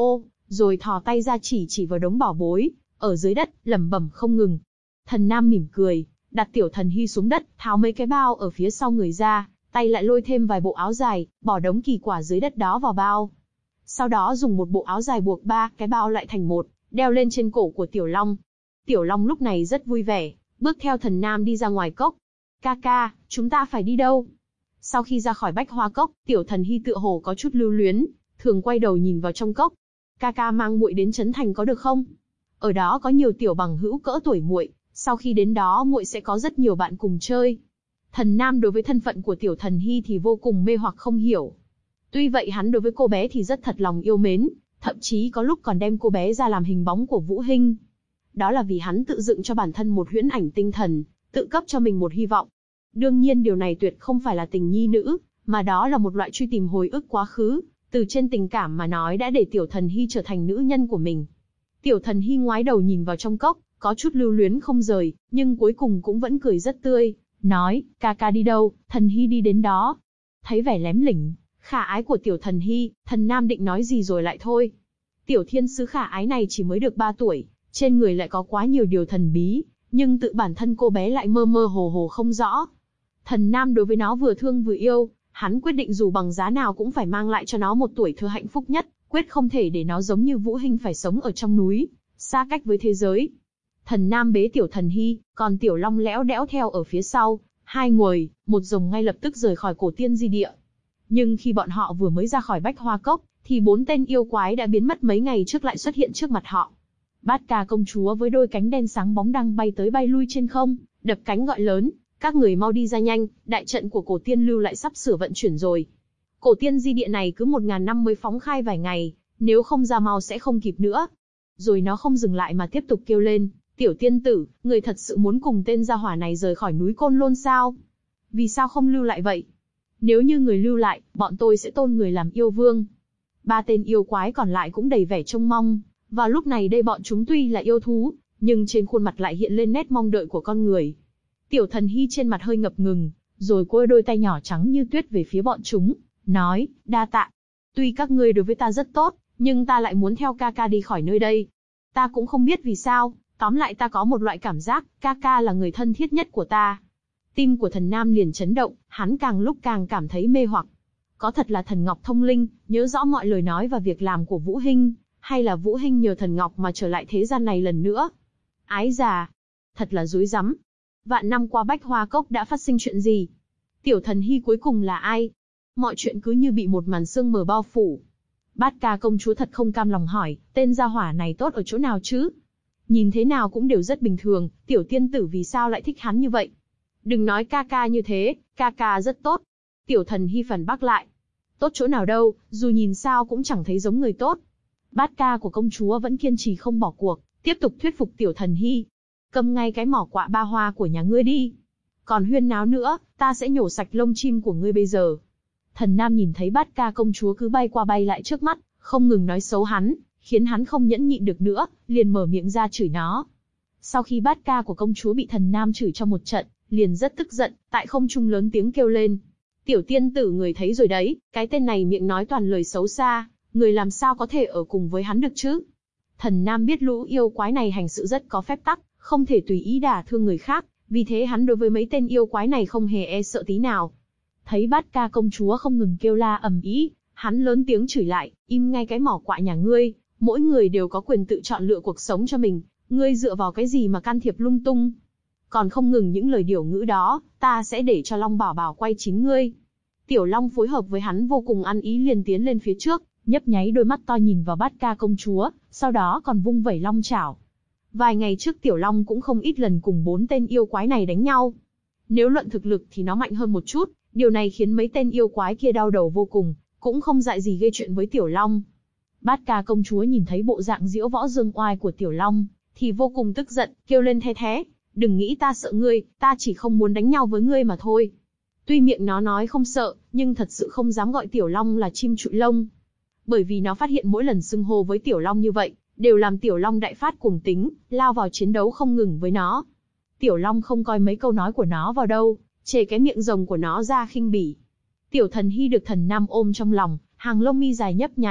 rồi thò tay ra chỉ chỉ vào đống bảo bối, ở dưới đất, lẩm bẩm không ngừng. Thần Nam mỉm cười, đặt Tiểu Thần Hy xuống đất, tháo mấy cái bao ở phía sau người ra, tay lại lôi thêm vài bộ áo dài, bỏ đống kỳ quả dưới đất đó vào bao. Sau đó dùng một bộ áo dài buộc ba cái bao lại thành một, đeo lên trên cổ của Tiểu Long. Tiểu Long lúc này rất vui vẻ, bước theo Thần Nam đi ra ngoài cốc. Ca ca, chúng ta phải đi đâu? Sau khi ra khỏi Bách Hoa Cốc, Tiểu Thần Hy tựa hồ có chút lưu luyến, thường quay đầu nhìn vào trong cốc. Ca ca mang muội đến Trấn Thành có được không? Ở đó có nhiều tiểu bằng hữu cỡ tuổi muội, sau khi đến đó muội sẽ có rất nhiều bạn cùng chơi. Thần Nam đối với thân phận của Tiểu Thần Hy thì vô cùng mê hoặc không hiểu. Tuy vậy hắn đối với cô bé thì rất thật lòng yêu mến, thậm chí có lúc còn đem cô bé ra làm hình bóng của Vũ Hinh. Đó là vì hắn tự dựng cho bản thân một huyễn ảnh tinh thần, tự cấp cho mình một hy vọng. Đương nhiên điều này tuyệt không phải là tình nhi nữ, mà đó là một loại truy tìm hồi ức quá khứ, từ trên tình cảm mà nói đã để Tiểu Thần Hy trở thành nữ nhân của mình. Tiểu Thần Hy ngoái đầu nhìn vào trong cốc, có chút lưu luyến không rời, nhưng cuối cùng cũng vẫn cười rất tươi, nói, ca ca đi đâu, Thần Hy đi đến đó. Thấy vẻ lém lỉnh, khả ái của Tiểu Thần Hy, Thần Nam định nói gì rồi lại thôi. Tiểu thiên sứ khả ái này chỉ mới được ba tuổi, trên người lại có quá nhiều điều thần bí, nhưng tự bản thân cô bé lại mơ mơ hồ hồ không rõ. Thần Nam đối với nó vừa thương vừa yêu, hắn quyết định dù bằng giá nào cũng phải mang lại cho nó một tuổi thơ hạnh phúc nhất, quyết không thể để nó giống như Vũ Hinh phải sống ở trong núi, xa cách với thế giới. Thần Nam bế Tiểu Thần Hy, còn Tiểu Long lẽo đẽo theo ở phía sau, hai người, một rồng ngay lập tức rời khỏi cổ tiên di địa. Nhưng khi bọn họ vừa mới ra khỏi Bách Hoa Cốc, thì bốn tên yêu quái đã biến mất mấy ngày trước lại xuất hiện trước mặt họ. Bát Ca công chúa với đôi cánh đen sáng bóng đang bay tới bay lui trên không, đập cánh gọi lớn, các người mau đi ra nhanh, đại trận của cổ tiên lưu lại sắp sửa vận chuyển rồi. Cổ tiên di địa này cứ một ngàn năm mới phóng khai vài ngày, nếu không ra mau sẽ không kịp nữa. Rồi nó không dừng lại mà tiếp tục kêu lên, tiểu tiên tử, người thật sự muốn cùng tên gia hỏa này rời khỏi núi Côn Lôn sao? Vì sao không lưu lại vậy? Nếu như người lưu lại, bọn tôi sẽ tôn người làm yêu vương. Ba tên yêu quái còn lại cũng đầy vẻ trông mong. Vào lúc này đây bọn chúng tuy là yêu thú, nhưng trên khuôn mặt lại hiện lên nét mong đợi của con người. Tiểu Thần Hy trên mặt hơi ngập ngừng, rồi quơ đôi tay nhỏ trắng như tuyết về phía bọn chúng, nói, đa tạ. Tuy các ngươi đối với ta rất tốt, nhưng ta lại muốn theo ca ca đi khỏi nơi đây. Ta cũng không biết vì sao, tóm lại ta có một loại cảm giác, ca ca là người thân thiết nhất của ta. Tim của Thần Nam liền chấn động, hắn càng lúc càng cảm thấy mê hoặc. Có thật là Thần Ngọc thông linh, nhớ rõ mọi lời nói và việc làm của Vũ Hinh, hay là Vũ Hinh nhờ Thần Ngọc mà trở lại thế gian này lần nữa? Ái già, thật là rối rắm. Vạn năm qua Bách Hoa Cốc đã phát sinh chuyện gì? Tiểu Thần Hy cuối cùng là ai? Mọi chuyện cứ như bị một màn sương mờ bao phủ. Bát Ca công chúa thật không cam lòng hỏi, tên gia hỏa này tốt ở chỗ nào chứ? Nhìn thế nào cũng đều rất bình thường, tiểu tiên tử vì sao lại thích hắn như vậy? Đừng nói ca ca như thế, ca ca rất tốt. Tiểu Thần Hy phản bác lại. Tốt chỗ nào đâu, dù nhìn sao cũng chẳng thấy giống người tốt. Bát Ca của công chúa vẫn kiên trì không bỏ cuộc, tiếp tục thuyết phục Tiểu Thần Hy. Cầm ngay cái mỏ quạ ba hoa của nhà ngươi đi. Còn huyên náo nữa, ta sẽ nhổ sạch lông chim của ngươi bây giờ. Thần Nam nhìn thấy Bát Ca công chúa cứ bay qua bay lại trước mắt, không ngừng nói xấu hắn, khiến hắn không nhẫn nhịn được nữa, liền mở miệng ra chửi nó. Sau khi Bát Ca của công chúa bị Thần Nam chửi cho một trận, liền rất tức giận, tại không trung lớn tiếng kêu lên. Tiểu tiên tử người thấy rồi đấy, cái tên này miệng nói toàn lời xấu xa, người làm sao có thể ở cùng với hắn được chứ? Thần Nam biết lũ yêu quái này hành sự rất có phép tắc, không thể tùy ý đả thương người khác, vì thế hắn đối với mấy tên yêu quái này không hề e sợ tí nào. Thấy Bát Ca công chúa không ngừng kêu la ầm ĩ, hắn lớn tiếng chửi lại, im ngay cái mỏ quạ nhà ngươi, mỗi người đều có quyền tự chọn lựa cuộc sống cho mình, ngươi dựa vào cái gì mà can thiệp lung tung? Còn không ngừng những lời điểu ngữ đó, ta sẽ để cho Long Bảo Bảo quay chính ngươi. Tiểu Long phối hợp với hắn vô cùng ăn ý liền tiến lên phía trước, nhấp nháy đôi mắt to nhìn vào Bát Ca công chúa, sau đó còn vung vẩy long chảo. Vài ngày trước Tiểu Long cũng không ít lần cùng bốn tên yêu quái này đánh nhau. Nếu luận thực lực thì nó mạnh hơn một chút, điều này khiến mấy tên yêu quái kia đau đầu vô cùng, cũng không dại gì gây chuyện với Tiểu Long. Bát Ca công chúa nhìn thấy bộ dạng diễu võ dương oai của Tiểu Long, thì vô cùng tức giận, kêu lên the thé, đừng nghĩ ta sợ ngươi, ta chỉ không muốn đánh nhau với ngươi mà thôi. Tuy miệng nó nói không sợ, nhưng thật sự không dám gọi Tiểu Long là chim trụi lông. Bởi vì nó phát hiện mỗi lần xưng hô với Tiểu Long như vậy, đều làm Tiểu Long đại phát cuồng tính, lao vào chiến đấu không ngừng với nó. Tiểu Long không coi mấy câu nói của nó vào đâu, chê cái miệng rồng của nó ra khinh bỉ. Tiểu Thần Hy được Thần Nam ôm trong lòng, hàng lông mi dài nhấp nháy,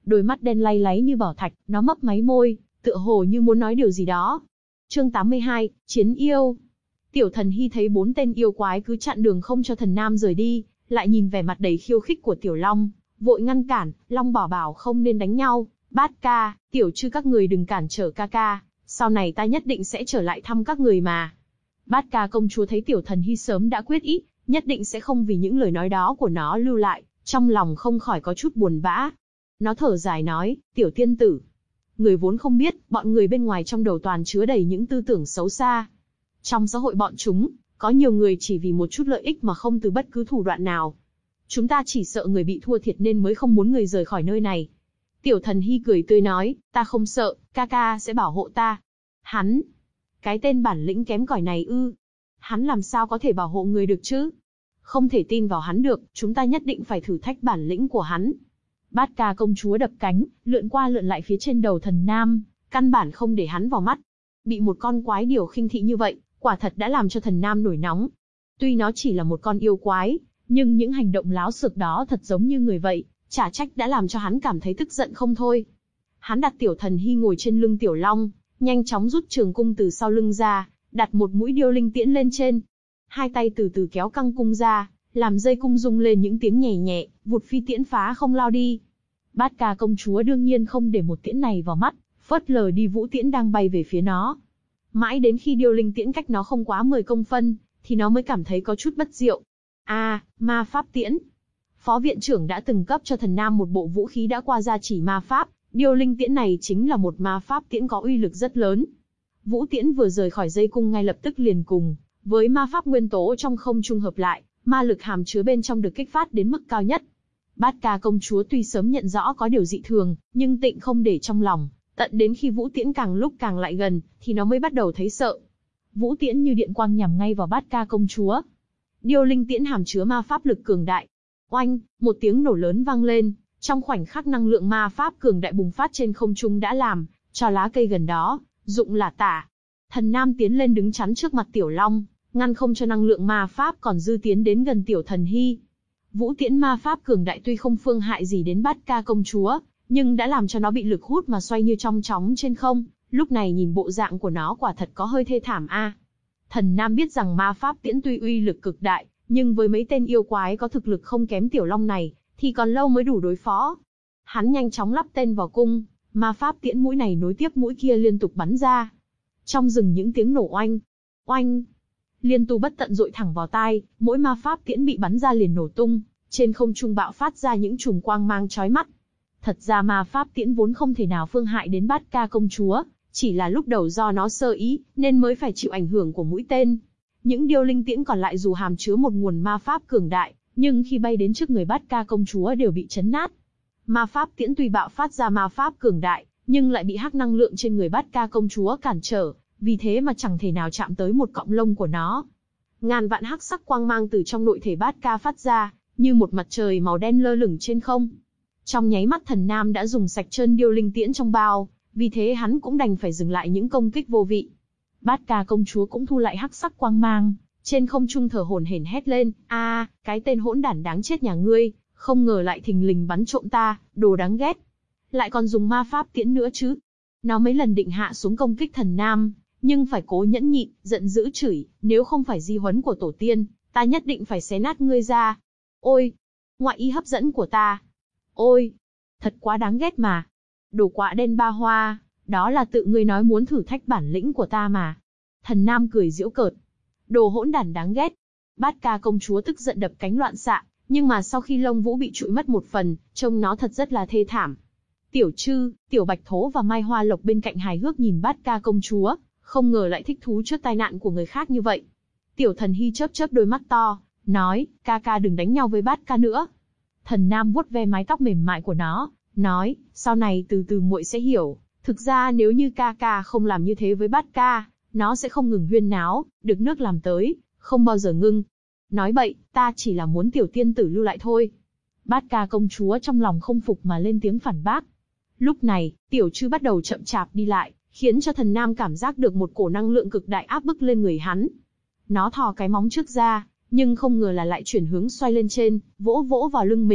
đôi mắt đen lay láy như bảo thạch, nó mấp máy môi, tựa hồ như muốn nói điều gì đó. Chương tám mươi hai, Chiến yêu. Tiểu Thần Hy thấy bốn tên yêu quái cứ chặn đường không cho Thần Nam rời đi, lại nhìn vẻ mặt đầy khiêu khích của Tiểu Long, vội ngăn cản. Long bảo bảo không nên đánh nhau. Bát ca, Tiểu Trư các người đừng cản trở ca ca, sau này ta nhất định sẽ trở lại thăm các người mà. Bát ca công chúa thấy Tiểu Thần Hy sớm đã quyết ý, nhất định sẽ không vì những lời nói đó của nó lưu lại, trong lòng không khỏi có chút buồn bã. Nó thở dài nói, Tiểu tiên tử, người vốn không biết, bọn người bên ngoài trong đầu toàn chứa đầy những tư tưởng xấu xa. Trong xã hội bọn chúng, có nhiều người chỉ vì một chút lợi ích mà không từ bất cứ thủ đoạn nào. Chúng ta chỉ sợ người bị thua thiệt nên mới không muốn người rời khỏi nơi này. Tiểu Thần Hy cười tươi nói, ta không sợ, ca ca sẽ bảo hộ ta. Hắn, cái tên bản lĩnh kém cỏi này ư? Hắn làm sao có thể bảo hộ người được chứ? Không thể tin vào hắn được, chúng ta nhất định phải thử thách bản lĩnh của hắn. Bát ca công chúa đập cánh, lượn qua lượn lại phía trên đầu Thần Nam, căn bản không để hắn vào mắt. Bị một con quái điểu khinh thị như vậy, quả thật đã làm cho Thần Nam nổi nóng. Tuy nó chỉ là một con yêu quái, nhưng những hành động láo xược đó thật giống như người vậy, chả trách đã làm cho hắn cảm thấy tức giận không thôi. Hắn đặt Tiểu Thần Hy ngồi trên lưng Tiểu Long, nhanh chóng rút trường cung từ sau lưng ra, đặt một mũi điêu linh tiễn lên trên. Hai tay từ từ kéo căng cung ra, làm dây cung rung lên những tiếng nhẹ nhẹ, vụt phi tiễn phá không lao đi. Bát ca công chúa đương nhiên không để một tiễn này vào mắt, phớt lờ đi vũ tiễn đang bay về phía nó. Mãi đến khi điêu linh tiễn cách nó không quá mười công phân, thì nó mới cảm thấy có chút bất diệu. A, à, ma pháp tiễn. Phó viện trưởng đã từng cấp cho Thần Nam một bộ vũ khí đã qua gia chỉ ma pháp, điêu linh tiễn này chính là một ma pháp tiễn có uy lực rất lớn. Vũ tiễn vừa rời khỏi dây cung ngay lập tức liền cùng với ma pháp nguyên tố trong không trung hợp lại, ma lực hàm chứa bên trong được kích phát đến mức cao nhất. Bát ca công chúa tuy sớm nhận rõ có điều dị thường, nhưng tịnh không để trong lòng, tận đến khi vũ tiễn càng lúc càng lại gần, thì nó mới bắt đầu thấy sợ. Vũ tiễn như điện quang nhằm ngay vào bát ca công chúa. Điêu linh tiễn hàm chứa ma pháp lực cường đại. Oanh, một tiếng nổ lớn vang lên, trong khoảnh khắc năng lượng ma pháp cường đại bùng phát trên không trung đã làm cho lá cây gần đó rụng lả tả. Thần Nam tiến lên đứng chắn trước mặt Tiểu Long, ngăn không cho năng lượng ma pháp còn dư tiến đến gần Tiểu Thần Hy. Vũ tiễn ma pháp cường đại tuy không phương hại gì đến bát ca công chúa, nhưng đã làm cho nó bị lực hút mà xoay như trong chóng trên không. Lúc này nhìn bộ dạng của nó quả thật có hơi thê thảm a. À. Thần Nam biết rằng ma pháp tiễn tuy uy lực cực đại, nhưng với mấy tên yêu quái có thực lực không kém Tiểu Long này, thì còn lâu mới đủ đối phó. Hắn nhanh chóng lắp tên vào cung, ma pháp tiễn mũi này nối tiếp mũi kia liên tục bắn ra. Trong rừng những tiếng nổ oanh, oanh, liên tu bất tận dội thẳng vào tai, mỗi ma pháp tiễn bị bắn ra liền nổ tung, trên không trung bạo phát ra những chùm quang mang chói mắt. Thật ra ma pháp tiễn vốn không thể nào phương hại đến bát ca công chúa, chỉ là lúc đầu do nó sơ ý, nên mới phải chịu ảnh hưởng của mũi tên. Những điêu linh tiễn còn lại dù hàm chứa một nguồn ma pháp cường đại, nhưng khi bay đến trước người bát ca công chúa đều bị chấn nát. Ma pháp tiễn tuy bạo phát ra ma pháp cường đại, nhưng lại bị hắc năng lượng trên người bát ca công chúa cản trở, vì thế mà chẳng thể nào chạm tới một cọng lông của nó. Ngàn vạn hắc sắc quang mang từ trong nội thể bát ca phát ra, như một mặt trời màu đen lơ lửng trên không. Trong nháy mắt Thần Nam đã dùng sạch trơn điêu linh tiễn trong bao, vì thế hắn cũng đành phải dừng lại những công kích vô vị. Bát ca công chúa cũng thu lại hắc sắc quang mang, trên không trung thở hổn hển hét lên, a, cái tên hỗn đản đáng chết nhà ngươi, không ngờ lại thình lình bắn trộm ta, đồ đáng ghét. Lại còn dùng ma pháp tiễn nữa chứ. Nó mấy lần định hạ xuống công kích Thần Nam, nhưng phải cố nhẫn nhịn, giận dữ chửi, nếu không phải di huấn của tổ tiên, ta nhất định phải xé nát ngươi ra. Ôi, ngoại ý hấp dẫn của ta. Ôi, thật quá đáng ghét mà. Đồ quạ đen ba hoa, đó là tự ngươi nói muốn thử thách bản lĩnh của ta mà. Thần Nam cười giễu cợt. Đồ hỗn đản đáng ghét. Bát ca công chúa tức giận đập cánh loạn xạ, nhưng mà sau khi lông vũ bị trụi mất một phần, trông nó thật rất là thê thảm. Tiểu Trư, Tiểu Bạch Thố và Mai Hoa Lộc bên cạnh hài hước nhìn bát ca công chúa, không ngờ lại thích thú trước tai nạn của người khác như vậy. Tiểu Thần Hy chớp chớp đôi mắt to, nói, ca ca đừng đánh nhau với bát ca nữa. Thần Nam vuốt ve mái tóc mềm mại của nó, nói, sau này từ từ muội sẽ hiểu, thực ra nếu như ca ca không làm như thế với bát ca, nó sẽ không ngừng huyên náo, được nước làm tới, không bao giờ ngưng. Nói bậy, ta chỉ là muốn tiểu tiên tử lưu lại thôi. Bát ca công chúa trong lòng không phục mà lên tiếng phản bác. Lúc này, Tiểu Trư bắt đầu chậm chạp đi lại, khiến cho Thần Nam cảm giác được một cổ năng lượng cực đại áp bức lên người hắn. Nó thò cái móng trước ra, nhưng không ngờ là lại chuyển hướng xoay lên trên, vỗ vỗ vào lưng mình,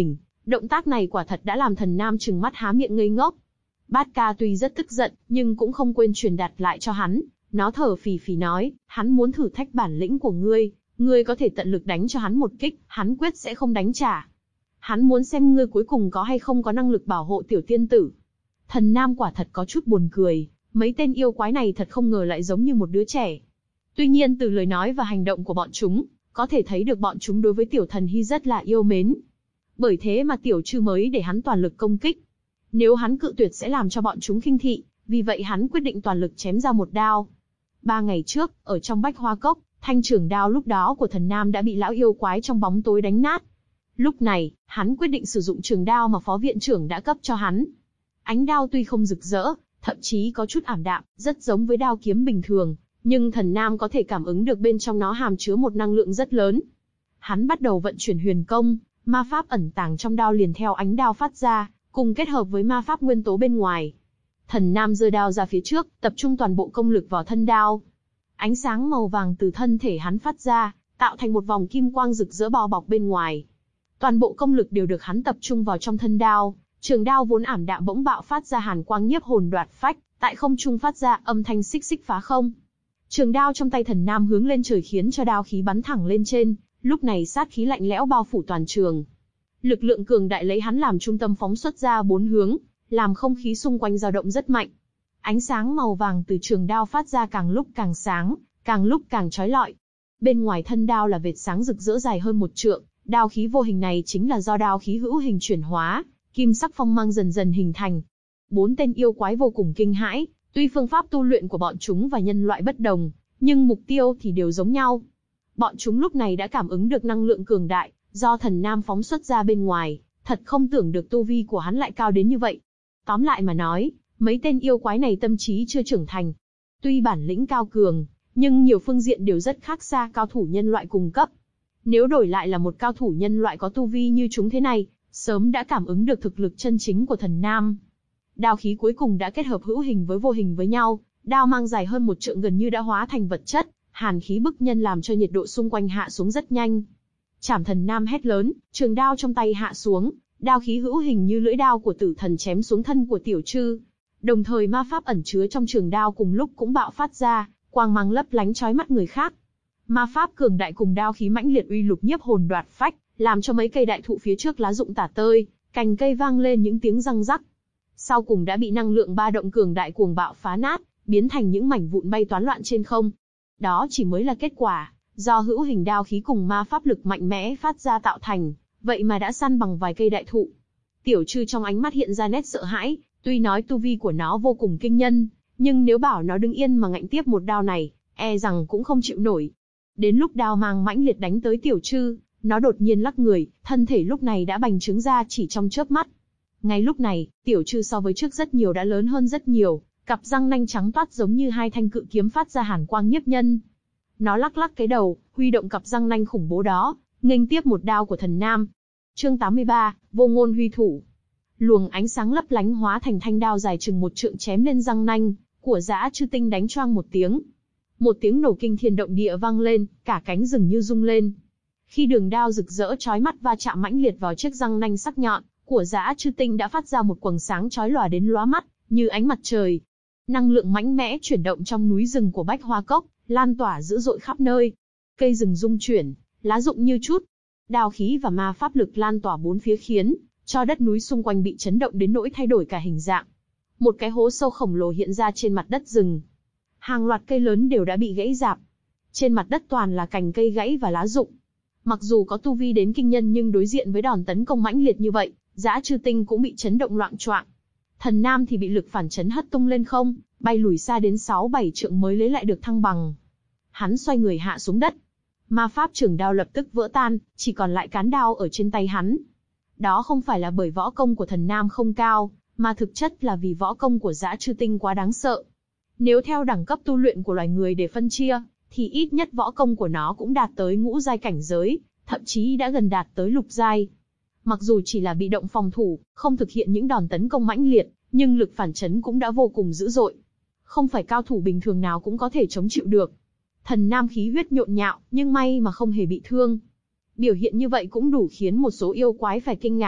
Động tác này quả thật đã làm Thần Nam trừng mắt há miệng ngây ngốc. Bát Ca tuy rất tức giận, nhưng cũng không quên truyền đạt lại cho hắn. Nó thở phì phì nói, hắn muốn thử thách bản lĩnh của ngươi, ngươi có thể tận lực đánh cho hắn một kích, hắn quyết sẽ không đánh trả. Hắn muốn xem ngươi cuối cùng có hay không có năng lực bảo hộ tiểu tiên tử. Thần Nam quả thật có chút buồn cười, mấy tên yêu quái này thật không ngờ lại giống như một đứa trẻ. Tuy nhiên từ lời nói và hành động của bọn chúng, có thể thấy được bọn chúng đối với tiểu thần hy rất là yêu mến. Bởi thế mà tiểu trư mới để hắn toàn lực công kích. Nếu hắn cự tuyệt sẽ làm cho bọn chúng khinh thị, vì vậy hắn quyết định toàn lực chém ra một đao. Ba ngày trước, ở trong Bách Hoa Cốc, thanh trường đao lúc đó của Thần Nam đã bị lão yêu quái trong bóng tối đánh nát. Lúc này, hắn quyết định sử dụng trường đao mà phó viện trưởng đã cấp cho hắn. Ánh đao tuy không rực rỡ, thậm chí có chút ảm đạm, rất giống với đao kiếm bình thường, nhưng Thần Nam có thể cảm ứng được bên trong nó hàm chứa một năng lượng rất lớn. Hắn bắt đầu vận chuyển huyền công, ma pháp ẩn tàng trong đao liền theo ánh đao phát ra, cùng kết hợp với ma pháp nguyên tố bên ngoài. Thần Nam giơ đao ra phía trước, tập trung toàn bộ công lực vào thân đao. Ánh sáng màu vàng từ thân thể hắn phát ra, tạo thành một vòng kim quang rực rỡ bao bọc bên ngoài. Toàn bộ công lực đều được hắn tập trung vào trong thân đao, trường đao vốn ảm đạm bỗng bạo phát ra hàn quang nhiếp hồn đoạt phách, tại không trung phát ra âm thanh xích xích phá không. Trường đao trong tay Thần Nam hướng lên trời khiến cho đao khí bắn thẳng lên trên, lúc này sát khí lạnh lẽo bao phủ toàn trường. Lực lượng cường đại lấy hắn làm trung tâm phóng xuất ra bốn hướng, làm không khí xung quanh dao động rất mạnh. Ánh sáng màu vàng từ trường đao phát ra càng lúc càng sáng, càng lúc càng chói lọi. Bên ngoài thân đao là vệt sáng rực rỡ dài hơn một trượng, đao khí vô hình này chính là do đao khí hữu hình chuyển hóa, kim sắc phong mang dần dần hình thành. Bốn tên yêu quái vô cùng kinh hãi, tuy phương pháp tu luyện của bọn chúng và nhân loại bất đồng, nhưng mục tiêu thì đều giống nhau. Bọn chúng lúc này đã cảm ứng được năng lượng cường đại, do Thần Nam phóng xuất ra bên ngoài, thật không tưởng được tu vi của hắn lại cao đến như vậy. Tóm lại mà nói, mấy tên yêu quái này tâm trí chưa trưởng thành. Tuy bản lĩnh cao cường, nhưng nhiều phương diện đều rất khác xa cao thủ nhân loại cùng cấp. Nếu đổi lại là một cao thủ nhân loại có tu vi như chúng thế này, sớm đã cảm ứng được thực lực chân chính của Thần Nam. Đao khí cuối cùng đã kết hợp hữu hình với vô hình với nhau, đao mang dài hơn một trượng gần như đã hóa thành vật chất, hàn khí bức nhân làm cho nhiệt độ xung quanh hạ xuống rất nhanh. Trảm Thần Nam hét lớn, trường đao trong tay hạ xuống, đao khí hữu hình như lưỡi đao của tử thần chém xuống thân của tiểu trư. Đồng thời ma pháp ẩn chứa trong trường đao cùng lúc cũng bạo phát ra, quang mang lấp lánh chói mắt người khác. Ma pháp cường đại cùng đao khí mãnh liệt uy lục nhiếp hồn đoạt phách, làm cho mấy cây đại thụ phía trước lá rụng tả tơi, cành cây vang lên những tiếng răng rắc. Sau cùng đã bị năng lượng ba động cường đại cuồng bạo phá nát, biến thành những mảnh vụn bay toán loạn trên không. Đó chỉ mới là kết quả, do hữu hình đao khí cùng ma pháp lực mạnh mẽ phát ra tạo thành, vậy mà đã săn bằng vài cây đại thụ. Tiểu trư trong ánh mắt hiện ra nét sợ hãi, tuy nói tu vi của nó vô cùng kinh nhân, nhưng nếu bảo nó đứng yên mà ngạnh tiếp một đao này, e rằng cũng không chịu nổi. Đến lúc đao mang mãnh liệt đánh tới tiểu trư, nó đột nhiên lắc người, thân thể lúc này đã bành trướng ra chỉ trong chớp mắt. Ngay lúc này, tiểu trư so với trước rất nhiều đã lớn hơn rất nhiều, cặp răng nanh trắng toát giống như hai thanh cự kiếm phát ra hàn quang nhiếp nhân. Nó lắc lắc cái đầu, huy động cặp răng nanh khủng bố đó, nghênh tiếp một đao của Thần Nam. Chương tám mươi ba, Vô Ngôn huy thủ. Luồng ánh sáng lấp lánh hóa thành thanh đao dài chừng một trượng chém lên răng nanh của Dã Chư Tinh, đánh choang một tiếng. Một tiếng nổ kinh thiên động địa vang lên, cả cánh rừng như rung lên. Khi đường đao rực rỡ chói mắt va chạm mãnh liệt vào chiếc răng nanh sắc nhọn của Dã Chư Tinh đã phát ra một quầng sáng chói lòa đến lóa mắt, như ánh mặt trời. Năng lượng mãnh mẽ chuyển động trong núi rừng của Bách Hoa Cốc, lan tỏa dữ dội khắp nơi. Cây rừng rung chuyển, lá rụng như chút. Đao khí và ma pháp lực lan tỏa bốn phía khiến cho đất núi xung quanh bị chấn động đến nỗi thay đổi cả hình dạng. Một cái hố sâu khổng lồ hiện ra trên mặt đất rừng. Hàng loạt cây lớn đều đã bị gãy rạp. Trên mặt đất toàn là cành cây gãy và lá rụng. Mặc dù có tu vi đến kinh nhân nhưng đối diện với đòn tấn công mãnh liệt như vậy, Dã Chư Tinh cũng bị chấn động loạng choạng. Thần Nam thì bị lực phản chấn hất tung lên không, bay lùi xa đến sáu bảy trượng mới lấy lại được thăng bằng. Hắn xoay người hạ xuống đất. Ma pháp trường đao lập tức vỡ tan, chỉ còn lại cán đao ở trên tay hắn. Đó không phải là bởi võ công của Thần Nam không cao, mà thực chất là vì võ công của Dã Chư Tinh quá đáng sợ. Nếu theo đẳng cấp tu luyện của loài người để phân chia, thì ít nhất võ công của nó cũng đạt tới ngũ giai cảnh giới, thậm chí đã gần đạt tới lục giai. Mặc dù chỉ là bị động phòng thủ, không thực hiện những đòn tấn công mãnh liệt, nhưng lực phản chấn cũng đã vô cùng dữ dội. Không phải cao thủ bình thường nào cũng có thể chống chịu được. Thần Nam khí huyết nhộn nhạo, nhưng may mà không hề bị thương. Biểu hiện như vậy cũng đủ khiến một số yêu quái phải kinh ngạc.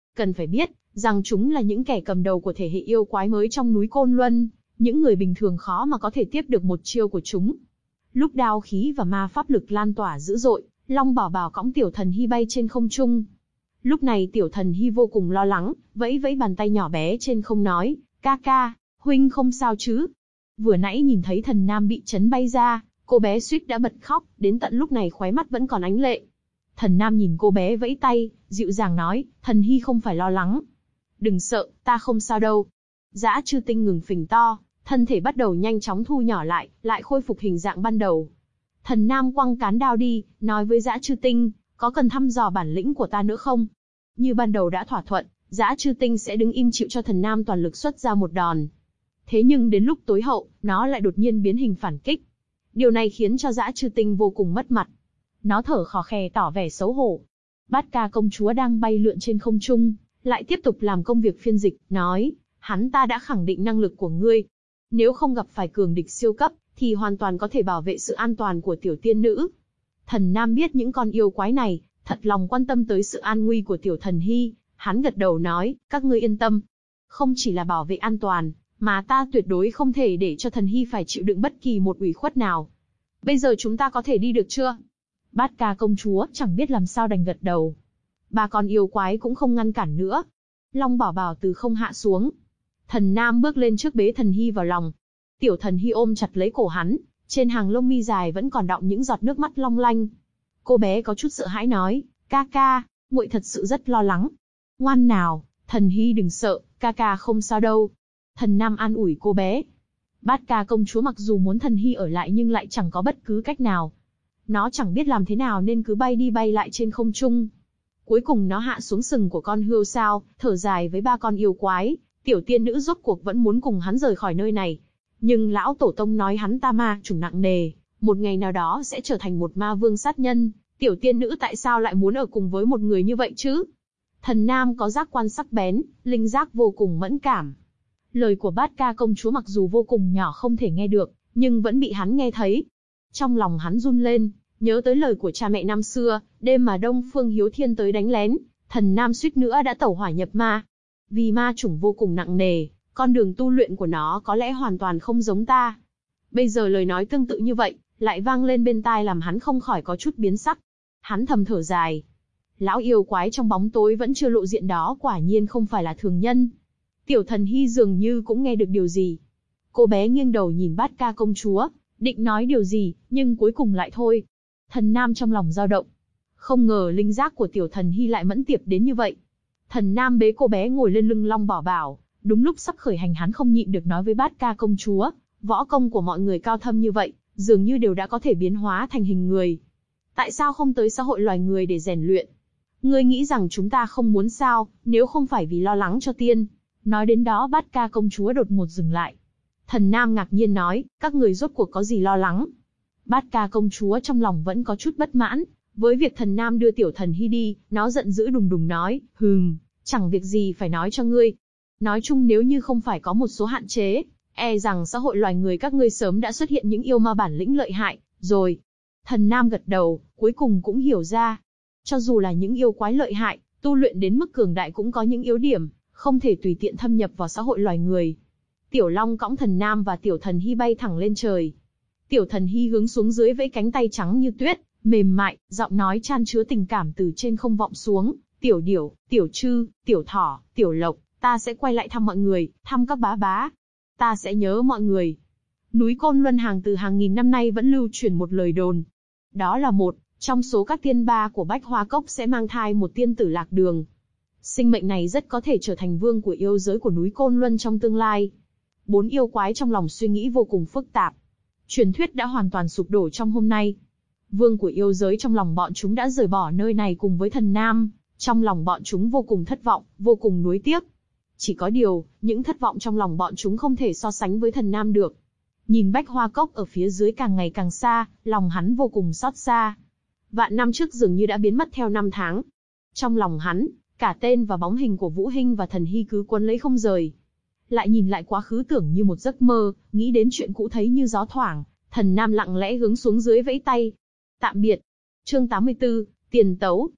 Cần phải biết, rằng chúng là những kẻ cầm đầu của thể hệ yêu quái mới trong núi Côn Luân, những người bình thường khó mà có thể tiếp được một chiêu của chúng. Lúc đao khí và ma pháp lực lan tỏa dữ dội, Long Bảo Bảo cõng Tiểu Thần Hy bay trên không trung. Lúc này Tiểu Thần Hy vô cùng lo lắng, vẫy vẫy bàn tay nhỏ bé trên không nói, ca ca, huynh không sao chứ? Vừa nãy nhìn thấy Thần Nam bị chấn bay ra, cô bé suýt đã bật khóc, đến tận lúc này khóe mắt vẫn còn ánh lệ. Thần Nam nhìn cô bé vẫy tay, dịu dàng nói, Thần Hy không phải lo lắng. Đừng sợ, ta không sao đâu. Dã Chư Tinh ngừng phình to, thân thể bắt đầu nhanh chóng thu nhỏ lại, lại khôi phục hình dạng ban đầu. Thần Nam quăng cán đao đi, nói với Dã Chư Tinh, có cần thăm dò bản lĩnh của ta nữa không? Như ban đầu đã thỏa thuận, Dã Chư Tinh sẽ đứng im chịu cho Thần Nam toàn lực xuất ra một đòn. Thế nhưng đến lúc tối hậu, nó lại đột nhiên biến hình phản kích. Điều này khiến cho Dã Chư Tinh vô cùng mất mặt. Nó thở khò khè tỏ vẻ xấu hổ. Bát Ca công chúa đang bay lượn trên không trung, lại tiếp tục làm công việc phiên dịch, nói, hắn ta đã khẳng định năng lực của ngươi. Nếu không gặp phải cường địch siêu cấp, thì hoàn toàn có thể bảo vệ sự an toàn của tiểu tiên nữ. Thần Nam biết những con yêu quái này, thật lòng quan tâm tới sự an nguy của Tiểu Thần Hy, hắn gật đầu nói, các ngươi yên tâm. Không chỉ là bảo vệ an toàn, mà ta tuyệt đối không thể để cho Thần Hy phải chịu đựng bất kỳ một ủy khuất nào. Bây giờ chúng ta có thể đi được chưa? Bát Ca công chúa chẳng biết làm sao đành gật đầu. Ba con yêu quái cũng không ngăn cản nữa. Long Bảo Bảo từ không hạ xuống. Thần Nam bước lên trước bế Thần Hy vào lòng. Tiểu Thần Hy ôm chặt lấy cổ hắn, trên hàng lông mi dài vẫn còn đọng những giọt nước mắt long lanh. Cô bé có chút sợ hãi nói, ca ca, muội thật sự rất lo lắng. Ngoan nào, Thần Hy đừng sợ, ca ca không sao đâu. Thần Nam an ủi cô bé. Bát Ca công chúa mặc dù muốn Thần Hy ở lại nhưng lại chẳng có bất cứ cách nào. Nó chẳng biết làm thế nào nên cứ bay đi bay lại trên không trung. Cuối cùng nó hạ xuống sừng của con hươu sao, thở dài với ba con yêu quái, tiểu tiên nữ rốt cuộc vẫn muốn cùng hắn rời khỏi nơi này. Nhưng lão tổ tông nói hắn ta ma chủng nặng nề, một ngày nào đó sẽ trở thành một ma vương sát nhân, tiểu tiên nữ tại sao lại muốn ở cùng với một người như vậy chứ? Thần Nam có giác quan sắc bén, linh giác vô cùng mẫn cảm. Lời của Bát Ca công chúa mặc dù vô cùng nhỏ không thể nghe được, nhưng vẫn bị hắn nghe thấy. Trong lòng hắn run lên, nhớ tới lời của cha mẹ năm xưa, đêm mà Đông Phương Hiếu Thiên tới đánh lén, Thần Nam suýt nữa đã tẩu hỏa nhập ma. Vì ma chủng vô cùng nặng nề, con đường tu luyện của nó có lẽ hoàn toàn không giống ta. Bây giờ lời nói tương tự như vậy, lại vang lên bên tai làm hắn không khỏi có chút biến sắc. Hắn thầm thở dài. Lão yêu quái trong bóng tối vẫn chưa lộ diện đó quả nhiên không phải là thường nhân. Tiểu Thần Hy dường như cũng nghe được điều gì. Cô bé nghiêng đầu nhìn Bát Ca công chúa, định nói điều gì, nhưng cuối cùng lại thôi. Thần Nam trong lòng dao động. Không ngờ linh giác của Tiểu Thần Hy lại mẫn tiệp đến như vậy. Thần Nam bế cô bé ngồi lên lưng Long Bảo Bảo, đúng lúc sắp khởi hành hắn không nhịn được nói với Bát Ca công chúa, võ công của mọi người cao thâm như vậy, dường như đều đã có thể biến hóa thành hình người. Tại sao không tới xã hội loài người để rèn luyện? Ngươi nghĩ rằng chúng ta không muốn sao, nếu không phải vì lo lắng cho tiên? Nói đến đó Bát Ca công chúa đột ngột dừng lại. Thần Nam ngạc nhiên nói, các người rốt cuộc có gì lo lắng? Bát Ca công chúa trong lòng vẫn có chút bất mãn, với việc Thần Nam đưa Tiểu Thần Hy đi, nó giận dữ đùng đùng nói, hừm, chẳng việc gì phải nói cho ngươi. Nói chung nếu như không phải có một số hạn chế, e rằng xã hội loài người các ngươi sớm đã xuất hiện những yêu ma bản lĩnh lợi hại, rồi. Thần Nam gật đầu, cuối cùng cũng hiểu ra. Cho dù là những yêu quái lợi hại, tu luyện đến mức cường đại cũng có những yếu điểm, không thể tùy tiện thâm nhập vào xã hội loài người. Tiểu Long cõng Thần Nam và Tiểu Thần Hy bay thẳng lên trời. Tiểu Thần Hy hướng xuống dưới vẫy cánh tay trắng như tuyết, mềm mại, giọng nói chan chứa tình cảm từ trên không vọng xuống. Tiểu Điểu, Tiểu Trư, Tiểu Thỏ, Tiểu Lộc, ta sẽ quay lại thăm mọi người, thăm các bá bá. Ta sẽ nhớ mọi người. Núi Côn Luân hàng từ hàng nghìn năm nay vẫn lưu truyền một lời đồn. Đó là một trong số các tiên ba của Bách Hoa Cốc sẽ mang thai một tiên tử lạc đường. Sinh mệnh này rất có thể trở thành vương của yêu giới của núi Côn Luân trong tương lai. Bốn yêu quái trong lòng suy nghĩ vô cùng phức tạp. Truyền thuyết đã hoàn toàn sụp đổ trong hôm nay. Vương của yêu giới trong lòng bọn chúng đã rời bỏ nơi này cùng với Thần Nam. Trong lòng bọn chúng vô cùng thất vọng, vô cùng nuối tiếc. Chỉ có điều, những thất vọng trong lòng bọn chúng không thể so sánh với Thần Nam được. Nhìn Bách Hoa Cốc ở phía dưới càng ngày càng xa, lòng hắn vô cùng xót xa. Vạn năm trước dường như đã biến mất theo năm tháng. Trong lòng hắn, cả tên và bóng hình của Vũ Hinh và Thần Hy cứ quấn lấy không rời. Lại nhìn lại quá khứ tưởng như một giấc mơ, nghĩ đến chuyện cũ thấy như gió thoảng, Thần Nam lặng lẽ hướng xuống dưới vẫy tay. Tạm biệt. Chương tám mươi tư, Tiền Tấu.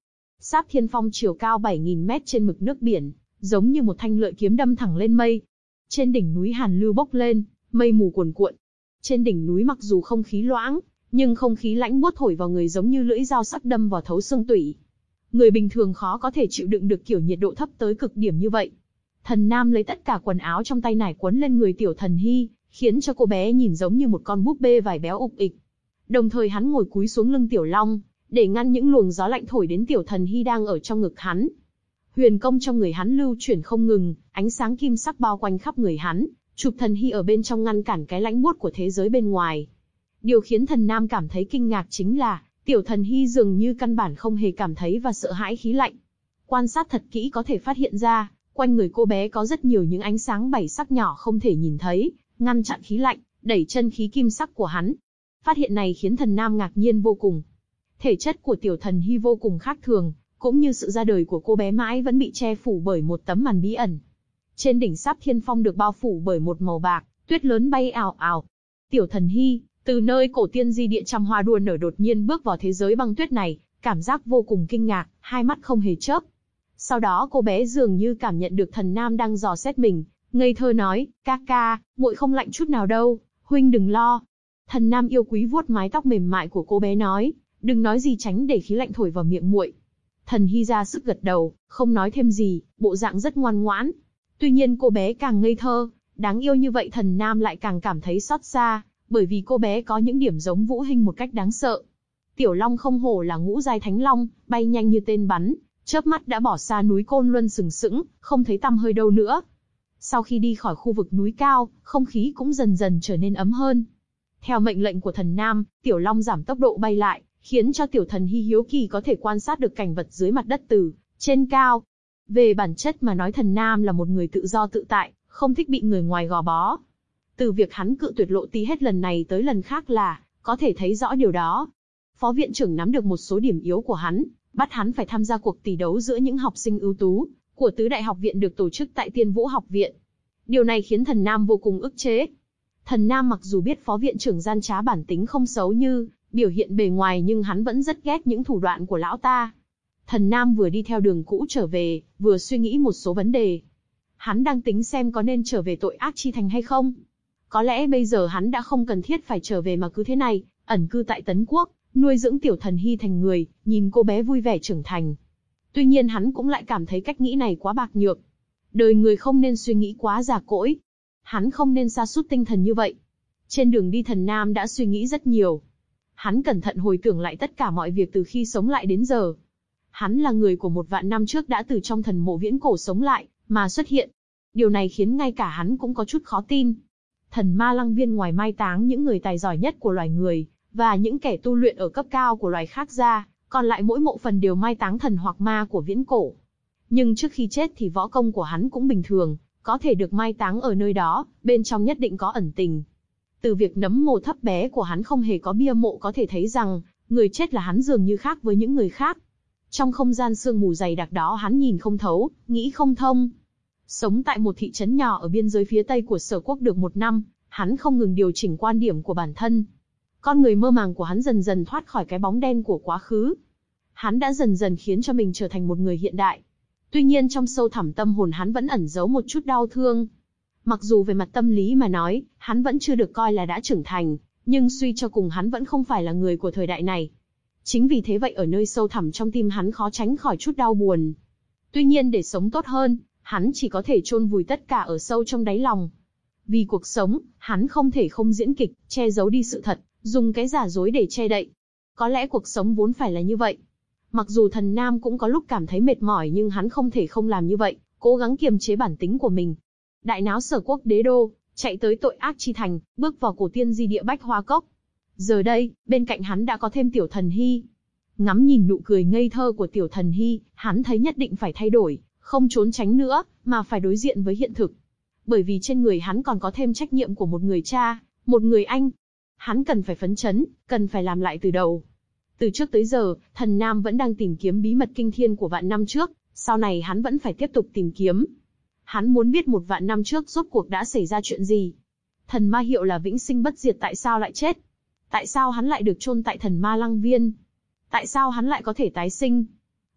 Sáp Thiên Phong chiều cao bảy nghìn mét trên mực nước biển, giống như một thanh lợi kiếm đâm thẳng lên mây. Trên đỉnh núi hàn lưu bốc lên, mây mù cuồn cuộn. Trên đỉnh núi mặc dù không khí loãng, nhưng không khí lãnh buốt thổi vào người giống như lưỡi dao sắc đâm vào thấu xương tủy. Người bình thường khó có thể chịu đựng được kiểu nhiệt độ thấp tới cực điểm như vậy. Thần Nam lấy tất cả quần áo trong tay nải quấn lên người Tiểu Thần Hy, khiến cho cô bé nhìn giống như một con búp bê vải béo ục ịch. Đồng thời hắn ngồi cúi xuống lưng Tiểu Long, để ngăn những luồng gió lạnh thổi đến Tiểu Thần Hy đang ở trong ngực hắn. Huyền công trong người hắn lưu chuyển không ngừng, ánh sáng kim sắc bao quanh khắp người hắn, chụp Thần Hy ở bên trong ngăn cản cái lãnh buốt của thế giới bên ngoài. Điều khiến Thần Nam cảm thấy kinh ngạc chính là, Tiểu Thần Hy dường như căn bản không hề cảm thấy và sợ hãi khí lạnh. Quan sát thật kỹ có thể phát hiện ra, quanh người cô bé có rất nhiều những ánh sáng bảy sắc nhỏ không thể nhìn thấy, ngăn chặn khí lạnh, đẩy chân khí kim sắc của hắn. Phát hiện này khiến Thần Nam ngạc nhiên vô cùng. Thể chất của Tiểu Thần Hy vô cùng khác thường, cũng như sự ra đời của cô bé mãi vẫn bị che phủ bởi một tấm màn bí ẩn. Trên đỉnh Sáp Thiên Phong được bao phủ bởi một màu bạc, tuyết lớn bay ào ào. Tiểu Thần Hy, từ nơi cổ tiên di địa trăm hoa đua nở đột nhiên bước vào thế giới băng tuyết này, cảm giác vô cùng kinh ngạc, hai mắt không hề chớp. Sau đó cô bé dường như cảm nhận được Thần Nam đang dò xét mình, ngây thơ nói, ca ca, muội không lạnh chút nào đâu, huynh đừng lo. Thần Nam yêu quý vuốt mái tóc mềm mại của cô bé nói, đừng nói gì tránh để khí lạnh thổi vào miệng muội. Thần Hy ra sức gật đầu, không nói thêm gì, bộ dạng rất ngoan ngoãn. Tuy nhiên cô bé càng ngây thơ, đáng yêu như vậy Thần Nam lại càng cảm thấy xót xa, bởi vì cô bé có những điểm giống Vũ Hinh một cách đáng sợ. Tiểu Long không hổ là ngũ giai thánh long, bay nhanh như tên bắn, chớp mắt đã bỏ xa núi Côn Luân sừng sững, không thấy tăm hơi đâu nữa. Sau khi đi khỏi khu vực núi cao, không khí cũng dần dần trở nên ấm hơn. Theo mệnh lệnh của Thần Nam, Tiểu Long giảm tốc độ bay lại, khiến cho Tiểu Thần Hy hiếu kỳ có thể quan sát được cảnh vật dưới mặt đất từ trên cao. Về bản chất mà nói Thần Nam là một người tự do tự tại, không thích bị người ngoài gò bó. Từ việc hắn cự tuyệt lộ tí hết lần này tới lần khác là, có thể thấy rõ điều đó. Phó viện trưởng nắm được một số điểm yếu của hắn, bắt hắn phải tham gia cuộc tỷ đấu giữa những học sinh ưu tú của tứ đại học viện được tổ chức tại Tiên Vũ học viện. Điều này khiến Thần Nam vô cùng ức chế. Thần Nam mặc dù biết phó viện trưởng gian trá bản tính không xấu như biểu hiện bề ngoài nhưng hắn vẫn rất ghét những thủ đoạn của lão ta. Thần Nam vừa đi theo đường cũ trở về, vừa suy nghĩ một số vấn đề. Hắn đang tính xem có nên trở về tội ác chi thành hay không. Có lẽ bây giờ hắn đã không cần thiết phải trở về mà cứ thế này, ẩn cư tại Tấn Quốc, nuôi dưỡng Tiểu Thần Hy thành người, nhìn cô bé vui vẻ trưởng thành. Tuy nhiên hắn cũng lại cảm thấy cách nghĩ này quá bạc nhược. Đời người không nên suy nghĩ quá già cỗi. Hắn không nên sa sút tinh thần như vậy. Trên đường đi Thần Nam đã suy nghĩ rất nhiều. Hắn cẩn thận hồi tưởng lại tất cả mọi việc từ khi sống lại đến giờ. Hắn là người của một vạn năm trước đã từ trong thần mộ viễn cổ sống lại, mà xuất hiện. Điều này khiến ngay cả hắn cũng có chút khó tin. Thần Ma Lăng Viên ngoài mai táng những người tài giỏi nhất của loài người, và những kẻ tu luyện ở cấp cao của loài khác ra, còn lại mỗi mộ phần đều mai táng thần hoặc ma của viễn cổ. Nhưng trước khi chết thì võ công của hắn cũng bình thường, có thể được mai táng ở nơi đó, bên trong nhất định có ẩn tình. Từ việc nấm mồ thấp bé của hắn không hề có bia mộ có thể thấy rằng, người chết là hắn dường như khác với những người khác. Trong không gian sương mù dày đặc đó hắn nhìn không thấu, nghĩ không thông. Sống tại một thị trấn nhỏ ở biên giới phía tây của Sở Quốc được một năm, hắn không ngừng điều chỉnh quan điểm của bản thân. Con người mơ màng của hắn dần dần thoát khỏi cái bóng đen của quá khứ. Hắn đã dần dần khiến cho mình trở thành một người hiện đại. Tuy nhiên trong sâu thẳm tâm hồn hắn vẫn ẩn giấu một chút đau thương. Mặc dù về mặt tâm lý mà nói, hắn vẫn chưa được coi là đã trưởng thành, nhưng suy cho cùng hắn vẫn không phải là người của thời đại này. Chính vì thế vậy ở nơi sâu thẳm trong tim hắn khó tránh khỏi chút đau buồn. Tuy nhiên để sống tốt hơn, hắn chỉ có thể chôn vùi tất cả ở sâu trong đáy lòng. Vì cuộc sống, hắn không thể không diễn kịch, che giấu đi sự thật, dùng cái giả dối để che đậy. Có lẽ cuộc sống vốn phải là như vậy. Mặc dù Thần Nam cũng có lúc cảm thấy mệt mỏi nhưng hắn không thể không làm như vậy, cố gắng kiềm chế bản tính của mình. Đại náo Sở Quốc đế đô, chạy tới tội ác chi thành, bước vào cổ tiên di địa Bách Hoa Cốc. Giờ đây, bên cạnh hắn đã có thêm Tiểu Thần Hy. Ngắm nhìn nụ cười ngây thơ của Tiểu Thần Hy, hắn thấy nhất định phải thay đổi, không trốn tránh nữa, mà phải đối diện với hiện thực. Bởi vì trên người hắn còn có thêm trách nhiệm của một người cha, một người anh. Hắn cần phải phấn chấn, cần phải làm lại từ đầu. Từ trước tới giờ, Thần Nam vẫn đang tìm kiếm bí mật kinh thiên của vạn năm trước, sau này hắn vẫn phải tiếp tục tìm kiếm. Hắn muốn biết một vạn năm trước rốt cuộc đã xảy ra chuyện gì. Thần Ma Hiệu là vĩnh sinh bất diệt tại sao lại chết? Tại sao hắn lại được chôn tại Thần Ma Lăng Viên? Tại sao hắn lại có thể tái sinh?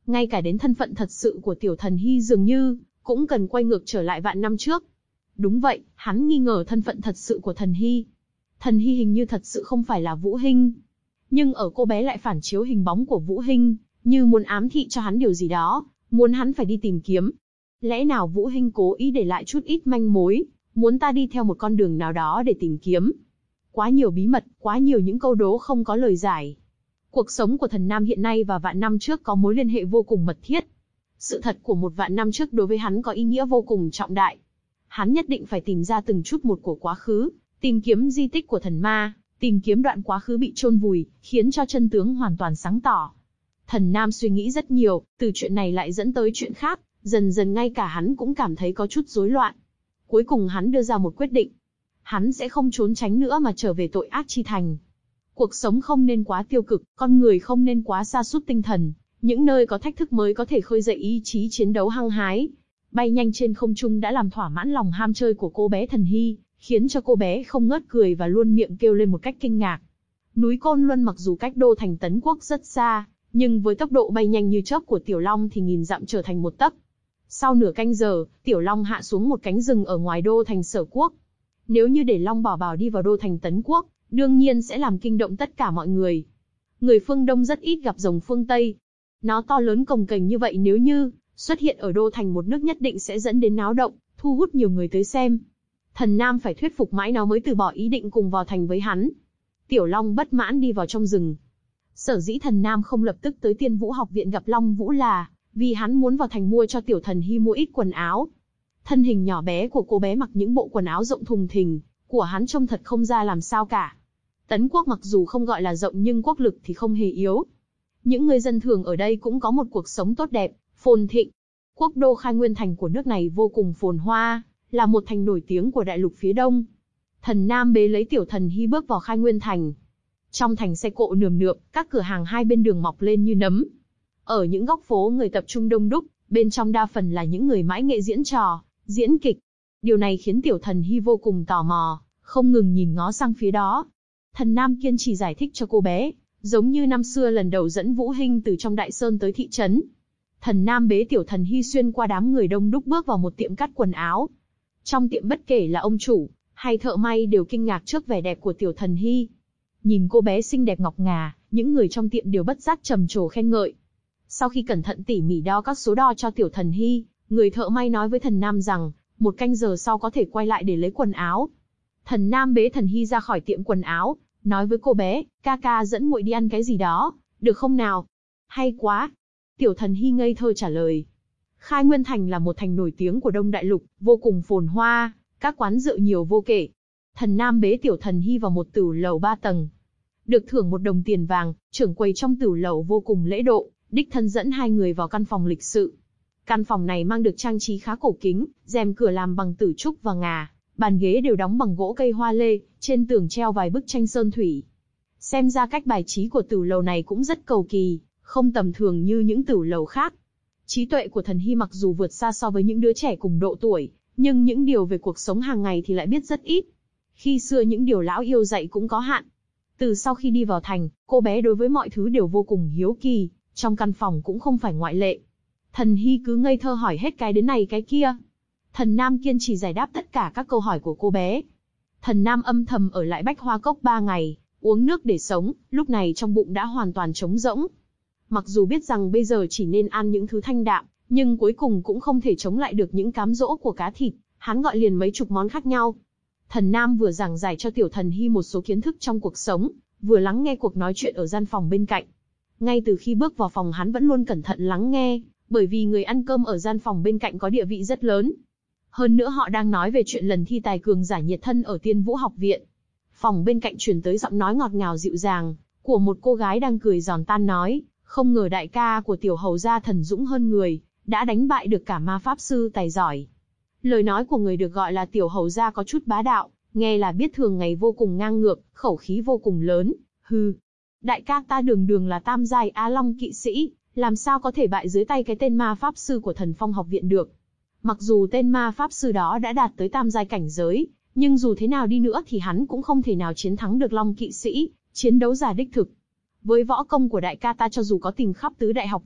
Ngay cả đến thân phận thật sự của tiểu thần hy dường như, cũng cần quay ngược trở lại vạn năm trước. Đúng vậy, hắn nghi ngờ thân phận thật sự của thần hy. Thần hy hình như thật sự không phải là Vũ Hinh. Nhưng ở cô bé lại phản chiếu hình bóng của Vũ Hinh, như muốn ám thị cho hắn điều gì đó, muốn hắn phải đi tìm kiếm. Lẽ nào Vũ Hinh cố ý để lại chút ít manh mối, muốn ta đi theo một con đường nào đó để tìm kiếm? Quá nhiều bí mật, quá nhiều những câu đố không có lời giải. Cuộc sống của Thần Nam hiện nay và vạn năm trước có mối liên hệ vô cùng mật thiết. Sự thật của một vạn năm trước đối với hắn có ý nghĩa vô cùng trọng đại. Hắn nhất định phải tìm ra từng chút một của quá khứ, tìm kiếm di tích của thần ma, tìm kiếm đoạn quá khứ bị chôn vùi, khiến cho chân tướng hoàn toàn sáng tỏ. Thần Nam suy nghĩ rất nhiều, từ chuyện này lại dẫn tới chuyện khác, dần dần ngay cả hắn cũng cảm thấy có chút rối loạn. Cuối cùng hắn đưa ra một quyết định. Hắn sẽ không trốn tránh nữa mà trở về tội ác chi thành. Cuộc sống không nên quá tiêu cực, con người không nên quá sa sút tinh thần, những nơi có thách thức mới có thể khơi dậy ý chí chiến đấu hăng hái. Bay nhanh trên không trung đã làm thỏa mãn lòng ham chơi của cô bé Thần Hy, khiến cho cô bé không ngớt cười và luôn miệng kêu lên một cách kinh ngạc. Núi Côn Luân mặc dù cách đô thành Tấn Quốc rất xa, nhưng với tốc độ bay nhanh như chớp của Tiểu Long thì nghìn dặm trở thành một tấc. Sau nửa canh giờ, Tiểu Long hạ xuống một cánh rừng ở ngoài đô thành Sở Quốc. Nếu như để Long Bảo Bảo đi vào đô thành Tấn Quốc, đương nhiên sẽ làm kinh động tất cả mọi người. Người phương Đông rất ít gặp rồng phương Tây. Nó to lớn cồng kềnh như vậy nếu như xuất hiện ở đô thành một nước nhất định sẽ dẫn đến náo động, thu hút nhiều người tới xem. Thần Nam phải thuyết phục mãi nó mới từ bỏ ý định cùng vào thành với hắn. Tiểu Long bất mãn đi vào trong rừng. Sở dĩ Thần Nam không lập tức tới Tiên Vũ học viện gặp Long Vũ là vì hắn muốn vào thành mua cho tiểu thần hy mua ít quần áo. Thân hình nhỏ bé của cô bé mặc những bộ quần áo rộng thùng thình, của hắn trông thật không ra làm sao cả. Tấn Quốc mặc dù không gọi là rộng nhưng quốc lực thì không hề yếu. Những người dân thường ở đây cũng có một cuộc sống tốt đẹp, phồn thịnh. Quốc đô Khai Nguyên Thành của nước này vô cùng phồn hoa, là một thành nổi tiếng của đại lục phía đông. Thần Nam bế lấy tiểu thần hy bước vào Khai Nguyên Thành. Trong thành xe cộ nườm nượp, các cửa hàng hai bên đường mọc lên như nấm. Ở những góc phố người tập trung đông đúc, bên trong đa phần là những người mãi nghệ diễn trò, diễn kịch. Điều này khiến tiểu thần hy vô cùng tò mò, không ngừng nhìn ngó sang phía đó. Thần Nam kiên trì giải thích cho cô bé, giống như năm xưa lần đầu dẫn Vũ Hinh từ trong đại sơn tới thị trấn. Thần Nam bế tiểu thần hy xuyên qua đám người đông đúc bước vào một tiệm cắt quần áo. Trong tiệm bất kể là ông chủ hay thợ may đều kinh ngạc trước vẻ đẹp của tiểu thần hy. Nhìn cô bé xinh đẹp ngọc ngà, những người trong tiệm đều bất giác trầm trồ khen ngợi. Sau khi cẩn thận tỉ mỉ đo các số đo cho tiểu thần hy, người thợ may nói với Thần Nam rằng, một canh giờ sau có thể quay lại để lấy quần áo. Thần Nam bế thần hy ra khỏi tiệm quần áo, nói với cô bé, ca ca dẫn muội đi ăn cái gì đó, được không nào? Hay quá! Tiểu thần hy ngây thơ trả lời. Khai Nguyên Thành là một thành nổi tiếng của Đông Đại Lục, vô cùng phồn hoa, các quán rượu nhiều vô kể. Thần Nam bế tiểu thần hy vào một tửu lầu ba tầng. Được thưởng một đồng tiền vàng, trưởng quầy trong tửu lầu vô cùng lễ độ, đích thân dẫn hai người vào căn phòng lịch sự. Căn phòng này mang được trang trí khá cổ kính, rèm cửa làm bằng tử trúc và ngà, bàn ghế đều đóng bằng gỗ cây hoa lê, trên tường treo vài bức tranh sơn thủy. Xem ra cách bài trí của tửu lầu này cũng rất cầu kỳ, không tầm thường như những tửu lầu khác. Trí tuệ của thần hy mặc dù vượt xa so với những đứa trẻ cùng độ tuổi, nhưng những điều về cuộc sống hàng ngày thì lại biết rất ít. Khi xưa những điều lão yêu dạy cũng có hạn. Từ sau khi đi vào thành, cô bé đối với mọi thứ đều vô cùng hiếu kỳ, trong căn phòng cũng không phải ngoại lệ. Thần hy cứ ngây thơ hỏi hết cái đến này cái kia. Thần Nam kiên trì giải đáp tất cả các câu hỏi của cô bé. Thần Nam âm thầm ở lại Bách Hoa Cốc ba ngày, uống nước để sống, lúc này trong bụng đã hoàn toàn trống rỗng. Mặc dù biết rằng bây giờ chỉ nên ăn những thứ thanh đạm, nhưng cuối cùng cũng không thể chống lại được những cám dỗ của cá thịt, hắn gọi liền mấy chục món khác nhau. Thần Nam vừa giảng giải cho tiểu thần hy một số kiến thức trong cuộc sống, vừa lắng nghe cuộc nói chuyện ở gian phòng bên cạnh. Ngay từ khi bước vào phòng hắn vẫn luôn cẩn thận lắng nghe, bởi vì người ăn cơm ở gian phòng bên cạnh có địa vị rất lớn. Hơn nữa họ đang nói về chuyện lần thi tài cường giả nhiệt thân ở Tiên Vũ học viện. Phòng bên cạnh truyền tới giọng nói ngọt ngào dịu dàng của một cô gái đang cười giòn tan nói, không ngờ đại ca của tiểu hầu gia thần dũng hơn người, đã đánh bại được cả ma pháp sư tài giỏi. Lời nói của người được gọi là tiểu hầu gia có chút bá đạo, nghe là biết thường ngày vô cùng ngang ngược, khẩu khí vô cùng lớn. Hừ, đại ca ta đường đường là tam giai Á Long kỵ sĩ, làm sao có thể bại dưới tay cái tên ma pháp sư của Thần Phong học viện được. Mặc dù tên ma pháp sư đó đã đạt tới tam giai cảnh giới, nhưng dù thế nào đi nữa thì hắn cũng không thể nào chiến thắng được Long kỵ sĩ, chiến đấu giả đích thực. Với võ công của đại ca ta cho dù có tìm khắp tứ đại học viện,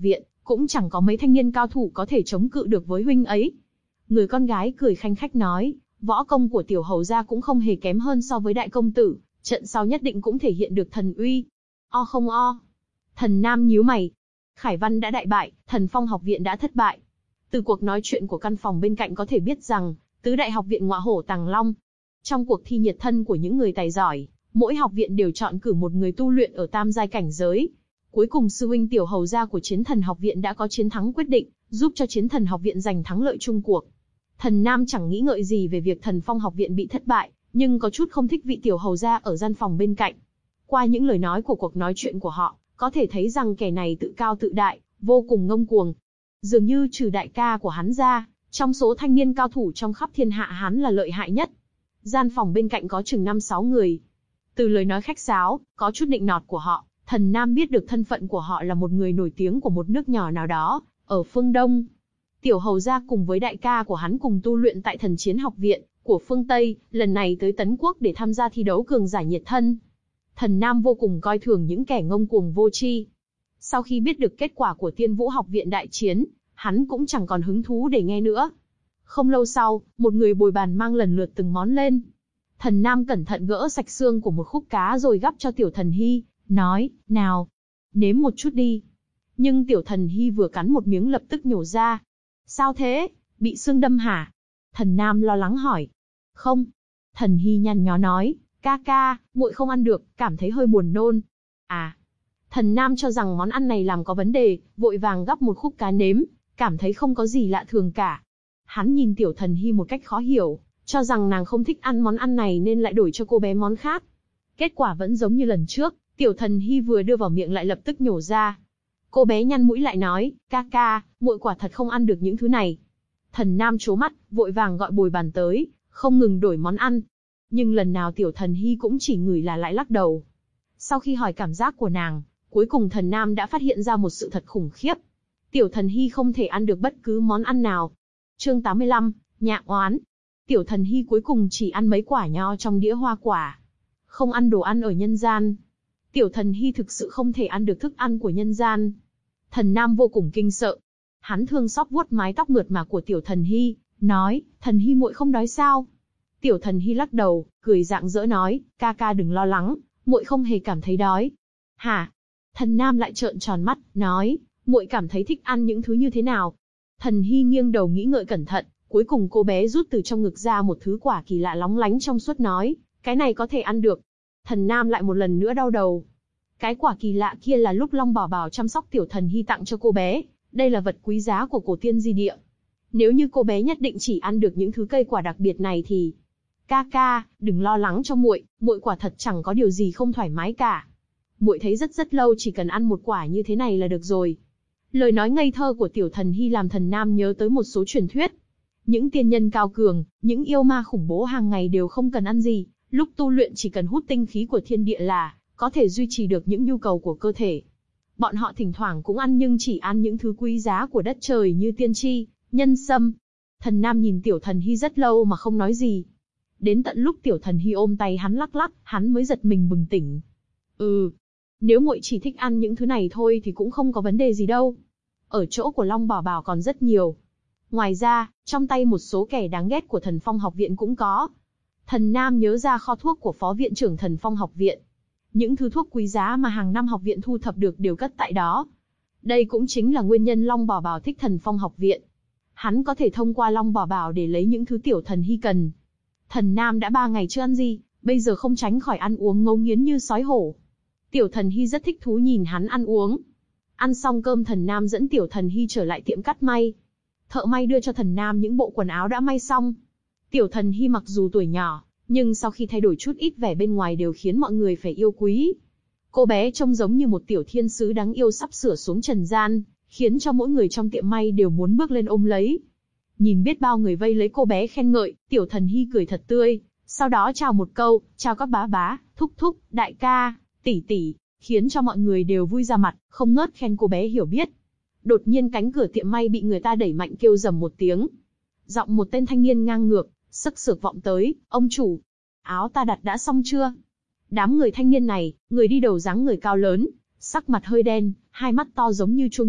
cũng chẳng có mấy thanh niên cao thủ có thể chống cự được với huynh ấy. Người con gái cười khanh khách nói, võ công của tiểu hầu gia cũng không hề kém hơn so với đại công tử, trận sau nhất định cũng thể hiện được thần uy. O không o. Thần Nam nhíu mày. Khải Văn đã đại bại, Thần Phong học viện đã thất bại. Từ cuộc nói chuyện của căn phòng bên cạnh có thể biết rằng, tứ đại học viện Ngọa Hổ Tàng Long. Trong cuộc thi nhiệt thân của những người tài giỏi, mỗi học viện đều chọn cử một người tu luyện ở tam giai cảnh giới. Cuối cùng sư huynh tiểu hầu gia của Chiến Thần học viện đã có chiến thắng quyết định, giúp cho Chiến Thần học viện giành thắng lợi chung cuộc. Thần Nam chẳng nghĩ ngợi gì về việc Thần Phong học viện bị thất bại, nhưng có chút không thích vị tiểu hầu gia ở gian phòng bên cạnh. Qua những lời nói của cuộc nói chuyện của họ, có thể thấy rằng kẻ này tự cao tự đại, vô cùng ngông cuồng. Dường như trừ đại ca của hắn ra, trong số thanh niên cao thủ trong khắp thiên hạ hắn là lợi hại nhất. Gian phòng bên cạnh có chừng năm sáu người. Từ lời nói khách sáo, có chút nịnh nọt của họ, Thần Nam biết được thân phận của họ là một người nổi tiếng của một nước nhỏ nào đó, ở phương Đông. Tiểu hầu gia cùng với đại ca của hắn cùng tu luyện tại Thần Chiến học viện của phương Tây, lần này tới Tấn Quốc để tham gia thi đấu cường giả nhiệt thân. Thần Nam vô cùng coi thường những kẻ ngông cuồng vô tri. Sau khi biết được kết quả của Tiên Vũ học viện đại chiến, hắn cũng chẳng còn hứng thú để nghe nữa. Không lâu sau, một người bồi bàn mang lần lượt từng món lên. Thần Nam cẩn thận gỡ sạch xương của một khúc cá rồi gắp cho Tiểu Thần Hy, nói, nào, nếm một chút đi. Nhưng Tiểu Thần Hy vừa cắn một miếng lập tức nhổ ra. Sao thế, bị xương đâm hả? Thần Nam lo lắng hỏi. Không. Thần Hy nhăn nhó nói, ca ca, muội không ăn được, cảm thấy hơi buồn nôn. À. Thần Nam cho rằng món ăn này làm có vấn đề, vội vàng gắp một khúc cá nếm, cảm thấy không có gì lạ thường cả. Hắn nhìn Tiểu Thần Hy một cách khó hiểu, cho rằng nàng không thích ăn món ăn này nên lại đổi cho cô bé món khác. Kết quả vẫn giống như lần trước, Tiểu Thần Hy vừa đưa vào miệng lại lập tức nhổ ra. Cô bé nhăn mũi lại nói, ca ca, muội quả thật không ăn được những thứ này. Thần Nam trố mắt, vội vàng gọi bồi bàn tới, không ngừng đổi món ăn. Nhưng lần nào Tiểu Thần Hy cũng chỉ ngửi là lại lắc đầu. Sau khi hỏi cảm giác của nàng, cuối cùng Thần Nam đã phát hiện ra một sự thật khủng khiếp. Tiểu Thần Hy không thể ăn được bất cứ món ăn nào. Chương tám mươi lăm, Nhạ oán. Tiểu Thần Hy cuối cùng chỉ ăn mấy quả nho trong đĩa hoa quả. Không ăn đồ ăn ở nhân gian. Tiểu Thần Hy thực sự không thể ăn được thức ăn của nhân gian. Thần Nam vô cùng kinh sợ. Hắn thương xót vuốt mái tóc mượt mà của Tiểu Thần Hy, nói, Thần Hy muội không đói sao? Tiểu Thần Hy lắc đầu, cười rạng rỡ nói, ca ca đừng lo lắng, muội không hề cảm thấy đói. Hả? Thần Nam lại trợn tròn mắt, nói, muội cảm thấy thích ăn những thứ như thế nào? Thần Hy nghiêng đầu nghĩ ngợi cẩn thận, cuối cùng cô bé rút từ trong ngực ra một thứ quả kỳ lạ lóng lánh trong suốt nói, cái này có thể ăn được. Thần Nam lại một lần nữa đau đầu. Cái quả kỳ lạ kia là lúc Long Bảo Bảo chăm sóc Tiểu Thần Hy tặng cho cô bé, đây là vật quý giá của cổ tiên di địa. Nếu như cô bé nhất định chỉ ăn được những thứ cây quả đặc biệt này thì... Ca ca, đừng lo lắng cho muội, muội quả thật chẳng có điều gì không thoải mái cả. Muội thấy rất rất lâu chỉ cần ăn một quả như thế này là được rồi. Lời nói ngây thơ của Tiểu Thần Hy làm Thần Nam nhớ tới một số truyền thuyết. Những tiên nhân cao cường, những yêu ma khủng bố hàng ngày đều không cần ăn gì, lúc tu luyện chỉ cần hút tinh khí của thiên địa là có thể duy trì được những nhu cầu của cơ thể. Bọn họ thỉnh thoảng cũng ăn nhưng chỉ ăn những thứ quý giá của đất trời như tiên tri, nhân sâm. Thần Nam nhìn Tiểu Thần Hy rất lâu mà không nói gì. Đến tận lúc Tiểu Thần Hy ôm tay hắn lắc lắc, hắn mới giật mình bừng tỉnh. Ừ, nếu muội chỉ thích ăn những thứ này thôi thì cũng không có vấn đề gì đâu. Ở chỗ của Long Bảo Bảo còn rất nhiều. Ngoài ra, trong tay một số kẻ đáng ghét của Thần Phong học viện cũng có. Thần Nam nhớ ra kho thuốc của phó viện trưởng Thần Phong học viện. Những thứ thuốc quý giá mà hàng năm học viện thu thập được đều cất tại đó. Đây cũng chính là nguyên nhân Long Bảo Bảo thích Thần Phong học viện. Hắn có thể thông qua Long Bảo Bảo để lấy những thứ Tiểu Thần Hy cần. Thần Nam đã ba ngày chưa ăn gì, bây giờ không tránh khỏi ăn uống ngấu nghiến như sói hổ. Tiểu Thần Hy rất thích thú nhìn hắn ăn uống. Ăn xong cơm Thần Nam dẫn Tiểu Thần Hy trở lại tiệm cắt may. Thợ may đưa cho Thần Nam những bộ quần áo đã may xong. Tiểu Thần Hy mặc dù tuổi nhỏ, nhưng sau khi thay đổi chút ít vẻ bên ngoài đều khiến mọi người phải yêu quý. Cô bé trông giống như một tiểu thiên sứ đáng yêu sắp sửa xuống trần gian, khiến cho mỗi người trong tiệm may đều muốn bước lên ôm lấy. Nhìn biết bao người vây lấy cô bé khen ngợi, Tiểu Thần Hy cười thật tươi, sau đó chào một câu, chào các bá bá, thúc thúc, đại ca, tỷ tỷ, khiến cho mọi người đều vui ra mặt, không ngớt khen cô bé hiểu biết. Đột nhiên cánh cửa tiệm may bị người ta đẩy mạnh kêu rầm một tiếng. Giọng một tên thanh niên ngang ngược, sức sược vọng tới, ông chủ, áo ta đặt đã xong chưa? Đám người thanh niên này, người đi đầu dáng người cao lớn, sắc mặt hơi đen, hai mắt to giống như chuông đồng,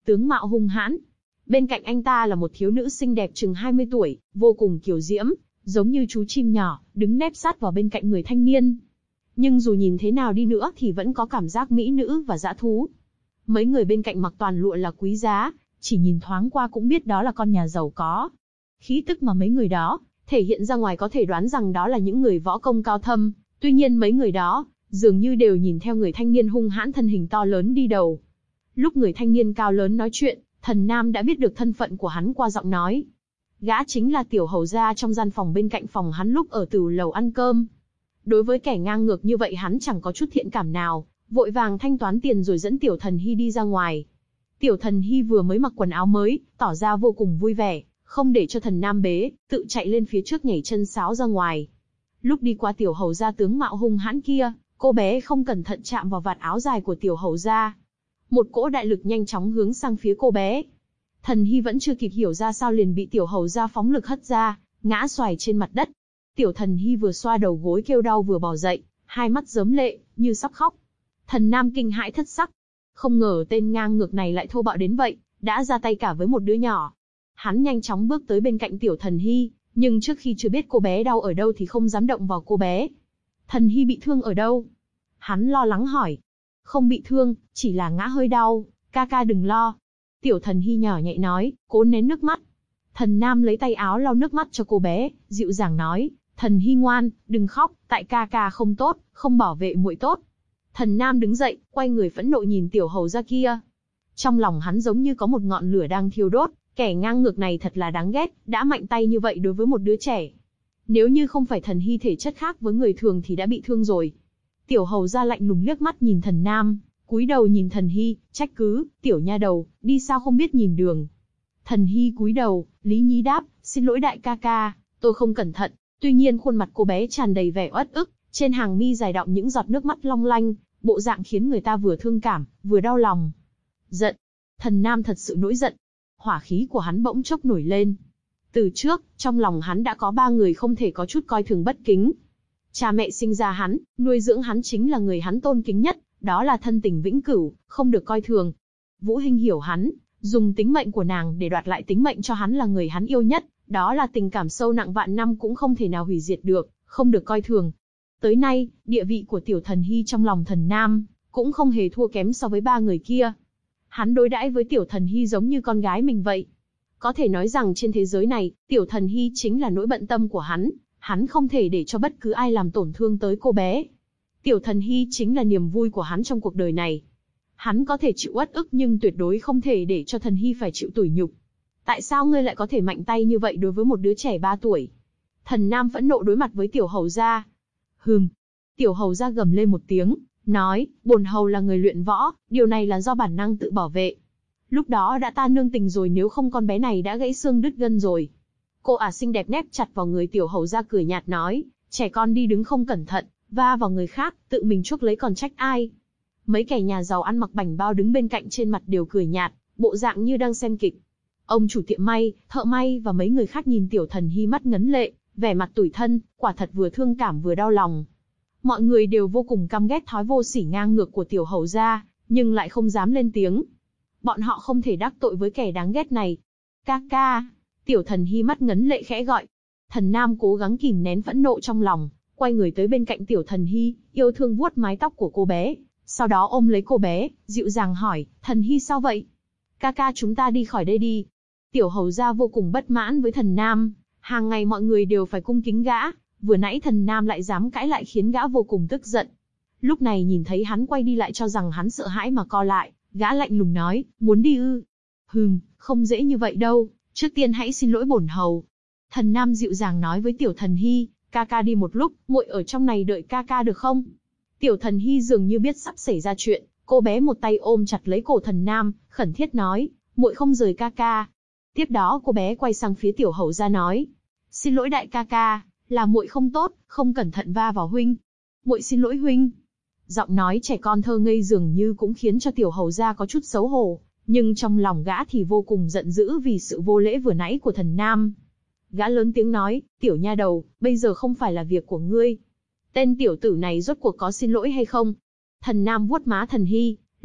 tướng mạo hung hãn. Bên cạnh anh ta là một thiếu nữ xinh đẹp chừng hai mươi tuổi, vô cùng kiều diễm, giống như chú chim nhỏ, đứng nép sát vào bên cạnh người thanh niên. Nhưng dù nhìn thế nào đi nữa thì vẫn có cảm giác mỹ nữ và dã thú. Mấy người bên cạnh mặc toàn lụa là quý giá, chỉ nhìn thoáng qua cũng biết đó là con nhà giàu có. Khí tức mà mấy người đó thể hiện ra ngoài có thể đoán rằng đó là những người võ công cao thâm, tuy nhiên mấy người đó dường như đều nhìn theo người thanh niên hung hãn thân hình to lớn đi đầu. Lúc người thanh niên cao lớn nói chuyện, Thần Nam đã biết được thân phận của hắn qua giọng nói. Gã chính là tiểu hầu gia trong gian phòng bên cạnh phòng hắn lúc ở Tửu lầu ăn cơm. Đối với kẻ ngang ngược như vậy hắn chẳng có chút thiện cảm nào, vội vàng thanh toán tiền rồi dẫn Tiểu Thần Hy đi ra ngoài. Tiểu Thần Hy vừa mới mặc quần áo mới, tỏ ra vô cùng vui vẻ, không để cho Thần Nam bế, tự chạy lên phía trước nhảy chân sáo ra ngoài. Lúc đi qua tiểu hầu gia tướng mạo hung hãn kia, cô bé không cẩn thận chạm vào vạt áo dài của tiểu hầu gia. Một cỗ đại lực nhanh chóng hướng sang phía cô bé. Thần Hy vẫn chưa kịp hiểu ra sao liền bị tiểu hầu gia phóng lực hất ra, ngã xoài trên mặt đất. Tiểu Thần Hy vừa xoa đầu gối kêu đau vừa bò dậy, hai mắt rớm lệ, như sắp khóc. Thần Nam kinh hãi thất sắc. Không ngờ tên ngang ngược này lại thô bạo đến vậy, đã ra tay cả với một đứa nhỏ. Hắn nhanh chóng bước tới bên cạnh Tiểu Thần Hy, nhưng trước khi chưa biết cô bé đau ở đâu thì không dám động vào cô bé. Thần Hy bị thương ở đâu? Hắn lo lắng hỏi. Không bị thương, chỉ là ngã hơi đau, ca ca đừng lo. Tiểu Thần Hy nhỏ nhẹ nói, cố nén nước mắt. Thần Nam lấy tay áo lau nước mắt cho cô bé, dịu dàng nói, Thần Hy ngoan, đừng khóc, tại ca ca không tốt, không bảo vệ muội tốt. Thần Nam đứng dậy, quay người phẫn nộ nhìn tiểu hầu gia kia. Trong lòng hắn giống như có một ngọn lửa đang thiêu đốt, kẻ ngang ngược này thật là đáng ghét, đã mạnh tay như vậy đối với một đứa trẻ. Nếu như không phải Thần Hy thể chất khác với người thường thì đã bị thương rồi. Tiểu hầu gia lạnh lùng liếc mắt nhìn Thần Nam, cúi đầu nhìn Thần Hy, trách cứ, tiểu nha đầu, đi sao không biết nhìn đường. Thần Hy cúi đầu, lý nhí đáp, xin lỗi đại ca ca, tôi không cẩn thận. Tuy nhiên khuôn mặt cô bé tràn đầy vẻ uất ức, trên hàng mi dài đọng những giọt nước mắt long lanh, bộ dạng khiến người ta vừa thương cảm, vừa đau lòng. Giận. Thần Nam thật sự nổi giận. Hỏa khí của hắn bỗng chốc nổi lên. Từ trước, trong lòng hắn đã có ba người không thể có chút coi thường bất kính. Cha mẹ sinh ra hắn, nuôi dưỡng hắn chính là người hắn tôn kính nhất, đó là thân tình vĩnh cửu, không được coi thường. Vũ Hinh hiểu hắn, dùng tính mệnh của nàng để đoạt lại tính mệnh cho hắn là người hắn yêu nhất, đó là tình cảm sâu nặng vạn năm cũng không thể nào hủy diệt được, không được coi thường. Tới nay, địa vị của Tiểu Thần Hy trong lòng Thần Nam cũng không hề thua kém so với ba người kia. Hắn đối đãi với Tiểu Thần Hy giống như con gái mình vậy. Có thể nói rằng trên thế giới này, Tiểu Thần Hy chính là nỗi bận tâm của hắn, hắn không thể để cho bất cứ ai làm tổn thương tới cô bé. Tiểu Thần Hy chính là niềm vui của hắn trong cuộc đời này. Hắn có thể chịu uất ức nhưng tuyệt đối không thể để cho Thần Hy phải chịu tủi nhục. Tại sao ngươi lại có thể mạnh tay như vậy đối với một đứa trẻ ba tuổi? Thần Nam phẫn nộ đối mặt với tiểu hầu gia. Hừm. Tiểu hầu gia gầm lên một tiếng, nói, bổn hầu là người luyện võ, điều này là do bản năng tự bảo vệ. Lúc đó đã ta nương tình rồi, nếu không con bé này đã gãy xương đứt gân rồi. Cô ả xinh đẹp nép chặt vào người tiểu hầu gia cười nhạt nói, trẻ con đi đứng không cẩn thận, va vào người khác, tự mình chuốc lấy còn trách ai. Mấy kẻ nhà giàu ăn mặc bảnh bao đứng bên cạnh trên mặt đều cười nhạt, bộ dạng như đang xem kịch. Ông chủ tiệm may, thợ may và mấy người khác nhìn Tiểu Thần Hy mắt ngấn lệ, vẻ mặt tủi thân, quả thật vừa thương cảm vừa đau lòng. Mọi người đều vô cùng căm ghét thói vô sỉ ngang ngược của tiểu hầu gia, nhưng lại không dám lên tiếng. Bọn họ không thể đắc tội với kẻ đáng ghét này. Ca ca. Tiểu Thần Hy mắt ngấn lệ khẽ gọi. Thần Nam cố gắng kìm nén phẫn nộ trong lòng, quay người tới bên cạnh Tiểu Thần Hy, yêu thương vuốt mái tóc của cô bé, sau đó ôm lấy cô bé, dịu dàng hỏi, Thần Hy sao vậy? Ca ca chúng ta đi khỏi đây đi. Tiểu hầu gia vô cùng bất mãn với Thần Nam, hàng ngày mọi người đều phải cung kính gã, vừa nãy Thần Nam lại dám cãi lại khiến gã vô cùng tức giận. Lúc này nhìn thấy hắn quay đi lại cho rằng hắn sợ hãi mà co lại, gã lạnh lùng nói, muốn đi ư? Hừm, không dễ như vậy đâu, trước tiên hãy xin lỗi bổn hầu. Thần Nam dịu dàng nói với Tiểu Thần Hy, ca ca đi một lúc, muội ở trong này đợi ca ca được không? Tiểu Thần Hy dường như biết sắp xảy ra chuyện, cô bé một tay ôm chặt lấy cổ Thần Nam, khẩn thiết nói, muội không rời ca ca. Tiếp đó cô bé quay sang phía tiểu hầu gia nói, xin lỗi đại ca ca, là muội không tốt, không cẩn thận va vào huynh. Muội xin lỗi huynh. Giọng nói trẻ con thơ ngây dường như cũng khiến cho tiểu hầu gia có chút xấu hổ, nhưng trong lòng gã thì vô cùng giận dữ vì sự vô lễ vừa nãy của Thần Nam. Gã lớn tiếng nói, tiểu nha đầu, bây giờ không phải là việc của ngươi. Tên tiểu tử này rốt cuộc có xin lỗi hay không? Thần Nam vuốt má Thần Hy,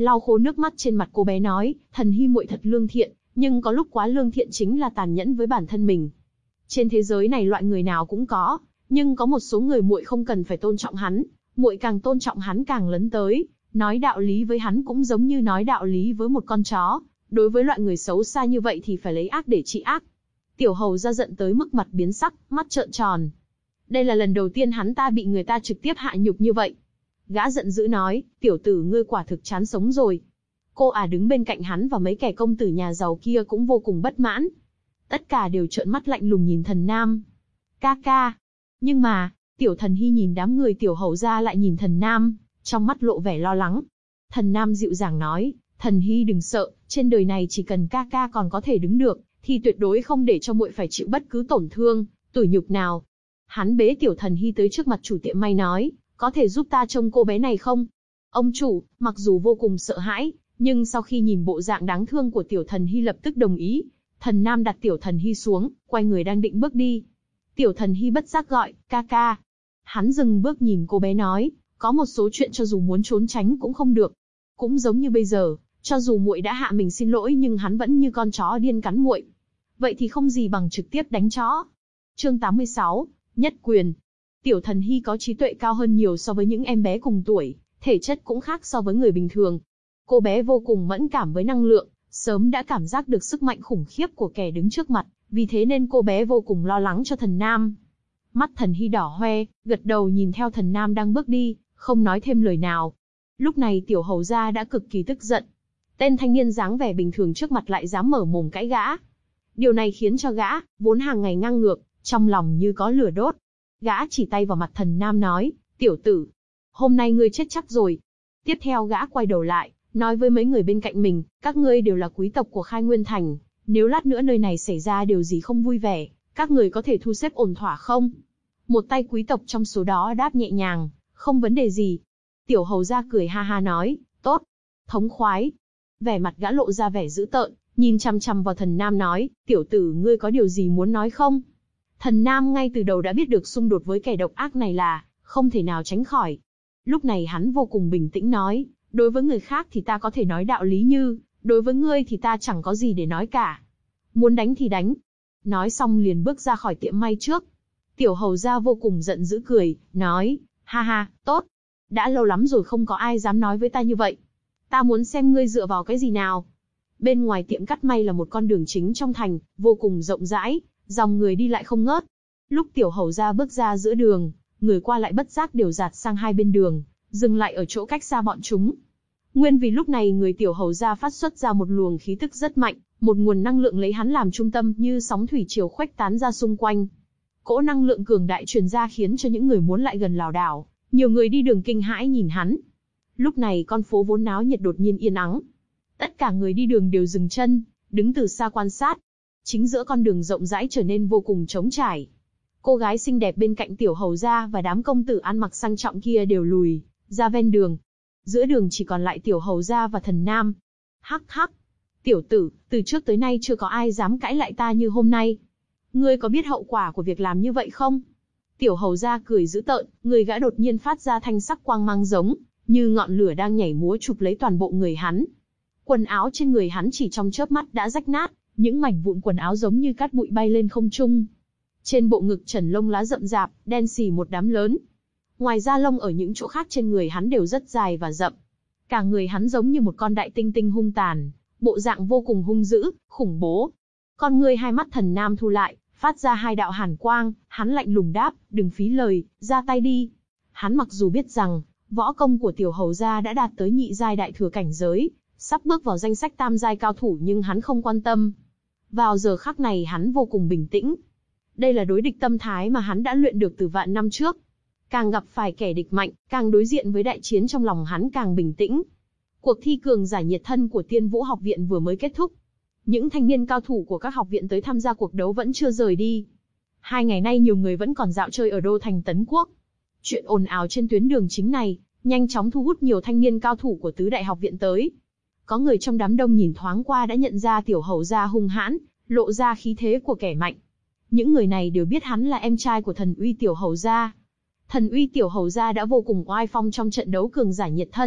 lau khô nước mắt trên mặt cô bé nói, Thần Hy muội thật lương thiện, nhưng có lúc quá lương thiện chính là tàn nhẫn với bản thân mình. Trên thế giới này loại người nào cũng có, nhưng có một số người muội không cần phải tôn trọng hắn, muội càng tôn trọng hắn càng lấn tới, nói đạo lý với hắn cũng giống như nói đạo lý với một con chó, đối với loại người xấu xa như vậy thì phải lấy ác để trị ác. Tiểu hầu ra giận tới mức mặt biến sắc, mắt trợn tròn. Đây là lần đầu tiên hắn ta bị người ta trực tiếp hạ nhục như vậy. Gã giận dữ nói, tiểu tử ngươi quả thực chán sống rồi. Cô à đứng bên cạnh hắn và mấy kẻ công tử nhà giàu kia cũng vô cùng bất mãn. Tất cả đều trợn mắt lạnh lùng nhìn Thần Nam. Ca ca. Nhưng mà, tiểu Thần Hy nhìn đám người tiểu hầu ra lại nhìn Thần Nam, trong mắt lộ vẻ lo lắng. Thần Nam dịu dàng nói, Thần Hy đừng sợ, trên đời này chỉ cần ca ca còn có thể đứng được, thì tuyệt đối không để cho muội phải chịu bất cứ tổn thương, tủi nhục nào. Hắn bế tiểu Thần Hy tới trước mặt chủ tiệm may nói, có thể giúp ta trông cô bé này không? Ông chủ, mặc dù vô cùng sợ hãi, nhưng sau khi nhìn bộ dạng đáng thương của tiểu Thần Hy lập tức đồng ý. Thần Nam đặt tiểu Thần Hy xuống, quay người đang định bước đi. Tiểu Thần Hy bất giác gọi, ca ca. Hắn dừng bước nhìn cô bé nói, có một số chuyện cho dù muốn trốn tránh cũng không được. Cũng giống như bây giờ, cho dù muội đã hạ mình xin lỗi nhưng hắn vẫn như con chó điên cắn muội. Vậy thì không gì bằng trực tiếp đánh chó. Chương tám mươi sáu, Nhất Quyền. Tiểu Thần Hy có trí tuệ cao hơn nhiều so với những em bé cùng tuổi, thể chất cũng khác so với người bình thường. Cô bé vô cùng mẫn cảm với năng lượng, sớm đã cảm giác được sức mạnh khủng khiếp của kẻ đứng trước mặt, vì thế nên cô bé vô cùng lo lắng cho Thần Nam. Mắt Thần Hy đỏ hoe, gật đầu nhìn theo Thần Nam đang bước đi, không nói thêm lời nào. Lúc này tiểu hầu gia đã cực kỳ tức giận. Tên thanh niên dáng vẻ bình thường trước mặt lại dám mở mồm cãi gã. Điều này khiến cho gã, vốn hàng ngày ngang ngược, trong lòng như có lửa đốt. Gã chỉ tay vào mặt Thần Nam nói, tiểu tử, hôm nay ngươi chết chắc rồi. Tiếp theo gã quay đầu lại, nói với mấy người bên cạnh mình, các ngươi đều là quý tộc của Khai Nguyên Thành, nếu lát nữa nơi này xảy ra điều gì không vui vẻ, các người có thể thu xếp ổn thỏa không? Một tay quý tộc trong số đó đáp nhẹ nhàng, không vấn đề gì. Tiểu hầu gia cười ha ha nói, tốt, thống khoái. Vẻ mặt gã lộ ra vẻ dữ tợn, nhìn chằm chằm vào Thần Nam nói, tiểu tử ngươi có điều gì muốn nói không? Thần Nam ngay từ đầu đã biết được xung đột với kẻ độc ác này là không thể nào tránh khỏi. Lúc này hắn vô cùng bình tĩnh nói, đối với người khác thì ta có thể nói đạo lý như, đối với ngươi thì ta chẳng có gì để nói cả. Muốn đánh thì đánh. Nói xong liền bước ra khỏi tiệm may trước. Tiểu hầu gia vô cùng giận dữ cười, nói, ha ha, tốt. Đã lâu lắm rồi không có ai dám nói với ta như vậy. Ta muốn xem ngươi dựa vào cái gì nào. Bên ngoài tiệm cắt may là một con đường chính trong thành, vô cùng rộng rãi, dòng người đi lại không ngớt. Lúc tiểu hầu gia bước ra giữa đường, người qua lại bất giác đều dạt sang hai bên đường, dừng lại ở chỗ cách xa bọn chúng. Nguyên vì lúc này người tiểu hầu gia phát xuất ra một luồng khí tức rất mạnh, một nguồn năng lượng lấy hắn làm trung tâm như sóng thủy triều khuếch tán ra xung quanh. Cỗ năng lượng cường đại truyền ra khiến cho những người muốn lại gần lảo đảo, nhiều người đi đường kinh hãi nhìn hắn. Lúc này con phố vốn náo nhiệt đột nhiên yên ắng. Tất cả người đi đường đều dừng chân, đứng từ xa quan sát. Chính giữa con đường rộng rãi trở nên vô cùng trống trải. Cô gái xinh đẹp bên cạnh tiểu hầu gia và đám công tử ăn mặc sang trọng kia đều lùi ra ven đường. Giữa đường chỉ còn lại tiểu hầu gia và Thần Nam. Hắc hắc, tiểu tử, từ trước tới nay chưa có ai dám cãi lại ta như hôm nay. Ngươi có biết hậu quả của việc làm như vậy không? Tiểu hầu gia cười dữ tợn, người gã đột nhiên phát ra thanh sắc quang mang giống như ngọn lửa đang nhảy múa chụp lấy toàn bộ người hắn. Quần áo trên người hắn chỉ trong chớp mắt đã rách nát, những mảnh vụn quần áo giống như cát bụi bay lên không trung. Trên bộ ngực trần lông lá rậm rạp, đen xì một đám lớn. Ngoài ra lông ở những chỗ khác trên người hắn đều rất dài và rậm. Cả người hắn giống như một con đại tinh tinh hung tàn, bộ dạng vô cùng hung dữ, khủng bố. Con ngươi hai mắt Thần Nam thu lại, phát ra hai đạo hàn quang, hắn lạnh lùng đáp, đừng phí lời, ra tay đi. Hắn mặc dù biết rằng, võ công của tiểu hầu gia đã đạt tới nhị giai đại thừa cảnh giới, sắp bước vào danh sách tam giai cao thủ nhưng hắn không quan tâm. Vào giờ khắc này hắn vô cùng bình tĩnh. Đây là đối địch tâm thái mà hắn đã luyện được từ vạn năm trước. Càng gặp phải kẻ địch mạnh, càng đối diện với đại chiến trong lòng hắn càng bình tĩnh. Cuộc thi cường giả nhiệt thân của Tiên Vũ học viện vừa mới kết thúc. Những thanh niên cao thủ của các học viện tới tham gia cuộc đấu vẫn chưa rời đi. Hai ngày nay nhiều người vẫn còn dạo chơi ở đô thành Tấn Quốc. Chuyện ồn ào trên tuyến đường chính này, nhanh chóng thu hút nhiều thanh niên cao thủ của tứ đại học viện tới. Có người trong đám đông nhìn thoáng qua đã nhận ra tiểu hầu gia hung hãn, lộ ra khí thế của kẻ mạnh. Những người này đều biết hắn là em trai của thần uy tiểu hầu gia. Thần uy tiểu hầu gia đã vô cùng oai phong trong trận đấu cường giả nhiệt thân,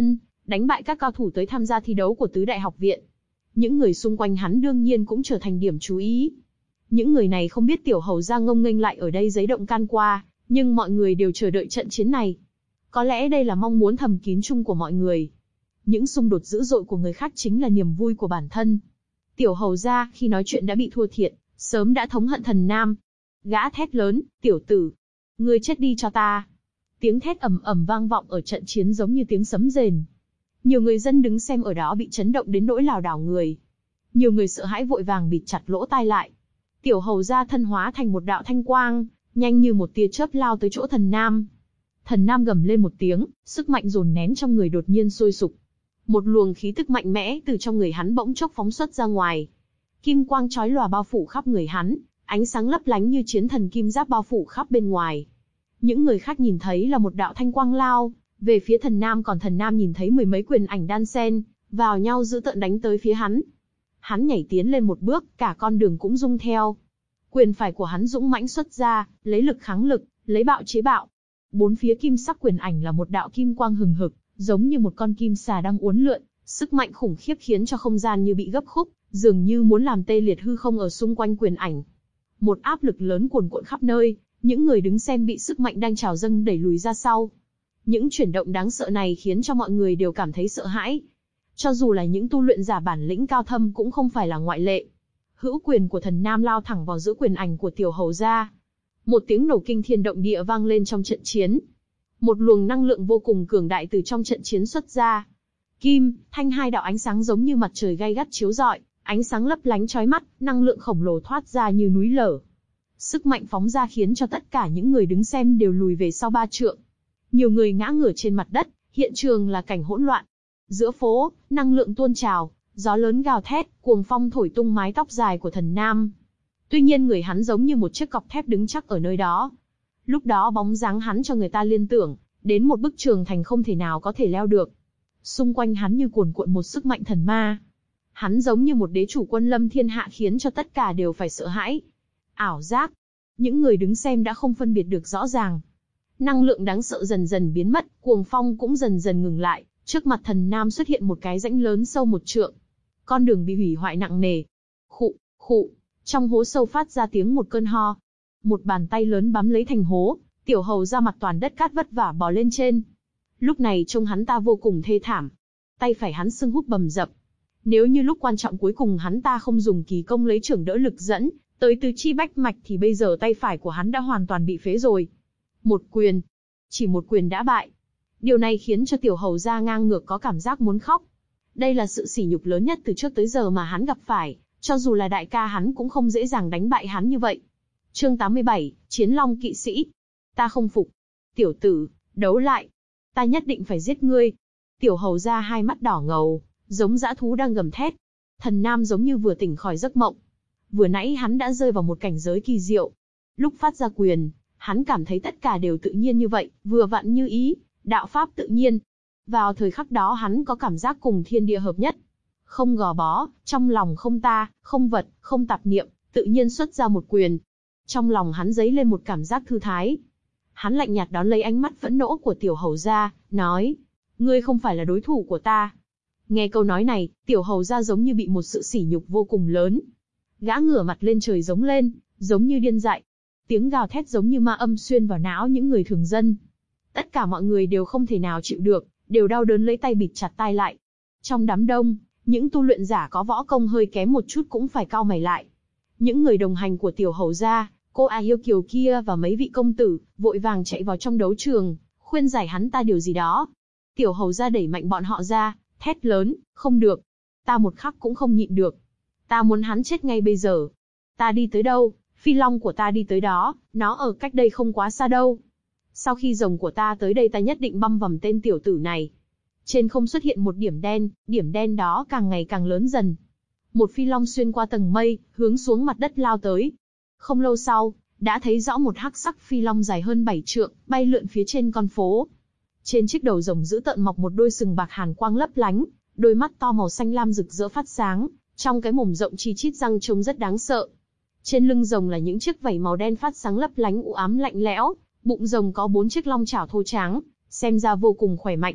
đánh bại các cao thủ tới tham gia thi đấu của tứ đại học viện. Những người xung quanh hắn đương nhiên cũng trở thành điểm chú ý. Những người này không biết tiểu hầu gia ngông nghênh lại ở đây giấy động can qua, nhưng mọi người đều chờ đợi trận chiến này. Có lẽ đây là mong muốn thầm kín chung của mọi người. Những xung đột dữ dội của người khác chính là niềm vui của bản thân. Tiểu hầu gia khi nói chuyện đã bị thua thiệt, sớm đã thống hận Thần Nam. Gã thét lớn, tiểu tử, ngươi chết đi cho ta. Tiếng thét ầm ầm vang vọng ở trận chiến giống như tiếng sấm rền. Nhiều người dân đứng xem ở đó bị chấn động đến nỗi lảo đảo người. Nhiều người sợ hãi vội vàng bịt chặt lỗ tai lại. Tiểu hầu gia thân hóa thành một đạo thanh quang, nhanh như một tia chớp lao tới chỗ Thần Nam. Thần Nam gầm lên một tiếng, sức mạnh dồn nén trong người đột nhiên sôi sục. Một luồng khí tức mạnh mẽ từ trong người hắn bỗng chốc phóng xuất ra ngoài. Kim quang chói lòa bao phủ khắp người hắn, ánh sáng lấp lánh như chiến thần kim giáp bao phủ khắp bên ngoài. Những người khác nhìn thấy là một đạo thanh quang lao về phía Thần Nam, còn Thần Nam nhìn thấy mười mấy quyền ảnh đan sen vào nhau dữ tợn đánh tới phía hắn. Hắn nhảy tiến lên một bước, cả con đường cũng rung theo. Quyền phải của hắn dũng mãnh xuất ra, lấy lực kháng lực, lấy bạo chế bạo. Bốn phía kim sắc quyền ảnh là một đạo kim quang hừng hực, giống như một con kim xà đang uốn lượn, sức mạnh khủng khiếp khiến cho không gian như bị gấp khúc, dường như muốn làm tê liệt hư không ở xung quanh quyền ảnh. Một áp lực lớn cuồn cuộn khắp nơi, những người đứng xem bị sức mạnh đang trào dâng đẩy lùi ra sau. Những chuyển động đáng sợ này khiến cho mọi người đều cảm thấy sợ hãi. Cho dù là những tu luyện giả bản lĩnh cao thâm cũng không phải là ngoại lệ. Hữu quyền của Thần Nam lao thẳng vào giữa quyền ảnh của tiểu hầu gia. Một tiếng nổ kinh thiên động địa vang lên trong trận chiến. Một luồng năng lượng vô cùng cường đại từ trong trận chiến xuất ra. Kim, thanh hai đạo ánh sáng giống như mặt trời gay gắt chiếu rọi, ánh sáng lấp lánh chói mắt, năng lượng khổng lồ thoát ra như núi lở. Sức mạnh phóng ra khiến cho tất cả những người đứng xem đều lùi về sau ba trượng. Nhiều người ngã ngửa trên mặt đất, hiện trường là cảnh hỗn loạn. Giữa phố, năng lượng tuôn trào, gió lớn gào thét, cuồng phong thổi tung mái tóc dài của Thần Nam. Tuy nhiên người hắn giống như một chiếc cọc thép đứng chắc ở nơi đó. Lúc đó bóng dáng hắn cho người ta liên tưởng đến một bức tường thành không thể nào có thể leo được. Xung quanh hắn như cuồn cuộn một sức mạnh thần ma. Hắn giống như một đế chủ quân lâm thiên hạ khiến cho tất cả đều phải sợ hãi. Ảo giác. Những người đứng xem đã không phân biệt được rõ ràng. Năng lượng đáng sợ dần dần biến mất, cuồng phong cũng dần dần ngừng lại. Trước mặt Thần Nam xuất hiện một cái rãnh lớn sâu một trượng. Con đường bị hủy hoại nặng nề. Khụ, khụ. Trong hố sâu phát ra tiếng một cơn ho. Một bàn tay lớn bám lấy thành hố, tiểu hầu ra mặt toàn đất cát vất vả bò lên trên. Lúc này trông hắn ta vô cùng thê thảm. Tay phải hắn sưng húp bầm dập. Nếu như lúc quan trọng cuối cùng hắn ta không dùng kỳ công lấy trưởng đỡ lực dẫn tới tứ chi bách mạch thì bây giờ tay phải của hắn đã hoàn toàn bị phế rồi. Một quyền. Chỉ một quyền đã bại. Điều này khiến cho tiểu hầu gia ngang ngược có cảm giác muốn khóc. Đây là sự sỉ nhục lớn nhất từ trước tới giờ mà hắn gặp phải, cho dù là đại ca hắn cũng không dễ dàng đánh bại hắn như vậy. Chương tám mươi bảy, Chiến Long kỵ sĩ. Ta không phục. Tiểu tử, đấu lại. Ta nhất định phải giết ngươi. Tiểu hầu gia hai mắt đỏ ngầu, giống dã thú đang gầm thét. Thần Nam giống như vừa tỉnh khỏi giấc mộng. Vừa nãy hắn đã rơi vào một cảnh giới kỳ diệu. Lúc phát ra quyền, hắn cảm thấy tất cả đều tự nhiên như vậy, vừa vặn như ý, đạo pháp tự nhiên. Vào thời khắc đó hắn có cảm giác cùng thiên địa hợp nhất. Không gò bó, trong lòng không ta, không vật, không tạp niệm, tự nhiên xuất ra một quyền. Trong lòng hắn dấy lên một cảm giác thư thái. Hắn lạnh nhạt đón lấy ánh mắt phẫn nộ của tiểu hầu gia, nói: ngươi không phải là đối thủ của ta. Nghe câu nói này, tiểu hầu gia giống như bị một sự sỉ nhục vô cùng lớn. Gã ngửa mặt lên trời giống lên, giống như điên dại. Tiếng gào thét giống như ma âm xuyên vào não những người thường dân. Tất cả mọi người đều không thể nào chịu được, đều đau đớn lấy tay bịt chặt tai lại. Trong đám đông, những tu luyện giả có võ công hơi kém một chút cũng phải cau mày lại. Những người đồng hành của tiểu hầu gia, cô A Hiếu Kiều kia và mấy vị công tử, vội vàng chạy vào trong đấu trường, khuyên giải hắn ta điều gì đó. Tiểu hầu gia đẩy mạnh bọn họ ra, thét lớn: không được, ta một khắc cũng không nhịn được. Ta muốn hắn chết ngay bây giờ. Ta đi tới đâu, phi long của ta đi tới đó, nó ở cách đây không quá xa đâu. Sau khi rồng của ta tới đây ta nhất định băm vằm tên tiểu tử này. Trên không xuất hiện một điểm đen, điểm đen đó càng ngày càng lớn dần. Một phi long xuyên qua tầng mây, hướng xuống mặt đất lao tới. Không lâu sau, đã thấy rõ một hắc sắc phi long dài hơn bảy trượng, bay lượn phía trên con phố. Trên chiếc đầu rồng dữ tợn mọc một đôi sừng bạc hàn quang lấp lánh, đôi mắt to màu xanh lam rực rỡ phát sáng, trong cái mồm rộng chi chít răng trông rất đáng sợ. Trên lưng rồng là những chiếc vảy màu đen phát sáng lấp lánh u ám lạnh lẽo, bụng rồng có bốn chiếc long chảo thô tráng, xem ra vô cùng khỏe mạnh.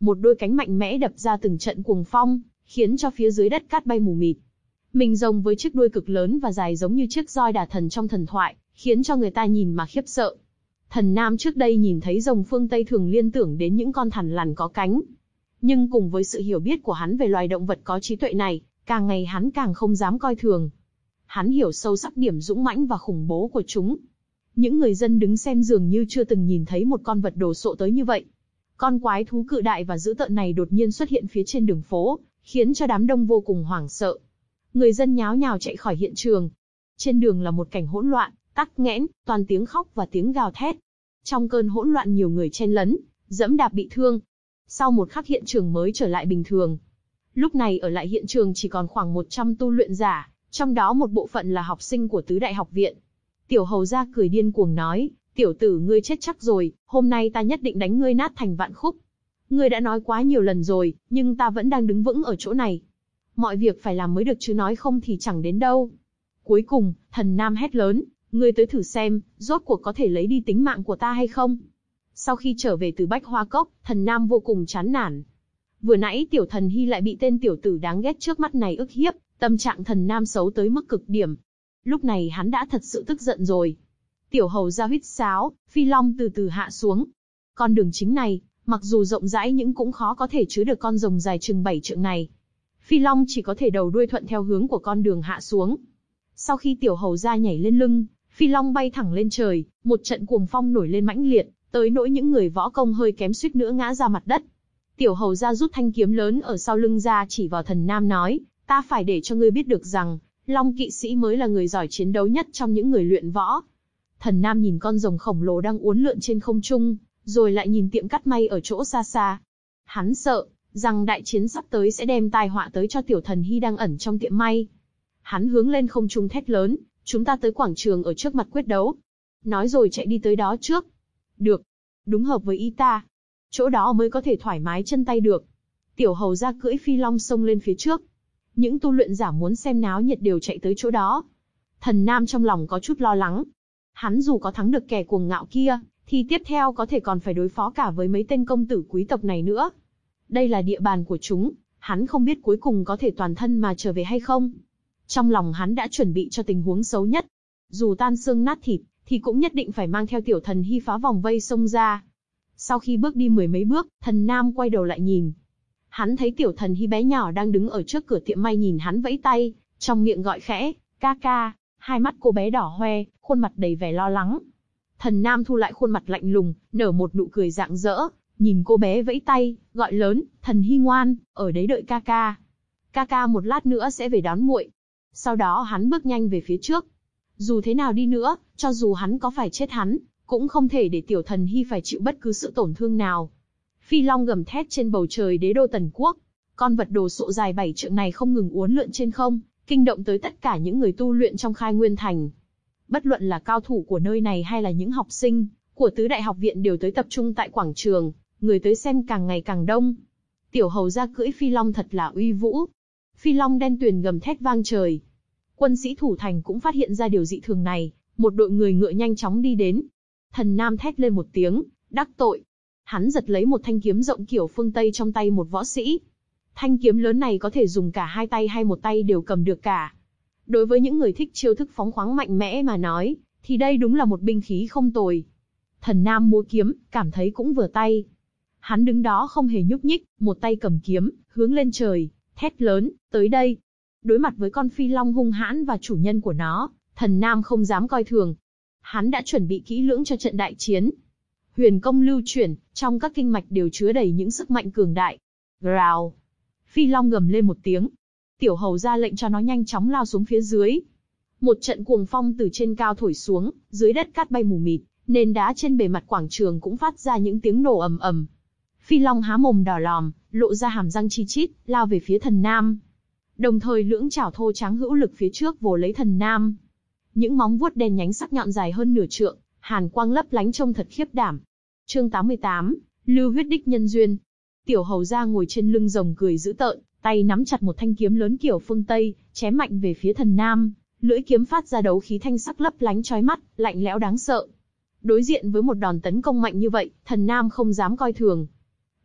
một đôi cánh mạnh mẽ đập ra từng trận cuồng phong, khiến cho phía dưới đất cát bay mù mịt. Mình rồng với chiếc đuôi cực lớn và dài giống như chiếc roi đả thần trong thần thoại, khiến cho người ta nhìn mà khiếp sợ. Thần Nam trước đây nhìn thấy rồng phương Tây thường liên tưởng đến những con thằn lằn có cánh. Nhưng cùng với sự hiểu biết của hắn về loài động vật có trí tuệ này, càng ngày hắn càng không dám coi thường. Hắn hiểu sâu sắc điểm dũng mãnh và khủng bố của chúng. Những người dân đứng xem dường như chưa từng nhìn thấy một con vật đồ sộ tới như vậy. Con quái thú cự đại và dữ tợn này đột nhiên xuất hiện phía trên đường phố, khiến cho đám đông vô cùng hoảng sợ. Người dân nháo nhào chạy khỏi hiện trường. Trên đường là một cảnh hỗn loạn, tắc nghẽn, toàn tiếng khóc và tiếng gào thét. Trong cơn hỗn loạn nhiều người chen lấn, dẫm đạp bị thương. Sau một khắc hiện trường mới trở lại bình thường. Lúc này ở lại hiện trường chỉ còn khoảng một trăm tu luyện giả, trong đó một bộ phận là học sinh của tứ đại học viện. Tiểu hầu gia cười điên cuồng nói, tiểu tử ngươi chết chắc rồi, hôm nay ta nhất định đánh ngươi nát thành vạn khúc. Ngươi đã nói quá nhiều lần rồi, nhưng ta vẫn đang đứng vững ở chỗ này. Mọi việc phải làm mới được chứ nói không thì chẳng đến đâu. Cuối cùng, Thần Nam hét lớn, ngươi tới thử xem, rốt cuộc có thể lấy đi tính mạng của ta hay không. Sau khi trở về từ Bách Hoa Cốc, Thần Nam vô cùng chán nản. Vừa nãy tiểu thần hy lại bị tên tiểu tử đáng ghét trước mắt này ức hiếp, tâm trạng Thần Nam xấu tới mức cực điểm. Lúc này hắn đã thật sự tức giận rồi. Tiểu hầu ra huýt sáo, phi long từ từ hạ xuống. Con đường chính này, mặc dù rộng rãi nhưng cũng khó có thể chứa được con rồng dài chừng bảy trượng này. Phi long chỉ có thể đầu đuôi thuận theo hướng của con đường hạ xuống. Sau khi tiểu hầu ra nhảy lên lưng, phi long bay thẳng lên trời, một trận cuồng phong nổi lên mãnh liệt, tới nỗi những người võ công hơi kém suýt nữa ngã ra mặt đất. Tiểu hầu ra rút thanh kiếm lớn ở sau lưng ra chỉ vào Thần Nam nói, ta phải để cho ngươi biết được rằng, Long kỵ sĩ mới là người giỏi chiến đấu nhất trong những người luyện võ. Thần Nam nhìn con rồng khổng lồ đang uốn lượn trên không trung, rồi lại nhìn tiệm cắt may ở chỗ xa xa. Hắn sợ rằng đại chiến sắp tới sẽ đem tai họa tới cho tiểu thần hy đang ẩn trong tiệm may. Hắn hướng lên không trung thét lớn, chúng ta tới quảng trường ở trước mặt quyết đấu. Nói rồi chạy đi tới đó trước. Được, đúng hợp với ý ta. Chỗ đó mới có thể thoải mái chân tay được. Tiểu hầu ra cưỡi phi long xông lên phía trước. Những tu luyện giả muốn xem náo nhiệt đều chạy tới chỗ đó. Thần Nam trong lòng có chút lo lắng. Hắn dù có thắng được kẻ cuồng ngạo kia, thì tiếp theo có thể còn phải đối phó cả với mấy tên công tử quý tộc này nữa. Đây là địa bàn của chúng, hắn không biết cuối cùng có thể toàn thân mà trở về hay không. Trong lòng hắn đã chuẩn bị cho tình huống xấu nhất. Dù tan xương nát thịt, thì cũng nhất định phải mang theo tiểu thần hy phá vòng vây xông ra. Sau khi bước đi mười mấy bước, Thần Nam quay đầu lại nhìn. Hắn thấy tiểu thần hy bé nhỏ đang đứng ở trước cửa tiệm may nhìn hắn vẫy tay, trong miệng gọi khẽ, ca ca, hai mắt cô bé đỏ hoe, khuôn mặt đầy vẻ lo lắng. Thần Nam thu lại khuôn mặt lạnh lùng, nở một nụ cười rạng rỡ, nhìn cô bé vẫy tay, gọi lớn, thần hy ngoan, ở đấy đợi ca ca. Ca ca một lát nữa sẽ về đón muội. Sau đó hắn bước nhanh về phía trước. Dù thế nào đi nữa, cho dù hắn có phải chết hắn, cũng không thể để tiểu thần hy phải chịu bất cứ sự tổn thương nào. Phi long gầm thét trên bầu trời đế đô Tần Quốc. Con vật đồ sộ dài bảy trượng này không ngừng uốn lượn trên không, kinh động tới tất cả những người tu luyện trong Khai Nguyên Thành. Bất luận là cao thủ của nơi này hay là những học sinh của tứ đại học viện đều tới tập trung tại quảng trường, người tới xem càng ngày càng đông. Tiểu hầu ra cưỡi phi long thật là uy vũ. Phi long đen tuyền gầm thét vang trời. Quân sĩ thủ thành cũng phát hiện ra điều dị thường này, một đội người ngựa nhanh chóng đi đến. Thần Nam thét lên một tiếng, đắc tội. Hắn giật lấy một thanh kiếm rộng kiểu phương Tây trong tay một võ sĩ. Thanh kiếm lớn này có thể dùng cả hai tay hay một tay đều cầm được cả. Đối với những người thích chiêu thức phóng khoáng mạnh mẽ mà nói, thì đây đúng là một binh khí không tồi. Thần Nam múa kiếm, cảm thấy cũng vừa tay. Hắn đứng đó không hề nhúc nhích, một tay cầm kiếm, hướng lên trời, thét lớn, tới đây. Đối mặt với con phi long hung hãn và chủ nhân của nó, Thần Nam không dám coi thường. Hắn đã chuẩn bị kỹ lưỡng cho trận đại chiến. Huyền công lưu chuyển, trong các kinh mạch đều chứa đầy những sức mạnh cường đại. Rào! Phi long gầm lên một tiếng. Tiểu hầu ra lệnh cho nó nhanh chóng lao xuống phía dưới. Một trận cuồng phong từ trên cao thổi xuống, dưới đất cát bay mù mịt, nền đá trên bề mặt quảng trường cũng phát ra những tiếng nổ ầm ầm. Phi long há mồm đỏ lòm, lộ ra hàm răng chi chít, lao về phía Thần Nam. Đồng thời lưỡng chảo thô tráng hữu lực phía trước vồ lấy Thần Nam. Những móng vuốt đen nhánh sắc nhọn dài hơn nửa trượng, hàn quang lấp lánh trông thật khiếp đảm. Chương tám mươi tám, Lưu huyết đích nhân duyên. Tiểu hầu ra ngồi trên lưng rồng cười dữ tợn, tay nắm chặt một thanh kiếm lớn kiểu phương Tây, chém mạnh về phía Thần Nam. Lưỡi kiếm phát ra đấu khí thanh sắc lấp lánh chói mắt, lạnh lẽo đáng sợ. Đối diện với một đòn tấn công mạnh như vậy, Thần Nam không dám coi thường.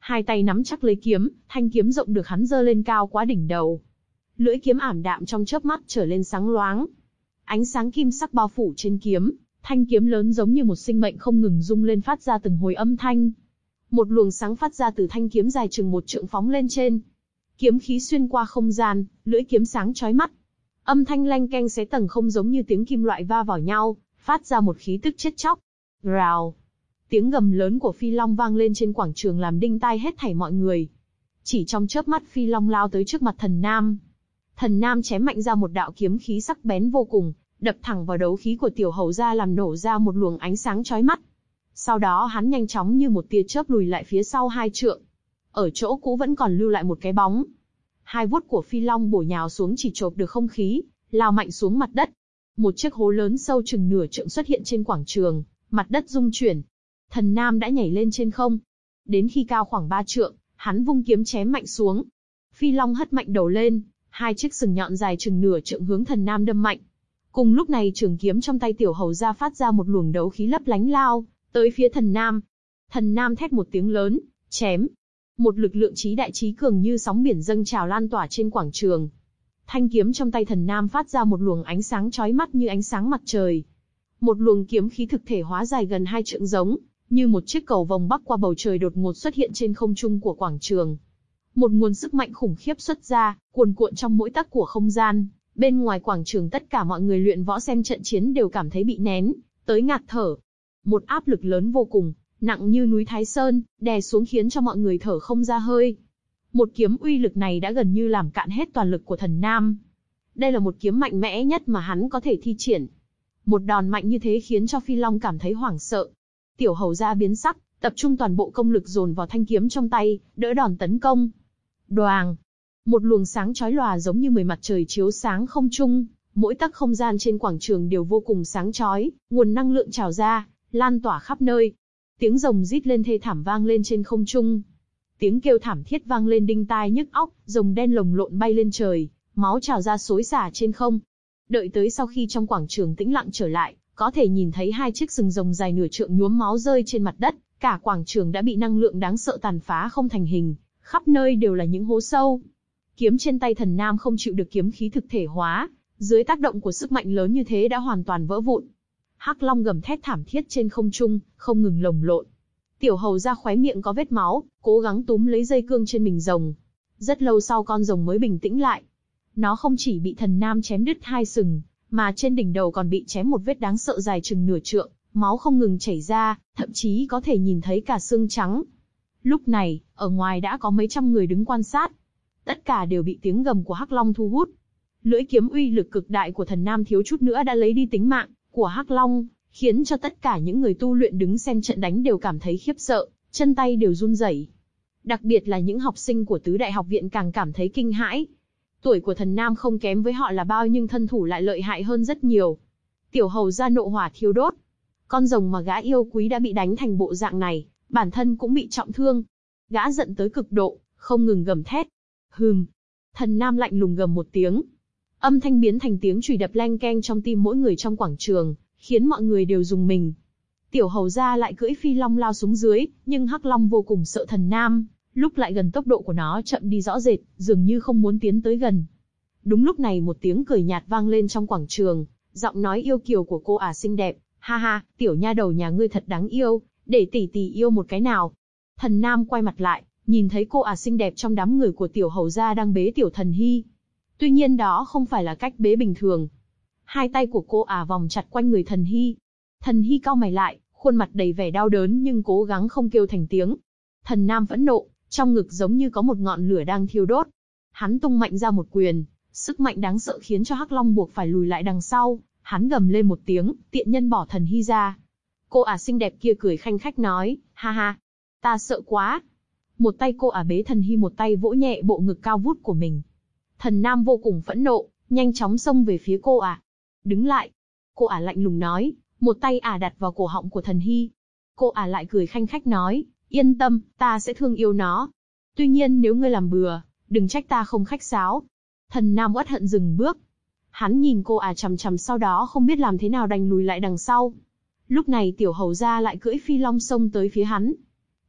Hai tay nắm chắc lấy kiếm, thanh kiếm rộng được hắn giơ lên cao quá đỉnh đầu. Lưỡi kiếm ảm đạm trong chớp mắt trở lên sáng loáng. Ánh sáng kim sắc bao phủ trên kiếm, thanh kiếm lớn giống như một sinh mệnh không ngừng rung lên phát ra từng hồi âm thanh. Một luồng sáng phát ra từ thanh kiếm dài chừng một trượng phóng lên trên. Kiếm khí xuyên qua không gian, lưỡi kiếm sáng chói mắt. Âm thanh leng keng xé tầng không giống như tiếng kim loại va vào nhau, phát ra một khí tức chết chóc. Rào. Tiếng gầm lớn của Phi Long vang lên trên quảng trường làm đinh tai hết thảy mọi người. Chỉ trong chớp mắt Phi Long lao tới trước mặt Thần Nam. Thần Nam chém mạnh ra một đạo kiếm khí sắc bén vô cùng, đập thẳng vào đấu khí của Tiểu Hầu gia làm nổ ra một luồng ánh sáng chói mắt. Sau đó hắn nhanh chóng như một tia chớp lùi lại phía sau hai trượng. Ở chỗ cũ vẫn còn lưu lại một cái bóng. Hai vuốt của Phi Long bổ nhào xuống chỉ chộp được không khí, lao mạnh xuống mặt đất. Một chiếc hố lớn sâu chừng nửa trượng xuất hiện trên quảng trường, mặt đất rung chuyển. Thần Nam đã nhảy lên trên không. Đến khi cao khoảng ba trượng, hắn vung kiếm chém mạnh xuống. Phi Long hất mạnh đầu lên, hai chiếc sừng nhọn dài chừng nửa trượng hướng Thần Nam đâm mạnh. Cùng lúc này trường kiếm trong tay Tiểu Hầu gia phát ra một luồng đấu khí lấp lánh lao tới phía Thần Nam. Thần Nam thét một tiếng lớn, chém. Một lực lượng chí đại chí cường như sóng biển dâng trào lan tỏa trên quảng trường. Thanh kiếm trong tay Thần Nam phát ra một luồng ánh sáng chói mắt như ánh sáng mặt trời. Một luồng kiếm khí thực thể hóa dài gần hai trượng giống như một chiếc cầu vồng bắc qua bầu trời đột ngột xuất hiện trên không trung của quảng trường. Một nguồn sức mạnh khủng khiếp xuất ra, cuồn cuộn trong mỗi tấc của không gian. Bên ngoài quảng trường tất cả mọi người luyện võ xem trận chiến đều cảm thấy bị nén tới ngạt thở. Một áp lực lớn vô cùng, nặng như núi Thái Sơn, đè xuống khiến cho mọi người thở không ra hơi. Một kiếm uy lực này đã gần như làm cạn hết toàn lực của Thần Nam. Đây là một kiếm mạnh mẽ nhất mà hắn có thể thi triển. Một đòn mạnh như thế khiến cho Phi Long cảm thấy hoảng sợ. Tiểu Hầu gia biến sắc, tập trung toàn bộ công lực dồn vào thanh kiếm trong tay, đỡ đòn tấn công. Đoàng! Một luồng sáng chói lòa giống như mười mặt trời chiếu sáng không trung, mỗi tấc không gian trên quảng trường đều vô cùng sáng chói, nguồn năng lượng trào ra, lan tỏa khắp nơi. Tiếng rồng rít lên thê thảm vang lên trên không trung. Tiếng kêu thảm thiết vang lên đinh tai nhức óc, rồng đen lồng lộn bay lên trời, máu trào ra xối xả trên không. Đợi tới sau khi trong quảng trường tĩnh lặng trở lại, có thể nhìn thấy hai chiếc sừng rồng dài nửa trượng nhuốm máu rơi trên mặt đất, cả quảng trường đã bị năng lượng đáng sợ tàn phá không thành hình, khắp nơi đều là những hố sâu. Kiếm trên tay Thần Nam không chịu được kiếm khí thực thể hóa, dưới tác động của sức mạnh lớn như thế đã hoàn toàn vỡ vụn. Hắc Long gầm thét thảm thiết trên không trung, không ngừng lồng lộn. Tiểu Hầu gia khóe miệng có vết máu, cố gắng túm lấy dây cương trên mình rồng. Rất lâu sau con rồng mới bình tĩnh lại. Nó không chỉ bị Thần Nam chém đứt hai sừng, mà trên đỉnh đầu còn bị chém một vết đáng sợ dài chừng nửa trượng, máu không ngừng chảy ra, thậm chí có thể nhìn thấy cả xương trắng. Lúc này, ở ngoài đã có mấy trăm người đứng quan sát. Tất cả đều bị tiếng gầm của Hắc Long thu hút. Lưỡi kiếm uy lực cực đại của Thần Nam thiếu chút nữa đã lấy đi tính mạng của Hắc Long, khiến cho tất cả những người tu luyện đứng xem trận đánh đều cảm thấy khiếp sợ, chân tay đều run rẩy. Đặc biệt là những học sinh của tứ đại học viện càng cảm thấy kinh hãi. Tuổi của Thần Nam không kém với họ là bao nhưng thân thủ lại lợi hại hơn rất nhiều. Tiểu Hầu gia nộ hỏa thiêu đốt. Con rồng mà gã yêu quý đã bị đánh thành bộ dạng này, bản thân cũng bị trọng thương. Gã giận tới cực độ, không ngừng gầm thét. Hừm. Thần Nam lạnh lùng gầm một tiếng. Âm thanh biến thành tiếng chùy đập leng keng trong tim mỗi người trong quảng trường, khiến mọi người đều rùng mình. Tiểu Hầu gia lại cưỡi Phi Long lao xuống dưới, nhưng Hắc Long vô cùng sợ Thần Nam, lúc lại gần tốc độ của nó chậm đi rõ rệt, dường như không muốn tiến tới gần. Đúng lúc này một tiếng cười nhạt vang lên trong quảng trường, giọng nói yêu kiều của cô ả xinh đẹp. Ha ha, tiểu nha đầu nhà ngươi thật đáng yêu, để tỷ tỷ yêu một cái nào. Thần Nam quay mặt lại, nhìn thấy cô ả xinh đẹp trong đám người của Tiểu Hầu gia đang bế Tiểu Thần Hy. Tuy nhiên đó không phải là cách bế bình thường. Hai tay của cô ả vòng chặt quanh người Thần Hy. Thần Hy cau mày lại, khuôn mặt đầy vẻ đau đớn nhưng cố gắng không kêu thành tiếng. Thần Nam phẫn nộ, trong ngực giống như có một ngọn lửa đang thiêu đốt. Hắn tung mạnh ra một quyền, sức mạnh đáng sợ khiến cho Hắc Long buộc phải lùi lại đằng sau. Hắn gầm lên một tiếng, tiện nhân bỏ Thần Hy ra. Cô ả xinh đẹp kia cười khanh khách nói, ha ha, ta sợ quá. Một tay cô ả bế Thần Hy, một tay vỗ nhẹ bộ ngực cao vút của mình. Thần Nam vô cùng phẫn nộ, nhanh chóng xông về phía cô ả. Đứng lại. Cô ả lạnh lùng nói, một tay ả đặt vào cổ họng của Thần Hy. Cô ả lại cười khanh khách nói, yên tâm, ta sẽ thương yêu nó. Tuy nhiên nếu ngươi làm bừa, đừng trách ta không khách sáo. Thần Nam uất hận dừng bước. Hắn nhìn cô ả chằm chằm, sau đó không biết làm thế nào đành lùi lại đằng sau. Lúc này Tiểu Hầu gia lại cưỡi Phi Long xông tới phía hắn.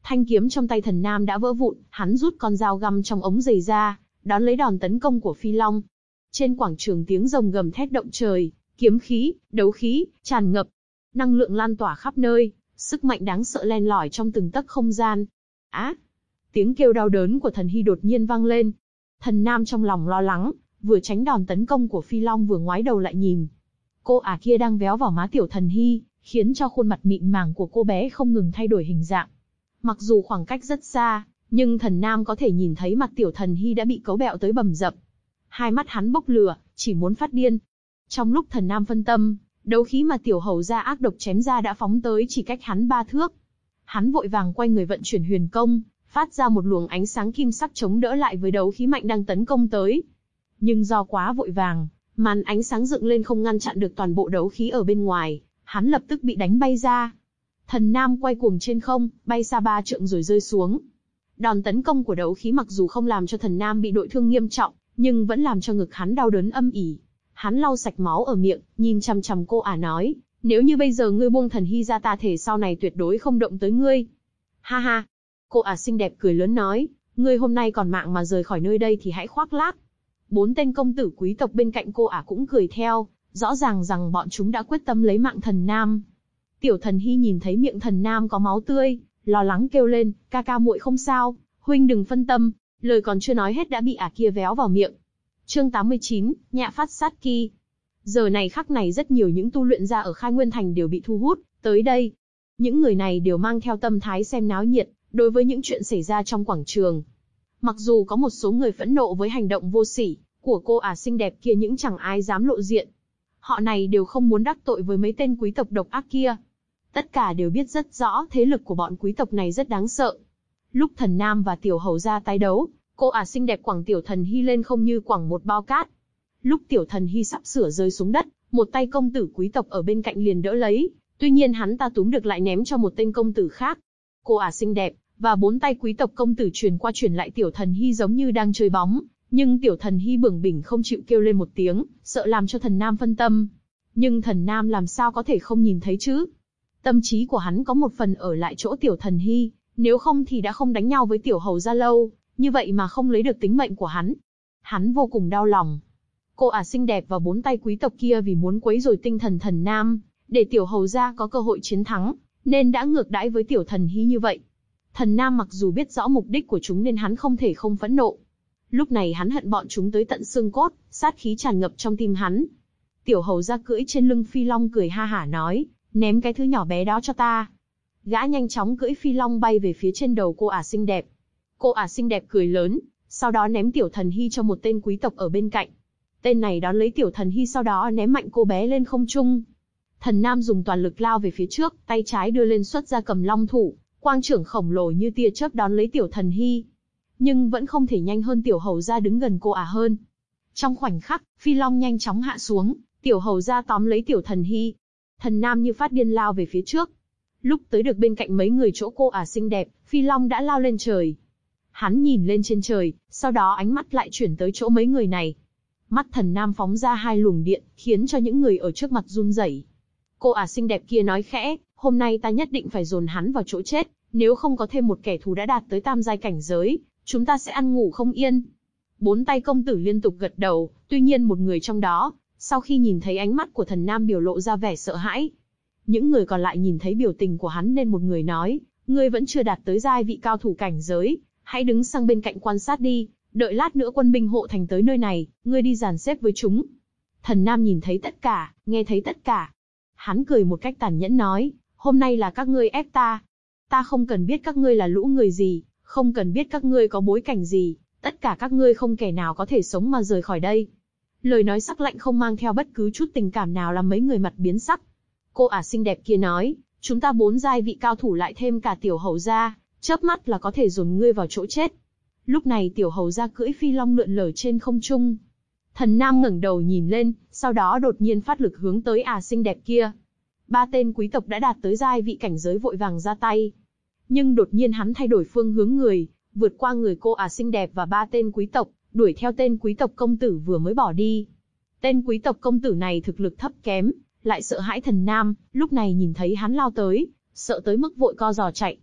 Thanh kiếm trong tay thần nam đã vỡ vụn, hắn rút con dao găm trong ống giày ra, đón lấy đòn tấn công của Phi Long. Trên quảng trường tiếng rồng gầm thét động trời, kiếm khí, đấu khí, tràn ngập. Năng lượng lan tỏa khắp nơi, sức mạnh đáng sợ len lỏi trong từng tấc không gian. Á! Tiếng kêu đau đớn của Thần Hy đột nhiên vang lên. Thần Nam trong lòng lo lắng, vừa tránh đòn tấn công của Phi Long vừa ngoái đầu lại nhìn. Cô ả kia đang véo vào má tiểu Thần Hy, khiến cho khuôn mặt mịn màng của cô bé không ngừng thay đổi hình dạng. Mặc dù khoảng cách rất xa, nhưng Thần Nam có thể nhìn thấy mặt tiểu Thần Hy đã bị cấu bẹo tới bầm dập. Hai mắt hắn bốc lửa, chỉ muốn phát điên. Trong lúc Thần Nam phân tâm, đấu khí mà tiểu hầu gia ác độc chém ra đã phóng tới chỉ cách hắn ba thước. Hắn vội vàng quay người vận chuyển huyền công, phát ra một luồng ánh sáng kim sắc chống đỡ lại với đấu khí mạnh đang tấn công tới. Nhưng do quá vội vàng, màn ánh sáng dựng lên không ngăn chặn được toàn bộ đấu khí ở bên ngoài, hắn lập tức bị đánh bay ra. Thần Nam quay cuồng trên không, bay xa ba trượng rồi rơi xuống. Đòn tấn công của đấu khí mặc dù không làm cho Thần Nam bị nội thương nghiêm trọng, nhưng vẫn làm cho ngực hắn đau đớn âm ỉ. Hắn lau sạch máu ở miệng, nhìn chằm chằm cô ả nói, nếu như bây giờ ngươi buông Thần Hy ra ta thể sau này tuyệt đối không động tới ngươi. Ha ha! Cô ả xinh đẹp cười lớn nói, ngươi hôm nay còn mạng mà rời khỏi nơi đây thì hãy khoác lác. Bốn tên công tử quý tộc bên cạnh cô ả cũng cười theo, rõ ràng rằng bọn chúng đã quyết tâm lấy mạng Thần Nam. Tiểu Thần Hy nhìn thấy miệng Thần Nam có máu tươi, lo lắng kêu lên, ca ca muội không sao, huynh đừng phân tâm. Lời còn chưa nói hết đã bị ả kia véo vào miệng. Chương tám mươi chín, Nhạ Phát Sát Kỳ. Giờ này khắc này rất nhiều những tu luyện gia ở Khai Nguyên Thành đều bị thu hút tới đây. Những người này đều mang theo tâm thái xem náo nhiệt, đối với những chuyện xảy ra trong quảng trường. Mặc dù có một số người phẫn nộ với hành động vô sỉ của cô ả xinh đẹp kia nhưng chẳng ai dám lộ diện. Họ này đều không muốn đắc tội với mấy tên quý tộc độc ác kia. Tất cả đều biết rất rõ thế lực của bọn quý tộc này rất đáng sợ. Lúc Thần Nam và tiểu hầu gia tái đấu, cô ả xinh đẹp quẳng tiểu Thần Hy lên không như quẳng một bao cát. Lúc tiểu Thần Hy sắp sửa rơi xuống đất, một tay công tử quý tộc ở bên cạnh liền đỡ lấy, tuy nhiên hắn ta túm được lại ném cho một tên công tử khác. Cô ả xinh đẹp và bốn tay quý tộc công tử truyền qua truyền lại tiểu Thần Hy giống như đang chơi bóng, nhưng tiểu Thần Hy bừng bỉnh không chịu kêu lên một tiếng, sợ làm cho Thần Nam phân tâm. Nhưng Thần Nam làm sao có thể không nhìn thấy chứ? Tâm trí của hắn có một phần ở lại chỗ tiểu Thần Hy, nếu không thì đã không đánh nhau với tiểu hầu gia lâu, như vậy mà không lấy được tính mệnh của hắn. Hắn vô cùng đau lòng. Cô ả xinh đẹp và bốn tay quý tộc kia vì muốn quấy rối tinh thần Thần Nam, để tiểu hầu gia có cơ hội chiến thắng, nên đã ngược đãi với tiểu Thần Hy như vậy. Thần Nam mặc dù biết rõ mục đích của chúng nên hắn không thể không phẫn nộ. Lúc này hắn hận bọn chúng tới tận xương cốt, sát khí tràn ngập trong tim hắn. Tiểu hầu gia cưỡi trên lưng Phi Long cười ha hả nói, ném cái thứ nhỏ bé đó cho ta. Gã nhanh chóng cưỡi Phi Long bay về phía trên đầu cô ả xinh đẹp. Cô ả xinh đẹp cười lớn, sau đó ném tiểu Thần Hy cho một tên quý tộc ở bên cạnh. Tên này đón lấy tiểu Thần Hy sau đó ném mạnh cô bé lên không trung. Thần Nam dùng toàn lực lao về phía trước, tay trái đưa lên xuất ra cầm long thủ, quang trưởng khổng lồ như tia chớp đón lấy tiểu Thần Hy. Nhưng vẫn không thể nhanh hơn tiểu hầu gia đứng gần cô ả hơn. Trong khoảnh khắc, Phi Long nhanh chóng hạ xuống, tiểu hầu gia tóm lấy tiểu Thần Hy. Thần Nam như phát điên lao về phía trước. Lúc tới được bên cạnh mấy người chỗ cô ả xinh đẹp, Phi Long đã lao lên trời. Hắn nhìn lên trên trời, sau đó ánh mắt lại chuyển tới chỗ mấy người này. Mắt Thần Nam phóng ra hai luồng điện, khiến cho những người ở trước mặt run rẩy. Cô ả xinh đẹp kia nói khẽ, hôm nay ta nhất định phải dồn hắn vào chỗ chết, nếu không có thêm một kẻ thù đã đạt tới tam giai cảnh giới, chúng ta sẽ ăn ngủ không yên. Bốn tay công tử liên tục gật đầu, tuy nhiên một người trong đó, sau khi nhìn thấy ánh mắt của Thần Nam biểu lộ ra vẻ sợ hãi. Những người còn lại nhìn thấy biểu tình của hắn nên một người nói, ngươi vẫn chưa đạt tới giai vị cao thủ cảnh giới, hãy đứng sang bên cạnh quan sát đi, đợi lát nữa quân binh hộ thành tới nơi này, ngươi đi dàn xếp với chúng. Thần Nam nhìn thấy tất cả, nghe thấy tất cả. Hắn cười một cách tàn nhẫn nói, hôm nay là các ngươi ép ta. Ta không cần biết các ngươi là lũ người gì, không cần biết các ngươi có bối cảnh gì, tất cả các ngươi không kẻ nào có thể sống mà rời khỏi đây. Lời nói sắc lạnh không mang theo bất cứ chút tình cảm nào làm mấy người mặt biến sắc. Cô ả xinh đẹp kia nói, chúng ta bốn giai vị cao thủ lại thêm cả tiểu hầu gia, chớp mắt là có thể dồn ngươi vào chỗ chết. Lúc này tiểu hầu gia cưỡi Phi Long lượn lờ trên không trung. Thần Nam ngẩng đầu nhìn lên, sau đó đột nhiên phát lực hướng tới ả xinh đẹp kia. Ba tên quý tộc đã đạt tới giai vị cảnh giới vội vàng ra tay. Nhưng đột nhiên hắn thay đổi phương hướng người, vượt qua người cô ả xinh đẹp và ba tên quý tộc, đuổi theo tên quý tộc công tử vừa mới bỏ đi. Tên quý tộc công tử này thực lực thấp kém, lại sợ hãi Thần Nam, lúc này nhìn thấy hắn lao tới, sợ tới mức vội co giò chạy.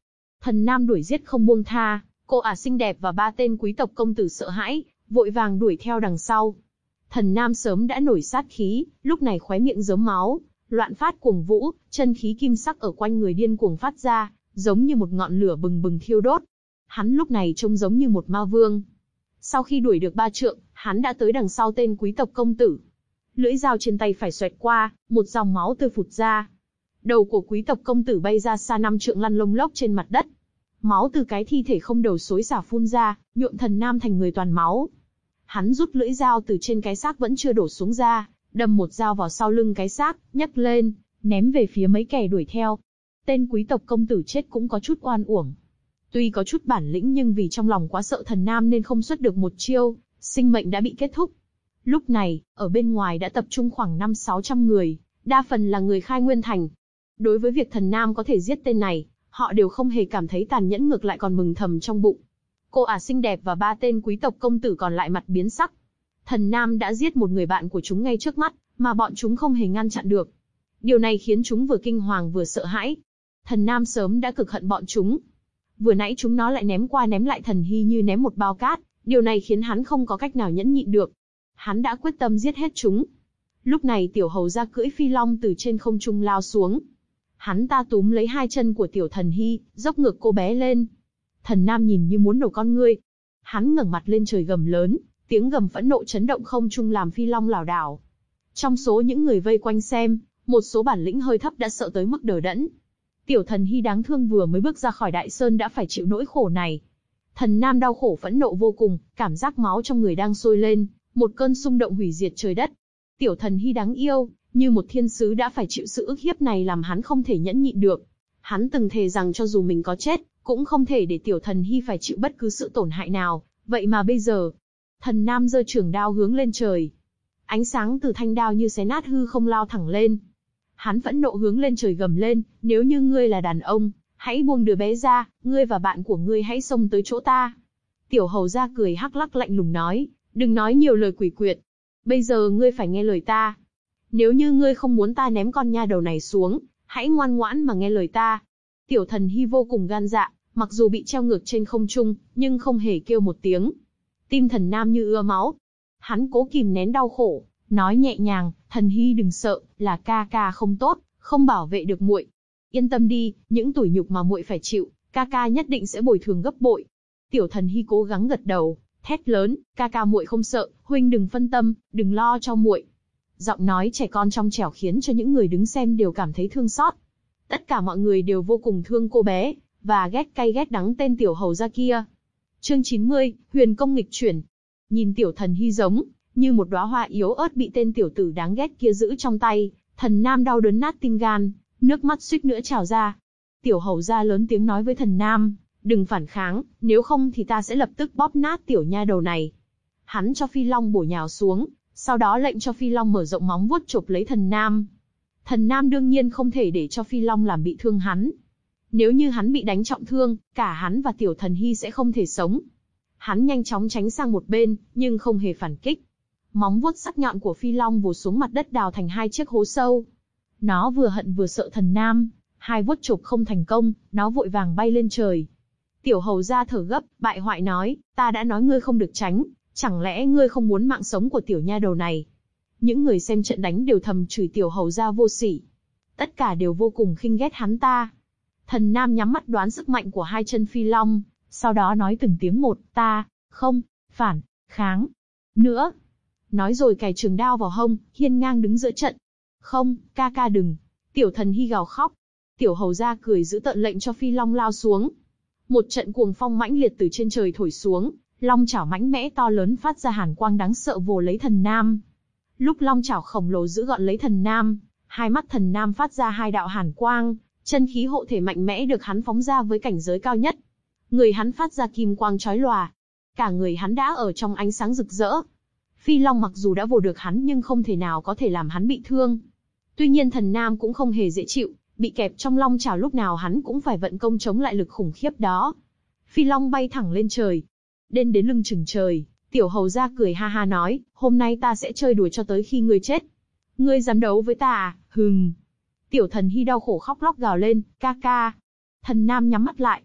Thần Nam đuổi giết không buông tha, cô ả xinh đẹp và ba tên quý tộc công tử sợ hãi, vội vàng đuổi theo đằng sau. Thần Nam sớm đã nổi sát khí, lúc này khóe miệng rớm máu, loạn phát cuồng vũ, chân khí kim sắc ở quanh người điên cuồng phát ra, giống như một ngọn lửa bừng bừng thiêu đốt. Hắn lúc này trông giống như một ma vương. Sau khi đuổi được ba trượng, hắn đã tới đằng sau tên quý tộc công tử. Lưỡi dao trên tay phải xoẹt qua, một dòng máu tươi phụt ra. Đầu của quý tộc công tử bay ra xa năm trượng lăn lông lốc trên mặt đất. Máu từ cái thi thể không đầu xối xả phun ra, nhuộm Thần Nam thành người toàn máu. Hắn rút lưỡi dao từ trên cái xác vẫn chưa đổ xuống ra, đâm một dao vào sau lưng cái xác, nhấc lên, ném về phía mấy kẻ đuổi theo. Tên quý tộc công tử chết cũng có chút oan uổng. Tuy có chút bản lĩnh nhưng vì trong lòng quá sợ Thần Nam nên không xuất được một chiêu, sinh mệnh đã bị kết thúc. Lúc này, ở bên ngoài đã tập trung khoảng năm sáu trăm người, đa phần là người Khai Nguyên Thành. Đối với việc Thần Nam có thể giết tên này, họ đều không hề cảm thấy tàn nhẫn, ngược lại còn mừng thầm trong bụng. Cô ả xinh đẹp và ba tên quý tộc công tử còn lại mặt biến sắc. Thần Nam đã giết một người bạn của chúng ngay trước mắt, mà bọn chúng không hề ngăn chặn được. Điều này khiến chúng vừa kinh hoàng vừa sợ hãi. Thần Nam sớm đã cực hận bọn chúng. Vừa nãy chúng nó lại ném qua ném lại Thần Hy như ném một bao cát, điều này khiến hắn không có cách nào nhẫn nhịn được. Hắn đã quyết tâm giết hết chúng. Lúc này tiểu hầu ra cưỡi phi long từ trên không trung lao xuống. Hắn ta túm lấy hai chân của tiểu Thần Hy, dốc ngược cô bé lên. Thần Nam nhìn như muốn nổ con ngươi. Hắn ngẩng mặt lên trời gầm lớn, tiếng gầm phẫn nộ chấn động không trung làm phi long lảo đảo. Trong số những người vây quanh xem, một số bản lĩnh hơi thấp đã sợ tới mức đờ đẫn. Tiểu Thần Hy đáng thương vừa mới bước ra khỏi đại sơn đã phải chịu nỗi khổ này. Thần Nam đau khổ phẫn nộ vô cùng, cảm giác máu trong người đang sôi lên, một cơn xung động hủy diệt trời đất. Tiểu Thần Hy đáng yêu, như một thiên sứ đã phải chịu sự ức hiếp này làm hắn không thể nhẫn nhịn được. Hắn từng thề rằng cho dù mình có chết, cũng không thể để Tiểu Thần Hy phải chịu bất cứ sự tổn hại nào, vậy mà bây giờ, Thần Nam giơ trường đao hướng lên trời. Ánh sáng từ thanh đao như xé nát hư không lao thẳng lên. Hắn phẫn nộ hướng lên trời gầm lên, nếu như ngươi là đàn ông, hãy buông đứa bé ra, ngươi và bạn của ngươi hãy xông tới chỗ ta. Tiểu hầu ra cười hắc lắc lạnh lùng nói, đừng nói nhiều lời quỷ quyệt. Bây giờ ngươi phải nghe lời ta. Nếu như ngươi không muốn ta ném con nha đầu này xuống, hãy ngoan ngoãn mà nghe lời ta. Tiểu Thần Hy vô cùng gan dạ, mặc dù bị treo ngược trên không trung, nhưng không hề kêu một tiếng. Tim Thần Nam như ưa máu. Hắn cố kìm nén đau khổ, nói nhẹ nhàng, Thần Hy đừng sợ, là ca ca không tốt, không bảo vệ được muội. Yên tâm đi, những tủi nhục mà muội phải chịu, ca ca nhất định sẽ bồi thường gấp bội. Tiểu Thần Hy cố gắng gật đầu, thét lớn, ca ca muội không sợ, huynh đừng phân tâm, đừng lo cho muội. Giọng nói trẻ con trong trẻo khiến cho những người đứng xem đều cảm thấy thương xót. Tất cả mọi người đều vô cùng thương cô bé, và ghét cay ghét đắng tên tiểu hầu gia kia. Chương chín mươi, Huyền công nghịch chuyển. Nhìn Tiểu Thần Hy giống như một đóa hoa yếu ớt bị tên tiểu tử đáng ghét kia giữ trong tay, Thần Nam đau đớn nát tim gan, nước mắt suýt nữa trào ra. Tiểu hầu gia lớn tiếng nói với Thần Nam, đừng phản kháng, nếu không thì ta sẽ lập tức bóp nát tiểu nha đầu này. Hắn cho phi long bổ nhào xuống, sau đó lệnh cho phi long mở rộng móng vuốt chộp lấy Thần Nam. Thần Nam đương nhiên không thể để cho phi long làm bị thương hắn. Nếu như hắn bị đánh trọng thương, cả hắn và Tiểu Thần Hy sẽ không thể sống. Hắn nhanh chóng tránh sang một bên, nhưng không hề phản kích. Móng vuốt sắc nhọn của phi long vồ xuống mặt đất đào thành hai chiếc hố sâu. Nó vừa hận vừa sợ Thần Nam, hai vuốt chộp không thành công, nó vội vàng bay lên trời. Tiểu hầu gia thở gấp, bại hoại nói, ta đã nói ngươi không được tránh, chẳng lẽ ngươi không muốn mạng sống của tiểu nha đầu này? Những người xem trận đánh đều thầm chửi tiểu hầu gia vô sỉ. Tất cả đều vô cùng khinh ghét hắn ta. Thần Nam nhắm mắt đoán sức mạnh của hai chân phi long, sau đó nói từng tiếng một, ta, không, phản, kháng, nữa. Nói rồi cài trường đao vào hông, hiên ngang đứng giữa trận. Không, ca ca đừng. Tiểu Thần Hy gào khóc. Tiểu hầu gia cười giữ tợn lệnh cho phi long lao xuống. Một trận cuồng phong mãnh liệt từ trên trời thổi xuống, long chảo mãnh mẽ to lớn phát ra hàn quang đáng sợ vồ lấy Thần Nam. Lúc long chảo khổng lồ giữ gọn lấy Thần Nam, hai mắt Thần Nam phát ra hai đạo hàn quang, chân khí hộ thể mạnh mẽ được hắn phóng ra với cảnh giới cao nhất. Người hắn phát ra kim quang chói lòa, cả người hắn đã ở trong ánh sáng rực rỡ. Phi long mặc dù đã vồ được hắn nhưng không thể nào có thể làm hắn bị thương. Tuy nhiên Thần Nam cũng không hề dễ chịu, bị kẹp trong long chảo lúc nào hắn cũng phải vận công chống lại lực khủng khiếp đó. Phi long bay thẳng lên trời, đến đến lưng chừng trời. Tiểu hầu gia cười ha ha nói, hôm nay ta sẽ chơi đùa cho tới khi ngươi chết. Ngươi dám đấu với ta à? Hừm. Tiểu Thần Hy đau khổ khóc lóc gào lên, ca ca. Thần Nam nhắm mắt lại.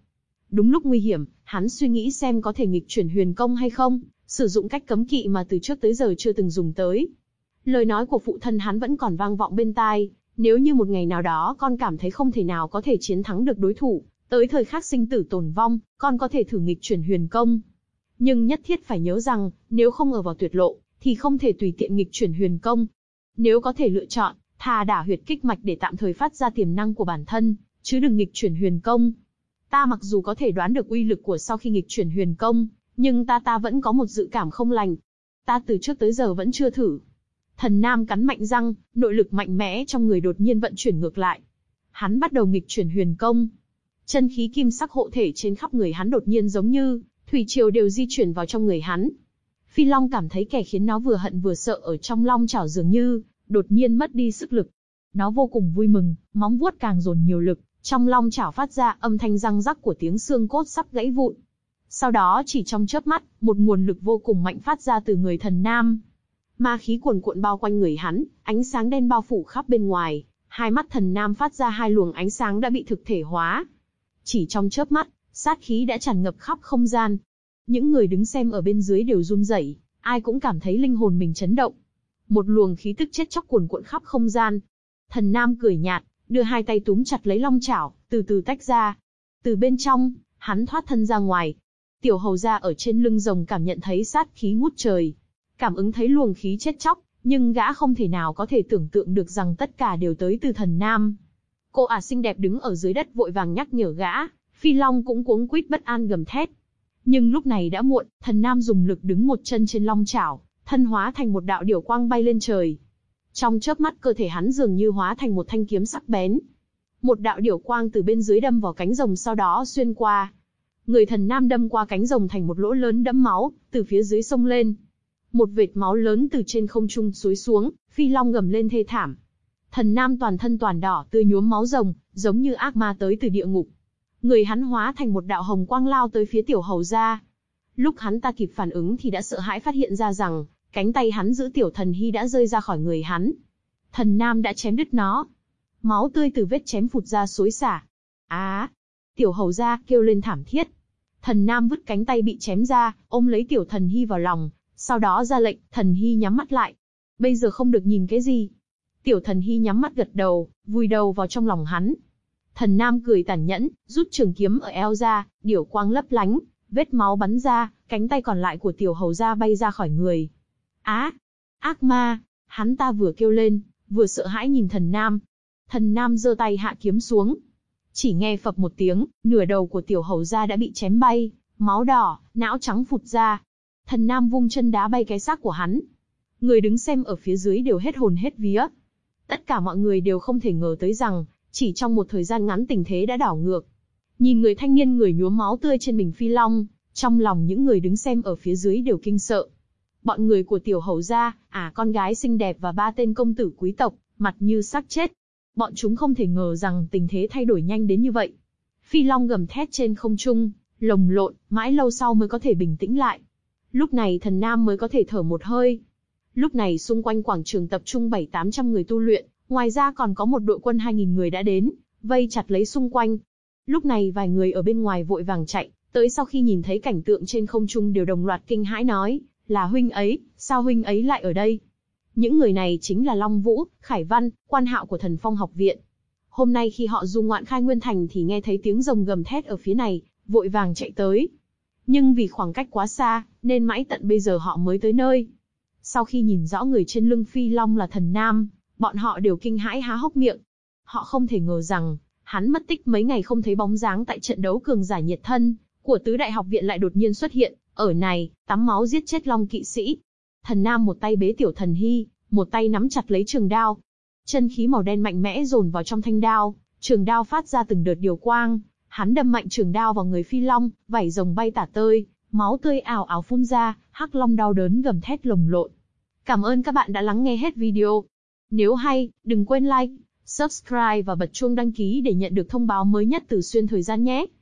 Đúng lúc nguy hiểm, hắn suy nghĩ xem có thể nghịch chuyển huyền công hay không, sử dụng cách cấm kỵ mà từ trước tới giờ chưa từng dùng tới. Lời nói của phụ thân hắn vẫn còn vang vọng bên tai, nếu như một ngày nào đó con cảm thấy không thể nào có thể chiến thắng được đối thủ, tới thời khắc sinh tử tồn vong, con có thể thử nghịch chuyển huyền công. Nhưng nhất thiết phải nhớ rằng, nếu không ở vào tuyệt lộ, thì không thể tùy tiện nghịch chuyển huyền công. Nếu có thể lựa chọn, thà đả huyệt kích mạch để tạm thời phát ra tiềm năng của bản thân, chứ đừng nghịch chuyển huyền công. Ta mặc dù có thể đoán được uy lực của sau khi nghịch chuyển huyền công, nhưng ta ta vẫn có một dự cảm không lành. Ta từ trước tới giờ vẫn chưa thử. Thần Nam cắn mạnh răng, nội lực mạnh mẽ trong người đột nhiên vận chuyển ngược lại. Hắn bắt đầu nghịch chuyển huyền công. Chân khí kim sắc hộ thể trên khắp người hắn đột nhiên giống như thủy triều đều di chuyển vào trong người hắn. Phi Long cảm thấy kẻ khiến nó vừa hận vừa sợ ở trong long chảo dường như đột nhiên mất đi sức lực. Nó vô cùng vui mừng, móng vuốt càng dồn nhiều lực, trong long chảo phát ra âm thanh răng rắc của tiếng xương cốt sắp gãy vụn. Sau đó chỉ trong chớp mắt, một nguồn lực vô cùng mạnh phát ra từ người Thần Nam. Ma khí cuồn cuộn bao quanh người hắn, ánh sáng đen bao phủ khắp bên ngoài, hai mắt Thần Nam phát ra hai luồng ánh sáng đã bị thực thể hóa. Chỉ trong chớp mắt, sát khí đã tràn ngập khắp không gian. Những người đứng xem ở bên dưới đều run rẩy, ai cũng cảm thấy linh hồn mình chấn động. Một luồng khí tức chết chóc cuồn cuộn khắp không gian. Thần Nam cười nhạt, đưa hai tay túm chặt lấy long chảo, từ từ tách ra. Từ bên trong, hắn thoát thân ra ngoài. Tiểu hầu gia ở trên lưng rồng cảm nhận thấy sát khí ngút trời, cảm ứng thấy luồng khí chết chóc, nhưng gã không thể nào có thể tưởng tượng được rằng tất cả đều tới từ Thần Nam. Cô ả xinh đẹp đứng ở dưới đất vội vàng nhắc nhở gã, Phi Long cũng cuống quýt bất an gầm thét. Nhưng lúc này đã muộn, Thần Nam dùng lực đứng một chân trên long chảo, thân hóa thành một đạo điểu quang bay lên trời. Trong chớp mắt cơ thể hắn dường như hóa thành một thanh kiếm sắc bén. Một đạo điểu quang từ bên dưới đâm vào cánh rồng sau đó xuyên qua. Người Thần Nam đâm qua cánh rồng thành một lỗ lớn đẫm máu, từ phía dưới xông lên. Một vệt máu lớn từ trên không trung xối xuống, Phi Long gầm lên thê thảm. Thần Nam toàn thân toàn đỏ tươi nhuốm máu rồng, giống như ác ma tới từ địa ngục. Người hắn hóa thành một đạo hồng quang lao tới phía tiểu hầu gia. Lúc hắn ta kịp phản ứng thì đã sợ hãi phát hiện ra rằng, cánh tay hắn giữ tiểu thần hy đã rơi ra khỏi người hắn. Thần Nam đã chém đứt nó. Máu tươi từ vết chém phụt ra xối xả. Á! Tiểu hầu gia kêu lên thảm thiết. Thần Nam vứt cánh tay bị chém ra, ôm lấy tiểu thần hy vào lòng, sau đó ra lệnh, thần hy nhắm mắt lại. Bây giờ không được nhìn cái gì. Tiểu thần hy nhắm mắt gật đầu, vùi đầu vào trong lòng hắn. Thần Nam cười tàn nhẫn, rút trường kiếm ở eo ra, điểu quang lấp lánh, vết máu bắn ra, cánh tay còn lại của tiểu hầu gia bay ra khỏi người. Á! Ác ma! Hắn ta vừa kêu lên, vừa sợ hãi nhìn Thần Nam. Thần Nam giơ tay hạ kiếm xuống. Chỉ nghe phập một tiếng, nửa đầu của tiểu hầu gia đã bị chém bay, máu đỏ, não trắng phụt ra. Thần Nam vung chân đá bay cái xác của hắn. Người đứng xem ở phía dưới đều hết hồn hết vía. Tất cả mọi người đều không thể ngờ tới rằng, chỉ trong một thời gian ngắn tình thế đã đảo ngược. Nhìn người thanh niên người nhuốm máu tươi trên mình Phi Long, trong lòng những người đứng xem ở phía dưới đều kinh sợ. Bọn người của tiểu hầu gia, à con gái xinh đẹp và ba tên công tử quý tộc, mặt như xác chết. Bọn chúng không thể ngờ rằng tình thế thay đổi nhanh đến như vậy. Phi Long gầm thét trên không trung, lồng lộn, mãi lâu sau mới có thể bình tĩnh lại. Lúc này Thần Nam mới có thể thở một hơi. Lúc này xung quanh quảng trường tập trung bảy tám trăm người tu luyện, ngoài ra còn có một đội quân hai nghìn người đã đến, vây chặt lấy xung quanh. Lúc này vài người ở bên ngoài vội vàng chạy, tới sau khi nhìn thấy cảnh tượng trên không trung đều đồng loạt kinh hãi nói, là huynh ấy, sao huynh ấy lại ở đây? Những người này chính là Long Vũ, Khải Văn, quan hạo của Thần Phong học viện. Hôm nay khi họ du ngoạn khai nguyên thành thì nghe thấy tiếng rồng gầm thét ở phía này, vội vàng chạy tới. Nhưng vì khoảng cách quá xa, nên mãi tận bây giờ họ mới tới nơi. Sau khi nhìn rõ người trên lưng Phi Long là Thần Nam, bọn họ đều kinh hãi há hốc miệng. Họ không thể ngờ rằng, hắn mất tích mấy ngày không thấy bóng dáng tại trận đấu cường giả nhiệt thân của tứ đại học viện lại đột nhiên xuất hiện, ở này, tắm máu giết chết Long kỵ sĩ. Thần Nam một tay bế tiểu thần hy, một tay nắm chặt lấy trường đao. Chân khí màu đen mạnh mẽ dồn vào trong thanh đao, trường đao phát ra từng đợt điều quang, hắn đâm mạnh trường đao vào người Phi Long, vảy rồng bay tả tơi, máu tươi ào ào phun ra, Hắc Long đau đớn gầm thét lồng lộn. Cảm ơn các bạn đã lắng nghe hết video. Nếu hay, đừng quên like, subscribe và bật chuông đăng ký để nhận được thông báo mới nhất từ Xuyên Thời Gian nhé.